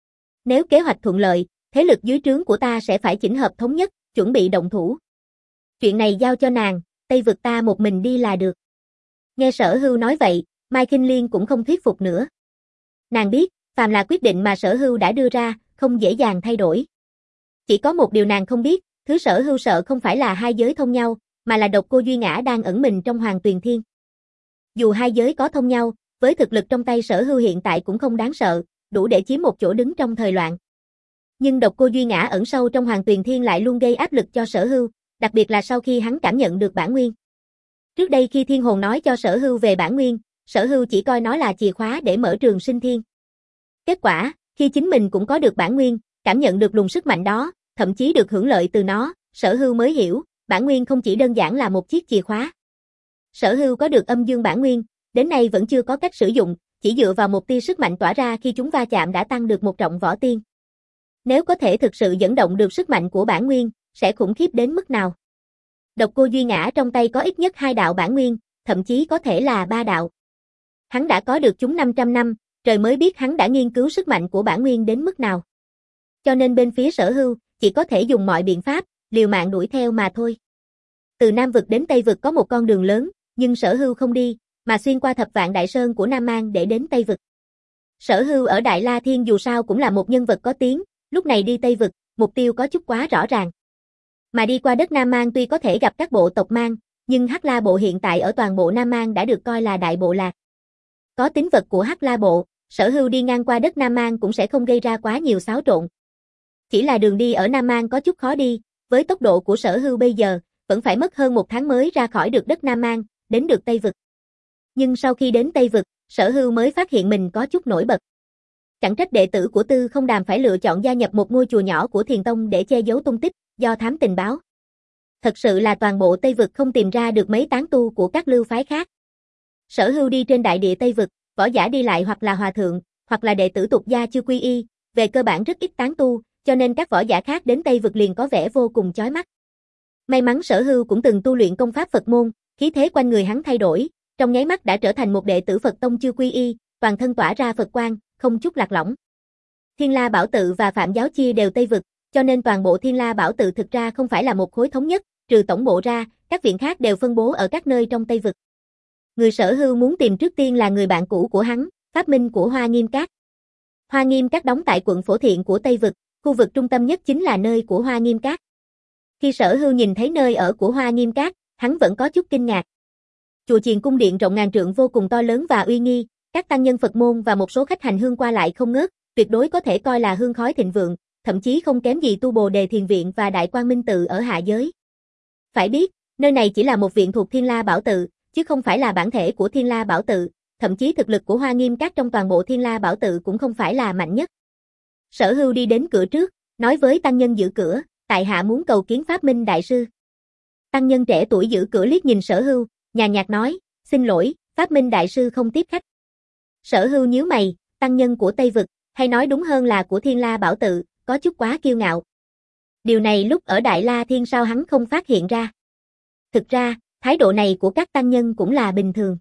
Nếu kế hoạch thuận lợi, thế lực dưới trướng của ta sẽ phải chỉnh hợp thống nhất, chuẩn bị động thủ. Chuyện này giao cho nàng, Tây Vực ta một mình đi là được. Nghe Sở Hưu nói vậy, Mai Kinh Liên cũng không thuyết phục nữa. Nàng biết, phàm là quyết định mà Sở Hưu đã đưa ra, không dễ dàng thay đổi. Chỉ có một điều nàng không biết, thứ Sở Hưu sợ không phải là hai giới thông nhau, mà là Độc Cô Duy Ngã đang ẩn mình trong Hoàng Tuyền Thiên. Dù hai giới có thông nhau, với thực lực trong tay Sở Hưu hiện tại cũng không đáng sợ, đủ để chiếm một chỗ đứng trong thời loạn. Nhưng Độc Cô Duy Ngã ẩn sâu trong Hoàng Tuyền Thiên lại luôn gây áp lực cho Sở Hưu, đặc biệt là sau khi hắn cảm nhận được bản nguyên. Trước đây khi Thiên Hồn nói cho Sở Hưu về bản nguyên, Sở Hưu chỉ coi nó là chìa khóa để mở Trường Sinh Thiên. Kết quả, khi chính mình cũng có được bản nguyên, cảm nhận được luồng sức mạnh đó, thậm chí được hưởng lợi từ nó, Sở Hưu mới hiểu, bản nguyên không chỉ đơn giản là một chiếc chìa khóa. Sở Hưu có được âm dương bản nguyên, đến nay vẫn chưa có cách sử dụng, chỉ dựa vào một tia sức mạnh tỏa ra khi chúng va chạm đã tăng được một trọng võ tiên. Nếu có thể thực sự dẫn động được sức mạnh của bản nguyên, sẽ khủng khiếp đến mức nào? Độc Cô Duy Ngã trong tay có ít nhất hai đạo bản nguyên, thậm chí có thể là ba đạo. Hắn đã có được chúng năm trăm năm, trời mới biết hắn đã nghiên cứu sức mạnh của bản nguyên đến mức nào. Cho nên bên phía Sở Hưu, chỉ có thể dùng mọi biện pháp, liều mạng đuổi theo mà thôi. Từ Nam Vực đến Tây Vực có một con đường lớn, nhưng Sở Hưu không đi, mà xuyên qua Thập Vạn Đại Sơn của Nam Mang để đến Tây Vực. Sở Hưu ở Đại La Thiên dù sao cũng là một nhân vật có tiếng, lúc này đi Tây Vực, mục tiêu có chút quá rõ ràng. Mà đi qua đất Nam Mang tuy có thể gặp các bộ tộc Mang, nhưng Hắc La Bộ hiện tại ở toàn bộ Nam Mang đã được coi là đại bộ lạc. Có tín vật của Hắc La Bộ, Sở Hưu đi ngang qua đất Nam Mang cũng sẽ không gây ra quá nhiều xáo trộn. Chỉ là đường đi ở Nam Mang có chút khó đi, với tốc độ của Sở Hưu bây giờ, vẫn phải mất hơn một tháng mới ra khỏi được đất Nam Mang, đến được Tây Vực. Nhưng sau khi đến Tây Vực, Sở Hưu mới phát hiện mình có chút nổi bật. Chẳng trách đệ tử của Tư Không Đàm phải lựa chọn gia nhập một ngôi chùa nhỏ của Thiền Tông để che giấu tung tích, do thám tình báo. Thật sự là toàn bộ Tây Vực không tìm ra được mấy tán tu của các lưu phái khác. Sở Hưu đi trên đại địa Tây Vực, võ giả đi lại hoặc là hòa thượng, hoặc là đệ tử tục gia chưa quy y, về cơ bản rất ít tán tu, cho nên các võ giả khác đến Tây Vực liền có vẻ vô cùng chói mắt. May mắn Sở Hưu cũng từng tu luyện công pháp Phật môn, khí thế quanh người hắn thay đổi, trong nháy mắt đã trở thành một đệ tử Phật tông chưa quy y, toàn thân tỏa ra Phật quang, không chút lạc lõng. Thiên La Bảo Tự và Phạm giáo chia đều Tây Vực, cho nên toàn bộ Thiên La Bảo Tự thực ra không phải là một khối thống nhất, trừ tổng bộ ra, các viện khác đều phân bố ở các nơi trong Tây Vực. Người Sở Hưu muốn tìm trước tiên là người bạn cũ của hắn, Pháp Minh của Hoa Nghiêm Các. Hoa Nghiêm Các đóng tại quận Phổ Thiện của Tây Vực, khu vực trung tâm nhất chính là nơi của Hoa Nghiêm Các. Khi Sở Hưu nhìn thấy nơi ở của Hoa Nghiêm Các, hắn vẫn có chút kinh ngạc. Chùa chiền cung điện rộng ngàn trượng vô cùng to lớn và uy nghi, các tăng nhân Phật môn và một số khách hành hương qua lại không ngớt, tuyệt đối có thể coi là hương khói thịnh vượng, thậm chí không kém gì tu Bồ Đề Thiền Viện và Đại Quang Minh Tự ở hạ giới. Phải biết, nơi này chỉ là một viện thuộc Thiên La Bảo Tự, chứ không phải là bản thể của Thiên La Bảo Tự, thậm chí thực lực của Hoa Nghiêm Các trong toàn bộ Thiên La Bảo Tự cũng không phải là mạnh nhất. Sở Hưu đi đến cửa trước, nói với tăng nhân giữ cửa, tại hạ muốn cầu kiến Pháp Minh đại sư. Tăng nhân trẻ tuổi giữ cửa liếc nhìn Sở Hưu, nhàn nhạt nói, xin lỗi, Pháp Minh đại sư không tiếp khách. Sở Hưu nhíu mày, tăng nhân của Tây Vực, hay nói đúng hơn là của Thiên La Bảo Tự, có chút quá kiêu ngạo. Điều này lúc ở Đại La Thiên sao hắn không phát hiện ra. Thực ra, thái độ này của các tăng nhân cũng là bình thường.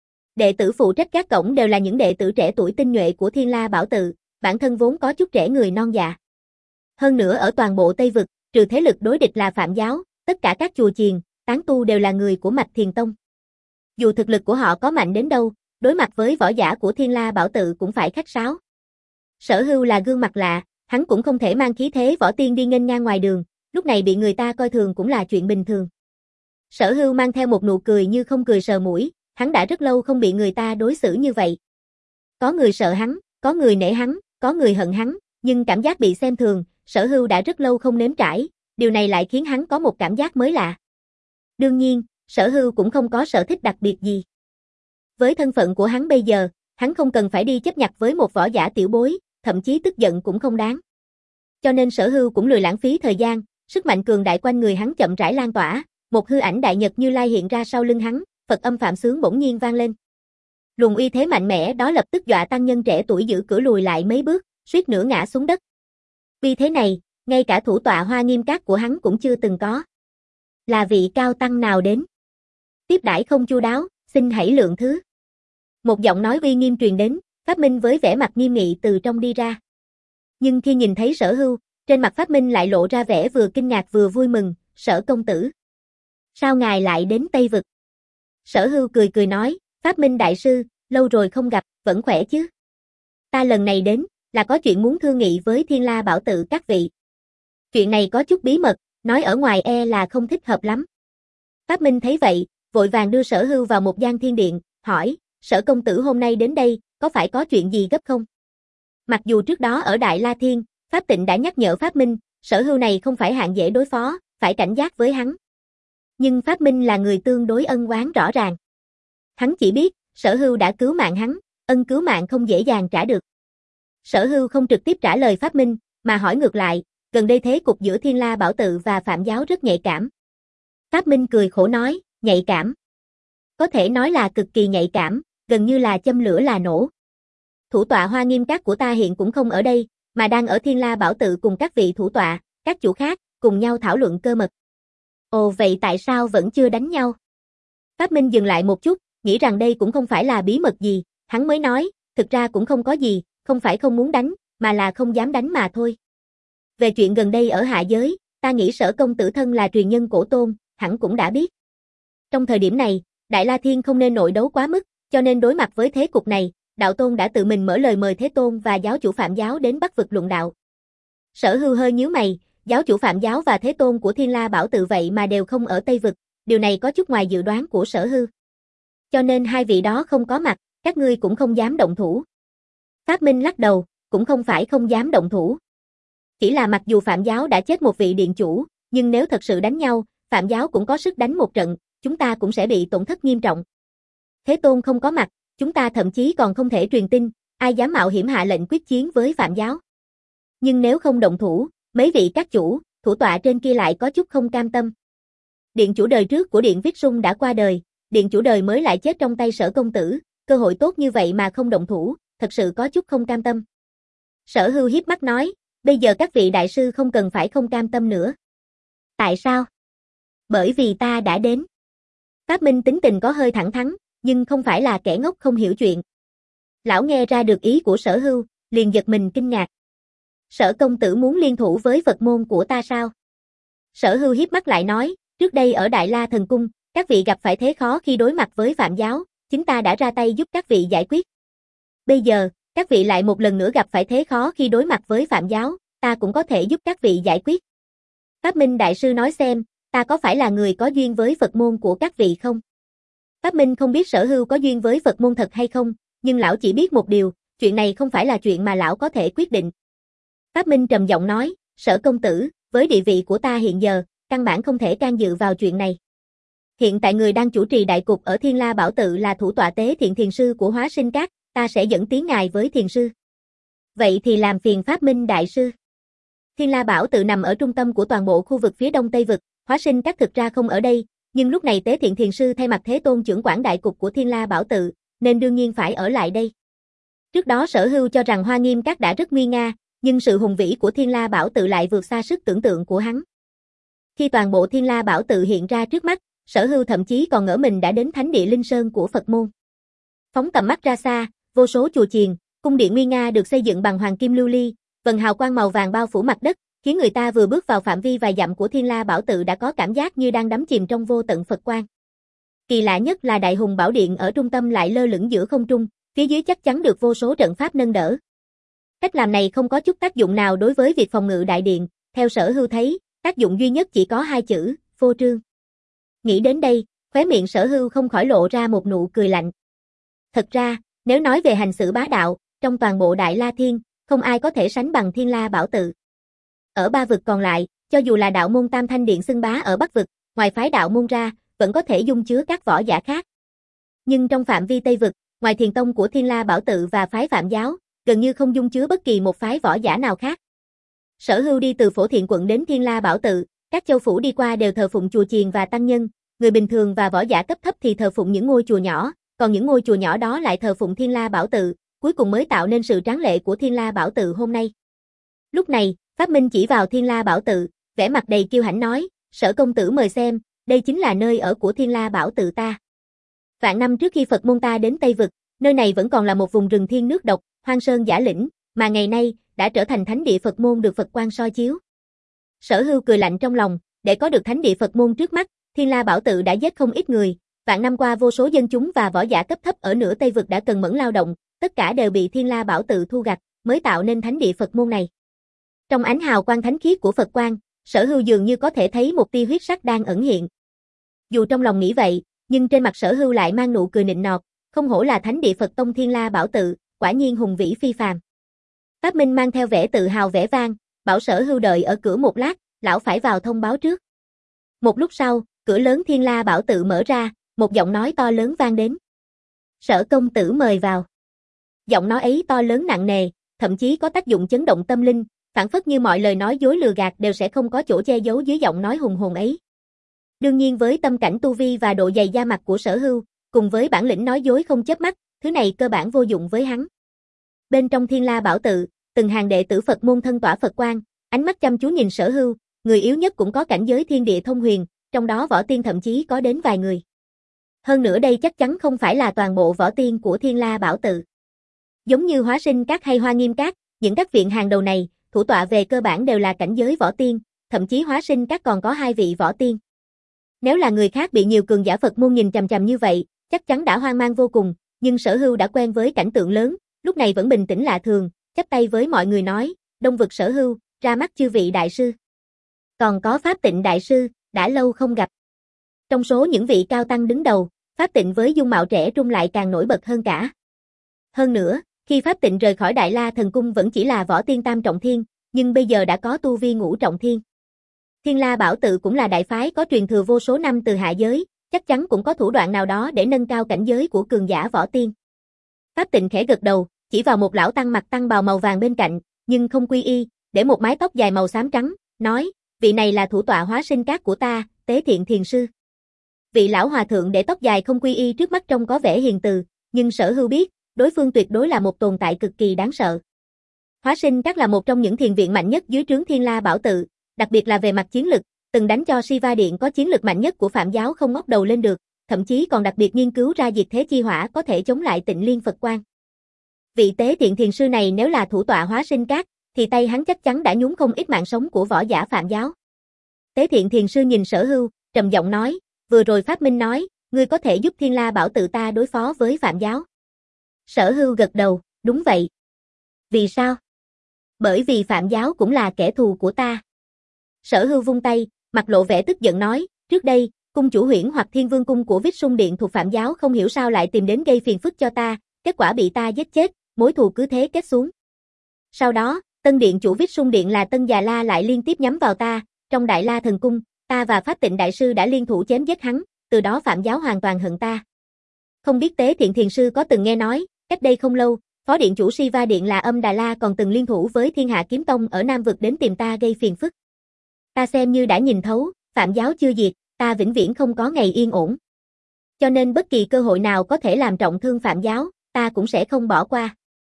Đệ tử phụ trách các cổng đều là những đệ tử trẻ tuổi tinh nhuệ của Thiên La Bảo Tự, bản thân vốn có chút trẻ người non dạ. Hơn nữa ở toàn bộ Tây Vực, trừ thế lực đối địch là Phạm giáo, tất cả các chùa chiền, tán tu đều là người của Mạch Thiền Tông. Dù thực lực của họ có mạnh đến đâu, đối mặt với võ giả của Thiên La Bảo Tự cũng phải khách sáo. Sở Hưu là gương mặt lạ, hắn cũng không thể mang khí thế võ tiên đi nghênh ngang ngoài đường, lúc này bị người ta coi thường cũng là chuyện bình thường. Sở Hưu mang theo một nụ cười như không cười sờ mũi, hắn đã rất lâu không bị người ta đối xử như vậy. Có người sợ hắn, có người nể hắn, có người hận hắn, nhưng cảm giác bị xem thường, Sở Hưu đã rất lâu không nếm trải, điều này lại khiến hắn có một cảm giác mới lạ. Đương nhiên, Sở Hưu cũng không có sở thích đặc biệt gì. Với thân phận của hắn bây giờ, hắn không cần phải đi chấp nhặt với một võ giả tiểu bối, thậm chí tức giận cũng không đáng. Cho nên Sở Hưu cũng lười lãng phí thời gian, sức mạnh cường đại quanh người hắn chậm rãi lan tỏa, một hư ảnh đại nhật Như Lai hiện ra sau lưng hắn, Phật âm phạm xướng bỗng nhiên vang lên. Luồng uy thế mạnh mẽ đó lập tức dọa tăng nhân trẻ tuổi giữ cửa lùi lại mấy bước, suýt nữa ngã xuống đất. Uy thế này, ngay cả thủ tọa Hoa Nghiêm Các của hắn cũng chưa từng có. Là vị cao tăng nào đến? Tiếp đãi không chu đáo, xin hãy lượng thứ. Một giọng nói uy nghiêm truyền đến, Pháp Minh với vẻ mặt nghiêm nghị từ trong đi ra. Nhưng khi nhìn thấy Sở Hưu, trên mặt Pháp Minh lại lộ ra vẻ vừa kinh ngạc vừa vui mừng, Sở công tử. Sao ngài lại đến Tây Vực? Sở Hưu cười cười nói, Pháp Minh đại sư, lâu rồi không gặp, vẫn khỏe chứ? Ta lần này đến, là có chuyện muốn thương nghị với Thiên La Bảo Tự các vị. Chuyện này có chút bí mật, nói ở ngoài e là không thích hợp lắm. Pháp Minh thấy vậy, vội vàng đưa Sở Hưu vào một gian thiên điện, hỏi, Sở công tử hôm nay đến đây, có phải có chuyện gì gấp không? Mặc dù trước đó ở Đại La Thiên, Pháp Tịnh đã nhắc nhở Pháp Minh, Sở Hưu này không phải hạng dễ đối phó, phải cảnh giác với hắn. Nhưng Pháp Minh là người tương đối ân oán rõ ràng. Hắn chỉ biết, Sở Hưu đã cứu mạng hắn, ân cứu mạng không dễ dàng trả được. Sở Hưu không trực tiếp trả lời Pháp Minh, mà hỏi ngược lại, gần đây thế cục giữa Thiên La Bảo Tự và Phạm giáo rất nhạy cảm. Pháp Minh cười khổ nói, nhạy cảm. Có thể nói là cực kỳ nhạy cảm, gần như là châm lửa là nổ. Thủ tọa Hoa Nghiêm Các của ta hiện cũng không ở đây, mà đang ở Thiên La Bảo Tự cùng các vị thủ tọa, các chủ khác, cùng nhau thảo luận cơ mật. Ồ vậy tại sao vẫn chưa đánh nhau? Pháp Minh dừng lại một chút, nghĩ rằng đây cũng không phải là bí mật gì, hắn mới nói, thực ra cũng không có gì, không phải không muốn đánh, mà là không dám đánh mà thôi. Về chuyện gần đây ở hạ giới, ta nghĩ Sở công tử thân là truyền nhân cổ tôn, hẳn cũng đã biết. Trong thời điểm này, Đại La Thiên không nên nội đấu quá mức, cho nên đối mặt với thế cục này, đạo tôn đã tự mình mở lời mời Thế Tôn và giáo chủ Phạm giáo đến Bắc vực luận đạo. Sở Hưu hơi nhíu mày, giáo chủ Phạm giáo và Thế Tôn của Thiên La Bảo Tự vậy mà đều không ở Tây Vực, điều này có chút ngoài dự đoán của Sở Hưu. Cho nên hai vị đó không có mặt, các ngươi cũng không dám động thủ. Pháp Minh lắc đầu, cũng không phải không dám động thủ. Chỉ là mặc dù Phạm giáo đã chết một vị điện chủ, nhưng nếu thật sự đánh nhau, Phạm giáo cũng có sức đánh một trận, chúng ta cũng sẽ bị tổn thất nghiêm trọng. Thế Tôn không có mặt, chúng ta thậm chí còn không thể truyền tin, ai dám mạo hiểm hạ lệnh quyết chiến với Phạm giáo. Nhưng nếu không động thủ, mấy vị các chủ, thủ tọa trên kia lại có chút không cam tâm. Điện chủ đời trước của Điện Viết Sung đã qua đời, điện chủ đời mới lại chết trong tay Sở công tử, cơ hội tốt như vậy mà không động thủ, thật sự có chút không cam tâm. Sở Hưu hiếp mắt nói, bây giờ các vị đại sư không cần phải không cam tâm nữa. Tại sao? Bởi vì ta đã đến. Pháp Minh tính tình có hơi thẳng thắn, nhưng không phải là kẻ ngốc không hiểu chuyện. Lão nghe ra được ý của Sở Hưu, liền giật mình kinh ngạc. Sở công tử muốn liên thủ với Phật môn của ta sao? Sở Hưu hiếp mắt lại nói, trước đây ở Đại La Thần Cung, các vị gặp phải thế khó khi đối mặt với Phạm giáo, chúng ta đã ra tay giúp các vị giải quyết. Bây giờ, các vị lại một lần nữa gặp phải thế khó khi đối mặt với Phạm giáo, ta cũng có thể giúp các vị giải quyết. Pháp Minh đại sư nói xem, ta có phải là người có duyên với Phật môn của các vị không? Pháp Minh không biết Sở Hưu có duyên với Phật môn thật hay không, nhưng lão chỉ biết một điều, chuyện này không phải là chuyện mà lão có thể quyết định. Pháp Minh trầm giọng nói, Sở công tử, với địa vị của ta hiện giờ, căn bản không thể can dự vào chuyện này. Hiện tại người đang chủ trì đại cục ở Thiên La Bảo Tự là thủ tọa Tế Thiện Thiền sư của Hóa Sinh Các, ta sẽ dẫn tiến ngài với thiền sư. Vậy thì làm phiền Pháp Minh Đại Sư. Thiên La Bảo tự nằm ở trung tâm của toàn bộ khu vực phía đông Tây Vực, Hóa Sinh Các thực ra không ở đây, nhưng lúc này Tế Thiện Thiền Sư thay mặt Thế Tôn trưởng quản đại cục của Thiên La Bảo tự, nên đương nhiên phải ở lại đây. Trước đó Sở Hưu cho rằng Hoa Nghiêm Các đã rất nguy nga, nhưng sự hùng vĩ của Thiên La Bảo tự lại vượt xa sức tưởng tượng của hắn. Khi toàn bộ Thiên La Bảo tự hiện ra trước mắt, Sở Hưu thậm chí còn ngỡ mình đã đến thánh địa Linh Sơn của Phật môn. Phóng tầm mắt ra xa, vô số chùa chiền, cung điện nguy nga được xây dựng bằng hoàng kim lưu ly, vầng hào quang màu vàng bao phủ mặt đất, khiến người ta vừa bước vào phạm vi vài dặm của Thiên La Bảo tự đã có cảm giác như đang đắm chìm trong vô tận Phật quang. Kỳ lạ nhất là Đại Hùng Bảo Điện ở trung tâm lại lơ lửng giữa không trung, phía dưới chắc chắn được vô số trận pháp nâng đỡ. Cách làm này không có chút tác dụng nào đối với việc phòng ngự đại điện, theo Sở Hưu thấy, tác dụng duy nhất chỉ có hai chữ, phô trương. Nghĩ đến đây, khóe miệng Sở Hưu không khỏi lộ ra một nụ cười lạnh. Thật ra, nếu nói về hành xử bá đạo, trong toàn bộ Đại La Thiên, không ai có thể sánh bằng Thiên La Bảo tự. Ở ba vực còn lại, cho dù là đạo môn Tam Thanh Điện xưng bá ở Bắc vực, ngoài phái đạo môn ra, vẫn có thể dung chứa các võ giả khác. Nhưng trong phạm vi Tây vực, ngoài Thiền Tông của Thiên La Bảo tự và phái Phạm giáo, gần như không dung chứa bất kỳ một phái võ giả nào khác. Sở Hưu đi từ Phổ Thiện quận đến Thiên La Bảo tự, các châu phủ đi qua đều thờ phụng chùa chiền và tăng nhân, người bình thường và võ giả cấp thấp thì thờ phụng những ngôi chùa nhỏ, còn những ngôi chùa nhỏ đó lại thờ phụng Thiên La Bảo tự, cuối cùng mới tạo nên sự tráng lệ của Thiên La Bảo tự hôm nay. Lúc này, Pháp Minh chỉ vào Thiên La Bảo tự, vẻ mặt đầy kiêu hãnh nói, Sở công tử mời xem, đây chính là nơi ở của Thiên La Bảo tự ta. Vạn năm trước khi Phật môn ta đến Tây vực, nơi này vẫn còn là một vùng rừng thiên nước độc, hoang sơn giả lĩnh, mà ngày nay đã trở thành thánh địa Phật môn được Phật quang soi chiếu. Sở Hưu cười lạnh trong lòng, để có được thánh địa Phật môn trước mắt, Thiên La Bảo tự đã giết không ít người, vạn năm qua vô số dân chúng và võ giả cấp thấp ở nửa Tây vực đã cần mẫn lao động, tất cả đều bị Thiên La Bảo tự thu gặt, mới tạo nên thánh địa Phật môn này. Trong ánh hào quang thánh khiết của Phật quang, Sở Hưu dường như có thể thấy một tia huyết sắc đang ẩn hiện. Dù trong lòng nghĩ vậy, nhưng trên mặt Sở Hưu lại mang nụ cười nịnh nọt, không hổ là thánh địa Phật tông Thiên La Bảo tự, quả nhiên hùng vĩ phi phàm. Pháp Minh mang theo vẻ tự hào vẻ vang, bảo Sở Hưu đợi ở cửa một lát, lão phải vào thông báo trước. Một lúc sau, cửa lớn Thiên La Bảo tự mở ra, một giọng nói to lớn vang đến. Sở công tử mời vào. Giọng nói ấy to lớn nặng nề, thậm chí có tác dụng chấn động tâm linh, phảng phất như mọi lời nói dối lừa gạt đều sẽ không có chỗ che giấu dưới giọng nói hùng hồn ấy. Đương nhiên với tâm cảnh tu vi và độ dày da mặt của Sở Hưu, cùng với bản lĩnh nói dối không chớp mắt, thứ này cơ bản vô dụng với hắn. Bên trong Thiên La Bảo tự, từng hàng đệ tử Phật môn thân tỏa Phật quang, ánh mắt chăm chú nhìn Sở Hưu, người yếu nhất cũng có cảnh giới thiên địa thông huyền, trong đó võ tiên thậm chí có đến vài người. Hơn nữa đây chắc chắn không phải là toàn bộ võ tiên của Thiên La Bảo tự. Giống như Hóa Sinh Các hay Hoa Nghiêm Các, những các viện hàng đầu này, thủ tọa về cơ bản đều là cảnh giới võ tiên, thậm chí Hóa Sinh Các còn có hai vị võ tiên. Nếu là người khác bị nhiều cường giả Phật môn nhìn chằm chằm như vậy, chắc chắn đã hoang mang vô cùng, nhưng Sở Hưu đã quen với cảnh tượng lớn, lúc này vẫn bình tĩnh lạ thường, chắp tay với mọi người nói, Đông vực Sở Hưu, ra mắt chư vị đại sư. Còn có Pháp Tịnh đại sư, đã lâu không gặp. Trong số những vị cao tăng đứng đầu, Pháp Tịnh với dung mạo trẻ trung lại càng nổi bật hơn cả. Hơn nữa, khi Pháp Tịnh rời khỏi Đại La Thần Cung vẫn chỉ là võ tiên tam trọng thiên, nhưng bây giờ đã có tu vi ngũ trọng thiên. Thiên La Bảo tự cũng là đại phái có truyền thừa vô số năm từ hạ giới, chắc chắn cũng có thủ đoạn nào đó để nâng cao cảnh giới của cường giả võ tiên. Pháp Tịnh khẽ gật đầu, chỉ vào một lão tăng mặc tăng bào màu vàng bên cạnh, nhưng không quy y, để một mái tóc dài màu xám trắng, nói, vị này là thủ tọa Hóa Sinh Các của ta, Tế Thiện Thiền Sư. Vị lão hòa thượng để tóc dài không quy y trước mắt trông có vẻ hiền từ, nhưng Sở Hưu biết, đối phương tuyệt đối là một tồn tại cực kỳ đáng sợ. Hóa Sinh Các là một trong những thiền viện mạnh nhất dưới trướng Thiên La Bảo tự, đặc biệt là về mặt chiến lực, từng đánh cho Siva Điện có chiến lực mạnh nhất của Phạm giáo không ngóc đầu lên được, thậm chí còn đặc biệt nghiên cứu ra diệt thế chi hỏa có thể chống lại Tịnh Liên Phật quang. Vị Tế Thiện Thiền Sư này nếu là thủ tọa Hóa Sinh Các, thì tay hắn chắc chắn đã nhúng không ít mạng sống của võ giả Phạm giáo. Tế Thiện Thiền Sư nhìn Sở Hưu, trầm giọng nói, vừa rồi Pháp Minh nói, ngươi có thể giúp Thiên La Bảo tự ta đối phó với Phạm giáo. Sở Hưu gật đầu, đúng vậy. Vì sao? Bởi vì Phạm giáo cũng là kẻ thù của ta. Sở Hưu vung tay, mặt lộ vẻ tức giận nói, trước đây, cung chủ Huyễn hoặc Thiên Vương cung của Vích Sung Điện thuộc Phạm giáo không hiểu sao lại tìm đến gây phiền phức cho ta, kết quả bị ta giết chết, mối thù cứ thế kết xuống. Sau đó, Tân Điện chủ Vích Sung Điện là Tân Già La lại liên tiếp nhắm vào ta, trong Đại La Thần Cung, ta và Pháp Tịnh đại sư đã liên thủ chém giết hắn, từ đó Phạm giáo hoàn toàn hận ta. Không biết Tế Thiện Thiền Sư có từng nghe nói, cách đây không lâu, Phó điện chủ Siva Điện là Âm Đà La còn từng liên thủ với Thiên Hạ Kiếm Tông ở Nam Vực đến tìm ta gây phiền phức. Ta xem như đã nhìn thấu, Phạm giáo chưa diệt, ta vĩnh viễn không có ngày yên ổn. Cho nên bất kỳ cơ hội nào có thể làm trọng thương Phạm giáo, ta cũng sẽ không bỏ qua.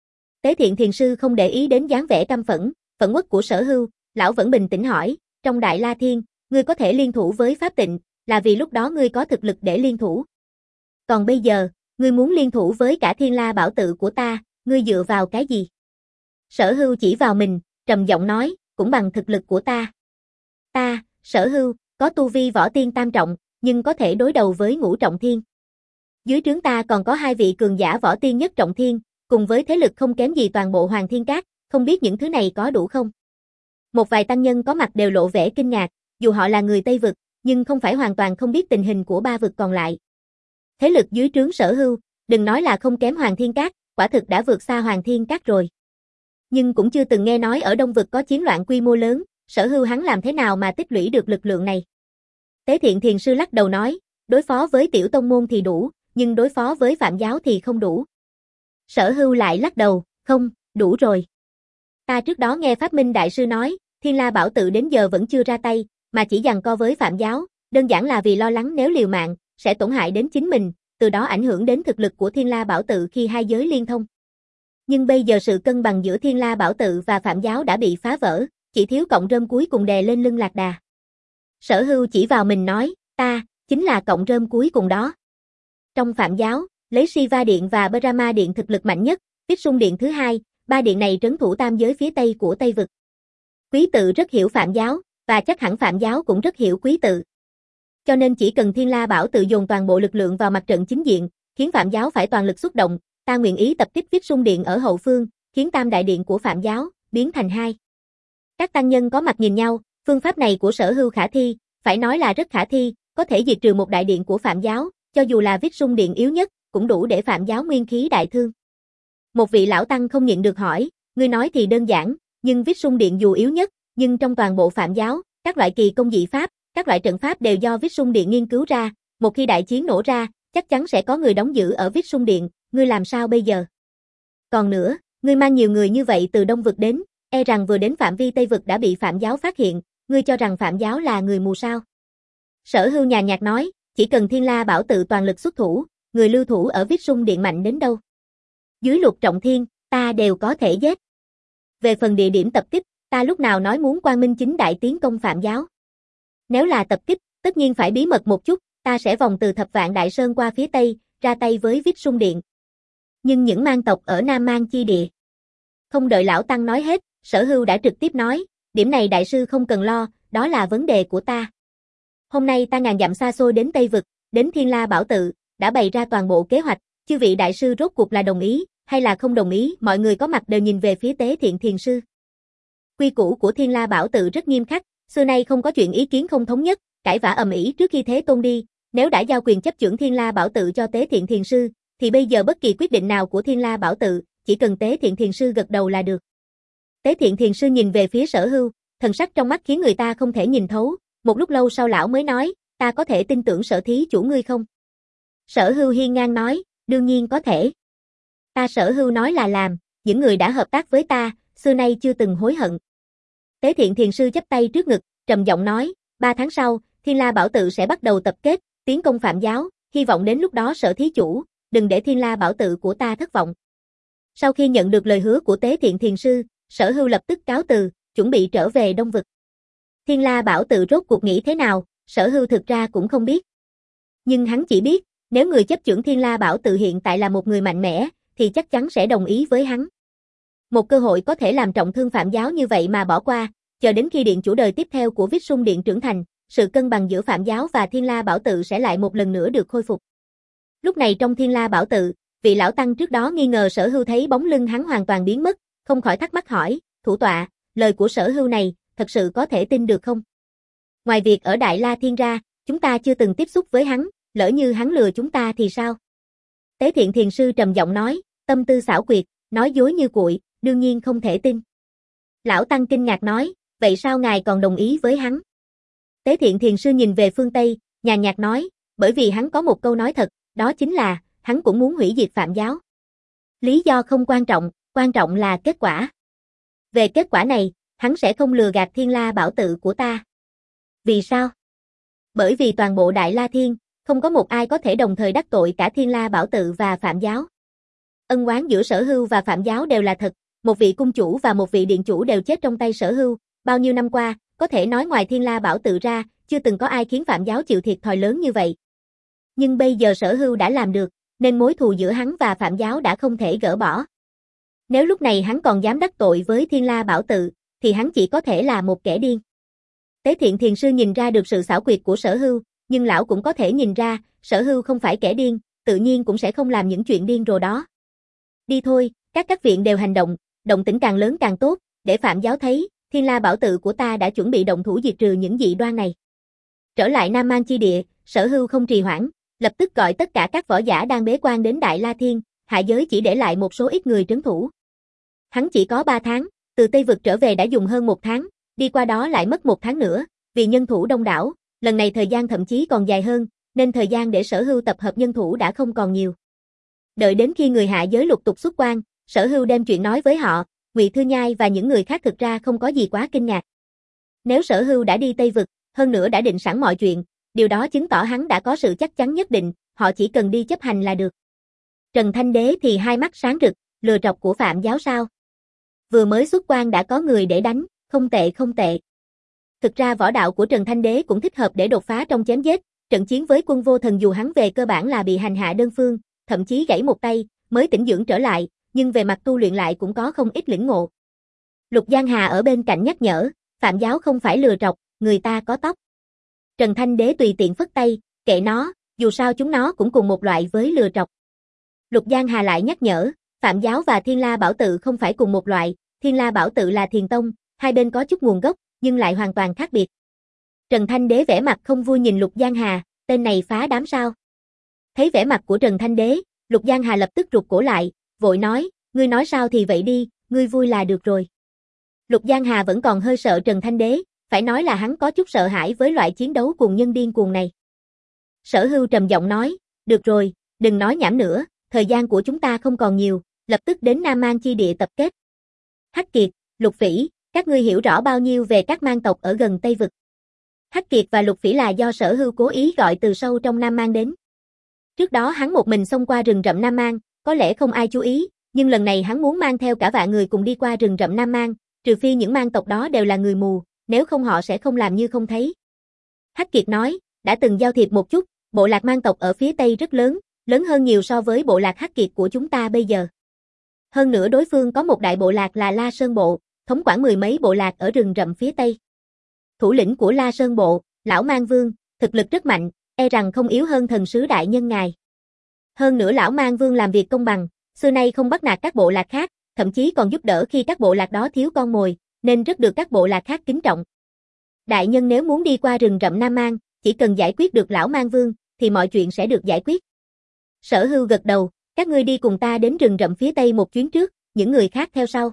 Tế Thiện Thiền Sư không để ý đến dáng vẻ căm phẫn, phẫn uất của Sở Hưu, lão vẫn bình tĩnh hỏi, trong Đại La Thiên, ngươi có thể liên thủ với Pháp Tịnh, là vì lúc đó ngươi có thực lực để liên thủ. Còn bây giờ, ngươi muốn liên thủ với cả Thiên La Bảo Tự của ta, ngươi dựa vào cái gì? Sở Hưu chỉ vào mình, trầm giọng nói, cũng bằng thực lực của ta. Ta, Sở Hưu, có tu vi võ tiên tam trọng, nhưng có thể đối đầu với ngũ trọng thiên. Dưới trướng ta còn có hai vị cường giả võ tiên nhất trọng thiên, cùng với thế lực không kém gì toàn bộ Hoàng Thiên Các, không biết những thứ này có đủ không? Một vài tăng nhân có mặt đều lộ vẻ kinh ngạc, dù họ là người Tây Vực, nhưng không phải hoàn toàn không biết tình hình của ba vực còn lại. Thế lực dưới trướng Sở Hưu, đừng nói là không kém Hoàng Thiên Các, quả thực đã vượt xa Hoàng Thiên Các rồi. Nhưng cũng chưa từng nghe nói ở Đông Vực có chiến loạn quy mô lớn, Sở Hưu hắn làm thế nào mà tích lũy được lực lượng này? Tế Thiện Thiền Sư lắc đầu nói, đối phó với tiểu tông môn thì đủ, nhưng đối phó với Phạm giáo thì không đủ. Sở Hưu lại lắc đầu, không, đủ rồi. Ta trước đó nghe Pháp Minh Đại Sư nói, Thiên La Bảo Tự đến giờ vẫn chưa ra tay, mà chỉ giằng co với Phạm giáo, đơn giản là vì lo lắng nếu liều mạng, sẽ tổn hại đến chính mình, từ đó ảnh hưởng đến thực lực của Thiên La Bảo Tự khi hai giới liên thông. Nhưng bây giờ sự cân bằng giữa Thiên La Bảo Tự và Phạm giáo đã bị phá vỡ, chỉ thiếu cọng rơm cuối cùng đè lên lưng Lạc Đà. Sở Hưu chỉ vào mình nói, ta, chính là cọng rơm cuối cùng đó. Trong Phạm giáo, lấy Siva Điện và Brahma Điện thực lực mạnh nhất, Vishnu Điện thứ hai, ba điện này trấn thủ tam giới phía Tây của Tây Vực. Quý tự rất hiểu Phạm giáo, và chắc hẳn Phạm giáo cũng rất hiểu quý tự. Cho nên chỉ cần Thiên La Bảo Tự dồn toàn bộ lực lượng vào mặt trận chính diện, khiến Phạm giáo phải toàn lực xuất động, ta nguyện ý tập kích Vishnu Điện ở hậu phương, khiến tam đại điện của Phạm giáo biến thành hai. Các tăng nhân có mặt nhìn nhau, phương pháp này của Sở Hưu khả thi, phải nói là rất khả thi, có thể diệt trừ một đại điện của Phạm giáo, cho dù là Vishnu Điện yếu nhất, cũng đủ để Phạm giáo nguyên khí đại thương. Một vị lão tăng không nhịn được hỏi, ngươi nói thì đơn giản, nhưng Vishnu Điện dù yếu nhất, nhưng trong toàn bộ Phạm giáo, các loại kỳ công dị pháp, các loại trận pháp đều do Vishnu Điện nghiên cứu ra, một khi đại chiến nổ ra, chắc chắn sẽ có người đóng giữ ở Vishnu Điện, ngươi làm sao bây giờ? Còn nữa, ngươi mang nhiều người như vậy từ Đông Vực đến, e rằng vừa đến phạm vi Tây Vực đã bị Phạm giáo phát hiện, ngươi cho rằng Phạm giáo là người mù sao? Sở Hưu nhàn nhạt nói, chỉ cần Thiên La Bảo Tự toàn lực xuất thủ, người lưu thủ ở Vishnu Điện mạnh đến đâu? Dưới lục trọng thiên, ta đều có thể giết. Về phần địa điểm tập kích, ta lúc nào nói muốn quang minh chính đại tiến công Phạm giáo? Nếu là tập kích, tất nhiên phải bí mật một chút, ta sẽ vòng từ Thập Vạn Đại Sơn qua phía Tây, ra tay với Vishnu Điện. Nhưng những mang tộc ở Nam Mang chi địa. Không đợi lão tăng nói hết, Sở Hưu đã trực tiếp nói, điểm này đại sư không cần lo, đó là vấn đề của ta. Hôm nay ta ngàn dặm xa xôi đến Tây Vực, đến Thiên La Bảo Tự, đã bày ra toàn bộ kế hoạch, chư vị đại sư rốt cuộc là đồng ý, hay là không đồng ý, mọi người có mặt đều nhìn về phía Tế Thiện Thiền Sư. Quy củ của Thiên La Bảo Tự rất nghiêm khắc, xưa nay không có chuyện ý kiến không thống nhất, cãi vã ầm ĩ trước khi Thế Tôn đi, nếu đã giao quyền chấp chưởng Thiên La Bảo Tự cho Tế Thiện Thiền Sư, thì bây giờ bất kỳ quyết định nào của Thiên La Bảo Tự, chỉ cần Tế Thiện Thiền Sư gật đầu là được. Tế Thiện Thiền Sư nhìn về phía Sở Hưu, thần sắc trong mắt khiến người ta không thể nhìn thấu, một lúc lâu sau lão mới nói, ta có thể tin tưởng Sở thí chủ ngươi không? Sở Hưu hiên ngang nói, đương nhiên có thể. Ta Sở Hưu nói là làm, những người đã hợp tác với ta, xưa nay chưa từng hối hận. Tế Thiện Thiền Sư chắp tay trước ngực, trầm giọng nói, ba tháng sau, Thiên La Bảo Tự sẽ bắt đầu tập kết, tiến công Phạm giáo, hy vọng đến lúc đó Sở thí chủ, đừng để Thiên La Bảo Tự của ta thất vọng. Sau khi nhận được lời hứa của Tế Thiện Thiền Sư, Sở Hưu lập tức cáo từ, chuẩn bị trở về Đông Vực. Thiên La Bảo Tự rốt cuộc nghĩ thế nào, Sở Hưu thực ra cũng không biết. Nhưng hắn chỉ biết, nếu người chấp chưởng Thiên La Bảo Tự hiện tại là một người mạnh mẽ, thì chắc chắn sẽ đồng ý với hắn. Một cơ hội có thể làm trọng thương Phạm giáo như vậy mà bỏ qua, chờ đến khi điện chủ đời tiếp theo của Vishnu Điện trưởng thành, sự cân bằng giữa Phạm giáo và Thiên La Bảo Tự sẽ lại một lần nữa được khôi phục. Lúc này trong Thiên La Bảo Tự, vị lão tăng trước đó nghi ngờ Sở Hưu thấy bóng lưng hắn hoàn toàn biến mất, không khỏi thắc mắc hỏi, thủ tọa, lời của Sở Hưu này, thật sự có thể tin được không? Ngoài việc ở Đại La Thiên ra, chúng ta chưa từng tiếp xúc với hắn, lỡ như hắn lừa chúng ta thì sao? Tế Thiện Thiền Sư trầm giọng nói, tâm tư xảo quyệt, nói dối như cuội, đương nhiên không thể tin. Lão tăng kinh ngạc nói, vậy sao ngài còn đồng ý với hắn? Tế Thiện Thiền Sư nhìn về phương Tây, nhàn nhạt nói, bởi vì hắn có một câu nói thật, đó chính là, hắn cũng muốn hủy diệt Phạm giáo. Lý do không quan trọng, quan trọng là kết quả. Về kết quả này, hắn sẽ không lừa gạt Thiên La Bảo Tự của ta. Vì sao? Bởi vì toàn bộ Đại La Thiên, không có một ai có thể đồng thời đắc tội cả Thiên La Bảo Tự và Phạm Giáo. Ân oán giữa Sở Hưu và Phạm Giáo đều là thật, một vị cung chủ và một vị điện chủ đều chết trong tay Sở Hưu, bao nhiêu năm qua, có thể nói ngoài Thiên La Bảo Tự ra, chưa từng có ai khiến Phạm Giáo chịu thiệt thòi lớn như vậy. Nhưng bây giờ Sở Hưu đã làm được, nên mối thù giữa hắn và Phạm Giáo đã không thể gỡ bỏ. Nếu lúc này hắn còn dám đắc tội với Thiên La Bảo Tự, thì hắn chỉ có thể là một kẻ điên. Tế Thiện Thiền Sư nhìn ra được sự xảo quyệt của Sở Hưu, nhưng lão cũng có thể nhìn ra, Sở Hưu không phải kẻ điên, tự nhiên cũng sẽ không làm những chuyện điên rồ đó. Đi thôi, các các viện đều hành động, động tĩnh càng lớn càng tốt, để Phạm Giáo thấy, Thiên La Bảo Tự của ta đã chuẩn bị động thủ diệt trừ những dị đoan này. Trở lại Nam Mang chi địa, Sở Hưu không trì hoãn, lập tức gọi tất cả các võ giả đang bế quan đến Đại La Thiên, hạ giới chỉ để lại một số ít người trấn thủ. Hắn chỉ có ba tháng, từ Tây Vực trở về đã dùng hơn một tháng, đi qua đó lại mất một tháng nữa, vì nhân thủ đông đảo, lần này thời gian thậm chí còn dài hơn, nên thời gian để Sở Hưu tập hợp nhân thủ đã không còn nhiều. Đợi đến khi người hạ giới lục tục xuất quan, Sở Hưu đem chuyện nói với họ, Ngụy Thư Nhai và những người khác thực ra không có gì quá kinh ngạc. Nếu Sở Hưu đã đi Tây Vực, hơn nữa đã định sẵn mọi chuyện, điều đó chứng tỏ hắn đã có sự chắc chắn nhất định, họ chỉ cần đi chấp hành là được. Trần Thanh Đế thì hai mắt sáng rực, lừa trọc của Phạm Giáo sao? Vừa mới xuất quan đã có người để đánh, không tệ không tệ. Thực ra võ đạo của Trần Thanh Đế cũng thích hợp để đột phá trong chém giết, trận chiến với Quân Vô Thần dù hắn về cơ bản là bị hành hạ đơn phương, thậm chí gãy một tay, mới tĩnh dưỡng trở lại, nhưng về mặt tu luyện lại cũng có không ít lĩnh ngộ. Lục Giang Hà ở bên cạnh nhắc nhở, Phạm Giáo không phải lừa trọc, người ta có tóc. Trần Thanh Đế tùy tiện phất tay, kệ nó, dù sao chúng nó cũng cùng một loại với lừa trọc. Lục Giang Hà lại nhắc nhở, Phạm Giáo và Thiên La Bảo Tự không phải cùng một loại, Thiên La Bảo Tự là thiền tông, hai bên có chút nguồn gốc, nhưng lại hoàn toàn khác biệt. Trần Thanh Đế vẻ mặt không vui nhìn Lục Giang Hà, tên này phá đám sao. Thấy vẻ mặt của Trần Thanh Đế, Lục Giang Hà lập tức rụt cổ lại, vội nói, ngươi nói sao thì vậy đi, ngươi vui là được rồi. Lục Giang Hà vẫn còn hơi sợ Trần Thanh Đế, phải nói là hắn có chút sợ hãi với loại chiến đấu cuồng nhân điên cuồng này. Sở Hưu trầm giọng nói, được rồi, đừng nói nhảm nữa, thời gian của chúng ta không còn nhiều, lập tức đến Nam Mang chi địa tập kết. Hắc Kiệt, Lục Phỉ, các ngươi hiểu rõ bao nhiêu về các mang tộc ở gần Tây Vực? Hắc Kiệt và Lục Phỉ là do Sở Hưu cố ý gọi từ sâu trong Nam Mang đến. Trước đó hắn một mình xông qua rừng rậm Nam Mang, có lẽ không ai chú ý, nhưng lần này hắn muốn mang theo cả vạn người cùng đi qua rừng rậm Nam Mang, trừ phi những mang tộc đó đều là người mù, nếu không họ sẽ không làm như không thấy. Hắc Kiệt nói, đã từng giao thiệp một chút, bộ lạc mang tộc ở phía Tây rất lớn, lớn hơn nhiều so với bộ lạc Hắc Kiệt của chúng ta bây giờ. Hơn nữa đối phương có một đại bộ lạc là La Sơn Bộ, thống quản mười mấy bộ lạc ở rừng rậm phía Tây. Thủ lĩnh của La Sơn Bộ, Lão Mang Vương, thực lực rất mạnh, e rằng không yếu hơn thần sứ đại nhân ngài. Hơn nữa Lão Mang Vương làm việc công bằng, xưa nay không bắt nạt các bộ lạc khác, thậm chí còn giúp đỡ khi các bộ lạc đó thiếu con mồi, nên rất được các bộ lạc khác kính trọng. Đại nhân nếu muốn đi qua rừng rậm Nam Mang, chỉ cần giải quyết được Lão Mang Vương, thì mọi chuyện sẽ được giải quyết. Sở Hưu gật đầu, các ngươi đi cùng ta đến rừng rậm phía Tây một chuyến trước, những người khác theo sau.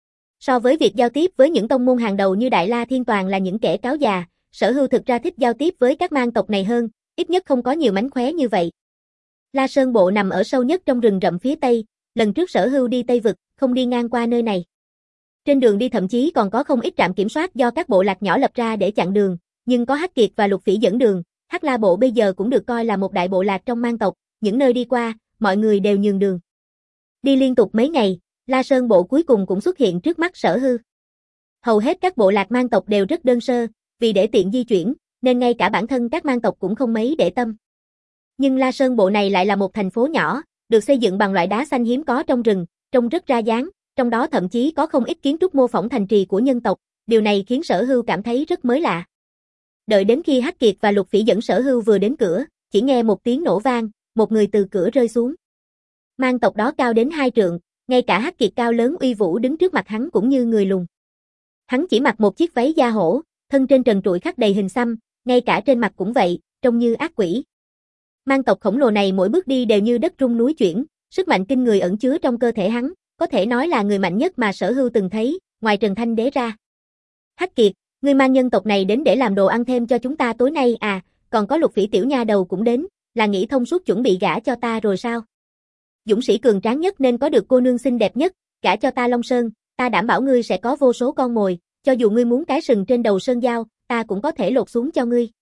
So với việc giao tiếp với những tông môn hàng đầu như Đại La Thiên toàn là những kẻ cáo già, Sở Hưu thực ra thích giao tiếp với các mang tộc này hơn, ít nhất không có nhiều mánh khóe như vậy. La Sơn Bộ nằm ở sâu nhất trong rừng rậm phía Tây, lần trước Sở Hưu đi Tây Vực, không đi ngang qua nơi này. Trên đường đi thậm chí còn có không ít trạm kiểm soát do các bộ lạc nhỏ lập ra để chặn đường, nhưng có Hắc Kiệt và Lục Phỉ dẫn đường, Hắc La Bộ bây giờ cũng được coi là một đại bộ lạc trong mang tộc, những nơi đi qua, mọi người đều nhường đường. Đi liên tục mấy ngày, La Sơn Bộ cuối cùng cũng xuất hiện trước mắt Sở Hưu. Hầu hết các bộ lạc mang tộc đều rất đơn sơ, vì để tiện di chuyển, nên ngay cả bản thân các mang tộc cũng không mấy để tâm. Nhưng La Sơn Bộ này lại là một thành phố nhỏ, được xây dựng bằng loại đá xanh hiếm có trong rừng, trông rất ra dáng, trong đó thậm chí có không ít kiến trúc mô phỏng thành trì của nhân tộc, điều này khiến Sở Hưu cảm thấy rất mới lạ. Đợi đến khi Hắc Kiệt và Lục Phỉ dẫn Sở Hưu vừa đến cửa, chỉ nghe một tiếng nổ vang, một người từ cửa rơi xuống. Mang tộc đó cao đến hai trượng, ngay cả Hắc Kiệt cao lớn uy vũ đứng trước mặt hắn cũng như người lùn. Hắn chỉ mặc một chiếc váy da hổ, thân trên trần trụi khắc đầy hình xăm, ngay cả trên mặt cũng vậy, trông như ác quỷ. Mang tộc khổng lồ này mỗi bước đi đều như đất rung núi chuyển, sức mạnh kinh người ẩn chứa trong cơ thể hắn, có thể nói là người mạnh nhất mà Sở Hưu từng thấy, ngoài Trần Thanh Đế ra. Hắc Kiệt, ngươi mang nhân tộc này đến để làm đồ ăn thêm cho chúng ta tối nay à, còn có Lục Phỉ tiểu nha đầu cũng đến, là nghĩ thông suốt chuẩn bị gả cho ta rồi sao? Dũng sĩ cường tráng nhất nên có được cô nương xinh đẹp nhất, gả cho ta Long Sơn, ta đảm bảo ngươi sẽ có vô số con mồi, cho dù ngươi muốn cái sừng trên đầu sơn dao, ta cũng có thể lột xuống cho ngươi.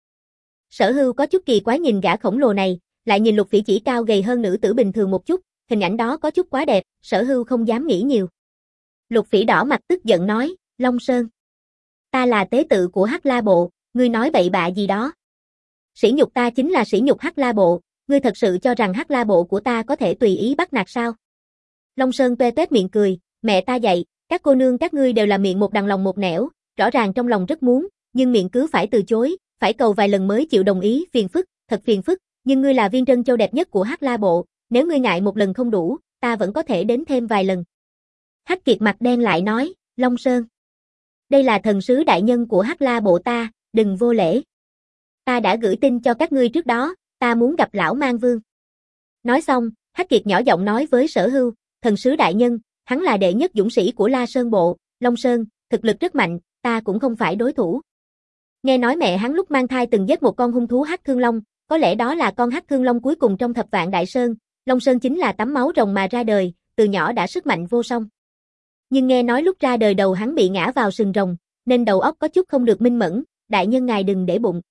Sở Hưu có chút kỳ quái nhìn gã khổng lồ này, lại nhìn Lục Phỉ chỉ cao gầy hơn nữ tử bình thường một chút, hình ảnh đó có chút quá đẹp, Sở Hưu không dám nghĩ nhiều. Lục Phỉ đỏ mặt tức giận nói, Long Sơn, ta là tế tự của Hắc La Bộ, ngươi nói bậy bạ gì đó. Sỉ nhục ta chính là sỉ nhục Hắc La Bộ, ngươi thật sự cho rằng Hắc La Bộ của ta có thể tùy ý bắt nạt sao? Long Sơn toe toét miệng cười, mẹ ta dạy, các cô nương các ngươi đều là miệng một đằng lòng một nẻo, rõ ràng trong lòng rất muốn, nhưng miệng cứ phải từ chối, phải cầu vài lần mới chịu đồng ý, phiền phức, thật phiền phức, nhưng ngươi là viên trân châu đẹp nhất của Hắc La Bộ, nếu ngươi ngại một lần không đủ, ta vẫn có thể đến thêm vài lần. Hắc Kiệt mặt đen lại nói, Long Sơn, đây là thần sứ đại nhân của Hắc La Bộ ta, đừng vô lễ. Ta đã gửi tin cho các ngươi trước đó, ta muốn gặp lão Mang Vương. Nói xong, Hắc Kiệt nhỏ giọng nói với Sở Hưu, thần sứ đại nhân, hắn là đệ nhất dũng sĩ của La Sơn Bộ, Long Sơn, thực lực rất mạnh, ta cũng không phải đối thủ. Nghe nói mẹ hắn lúc mang thai từng giết một con hung thú Hắc Thương Long, có lẽ đó là con Hắc Thương Long cuối cùng trong Thập Vạn Đại Sơn, Long Sơn chính là tắm máu rồng mà ra đời, từ nhỏ đã sức mạnh vô song. Nhưng nghe nói lúc ra đời đầu hắn bị ngã vào sừng rồng, nên đầu óc có chút không được minh mẫn, đại nhân ngài đừng để bụng.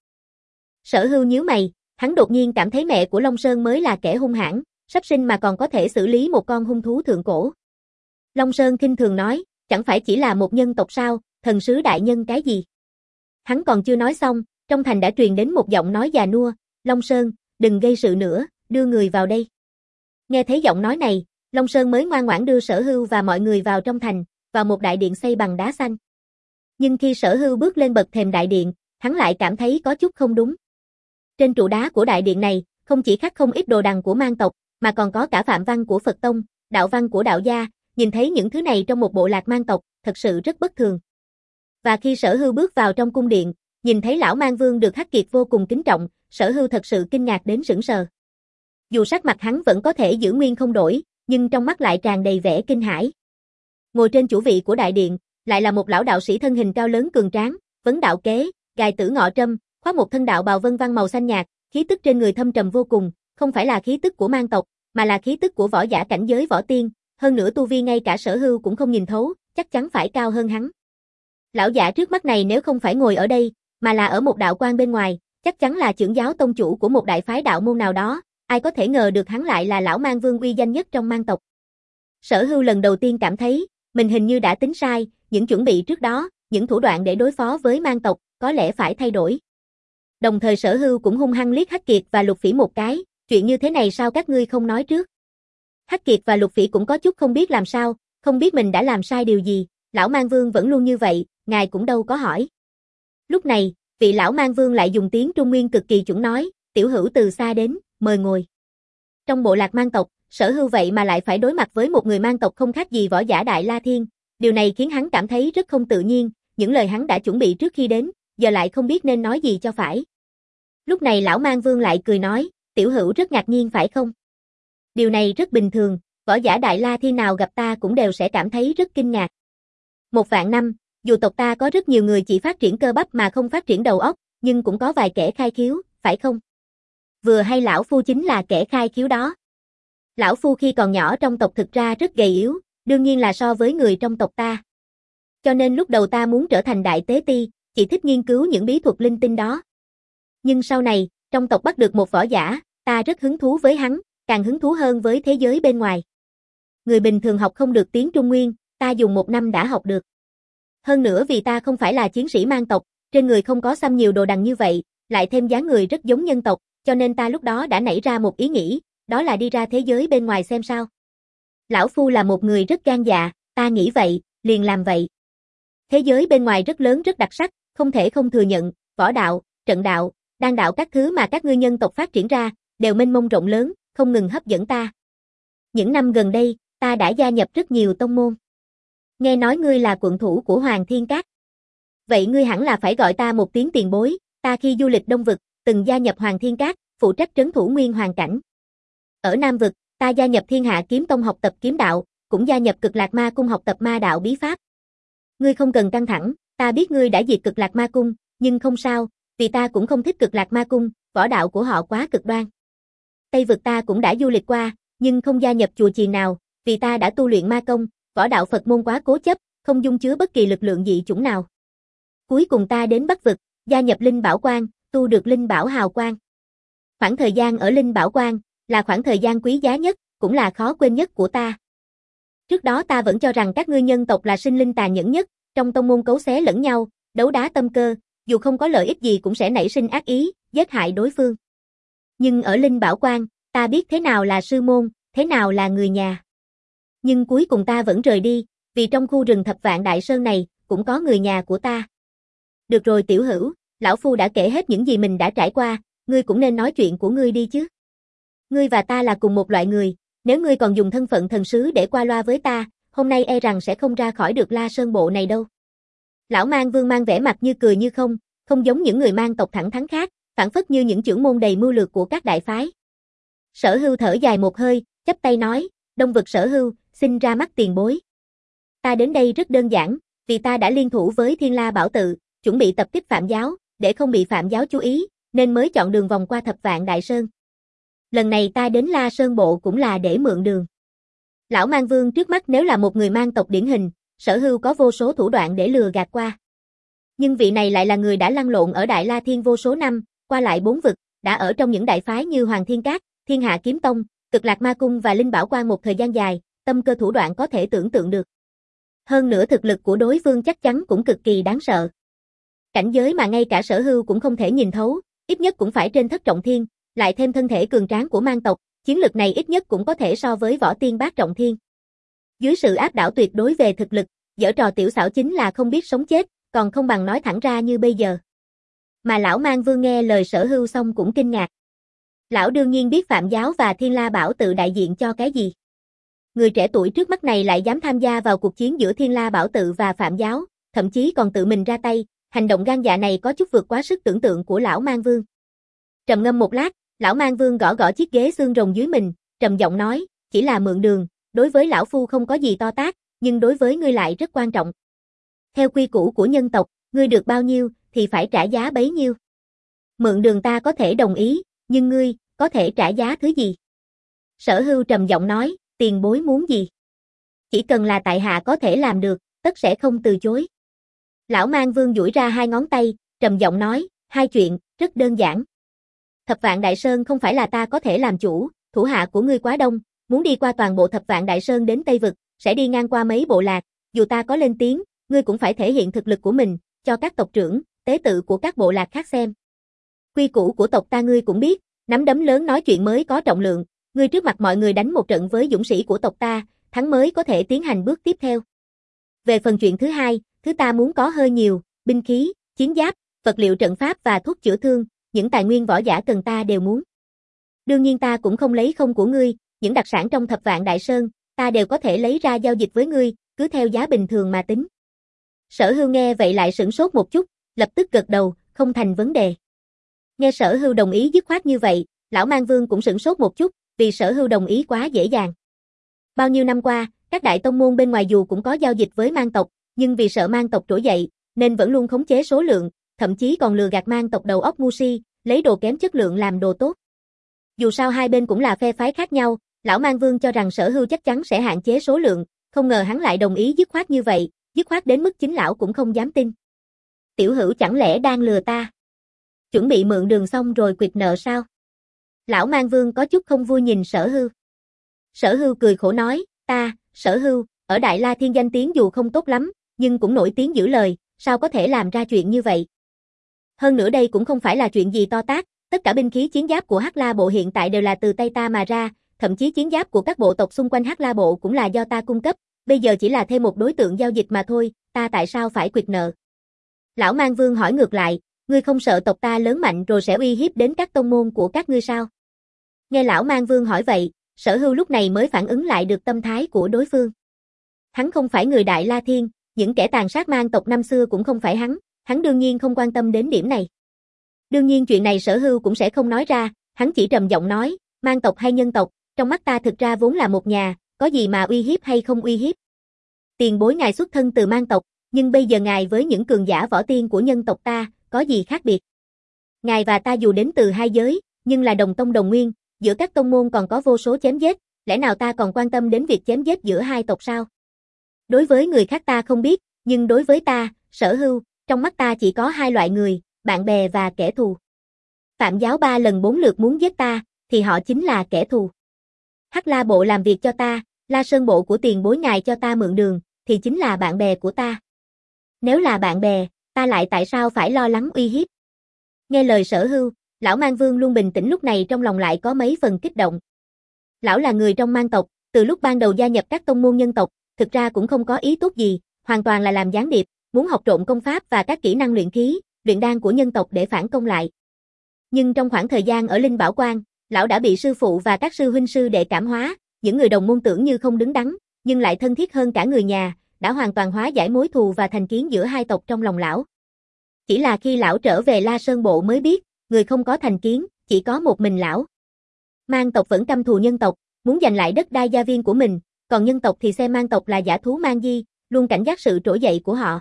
Sở Hưu nhíu mày, hắn đột nhiên cảm thấy mẹ của Long Sơn mới là kẻ hung hãn, sắp sinh mà còn có thể xử lý một con hung thú thượng cổ. Long Sơn khinh thường nói, chẳng phải chỉ là một nhân tộc sao, thần sứ đại nhân cái gì? Hắn còn chưa nói xong, trong thành đã truyền đến một giọng nói già nua, Long Sơn, đừng gây sự nữa, đưa người vào đây. Nghe thấy giọng nói này, Long Sơn mới ngoan ngoãn đưa Sở Hưu và mọi người vào trong thành, vào một đại điện xây bằng đá xanh. Nhưng khi Sở Hưu bước lên bậc thềm đại điện, hắn lại cảm thấy có chút không đúng. Trên trụ đá của đại điện này, không chỉ khắc không ít đồ đằng của mang tộc, mà còn có cả phạm văn của Phật tông, đạo văn của đạo gia, nhìn thấy những thứ này trong một bộ lạc mang tộc, thật sự rất bất thường. Và khi Sở Hưu bước vào trong cung điện, nhìn thấy lão Mang Vương được Hắc Kiệt vô cùng kính trọng, Sở Hưu thật sự kinh ngạc đến sững sờ. Dù sắc mặt hắn vẫn có thể giữ nguyên không đổi, nhưng trong mắt lại tràn đầy vẻ kinh hãi. Ngồi trên chủ vị của đại điện, lại là một lão đạo sĩ thân hình cao lớn cường tráng, vấn đạo kế, gài tử ngọ trâm, khoác một thân đạo bào vân vân màu xanh nhạt, khí tức trên người thâm trầm vô cùng, không phải là khí tức của mang tộc, mà là khí tức của võ giả cảnh giới võ tiên, hơn nữa tu vi ngay cả Sở Hưu cũng không nhìn thấu, chắc chắn phải cao hơn hắn. Lão giả trước mắt này nếu không phải ngồi ở đây, mà là ở một đạo quan bên ngoài, chắc chắn là trưởng giáo tông chủ của một đại phái đạo môn nào đó, ai có thể ngờ được hắn lại là lão Mang Vương uy danh nhất trong mang tộc. Sở Hưu lần đầu tiên cảm thấy, mình hình như đã tính sai, những chuẩn bị trước đó, những thủ đoạn để đối phó với mang tộc, có lẽ phải thay đổi. Đồng thời Sở Hưu cũng hung hăng liếc Hắc Kiệt và Lục Phỉ một cái, chuyện như thế này sao các ngươi không nói trước? Hắc Kiệt và Lục Phỉ cũng có chút không biết làm sao, không biết mình đã làm sai điều gì, lão Mang Vương vẫn luôn như vậy, ngài cũng đâu có hỏi. Lúc này, vị lão Mang Vương lại dùng tiếng Trung Nguyên cực kỳ chuẩn nói, tiểu hữu từ xa đến, mời ngồi. Trong bộ lạc mang tộc, Sở Hưu vậy mà lại phải đối mặt với một người mang tộc không khác gì võ giả Đại La Thiên, điều này khiến hắn cảm thấy rất không tự nhiên, những lời hắn đã chuẩn bị trước khi đến, giờ lại không biết nên nói gì cho phải. Lúc này lão Mang Vương lại cười nói, tiểu hữu rất ngạc nhiên phải không? Điều này rất bình thường, võ giả Đại La Thiên nào gặp ta cũng đều sẽ cảm thấy rất kinh ngạc. Một vạn năm, dù tộc ta có rất nhiều người chỉ phát triển cơ bắp mà không phát triển đầu óc, nhưng cũng có vài kẻ khai khiếu, phải không? Vừa hay lão phu chính là kẻ khai khiếu đó. Lão phu khi còn nhỏ trong tộc thực ra rất gầy yếu, đương nhiên là so với người trong tộc ta. Cho nên lúc đầu ta muốn trở thành đại tế ti, chỉ thích nghiên cứu những bí thuật linh tinh đó. Nhưng sau này, trong tộc bắt được một võ giả, ta rất hứng thú với hắn, càng hứng thú hơn với thế giới bên ngoài. Người bình thường học không được tiếng Trung Nguyên, ta dùng một năm đã học được. Hơn nữa vì ta không phải là chiến sĩ mang tộc, trên người không có xăm nhiều đồ đằng như vậy, lại thêm dáng người rất giống nhân tộc, cho nên ta lúc đó đã nảy ra một ý nghĩ, đó là đi ra thế giới bên ngoài xem sao. Lão phu là một người rất gan dạ, ta nghĩ vậy, liền làm vậy. Thế giới bên ngoài rất lớn rất đặc sắc, không thể không thừa nhận, võ đạo, trận đạo, đan đạo các thứ mà các ngươi nhân tộc phát triển ra, đều mênh mông rộng lớn, không ngừng hấp dẫn ta. Những năm gần đây, ta đã gia nhập rất nhiều tông môn. Nghe nói ngươi là quận thủ của Hoàng Thiên Các. Vậy ngươi hẳn là phải gọi ta một tiếng tiền bối, ta khi du lịch Đông Vực, từng gia nhập Hoàng Thiên Các, phụ trách trấn thủ Nguyên Hoàng Cảnh. Ở Nam Vực, ta gia nhập Thiên Hạ Kiếm Tông học tập kiếm đạo, cũng gia nhập Cực Lạc Ma Cung học tập ma đạo bí pháp. Ngươi không cần căng thẳng, ta biết ngươi đã diệt Cực Lạc Ma Cung, nhưng không sao, vì ta cũng không thích Cực Lạc Ma Cung, võ đạo của họ quá cực đoan. Tây Vực ta cũng đã du lịch qua, nhưng không gia nhập chùa chiền nào, vì ta đã tu luyện ma công, võ đạo Phật môn quá cố chấp, không dung chứa bất kỳ lực lượng dị chủng nào. Cuối cùng ta đến Bắc vực, gia nhập Linh Bảo Quan, tu được Linh Bảo Hào Quang. Khoảng thời gian ở Linh Bảo Quan là khoảng thời gian quý giá nhất, cũng là khó quên nhất của ta. Trước đó ta vẫn cho rằng các ngươi nhân tộc là sinh linh tàn nhẫn nhất, trong tông môn cấu xé lẫn nhau, đấu đá tâm cơ, dù không có lợi ích gì cũng sẽ nảy sinh ác ý, giết hại đối phương. Nhưng ở Linh Bảo Quan, ta biết thế nào là sư môn, thế nào là người nhà. Nhưng cuối cùng ta vẫn rời đi, vì trong khu rừng Thập Vạn Đại Sơn này, cũng có người nhà của ta. Được rồi Tiểu Hữu, lão phu đã kể hết những gì mình đã trải qua, ngươi cũng nên nói chuyện của ngươi đi chứ. Ngươi và ta là cùng một loại người, nếu ngươi còn dùng thân phận thần sứ để qua loa với ta, hôm nay e rằng sẽ không ra khỏi được La Sơn Bộ này đâu. Lão Mang Vương mang vẻ mặt như cười như không, không giống những người mang tộc thẳng thắn khác, phản phất như những trưởng môn đầy mưu lược của các đại phái. Sở Hưu thở dài một hơi, chắp tay nói, Đông vực Sở Hưu, xin ra mắt tiền bối. Ta đến đây rất đơn giản, vì ta đã liên thủ với Thiên La Bảo Tự, chuẩn bị tập kích Phạm Giáo, để không bị Phạm Giáo chú ý, nên mới chọn đường vòng qua Thập Vạn Đại Sơn. Lần này ta đến La Sơn Bộ cũng là để mượn đường. Lão Mang Vương trước mắt nếu là một người mang tộc điển hình, Sở Hưu có vô số thủ đoạn để lừa gạt qua. Nhưng vị này lại là người đã lăn lộn ở Đại La Thiên vô số năm, qua lại bốn vực, đã ở trong những đại phái như Hoàng Thiên Cát, Thiên Hạ Kiếm Tông, Cực Lạc Ma Cung và Linh Bảo Quan một thời gian dài, tâm cơ thủ đoạn có thể tưởng tượng được. Hơn nữa thực lực của đối phương chắc chắn cũng cực kỳ đáng sợ. Cảnh giới mà ngay cả Sở Hưu cũng không thể nhìn thấu, ít nhất cũng phải trên thất trọng thiên, lại thêm thân thể cường tráng của mang tộc, chiến lực này ít nhất cũng có thể so với võ tiên bát trọng thiên. Dưới sự áp đảo tuyệt đối về thực lực, giở trò tiểu xảo chính là không biết sống chết, còn không bằng nói thẳng ra như bây giờ. Mà lão Mang Vương nghe lời Sở Hưu xong cũng kinh ngạc. Lão đương nhiên biết Phạm Giáo và Thiên La Bảo Tự đại diện cho cái gì. Người trẻ tuổi trước mắt này lại dám tham gia vào cuộc chiến giữa Thiên La Bảo Tự và Phạm Giáo, thậm chí còn tự mình ra tay, hành động gan dạ này có chút vượt quá sức tưởng tượng của lão Mang Vương. Trầm ngâm một lát, lão Mang Vương gõ gõ chiếc ghế xương rồng dưới mình, trầm giọng nói, chỉ là mượn đường, đối với lão phu không có gì to tát, nhưng đối với ngươi lại rất quan trọng. Theo quy củ của nhân tộc, ngươi được bao nhiêu, thì phải trả giá bấy nhiêu. Mượn đường ta có thể đồng ý, nhưng ngươi, có thể trả giá thứ gì? Sở Hưu trầm giọng nói, tiền bối muốn gì? Chỉ cần là tại hạ có thể làm được, tất sẽ không từ chối. Lão Mang Vương duỗi ra hai ngón tay, trầm giọng nói, hai chuyện, rất đơn giản. Thập Vạn Đại Sơn không phải là ta có thể làm chủ, thủ hạ của ngươi quá đông, muốn đi qua toàn bộ Thập Vạn Đại Sơn đến Tây Vực, sẽ đi ngang qua mấy bộ lạc, dù ta có lên tiếng, ngươi cũng phải thể hiện thực lực của mình, cho các tộc trưởng, tế tự của các bộ lạc khác xem. Quy củ của tộc ta ngươi cũng biết, nắm đấm lớn nói chuyện mới có trọng lượng, ngươi trước mặt mọi người đánh một trận với dũng sĩ của tộc ta, thắng mới có thể tiến hành bước tiếp theo. Về phần chuyện thứ hai, thứ ta muốn có hơi nhiều, binh khí, chiến giáp, vật liệu trận pháp và thuốc chữa thương, những tài nguyên võ giả cần ta đều muốn. Đương nhiên ta cũng không lấy không của ngươi, những đặc sản trong Thập Vạn Đại Sơn, ta đều có thể lấy ra giao dịch với ngươi, cứ theo giá bình thường mà tính. Sở Hưu nghe vậy lại sửng sốt một chút, lập tức gật đầu, không thành vấn đề. Nghe Sở Hưu đồng ý dứt khoát như vậy, lão Mang Vương cũng sửng sốt một chút, vì Sở Hưu đồng ý quá dễ dàng. Bao nhiêu năm qua, các đại tông môn bên ngoài dù cũng có giao dịch với mang tộc, nhưng vì sợ mang tộc trỗi dậy, nên vẫn luôn khống chế số lượng, thậm chí còn lừa gạt mang tộc đầu óc ngu si, lấy đồ kém chất lượng làm đồ tốt. Dù sao hai bên cũng là phe phái khác nhau, lão Mang Vương cho rằng Sở Hưu chắc chắn sẽ hạn chế số lượng, không ngờ hắn lại đồng ý dứt khoát như vậy, dứt khoát đến mức chính lão cũng không dám tin. Tiểu Hữu chẳng lẽ đang lừa ta? Chuẩn bị mượn đường xong rồi quyệt nợ sao? Lão Mang Vương có chút không vui nhìn Sở Hưu. Sở Hưu cười khổ nói, ta, Sở Hưu, ở Đại La Thiên danh tiếng dù không tốt lắm, nhưng cũng nổi tiếng giữ lời, sao có thể làm ra chuyện như vậy? Hơn nữa đây cũng không phải là chuyện gì to tát, tất cả binh khí chiến giáp của Hắc La Bộ hiện tại đều là từ tay ta mà ra, thậm chí chiến giáp của các bộ tộc xung quanh Hắc La Bộ cũng là do ta cung cấp, bây giờ chỉ là thêm một đối tượng giao dịch mà thôi, ta tại sao phải quyệt nợ? Lão Mang Vương hỏi ngược lại, ngươi không sợ tộc ta lớn mạnh rồi sẽ uy hiếp đến các tông môn của các ngươi sao? Nghe lão Mang Vương hỏi vậy, Sở Hưu lúc này mới phản ứng lại được tâm thái của đối phương. Hắn không phải người Đại La Thiên, những kẻ tàn sát mang tộc năm xưa cũng không phải hắn, hắn đương nhiên không quan tâm đến điểm này. Đương nhiên chuyện này Sở Hưu cũng sẽ không nói ra, hắn chỉ trầm giọng nói, mang tộc hay nhân tộc, trong mắt ta thực ra vốn là một nhà, có gì mà uy hiếp hay không uy hiếp. Tiền bối ngài xuất thân từ mang tộc, nhưng bây giờ ngài với những cường giả võ tiên của nhân tộc ta, có gì khác biệt? Ngài và ta dù đến từ hai giới, nhưng là đồng tông đồng nguyên, giữa các tông môn còn có vô số chém giết, lẽ nào ta còn quan tâm đến việc chém giết giữa hai tộc sao? Đối với người khác ta không biết, nhưng đối với ta, Sở Hưu, trong mắt ta chỉ có hai loại người, bạn bè và kẻ thù. Phạm Giáo ba lần bốn lượt muốn giết ta, thì họ chính là kẻ thù. Hắc La Bộ làm việc cho ta, La Sơn Bộ của tiền bối ngài cho ta mượn đường, thì chính là bạn bè của ta. Nếu là bạn bè, ta lại tại sao phải lo lắng uy hiếp? Nghe lời Sở Hưu, lão Mang Vương luôn bình tĩnh lúc này trong lòng lại có mấy phần kích động. Lão là người trong Mang tộc, từ lúc ban đầu gia nhập các tông môn nhân tộc, thực ra cũng không có ý tốt gì, hoàn toàn là làm gián điệp, muốn học trộm công pháp và các kỹ năng luyện khí, luyện đan của nhân tộc để phản công lại. Nhưng trong khoảng thời gian ở Linh Bảo Quan, lão đã bị sư phụ và các sư huynh sư đệ cảm hóa, những người đồng môn tưởng như không đứng đắn, nhưng lại thân thiết hơn cả người nhà, đã hoàn toàn hóa giải mối thù và thành kiến giữa hai tộc trong lòng lão. Chỉ là khi lão trở về La Sơn Bộ mới biết, người không có thành kiến, chỉ có một mình lão. Mang tộc vẫn căm thù nhân tộc, muốn giành lại đất đai gia viên của mình, còn nhân tộc thì xem Mang tộc là giả thú mang di, luôn cảnh giác sự trỗi dậy của họ.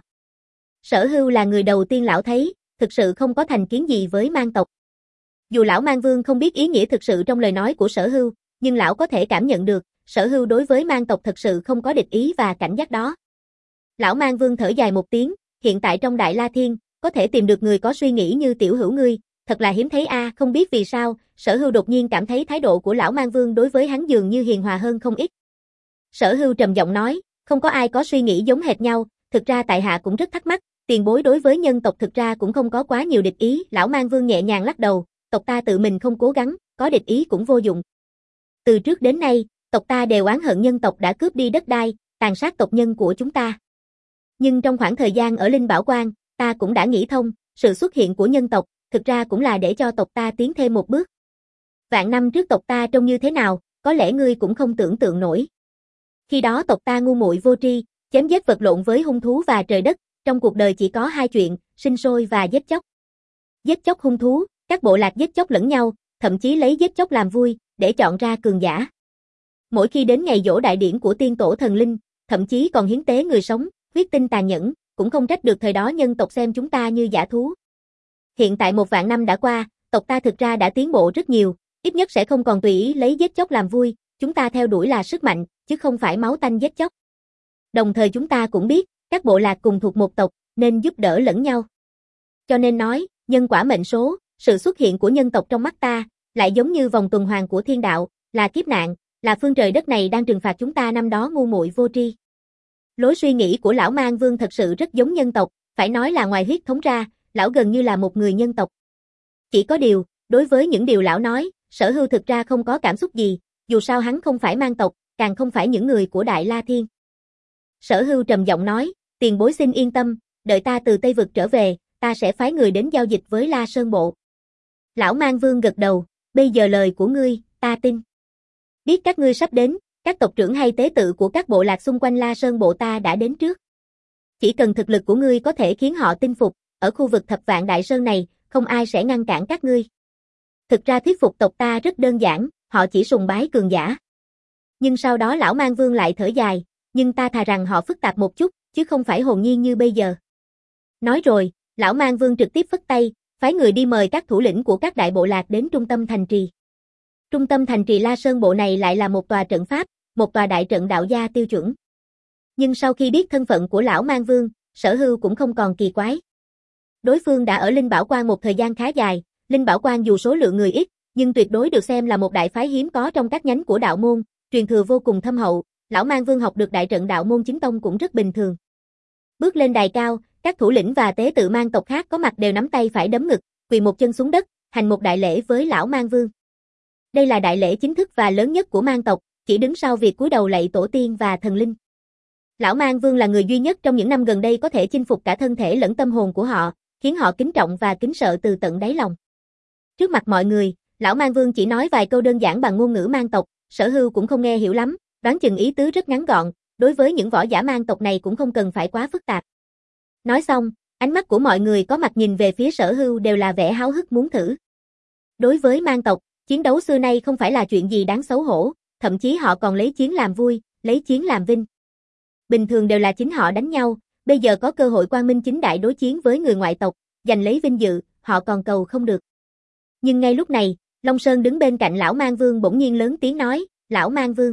Sở Hưu là người đầu tiên lão thấy, thực sự không có thành kiến gì với Mang tộc. Dù lão Mang Vương không biết ý nghĩa thực sự trong lời nói của Sở Hưu, nhưng lão có thể cảm nhận được, Sở Hưu đối với Mang tộc thực sự không có địch ý và cảnh giác đó. Lão Mang Vương thở dài một tiếng, hiện tại trong Đại La Thiên, có thể tìm được người có suy nghĩ như tiểu hữu ngươi, thật là hiếm thấy a, à, không biết vì sao, Sở Hưu đột nhiên cảm thấy thái độ của lão Mang Vương đối với hắn dường như hiền hòa hơn không ít. Sở Hưu trầm giọng nói, không có ai có suy nghĩ giống hệt nhau, thực ra tại hạ cũng rất thắc mắc, tiền bối đối với nhân tộc thực ra cũng không có quá nhiều địch ý, lão Mang Vương nhẹ nhàng lắc đầu, tộc ta tự mình không cố gắng, có địch ý cũng vô dụng. Từ trước đến nay, tộc ta đều oán hận nhân tộc đã cướp đi đất đai, tàn sát tộc nhân của chúng ta. Nhưng trong khoảng thời gian ở Linh Bảo Quan, ta cũng đã nghĩ thông, sự xuất hiện của nhân tộc, thực ra cũng là để cho tộc ta tiến thêm một bước. Vạn năm trước tộc ta trông như thế nào, có lẽ ngươi cũng không tưởng tượng nổi. Khi đó tộc ta ngu muội vô tri, chém giết vật lộn với hung thú và trời đất, trong cuộc đời chỉ có hai chuyện, sinh sôi và giết chóc. Giết chóc hung thú, các bộ lạc giết chóc lẫn nhau, thậm chí lấy giết chóc làm vui, để chọn ra cường giả. Mỗi khi đến ngày giỗ đại điển của tiên tổ thần linh, thậm chí còn hiến tế người sống, huyết tinh tàn nhẫn, cũng không trách được thời đó nhân tộc xem chúng ta như dã thú. Hiện tại một vạn năm đã qua, tộc ta thực ra đã tiến bộ rất nhiều, ít nhất sẽ không còn tùy ý lấy giết chóc làm vui, chúng ta theo đuổi là sức mạnh, chứ không phải máu tanh giết chóc. Đồng thời chúng ta cũng biết, các bộ lạc cùng thuộc một tộc, nên giúp đỡ lẫn nhau. Cho nên nói, nhân quả mệnh số, sự xuất hiện của nhân tộc trong mắt ta, lại giống như vòng tuần hoàn của thiên đạo, là kiếp nạn, là phương trời đất này đang trừng phạt chúng ta năm đó ngu muội vô tri. Lối suy nghĩ của lão Mang Vương thật sự rất giống nhân tộc, phải nói là ngoài huyết thống ra, lão gần như là một người nhân tộc. Chỉ có điều, đối với những điều lão nói, Sở Hưu thực ra không có cảm xúc gì, dù sao hắn không phải Mang tộc, càng không phải những người của Đại La Thiên. Sở Hưu trầm giọng nói, tiền bối xin yên tâm, đợi ta từ Tây Vực trở về, ta sẽ phái người đến giao dịch với La Sơn Bộ. Lão Mang Vương gật đầu, bây giờ lời của ngươi, ta tin. Biết các ngươi sắp đến, các tộc trưởng hay tế tự của các bộ lạc xung quanh La Sơn Bộ ta đã đến trước. Chỉ cần thực lực của ngươi có thể khiến họ tin phục, ở khu vực Thập Vạn Đại Sơn này, không ai sẽ ngăn cản các ngươi. Thực ra thuyết phục tộc ta rất đơn giản, họ chỉ sùng bái cường giả. Nhưng sau đó lão Mang Vương lại thở dài, nhưng ta thà rằng họ phức tạp một chút, chứ không phải hồn nhiên như bây giờ. Nói rồi, lão Mang Vương trực tiếp phất tay, phái người đi mời các thủ lĩnh của các đại bộ lạc đến trung tâm thành trì. Trung tâm thành trì La Sơn Bộ này lại là một tòa trận pháp, một tòa đại trận đạo gia tiêu chuẩn. Nhưng sau khi biết thân phận của lão Mang Vương, Sở Hưu cũng không còn kỳ quái. Đối phương đã ở Linh Bảo Quan một thời gian khá dài, Linh Bảo Quan dù số lượng người ít, nhưng tuyệt đối được xem là một đại phái hiếm có trong các nhánh của đạo môn, truyền thừa vô cùng thâm hậu, lão Mang Vương học được đại trận đạo môn chính tông cũng rất bình thường. Bước lên đài cao, các thủ lĩnh và tế tự Mang tộc khác có mặt đều nắm tay phải đấm ngực, quỳ một chân xuống đất, hành một đại lễ với lão Mang Vương. Đây là đại lễ chính thức và lớn nhất của Mang tộc, chỉ đứng sau việc cúi đầu lạy tổ tiên và thần linh. Lão Mang Vương là người duy nhất trong những năm gần đây có thể chinh phục cả thân thể lẫn tâm hồn của họ, khiến họ kính trọng và kính sợ từ tận đáy lòng. Trước mặt mọi người, lão Mang Vương chỉ nói vài câu đơn giản bằng ngôn ngữ Mang tộc, Sở Hưu cũng không nghe hiểu lắm, đoán chừng ý tứ rất ngắn gọn, đối với những võ giả Mang tộc này cũng không cần phải quá phức tạp. Nói xong, ánh mắt của mọi người có mặt nhìn về phía Sở Hưu đều là vẻ háo hức muốn thử. Đối với Mang tộc, chiến đấu xưa nay không phải là chuyện gì đáng xấu hổ, thậm chí họ còn lấy chiến làm vui, lấy chiến làm vinh. Bình thường đều là chính họ đánh nhau, bây giờ có cơ hội quang minh chính đại đối chiến với người ngoại tộc, giành lấy vinh dự, họ còn cầu không được. Nhưng ngay lúc này, Long Sơn đứng bên cạnh lão Mang Vương bỗng nhiên lớn tiếng nói, Lão Mang Vương.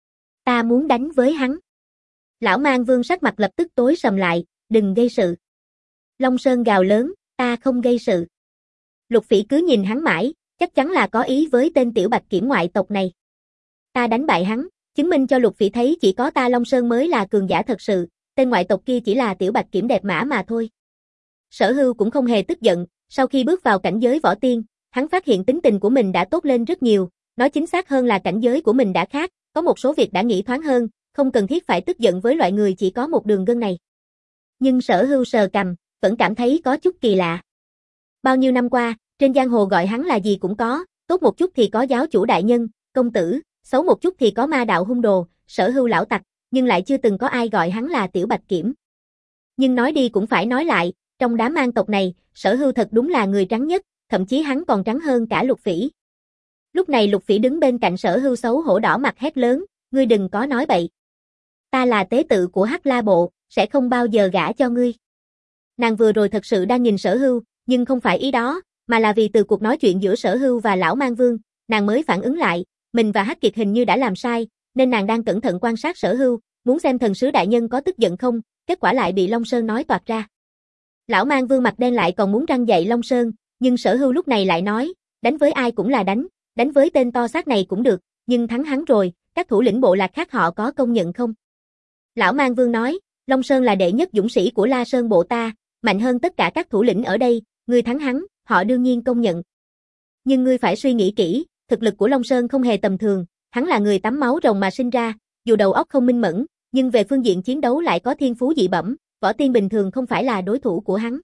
Ta muốn đánh với hắn. Lão Mang Vương sắc mặt lập tức tối sầm lại, đừng gây sự. Long Sơn gào lớn, ta không gây sự. Lục Phỉ cứ nhìn hắn mãi, chắc chắn là có ý với tên tiểu bạch kiểm ngoại tộc này. Ta đánh bại hắn, chứng minh cho Lục Phỉ thấy chỉ có ta Long Sơn mới là cường giả thật sự, tên ngoại tộc kia chỉ là tiểu bạch kiểm đẹp mã mà thôi. Sở Hưu cũng không hề tức giận, sau khi bước vào cảnh giới võ tiên, hắn phát hiện tính tình của mình đã tốt lên rất nhiều, nói chính xác hơn là cảnh giới của mình đã khác, có một số việc đã nghĩ thoáng hơn, không cần thiết phải tức giận với loại người chỉ có một đường gân này. Nhưng Sở Hưu sờ cằm, vẫn cảm thấy có chút kỳ lạ. Bao nhiêu năm qua, trên giang hồ gọi hắn là gì cũng có, tốt một chút thì có giáo chủ đại nhân, công tử, xấu một chút thì có ma đạo hung đồ, Sở Hưu lão tặc, nhưng lại chưa từng có ai gọi hắn là tiểu bạch kiểm. Nhưng nói đi cũng phải nói lại, trong đám mang tộc này, Sở Hưu thật đúng là người trắng nhất, thậm chí hắn còn trắng hơn cả Lục Phỉ. Lúc này Lục Phỉ đứng bên cạnh Sở Hưu xấu hổ đỏ mặt hét lớn, ngươi đừng có nói bậy. Ta là tế tự của Hắc La Bộ, sẽ không bao giờ gả cho ngươi. Nàng vừa rồi thật sự đang nhìn Sở Hưu, nhưng không phải ý đó, mà là vì từ cuộc nói chuyện giữa Sở Hưu và Lão Mang Vương, nàng mới phản ứng lại, mình và Hắc Kiệt hình như đã làm sai, nên nàng đang cẩn thận quan sát Sở Hưu, muốn xem thần sứ đại nhân có tức giận không, kết quả lại bị Long Sơn nói toạc ra. Lão Mang Vương mặt đen lại còn muốn răn dạy Long Sơn, nhưng Sở Hưu lúc này lại nói, đánh với ai cũng là đánh, đánh với tên to xác này cũng được, nhưng thắng hắn rồi, các thủ lĩnh bộ lạc khác họ có công nhận không? Lão Mang Vương nói, Long Sơn là đệ nhất dũng sĩ của La Sơn bộ ta, mạnh hơn tất cả các thủ lĩnh ở đây, ngươi thắng hắn, họ đương nhiên công nhận. Nhưng ngươi phải suy nghĩ kỹ, thực lực của Long Sơn không hề tầm thường, hắn là người tắm máu rồng mà sinh ra, dù đầu óc không minh mẫn, nhưng về phương diện chiến đấu lại có thiên phú dị bẩm, võ tiên bình thường không phải là đối thủ của hắn.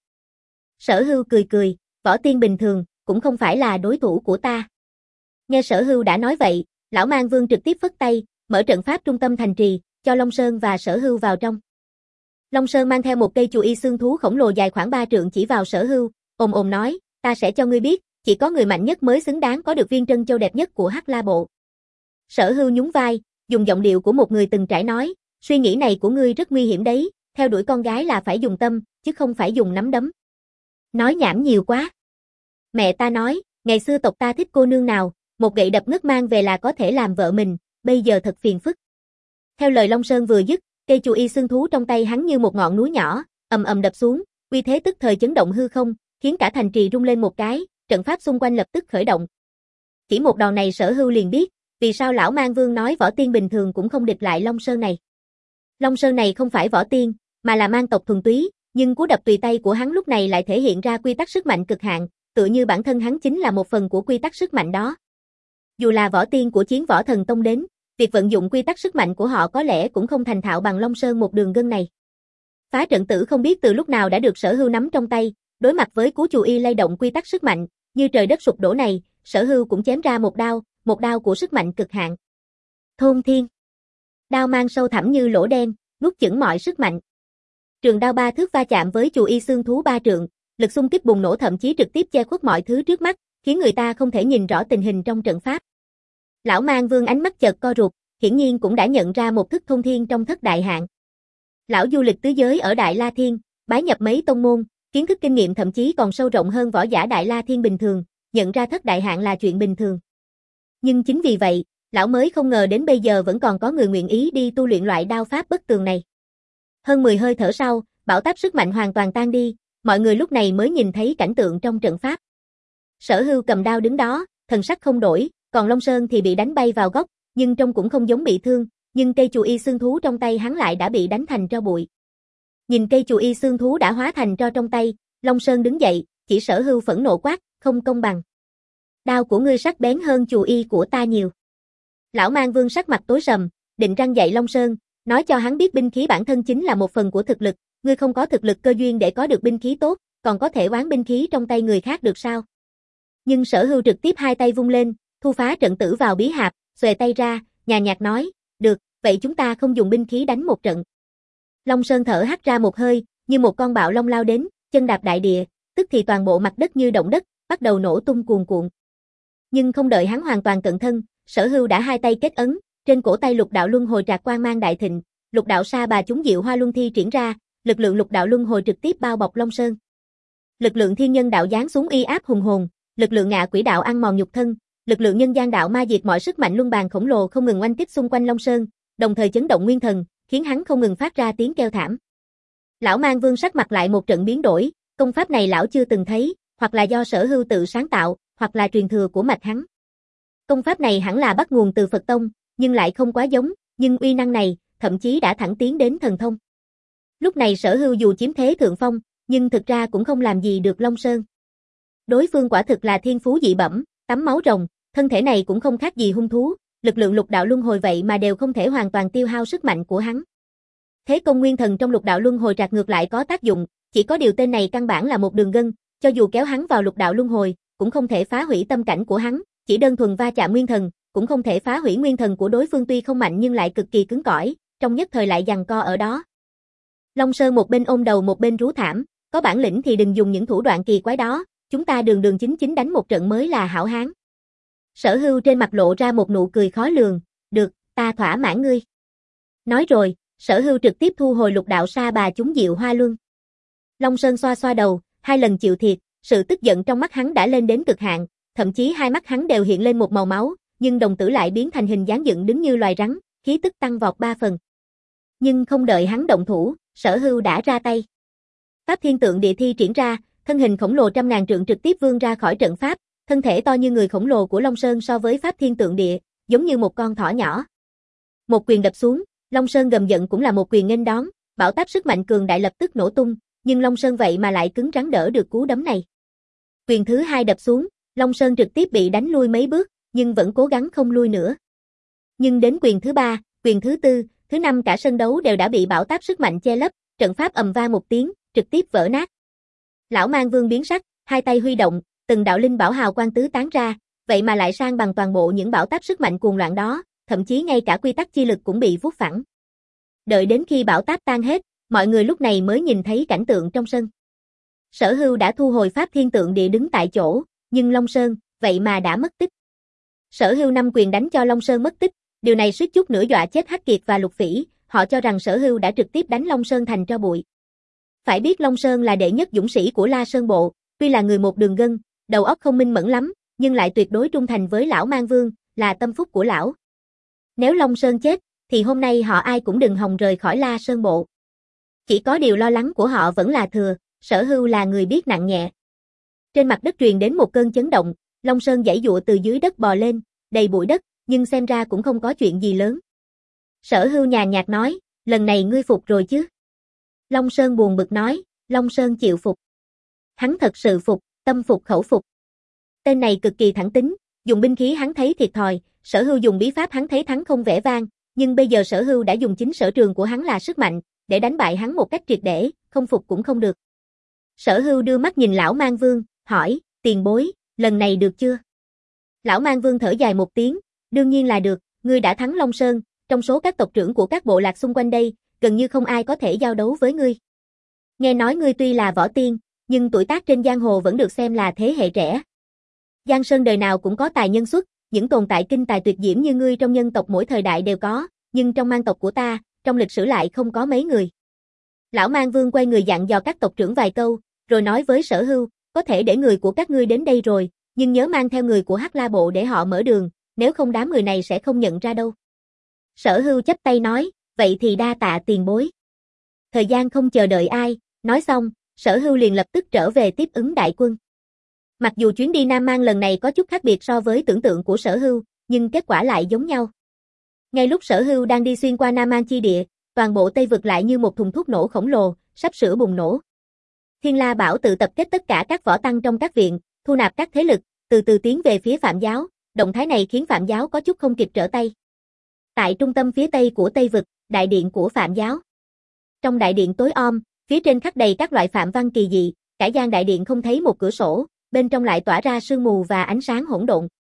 Sở Hưu cười cười, võ tiên bình thường, cũng không phải là đối thủ của ta. Nghe Sở Hưu đã nói vậy, Lão Mang Vương trực tiếp phất tay, mở trận pháp trung tâm thành trì, cho Long Sơn và Sở Hưu vào trong. Long Sơn mang theo một cây chù y xương thú khổng lồ dài khoảng ba trượng chỉ vào Sở Hưu, ồm ồm nói, ta sẽ cho ngươi biết, chỉ có người mạnh nhất mới xứng đáng có được viên trân châu đẹp nhất của Hắc La Bộ. Sở Hưu nhún vai, dùng giọng điệu của một người từng trải nói, suy nghĩ này của ngươi rất nguy hiểm đấy, theo đuổi con gái là phải dùng tâm, chứ không phải dùng nắm đấm. Nói nhảm nhiều quá. Mẹ ta nói, ngày xưa tộc ta thích cô nương nào, một gậy đập ngất mang về là có thể làm vợ mình, bây giờ thật phiền phức. Theo lời Long Sơn vừa dứt, cây chù y xương thú trong tay hắn như một ngọn núi nhỏ, ầm ầm đập xuống, uy thế tức thời chấn động hư không, khiến cả thành trì rung lên một cái, trận pháp xung quanh lập tức khởi động. Chỉ một đòn này Sở Hưu liền biết, vì sao Lão Mang Vương nói võ tiên bình thường cũng không địch lại Long Sơn này. Long Sơn này không phải võ tiên, mà là mang tộc thuần túy, nhưng cú đập tùy tay của hắn lúc này lại thể hiện ra quy tắc sức mạnh cực hạn, tựa như bản thân hắn chính là một phần của quy tắc sức mạnh đó. Dù là võ tiên của Chiến Võ Thần Tông đến, việc vận dụng quy tắc sức mạnh của họ có lẽ cũng không thành thạo bằng Long Sơn một đường gân này. Phá trận tử không biết từ lúc nào đã được Sở Hưu nắm trong tay, đối mặt với cú chù y lay động quy tắc sức mạnh, như trời đất sụp đổ này, Sở Hưu cũng chém ra một đao, một đao của sức mạnh cực hạn. Thôn Thiên. Đao mang sâu thẳm như lỗ đen, nuốt chửng mọi sức mạnh. Trường đao ba thước va chạm với chù y xương thú ba trượng, lực xung kích bùng nổ thậm chí trực tiếp che khuất mọi thứ trước mắt, khiến người ta không thể nhìn rõ tình hình trong trận pháp. Lão Mang Vương ánh mắt chợt co rụt, hiển nhiên cũng đã nhận ra một thức thông thiên trong thất đại hạn. Lão du lịch tứ giới ở Đại La Thiên, bái nhập mấy tông môn, kiến thức kinh nghiệm thậm chí còn sâu rộng hơn võ giả Đại La Thiên bình thường, nhận ra thất đại hạn là chuyện bình thường. Nhưng chính vì vậy, lão mới không ngờ đến bây giờ vẫn còn có người nguyện ý đi tu luyện loại đao pháp bất tường này. Hơn mười hơi thở sau, bão táp sức mạnh hoàn toàn tan đi, mọi người lúc này mới nhìn thấy cảnh tượng trong trận pháp. Sở Hưu cầm đao đứng đó, thần sắc không đổi, còn Long Sơn thì bị đánh bay vào góc, nhưng trông cũng không giống bị thương, nhưng cây chù y xương thú trong tay hắn lại đã bị đánh thành tro bụi. Nhìn cây chù y xương thú đã hóa thành tro trong tay, Long Sơn đứng dậy, chỉ Sở Hưu phẫn nộ quát, không công bằng. Đao của ngươi sắc bén hơn chù y của ta nhiều. Lão Mang Vương sắc mặt tối sầm, định răn dạy Long Sơn, nói cho hắn biết binh khí bản thân chính là một phần của thực lực, ngươi không có thực lực cơ duyên để có được binh khí tốt, còn có thể oán binh khí trong tay người khác được sao? Nhưng Sở Hưu trực tiếp hai tay vung lên, thu phá trận tử vào bí hạp, xuề tay ra, nhàn nhạt nói, được, vậy chúng ta không dùng binh khí đánh một trận. Long Sơn thở hắt ra một hơi, như một con bạo long lao đến, chân đạp đại địa, tức thì toàn bộ mặt đất như động đất, bắt đầu nổ tung cuồn cuộn. Nhưng không đợi hắn hoàn toàn cận thân, Sở Hưu đã hai tay kết ấn, trên cổ tay lục đạo luân hồi trạc quang mang đại thịnh, lục đạo sa bà chúng diệu hoa luân thi triển ra, lực lượng lục đạo luân hồi trực tiếp bao bọc Long Sơn. Lực lượng thiên nhân đạo giáng xuống uy áp hùng hồn, lực lượng ngạ quỷ đạo ăn mòn nhục thân, lực lượng nhân gian đạo ma diệt mọi sức mạnh luân bàn khổng lồ không ngừng oanh kích xung quanh Long Sơn, đồng thời chấn động nguyên thần, khiến hắn không ngừng phát ra tiếng kêu thảm. Lão Mang Vương sắc mặt lại một trận biến đổi, công pháp này lão chưa từng thấy, hoặc là do Sở Hưu tự sáng tạo, hoặc là truyền thừa của mạch hắn. Công pháp này hẳn là bắt nguồn từ Phật Tông, nhưng lại không quá giống, nhưng uy năng này, thậm chí đã thẳng tiến đến thần thông. Lúc này Sở Hưu dù chiếm thế thượng phong, nhưng thực ra cũng không làm gì được Long Sơn. Đối phương quả thực là thiên phú dị bẩm, tắm máu rồng, thân thể này cũng không khác gì hung thú, lực lượng lục đạo luân hồi vậy mà đều không thể hoàn toàn tiêu hao sức mạnh của hắn. Thế công nguyên thần trong lục đạo luân hồi trạc ngược lại có tác dụng, chỉ có điều tên này căn bản là một đường gân, cho dù kéo hắn vào lục đạo luân hồi, cũng không thể phá hủy tâm cảnh của hắn, chỉ đơn thuần va chạm nguyên thần, cũng không thể phá hủy nguyên thần của đối phương tuy không mạnh nhưng lại cực kỳ cứng cỏi, trong nhất thời lại giằng co ở đó. Long Sơn một bên ôm đầu một bên rú thảm, có bản lĩnh thì đừng dùng những thủ đoạn kỳ quái đó, chúng ta đường đường chính chính đánh một trận mới là hảo hán. Sở Hưu trên mặt lộ ra một nụ cười khó lường, được, ta thỏa mãn ngươi. Nói rồi, Sở Hưu trực tiếp thu hồi lục đạo sa bà chúng diệu hoa luân. Long Sơn xoa xoa đầu, hai lần chịu thiệt, sự tức giận trong mắt hắn đã lên đến cực hạn, thậm chí hai mắt hắn đều hiện lên một màu máu, nhưng đồng tử lại biến thành hình dáng dựng đứng như loài rắn, khí tức tăng vọt ba phần. Nhưng không đợi hắn động thủ, Sở Hưu đã ra tay. Pháp Thiên Tượng Địa thi triển ra, thân hình khổng lồ trăm ngàn trượng trực tiếp vươn ra khỏi trận pháp, thân thể to như người khổng lồ của Long Sơn so với Pháp Thiên Tượng Địa, giống như một con thỏ nhỏ. Một quyền đập xuống, Long Sơn gầm giận cũng là một quyền nghênh đón, bão táp sức mạnh cường đại lập tức nổ tung, nhưng Long Sơn vậy mà lại cứng rắn đỡ được cú đấm này. Quyền thứ hai đập xuống, Long Sơn trực tiếp bị đánh lui mấy bước, nhưng vẫn cố gắng không lui nữa. Nhưng đến quyền thứ ba, quyền thứ tư, thứ năm cả sân đấu đều đã bị bão táp sức mạnh che lấp, trận pháp ầm vang một tiếng, trực tiếp vỡ nát. Lão Mang Vương biến sắc, hai tay huy động, từng đạo linh bảo hào quang tứ tán ra, vậy mà lại sang bằng toàn bộ những bão táp sức mạnh cuồng loạn đó, thậm chí ngay cả quy tắc chi lực cũng bị vuốt phẳng. Đợi đến khi bão táp tan hết, mọi người lúc này mới nhìn thấy cảnh tượng trong sân. Sở Hưu đã thu hồi Pháp Thiên Tượng Địa đứng tại chỗ, nhưng Long Sơn, vậy mà đã mất tích. Sở Hưu năm quyền đánh cho Long Sơn mất tích, điều này suýt chút nữa dọa chết Hắc Kiệt và Lục Phỉ, họ cho rằng Sở Hưu đã trực tiếp đánh Long Sơn thành tro bụi. Phải biết Long Sơn là đệ nhất dũng sĩ của La Sơn Bộ, tuy là người một đường gân, đầu óc không minh mẫn lắm, nhưng lại tuyệt đối trung thành với lão Mang Vương, là tâm phúc của lão. Nếu Long Sơn chết, thì hôm nay họ ai cũng đừng hòng rời khỏi La Sơn Bộ. Chỉ có điều lo lắng của họ vẫn là thừa, Sở Hưu là người biết nặng nhẹ. Trên mặt đất truyền đến một cơn chấn động, Long Sơn giãy giụa từ dưới đất bò lên, đầy bụi đất, nhưng xem ra cũng không có chuyện gì lớn. Sở Hưu nhàn nhạt nói, lần này ngươi phục rồi chứ? Long Sơn buồn bực nói, Long Sơn chịu phục. Hắn thật sự phục, tâm phục khẩu phục. Tên này cực kỳ thẳng tính, dùng binh khí hắn thấy thiệt thòi, Sở Hưu dùng bí pháp hắn thấy thắng không vẻ vang, nhưng bây giờ Sở Hưu đã dùng chính sở trường của hắn là sức mạnh, để đánh bại hắn một cách triệt để, không phục cũng không được. Sở Hưu đưa mắt nhìn lão Mang Vương, hỏi, tiền bối, lần này được chưa? Lão Mang Vương thở dài một tiếng, đương nhiên là được, ngươi đã thắng Long Sơn, trong số các tộc trưởng của các bộ lạc xung quanh đây, gần như không ai có thể giao đấu với ngươi. Nghe nói ngươi tuy là võ tiên, nhưng tuổi tác trên giang hồ vẫn được xem là thế hệ trẻ. Giang Sơn đời nào cũng có tài nhân xuất, những tồn tại kinh tài tuyệt diễm như ngươi trong nhân tộc mỗi thời đại đều có, nhưng trong mang tộc của ta, trong lịch sử lại không có mấy người. Lão Mang Vương quay người dặn dò các tộc trưởng vài câu, rồi nói với Sở Hưu, có thể để người của các ngươi đến đây rồi, nhưng nhớ mang theo người của Hắc La Bộ để họ mở đường, nếu không đám người này sẽ không nhận ra đâu. Sở Hưu chắp tay nói, vậy thì đa tạ tiền bối. Thời gian không chờ đợi ai, nói xong, Sở Hưu liền lập tức trở về tiếp ứng đại quân. Mặc dù chuyến đi Nam Mang lần này có chút khác biệt so với tưởng tượng của Sở Hưu, nhưng kết quả lại giống nhau. Ngay lúc Sở Hưu đang đi xuyên qua Nam Mang chi địa, toàn bộ Tây vực lại như một thùng thuốc nổ khổng lồ, sắp sửa bùng nổ. Thiên La Bảo tự tập kết tất cả các võ tăng trong các viện, thu nạp các thế lực, từ từ tiến về phía Phạm giáo, động thái này khiến Phạm giáo có chút không kịp trở tay. Tại trung tâm phía tây của Tây vực, đại điện của Phạm giáo. Trong đại điện tối om, phía trên khắc đầy các loại phạm văn kỳ dị, cả gian đại điện không thấy một cửa sổ, bên trong lại tỏa ra sương mù và ánh sáng hỗn độn.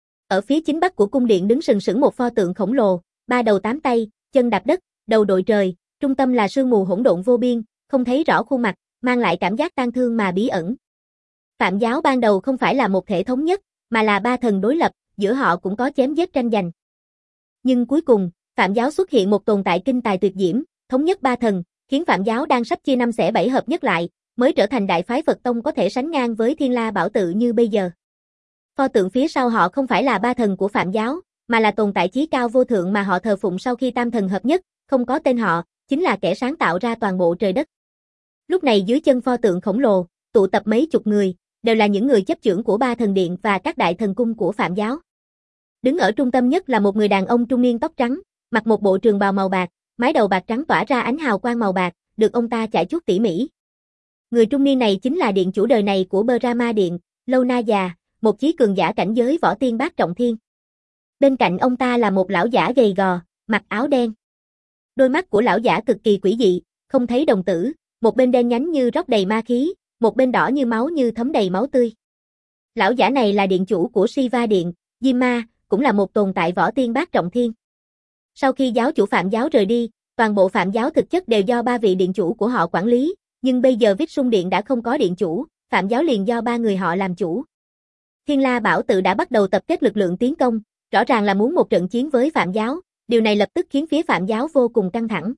Ở phía chính bắc của cung điện đứng sừng sững một pho tượng khổng lồ, ba đầu tám tay, chân đạp đất, đầu đội trời, trung tâm là sương mù hỗn độn vô biên, không thấy rõ khuôn mặt, mang lại cảm giác tang thương mà bí ẩn. Phạm giáo ban đầu không phải là một thể thống nhất, mà là ba thần đối lập, giữa họ cũng có chém giết tranh giành. Nhưng cuối cùng, Phạm giáo xuất hiện một tồn tại kinh tài tuyệt diễm, thống nhất ba thần, khiến Phạm giáo đang sắp chia năm xẻ bảy hợp nhất lại, mới trở thành đại phái Phật Tông có thể sánh ngang với Thiên La Bảo tự như bây giờ. Pho tượng phía sau họ không phải là ba thần của Phạm giáo, mà là tồn tại chí cao vô thượng mà họ thờ phụng sau khi tam thần hợp nhất, không có tên họ, chính là kẻ sáng tạo ra toàn bộ trời đất. Lúc này dưới chân pho tượng khổng lồ, tụ tập mấy chục người, đều là những người chấp chưởng của ba thần điện và các đại thần cung của Phạm giáo. Đứng ở trung tâm nhất là một người đàn ông trung niên tóc trắng, mặc một bộ trường bào màu bạc, mái đầu bạc trắng tỏa ra ánh hào quang màu bạc, được ông ta chải chuốt tỉ mỉ. Người trung niên này chính là điện chủ đời này của Brahma Điện, Lâu Na già, một chí cường giả cảnh giới võ tiên bát trọng thiên. Bên cạnh ông ta là một lão giả gầy gò, mặc áo đen. Đôi mắt của lão giả cực kỳ quỷ dị, không thấy đồng tử, một bên đen nhánh như róc đầy ma khí, một bên đỏ như máu như thấm đầy máu tươi. Lão giả này là điện chủ của Shiva Điện, Yima, cũng là một tồn tại võ tiên bát trọng thiên. Sau khi giáo chủ Phạm giáo rời đi, toàn bộ Phạm giáo thực chất đều do ba vị điện chủ của họ quản lý, nhưng bây giờ Vishnu Điện đã không có điện chủ, Phạm giáo liền do ba người họ làm chủ. Thiên La Bảo Tự đã bắt đầu tập kết lực lượng tiến công, rõ ràng là muốn một trận chiến với Phạm giáo, điều này lập tức khiến phía Phạm giáo vô cùng căng thẳng.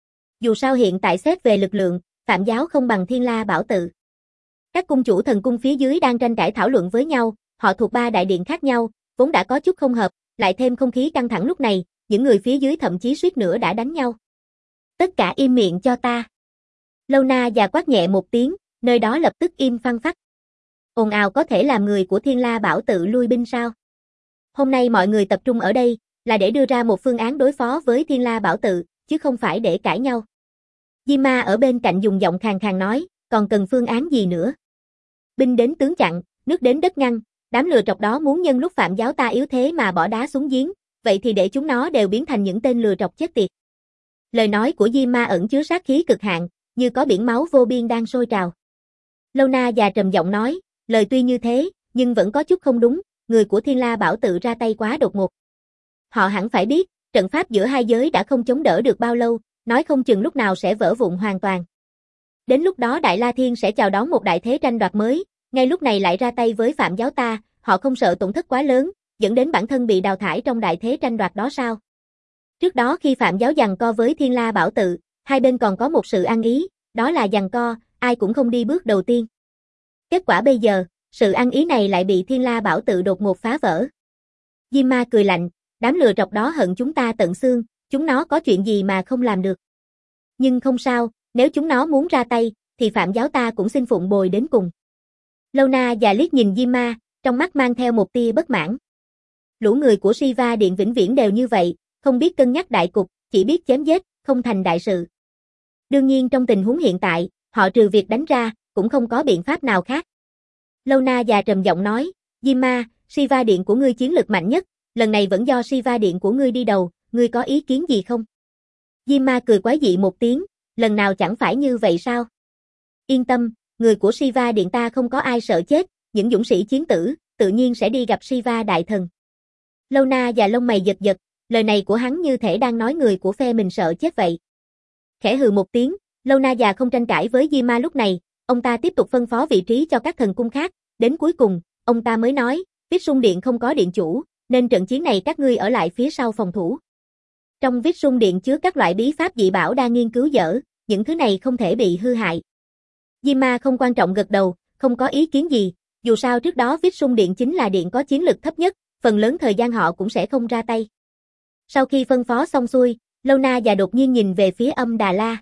Dù sao hiện tại xét về lực lượng, Phạm giáo không bằng Thiên La Bảo Tự. Các cung chủ thần cung phía dưới đang tranh cãi thảo luận với nhau, họ thuộc ba đại điện khác nhau, vốn đã có chút không hợp, lại thêm không khí căng thẳng lúc này, những người phía dưới thậm chí suýt nữa đã đánh nhau. Tất cả im miệng cho ta. Lâu Na già quát nhẹ một tiếng, nơi đó lập tức im phăng phắc. Ồn ào có thể làm người của Thiên La Bảo Tự lui binh sao? Hôm nay mọi người tập trung ở đây, là để đưa ra một phương án đối phó với Thiên La Bảo Tự, chứ không phải để cãi nhau. Yima ở bên cạnh dùng giọng khàn khàn nói, còn cần phương án gì nữa? Binh đến tướng chặn, nước đến đất ngăn, đám lừa trọc đó muốn nhân lúc Phạm giáo ta yếu thế mà bỏ đá xuống giếng, vậy thì để chúng nó đều biến thành những tên lừa trọc chết tiệt. Lời nói của Yima ẩn chứa sát khí cực hạn, như có biển máu vô biên đang sôi trào. Lâu Na già trầm giọng nói, lời tuy như thế, nhưng vẫn có chút không đúng, người của Thiên La Bảo Tự ra tay quá đột ngột. Họ hẳn phải biết, trận pháp giữa hai giới đã không chống đỡ được bao lâu, nói không chừng lúc nào sẽ vỡ vụn hoàn toàn. Đến lúc đó Đại La Thiên sẽ chào đón một đại thế tranh đoạt mới, ngay lúc này lại ra tay với Phạm giáo ta, họ không sợ tổn thất quá lớn, dẫn đến bản thân bị đào thải trong đại thế tranh đoạt đó sao? Trước đó khi Phạm giáo giằng co với Thiên La Bảo Tự, hai bên còn có một sự ăn ý, đó là giằng co, ai cũng không đi bước đầu tiên. Kết quả bây giờ, sự ăn ý này lại bị Thiên La Bảo Tự đột ngột phá vỡ. Yima cười lạnh, đám lừa trọc đó hận chúng ta tận xương, chúng nó có chuyện gì mà không làm được. Nhưng không sao, nếu chúng nó muốn ra tay, thì Phạm giáo ta cũng xin phụng bồi đến cùng. Lâu Na già liếc nhìn Yima, trong mắt mang theo một tia bất mãn. Lũ người của Shiva Điện vĩnh viễn đều như vậy, không biết cân nhắc đại cục, chỉ biết chém giết, không thành đại sự. Đương nhiên trong tình huống hiện tại, họ trừ việc đánh ra, cũng không có biện pháp nào khác. Lâu Na già trầm giọng nói, Yima, Shiva Điện của ngươi chiến lực mạnh nhất, lần này vẫn do Shiva Điện của ngươi đi đầu, ngươi có ý kiến gì không? Yima cười quái dị một tiếng, lần nào chẳng phải như vậy sao? Yên tâm, người của Shiva Điện ta không có ai sợ chết, những dũng sĩ chiến tử, tự nhiên sẽ đi gặp Shiva Đại Thần. Lâu Na và lông mày giật giật, lời này của hắn như thể đang nói người của phe mình sợ chết vậy. Khẽ hừ một tiếng, Lâu Na già không tranh cãi với Yima lúc này, ông ta tiếp tục phân phó vị trí cho các thần cung khác, đến cuối cùng, ông ta mới nói, Vishnu Điện không có điện chủ, nên trận chiến này các ngươi ở lại phía sau phòng thủ. Trong Vishnu Điện chứa các loại bí pháp dị bảo đang nghiên cứu dở, những thứ này không thể bị hư hại. Yima không quan trọng gật đầu, không có ý kiến gì, dù sao trước đó Vishnu Điện chính là điện có chiến lực thấp nhất, phần lớn thời gian họ cũng sẽ không ra tay. Sau khi phân phó xong xuôi, Lâu Na già đột nhiên nhìn về phía Âm Đà La.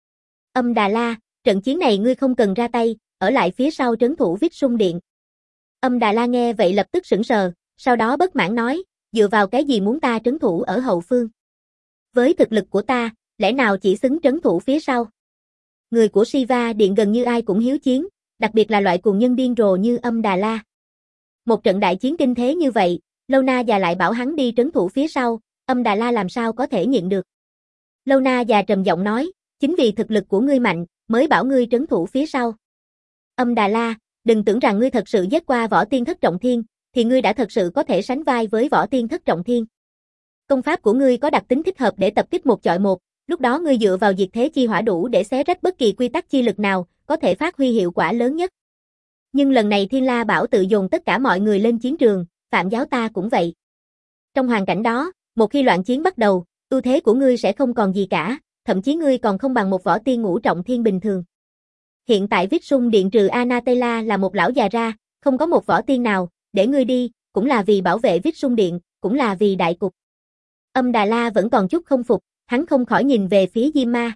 Âm Đà La, trận chiến này ngươi không cần ra tay, ở lại phía sau trấn thủ Vishnu Điện. Âm Đà La nghe vậy lập tức sững sờ, sau đó bất mãn nói, dựa vào cái gì muốn ta trấn thủ ở hậu phương? Với thực lực của ta, lẽ nào chỉ xứng trấn thủ phía sau? Người của Shiva Điện gần như ai cũng hiếu chiến, đặc biệt là loại cuồng nhân điên rồ như Âm Đà La. Một trận đại chiến kinh thế như vậy, Lâu Na già lại bảo hắn đi trấn thủ phía sau, Âm Đà La làm sao có thể nhịn được. Lâu Na già trầm giọng nói, chính vì thực lực của ngươi mạnh, mới bảo ngươi trấn thủ phía sau. Âm Đà La, đừng tưởng rằng ngươi thật sự giết qua võ tiên thất trọng thiên, thì ngươi đã thật sự có thể sánh vai với võ tiên thất trọng thiên. Công pháp của ngươi có đặc tính thích hợp để tập kích một chọi một, lúc đó ngươi dựa vào diệt thế chi hỏa đủ để xé rách bất kỳ quy tắc chi lực nào, có thể phát huy hiệu quả lớn nhất. Nhưng lần này Thiên La Bảo Tự dồn tất cả mọi người lên chiến trường, Phạm giáo ta cũng vậy. Trong hoàn cảnh đó, một khi loạn chiến bắt đầu, ưu thế của ngươi sẽ không còn gì cả, thậm chí ngươi còn không bằng một võ tiên ngũ trọng thiên bình thường. Hiện tại Vishnu Điện trừ Anatela là một lão già ra, không có một võ tiên nào, để ngươi đi, cũng là vì bảo vệ Vích Sung Điện, cũng là vì đại cục. Âm Đà La vẫn còn chút không phục, hắn không khỏi nhìn về phía Diêm Ma.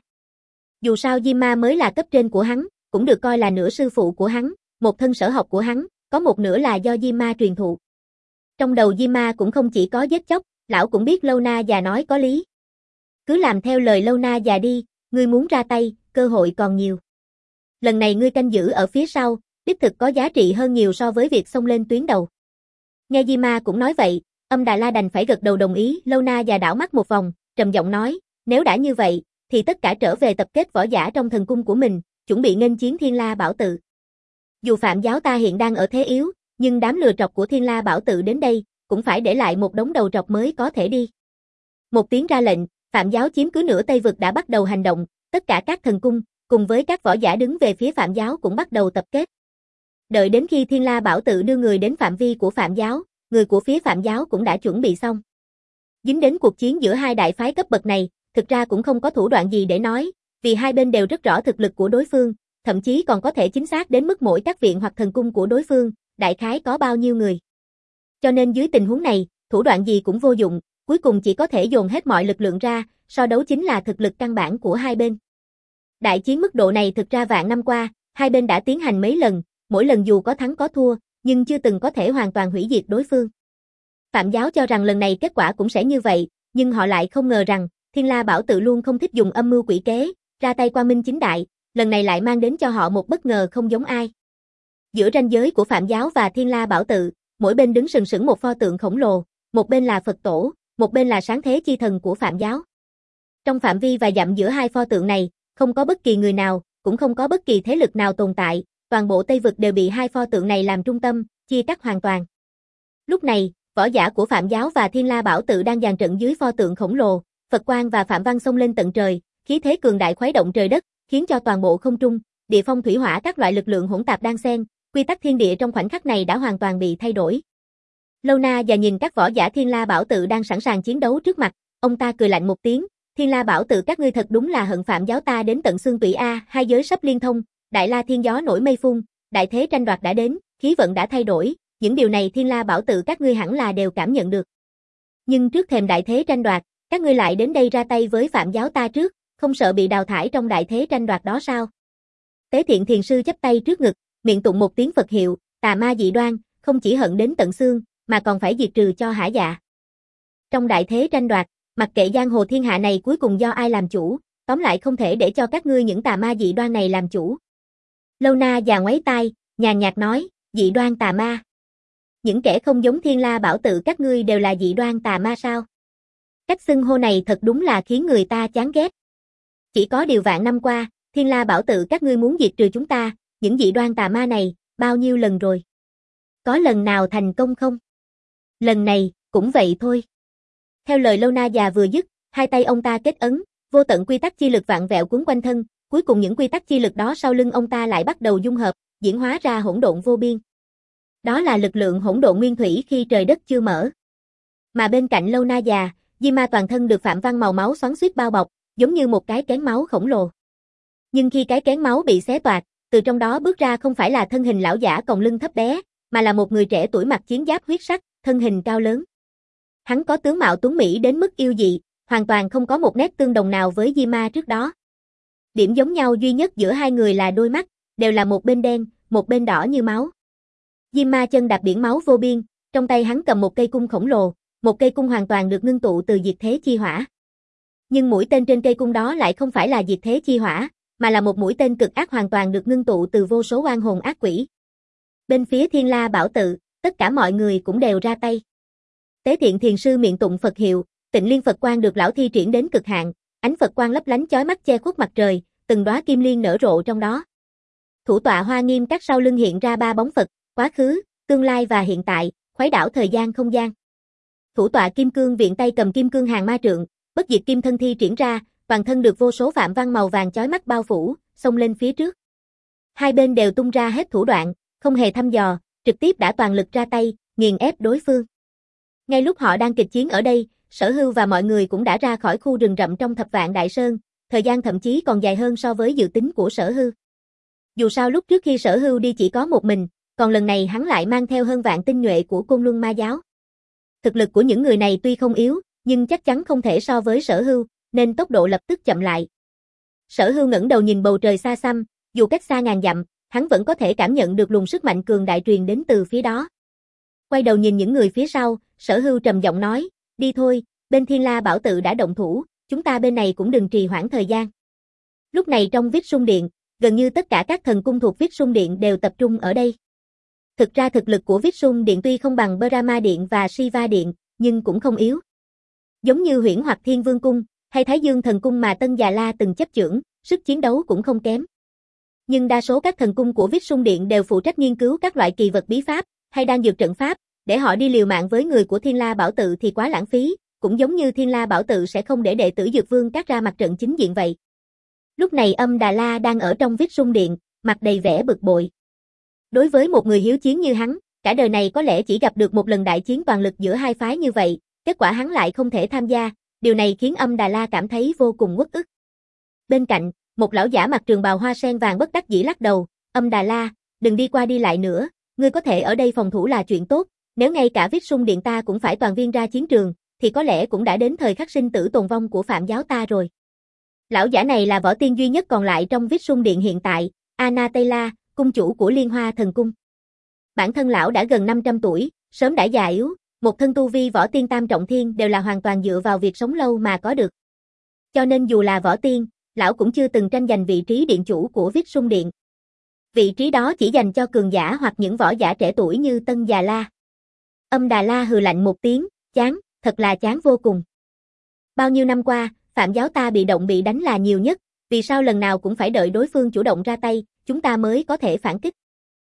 Dù sao Diêm Ma mới là cấp trên của hắn, cũng được coi là nửa sư phụ của hắn, một thân sở học của hắn, có một nửa là do Diêm Ma truyền thụ. Trong đầu Diêm Ma cũng không chỉ có giết chóc, lão cũng biết Lâu Na già nói có lý. Cứ làm theo lời Lâu Na già đi, ngươi muốn ra tay, cơ hội còn nhiều. Lần này ngươi canh giữ ở phía sau, đích thực có giá trị hơn nhiều so với việc xông lên tuyến đầu. Nghe Diêm Ma cũng nói vậy, Âm Đà La đành phải gật đầu đồng ý. Lâu Na già đảo mắt một vòng, trầm giọng nói, nếu đã như vậy, thì tất cả trở về tập kết võ giả trong thần cung của mình, chuẩn bị nghênh chiến Thiên La Bảo Tự. Dù Phạm giáo ta hiện đang ở thế yếu, nhưng đám lừa trọc của Thiên La Bảo Tự đến đây, cũng phải để lại một đống đầu trọc mới có thể đi. Một tiếng ra lệnh, Phạm giáo chiếm cứ nửa Tây Vực đã bắt đầu hành động, tất cả các thần cung, cùng với các võ giả đứng về phía Phạm giáo cũng bắt đầu tập kết. Đợi đến khi Thiên La Bảo Tự đưa người đến phạm vi của Phạm giáo, người của phía Phạm giáo cũng đã chuẩn bị xong. Dính đến cuộc chiến giữa hai đại phái cấp bậc này, thực ra cũng không có thủ đoạn gì để nói, vì hai bên đều rất rõ thực lực của đối phương, thậm chí còn có thể chính xác đến mức mỗi các viện hoặc thần cung của đối phương, đại khái có bao nhiêu người. Cho nên dưới tình huống này, thủ đoạn gì cũng vô dụng, cuối cùng chỉ có thể dồn hết mọi lực lượng ra, so đấu chính là thực lực căn bản của hai bên. Đại chiến mức độ này thực ra vạn năm qua, hai bên đã tiến hành mấy lần, mỗi lần dù có thắng có thua, nhưng chưa từng có thể hoàn toàn hủy diệt đối phương. Phạm giáo cho rằng lần này kết quả cũng sẽ như vậy, nhưng họ lại không ngờ rằng, Thiên La Bảo Tự luôn không thích dùng âm mưu quỷ kế, ra tay quang minh chính đại, lần này lại mang đến cho họ một bất ngờ không giống ai. Giữa ranh giới của Phạm giáo và Thiên La Bảo Tự, mỗi bên đứng sừng sững một pho tượng khổng lồ, một bên là Phật tổ, một bên là sáng thế chi thần của Phạm giáo. Trong phạm vi và dặm giữa hai pho tượng này, không có bất kỳ người nào, cũng không có bất kỳ thế lực nào tồn tại, toàn bộ Tây Vực đều bị hai pho tượng này làm trung tâm, chia cắt hoàn toàn. Lúc này, võ giả của Phạm giáo và Thiên La Bảo Tự đang dàn trận dưới pho tượng khổng lồ, Phật Quang và Phạm Văn xông lên tận trời, khí thế cường đại khuấy động trời đất, khiến cho toàn bộ không trung, địa phong thủy hỏa các loại lực lượng hỗn tạp đan xen, quy tắc thiên địa trong khoảnh khắc này đã hoàn toàn bị thay đổi. Lâu Na và nhìn các võ giả Thiên La Bảo Tự đang sẵn sàng chiến đấu trước mặt, ông ta cười lạnh một tiếng, Thiên La Bảo Tự các ngươi thật đúng là hận Phạm giáo ta đến tận xương tủy a, hai giới sắp liên thông, Đại La Thiên gió nổi mây phun, đại thế tranh đoạt đã đến, khí vận đã thay đổi, những điều này Thiên La Bảo Tự các ngươi hẳn là đều cảm nhận được. Nhưng trước thềm đại thế tranh đoạt, các ngươi lại đến đây ra tay với Phạm giáo ta trước, không sợ bị đào thải trong đại thế tranh đoạt đó sao? Tế Thiện Thiền sư chắp tay trước ngực, miệng tụng một tiếng Phật hiệu, tà ma dị đoan, không chỉ hận đến tận xương, mà còn phải diệt trừ cho hả dạ. Trong đại thế tranh đoạt, mặc kệ giang hồ thiên hạ này cuối cùng do ai làm chủ, tóm lại không thể để cho các ngươi những tà ma dị đoan này làm chủ. Lâu Na già ngoáy tai, nhàn nhạt nói, dị đoan tà ma. Những kẻ không giống Thiên La Bảo Tự các ngươi đều là dị đoan tà ma sao? Cách xưng hô này thật đúng là khiến người ta chán ghét. Chỉ có điều vạn năm qua, Thiên La Bảo Tự các ngươi muốn diệt trừ chúng ta, những dị đoan tà ma này, bao nhiêu lần rồi? Có lần nào thành công không? Lần này, cũng vậy thôi. Theo lời Lâu Na già vừa dứt, hai tay ông ta kết ấn, vô tận quy tắc chi lực vạn vẹo cuốn quanh thân, cuối cùng những quy tắc chi lực đó sau lưng ông ta lại bắt đầu dung hợp, diễn hóa ra hỗn độn vô biên. Đó là lực lượng hỗn độn nguyên thủy khi trời đất chưa mở. Mà bên cạnh Lâu Na già, Diêm Ma toàn thân được phạm văn màu máu xoắn xuýt bao bọc, giống như một cái kén máu khổng lồ. Nhưng khi cái kén máu bị xé toạc, từ trong đó bước ra không phải là thân hình lão giả còng lưng thấp bé, mà là một người trẻ tuổi mặc chiến giáp huyết sắc, thân hình cao lớn. Hắn có tướng mạo tuấn mỹ đến mức yêu dị, hoàn toàn không có một nét tương đồng nào với Diêm Ma trước đó. Điểm giống nhau duy nhất giữa hai người là đôi mắt, đều là một bên đen, một bên đỏ như máu. Diêm Ma chân đạp biển máu vô biên, trong tay hắn cầm một cây cung khổng lồ, một cây cung hoàn toàn được ngưng tụ từ diệt thế chi hỏa. Nhưng mũi tên trên cây cung đó lại không phải là diệt thế chi hỏa, mà là một mũi tên cực ác hoàn toàn được ngưng tụ từ vô số oan hồn ác quỷ. Bên phía Thiên La Bảo Tự, tất cả mọi người cũng đều ra tay. Tế Thiện Thiền sư miệng tụng Phật hiệu, Tịnh Liên Phật Quang được lão thi triển đến cực hạn, ánh Phật quang lấp lánh chói mắt che khuất mặt trời, từng đóa kim liên nở rộ trong đó. Thủ tọa Hoa Nghiêm các sau lưng hiện ra ba bóng Phật, quá khứ, tương lai và hiện tại, khuấy đảo thời gian không gian. Thủ tọa Kim Cương viện tay cầm kim cương hàng ma trượng, bất diệt kim thân thi triển ra, toàn thân được vô số phạm văn màu vàng chói mắt bao phủ, xông lên phía trước. Hai bên đều tung ra hết thủ đoạn, không hề thăm dò, trực tiếp đã toàn lực ra tay, nghiền ép đối phương. Ngay lúc họ đang kịch chiến ở đây, Sở Hưu và mọi người cũng đã ra khỏi khu rừng rậm trong Thập Vạn Đại Sơn, thời gian thậm chí còn dài hơn so với dự tính của Sở Hưu. Dù sao lúc trước khi Sở Hưu đi chỉ có một mình, còn lần này hắn lại mang theo hơn vạn tinh nhuệ của Côn Luân Ma giáo. Thực lực của những người này tuy không yếu, nhưng chắc chắn không thể so với Sở Hưu, nên tốc độ lập tức chậm lại. Sở Hưu ngẩng đầu nhìn bầu trời xa xăm, dù cách xa ngàn dặm, hắn vẫn có thể cảm nhận được luồng sức mạnh cường đại truyền đến từ phía đó. Quay đầu nhìn những người phía sau, Sở Hưu trầm giọng nói, đi thôi, bên Thiên La Bảo Tự đã động thủ, chúng ta bên này cũng đừng trì hoãn thời gian. Lúc này trong Vít Sung Điện, gần như tất cả các thần cung thuộc Vít Sung Điện đều tập trung ở đây. Thực ra thực lực của Vít Sung Điện tuy không bằng Brahma Điện và Shiva Điện, nhưng cũng không yếu. Giống như Huyễn Hoặc Thiên Vương Cung, hay Thái Dương Thần Cung mà Tân Già La từng chấp chưởng, sức chiến đấu cũng không kém. Nhưng đa số các thần cung của Vít Sung Điện đều phụ trách nghiên cứu các loại kỳ vật bí pháp, hay đan dược trận pháp, để họ đi liều mạng với người của Thiên La Bảo Tự thì quá lãng phí, cũng giống như Thiên La Bảo Tự sẽ không để đệ tử Dược Vương Các ra mặt trận chính diện vậy. Lúc này Âm Đà La đang ở trong Vít Sung Điện, mặt đầy vẻ bực bội. Đối với một người hiếu chiến như hắn, cả đời này có lẽ chỉ gặp được một lần đại chiến toàn lực giữa hai phái như vậy, kết quả hắn lại không thể tham gia, điều này khiến Âm Đà La cảm thấy vô cùng uất ức. Bên cạnh, một lão giả mặc trường bào hoa sen vàng bất đắc dĩ lắc đầu, Âm Đà La, đừng đi qua đi lại nữa, ngươi có thể ở đây phòng thủ là chuyện tốt, nếu ngay cả Vít Sung Điện ta cũng phải toàn viên ra chiến trường, thì có lẽ cũng đã đến thời khắc sinh tử tồn vong của Phạm giáo ta rồi. Lão giả này là võ tiên duy nhất còn lại trong Vít Sung Điện hiện tại, Anatela, cung chủ của Liên Hoa Thần Cung. Bản thân lão đã gần năm trăm tuổi, sớm đã già yếu, một thân tu vi võ tiên tam trọng thiên đều là hoàn toàn dựa vào việc sống lâu mà có được. Cho nên dù là võ tiên, lão cũng chưa từng tranh giành vị trí điện chủ của Vít Sung Điện. Vị trí đó chỉ dành cho cường giả hoặc những võ giả trẻ tuổi như Tân Già La. Âm Đà La hừ lạnh một tiếng, chán, thật là chán vô cùng. Bao nhiêu năm qua, Phạm giáo ta bị động bị đánh là nhiều nhất, vì sao lần nào cũng phải đợi đối phương chủ động ra tay, chúng ta mới có thể phản kích.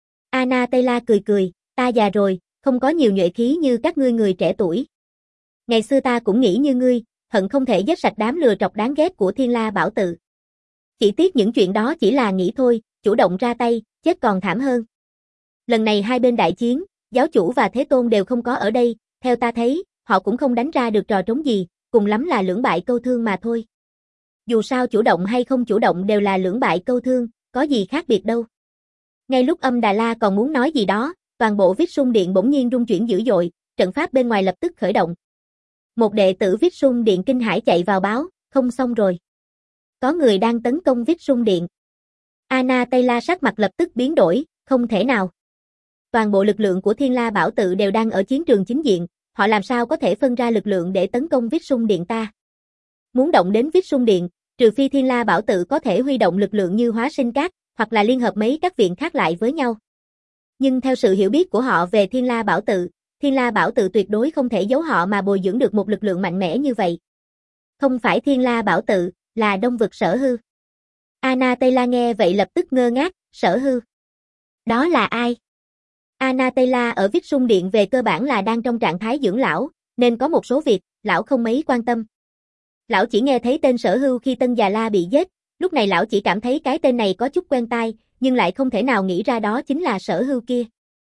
Anatela cười cười, ta già rồi, không có nhiều nhuệ khí như các ngươi người trẻ tuổi. Ngày xưa ta cũng nghĩ như ngươi, hận không thể giết sạch đám lừa trọc đáng ghét của Thiên La Bảo Tự. Chỉ tiếc những chuyện đó chỉ là nghĩ thôi, chủ động ra tay, chết còn thảm hơn. Lần này hai bên đại chiến, giáo chủ và Thế Tôn đều không có ở đây, theo ta thấy, họ cũng không đánh ra được trò trống gì, cùng lắm là lưỡng bại câu thương mà thôi. Dù sao chủ động hay không chủ động đều là lưỡng bại câu thương, có gì khác biệt đâu. Ngay lúc Âm Đà La còn muốn nói gì đó, toàn bộ Vít Sung Điện bỗng nhiên rung chuyển dữ dội, trận pháp bên ngoài lập tức khởi động. Một đệ tử Vít Sung Điện kinh hãi chạy vào báo, không xong rồi. Có người đang tấn công Vít Sung Điện. Anatela sắc mặt lập tức biến đổi, không thể nào. Toàn bộ lực lượng của Thiên La Bảo Tự đều đang ở chiến trường chính diện, họ làm sao có thể phân ra lực lượng để tấn công Vít Sung Điện ta. Muốn động đến Vít Sung Điện, trừ phi Thiên La Bảo Tự có thể huy động lực lượng như Hóa Sinh Các, hoặc là liên hợp mấy các viện khác lại với nhau. Nhưng theo sự hiểu biết của họ về Thiên La Bảo Tự, Thiên La Bảo Tự tuyệt đối không thể giấu họ mà bồi dưỡng được một lực lượng mạnh mẽ như vậy. Không phải Thiên La Bảo Tự, là Đông Vực Sở Hư. Anatela nghe vậy lập tức ngơ ngác, Sở Hư. Đó là ai? Anatela ở Vít Sung Điện về cơ bản là đang trong trạng thái dưỡng lão, nên có một số việc, lão không mấy quan tâm. Lão chỉ nghe thấy tên Sở Hưu khi Tân Già La bị giết, lúc này lão chỉ cảm thấy cái tên này có chút quen tai, nhưng lại không thể nào nghĩ ra đó chính là Sở Hưu kia.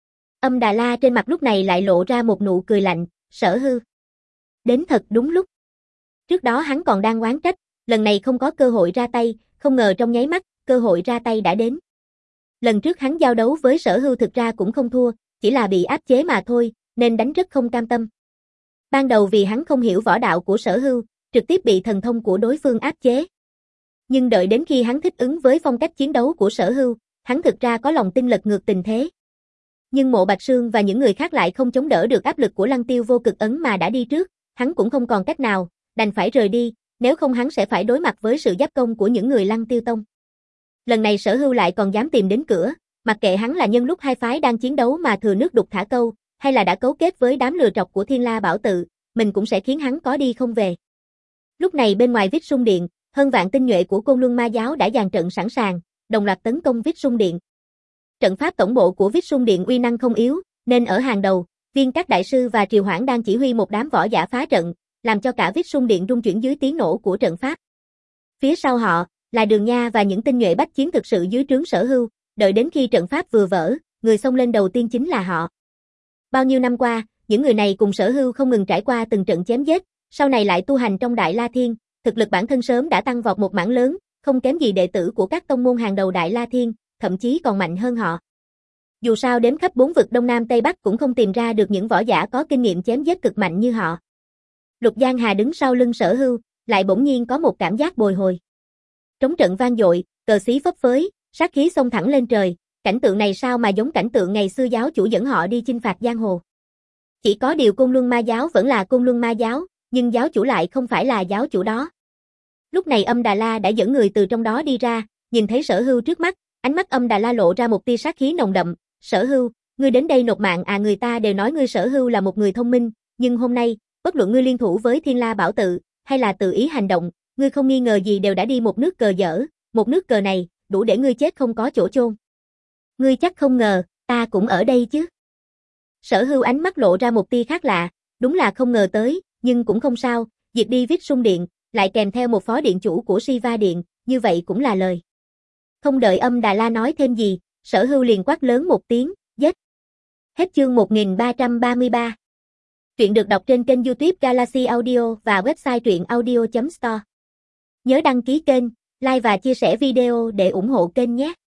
Âm Đà La trên mặt lúc này lại lộ ra một nụ cười lạnh, Sở Hưu. Đến thật đúng lúc. Trước đó hắn còn đang oán trách, lần này không có cơ hội ra tay, không ngờ trong nháy mắt, cơ hội ra tay đã đến. Lần trước hắn giao đấu với Sở Hưu thực ra cũng không thua, chỉ là bị áp chế mà thôi, nên đánh rất không cam tâm. Ban đầu vì hắn không hiểu võ đạo của Sở Hưu, trực tiếp bị thần thông của đối phương áp chế. Nhưng đợi đến khi hắn thích ứng với phong cách chiến đấu của Sở Hưu, hắn thực ra có lòng tin lật ngược tình thế. Nhưng Mộ Bạch Sương và những người khác lại không chống đỡ được áp lực của Lăng Tiêu Vô Cực Ấn mà đã đi trước, hắn cũng không còn cách nào, đành phải rời đi, nếu không hắn sẽ phải đối mặt với sự giáp công của những người Lăng Tiêu Tông. Lần này Sở Hưu lại còn dám tìm đến cửa, mặc kệ hắn là nhân lúc hai phái đang chiến đấu mà thừa nước đục thả câu, hay là đã cấu kết với đám lừa trọc của Thiên La Bảo Tự, mình cũng sẽ khiến hắn có đi không về. Lúc này bên ngoài Vít Sung Điện, hơn vạn tinh nhuệ của Côn Luân Ma giáo đã dàn trận sẵn sàng, đồng loạt tấn công Vít Sung Điện. Trận pháp tổng bộ của Vít Sung Điện uy năng không yếu, nên ở hàng đầu, Viên Các đại sư và Triều Hoãn đang chỉ huy một đám võ giả phá trận, làm cho cả Vít Sung Điện rung chuyển dưới tiếng nổ của trận pháp. Phía sau họ là Đường Nha và những tinh nhuệ bách chiến thực sự dưới trướng Sở Hưu, đợi đến khi trận pháp vừa vỡ, người xông lên đầu tiên chính là họ. Bao nhiêu năm qua, những người này cùng Sở Hưu không ngừng trải qua từng trận chém giết, sau này lại tu hành trong Đại La Thiên, thực lực bản thân sớm đã tăng vọt một mảng lớn, không kém gì đệ tử của các tông môn hàng đầu Đại La Thiên, thậm chí còn mạnh hơn họ. Dù sao đếm khắp bốn vực Đông Nam Tây Bắc cũng không tìm ra được những võ giả có kinh nghiệm chém giết cực mạnh như họ. Lục Giang Hà đứng sau lưng Sở Hưu, lại bỗng nhiên có một cảm giác bồi hồi. Trống trận vang dội, cờ xí phấp phới, sát khí xông thẳng lên trời, cảnh tượng này sao mà giống cảnh tượng ngày xưa giáo chủ dẫn họ đi chinh phạt giang hồ. Chỉ có điều Côn Luân Ma giáo vẫn là Côn Luân Ma giáo, nhưng giáo chủ lại không phải là giáo chủ đó. Lúc này Âm Đà La đã dẫn người từ trong đó đi ra, nhìn thấy Sở Hưu trước mắt, ánh mắt Âm Đà La lộ ra một tia sát khí nồng đậm. Sở Hưu, ngươi đến đây nộp mạng à? Người ta đều nói ngươi Sở Hưu là một người thông minh, nhưng hôm nay, bất luận ngươi liên thủ với Thiên La Bảo Tự, hay là tự ý hành động, ngươi không nghi ngờ gì đều đã đi một nước cờ dở, một nước cờ này, đủ để ngươi chết không có chỗ chôn. Ngươi chắc không ngờ, ta cũng ở đây chứ. Sở Hưu ánh mắt lộ ra một tia khác lạ, đúng là không ngờ tới, nhưng cũng không sao, diệt đi Vít Sung Điện, lại kèm theo một phó điện chủ của Siva Điện, như vậy cũng là lời. Không đợi Âm Đà La nói thêm gì, Sở Hưu liền quát lớn một tiếng, giết. Hết chương một nghìn ba trăm ba mươi ba. Truyện được đọc trên kênh YouTube Galaxy Audio và website truyện audio chấm store. Nhớ đăng ký kênh, like và chia sẻ video để ủng hộ kênh nhé.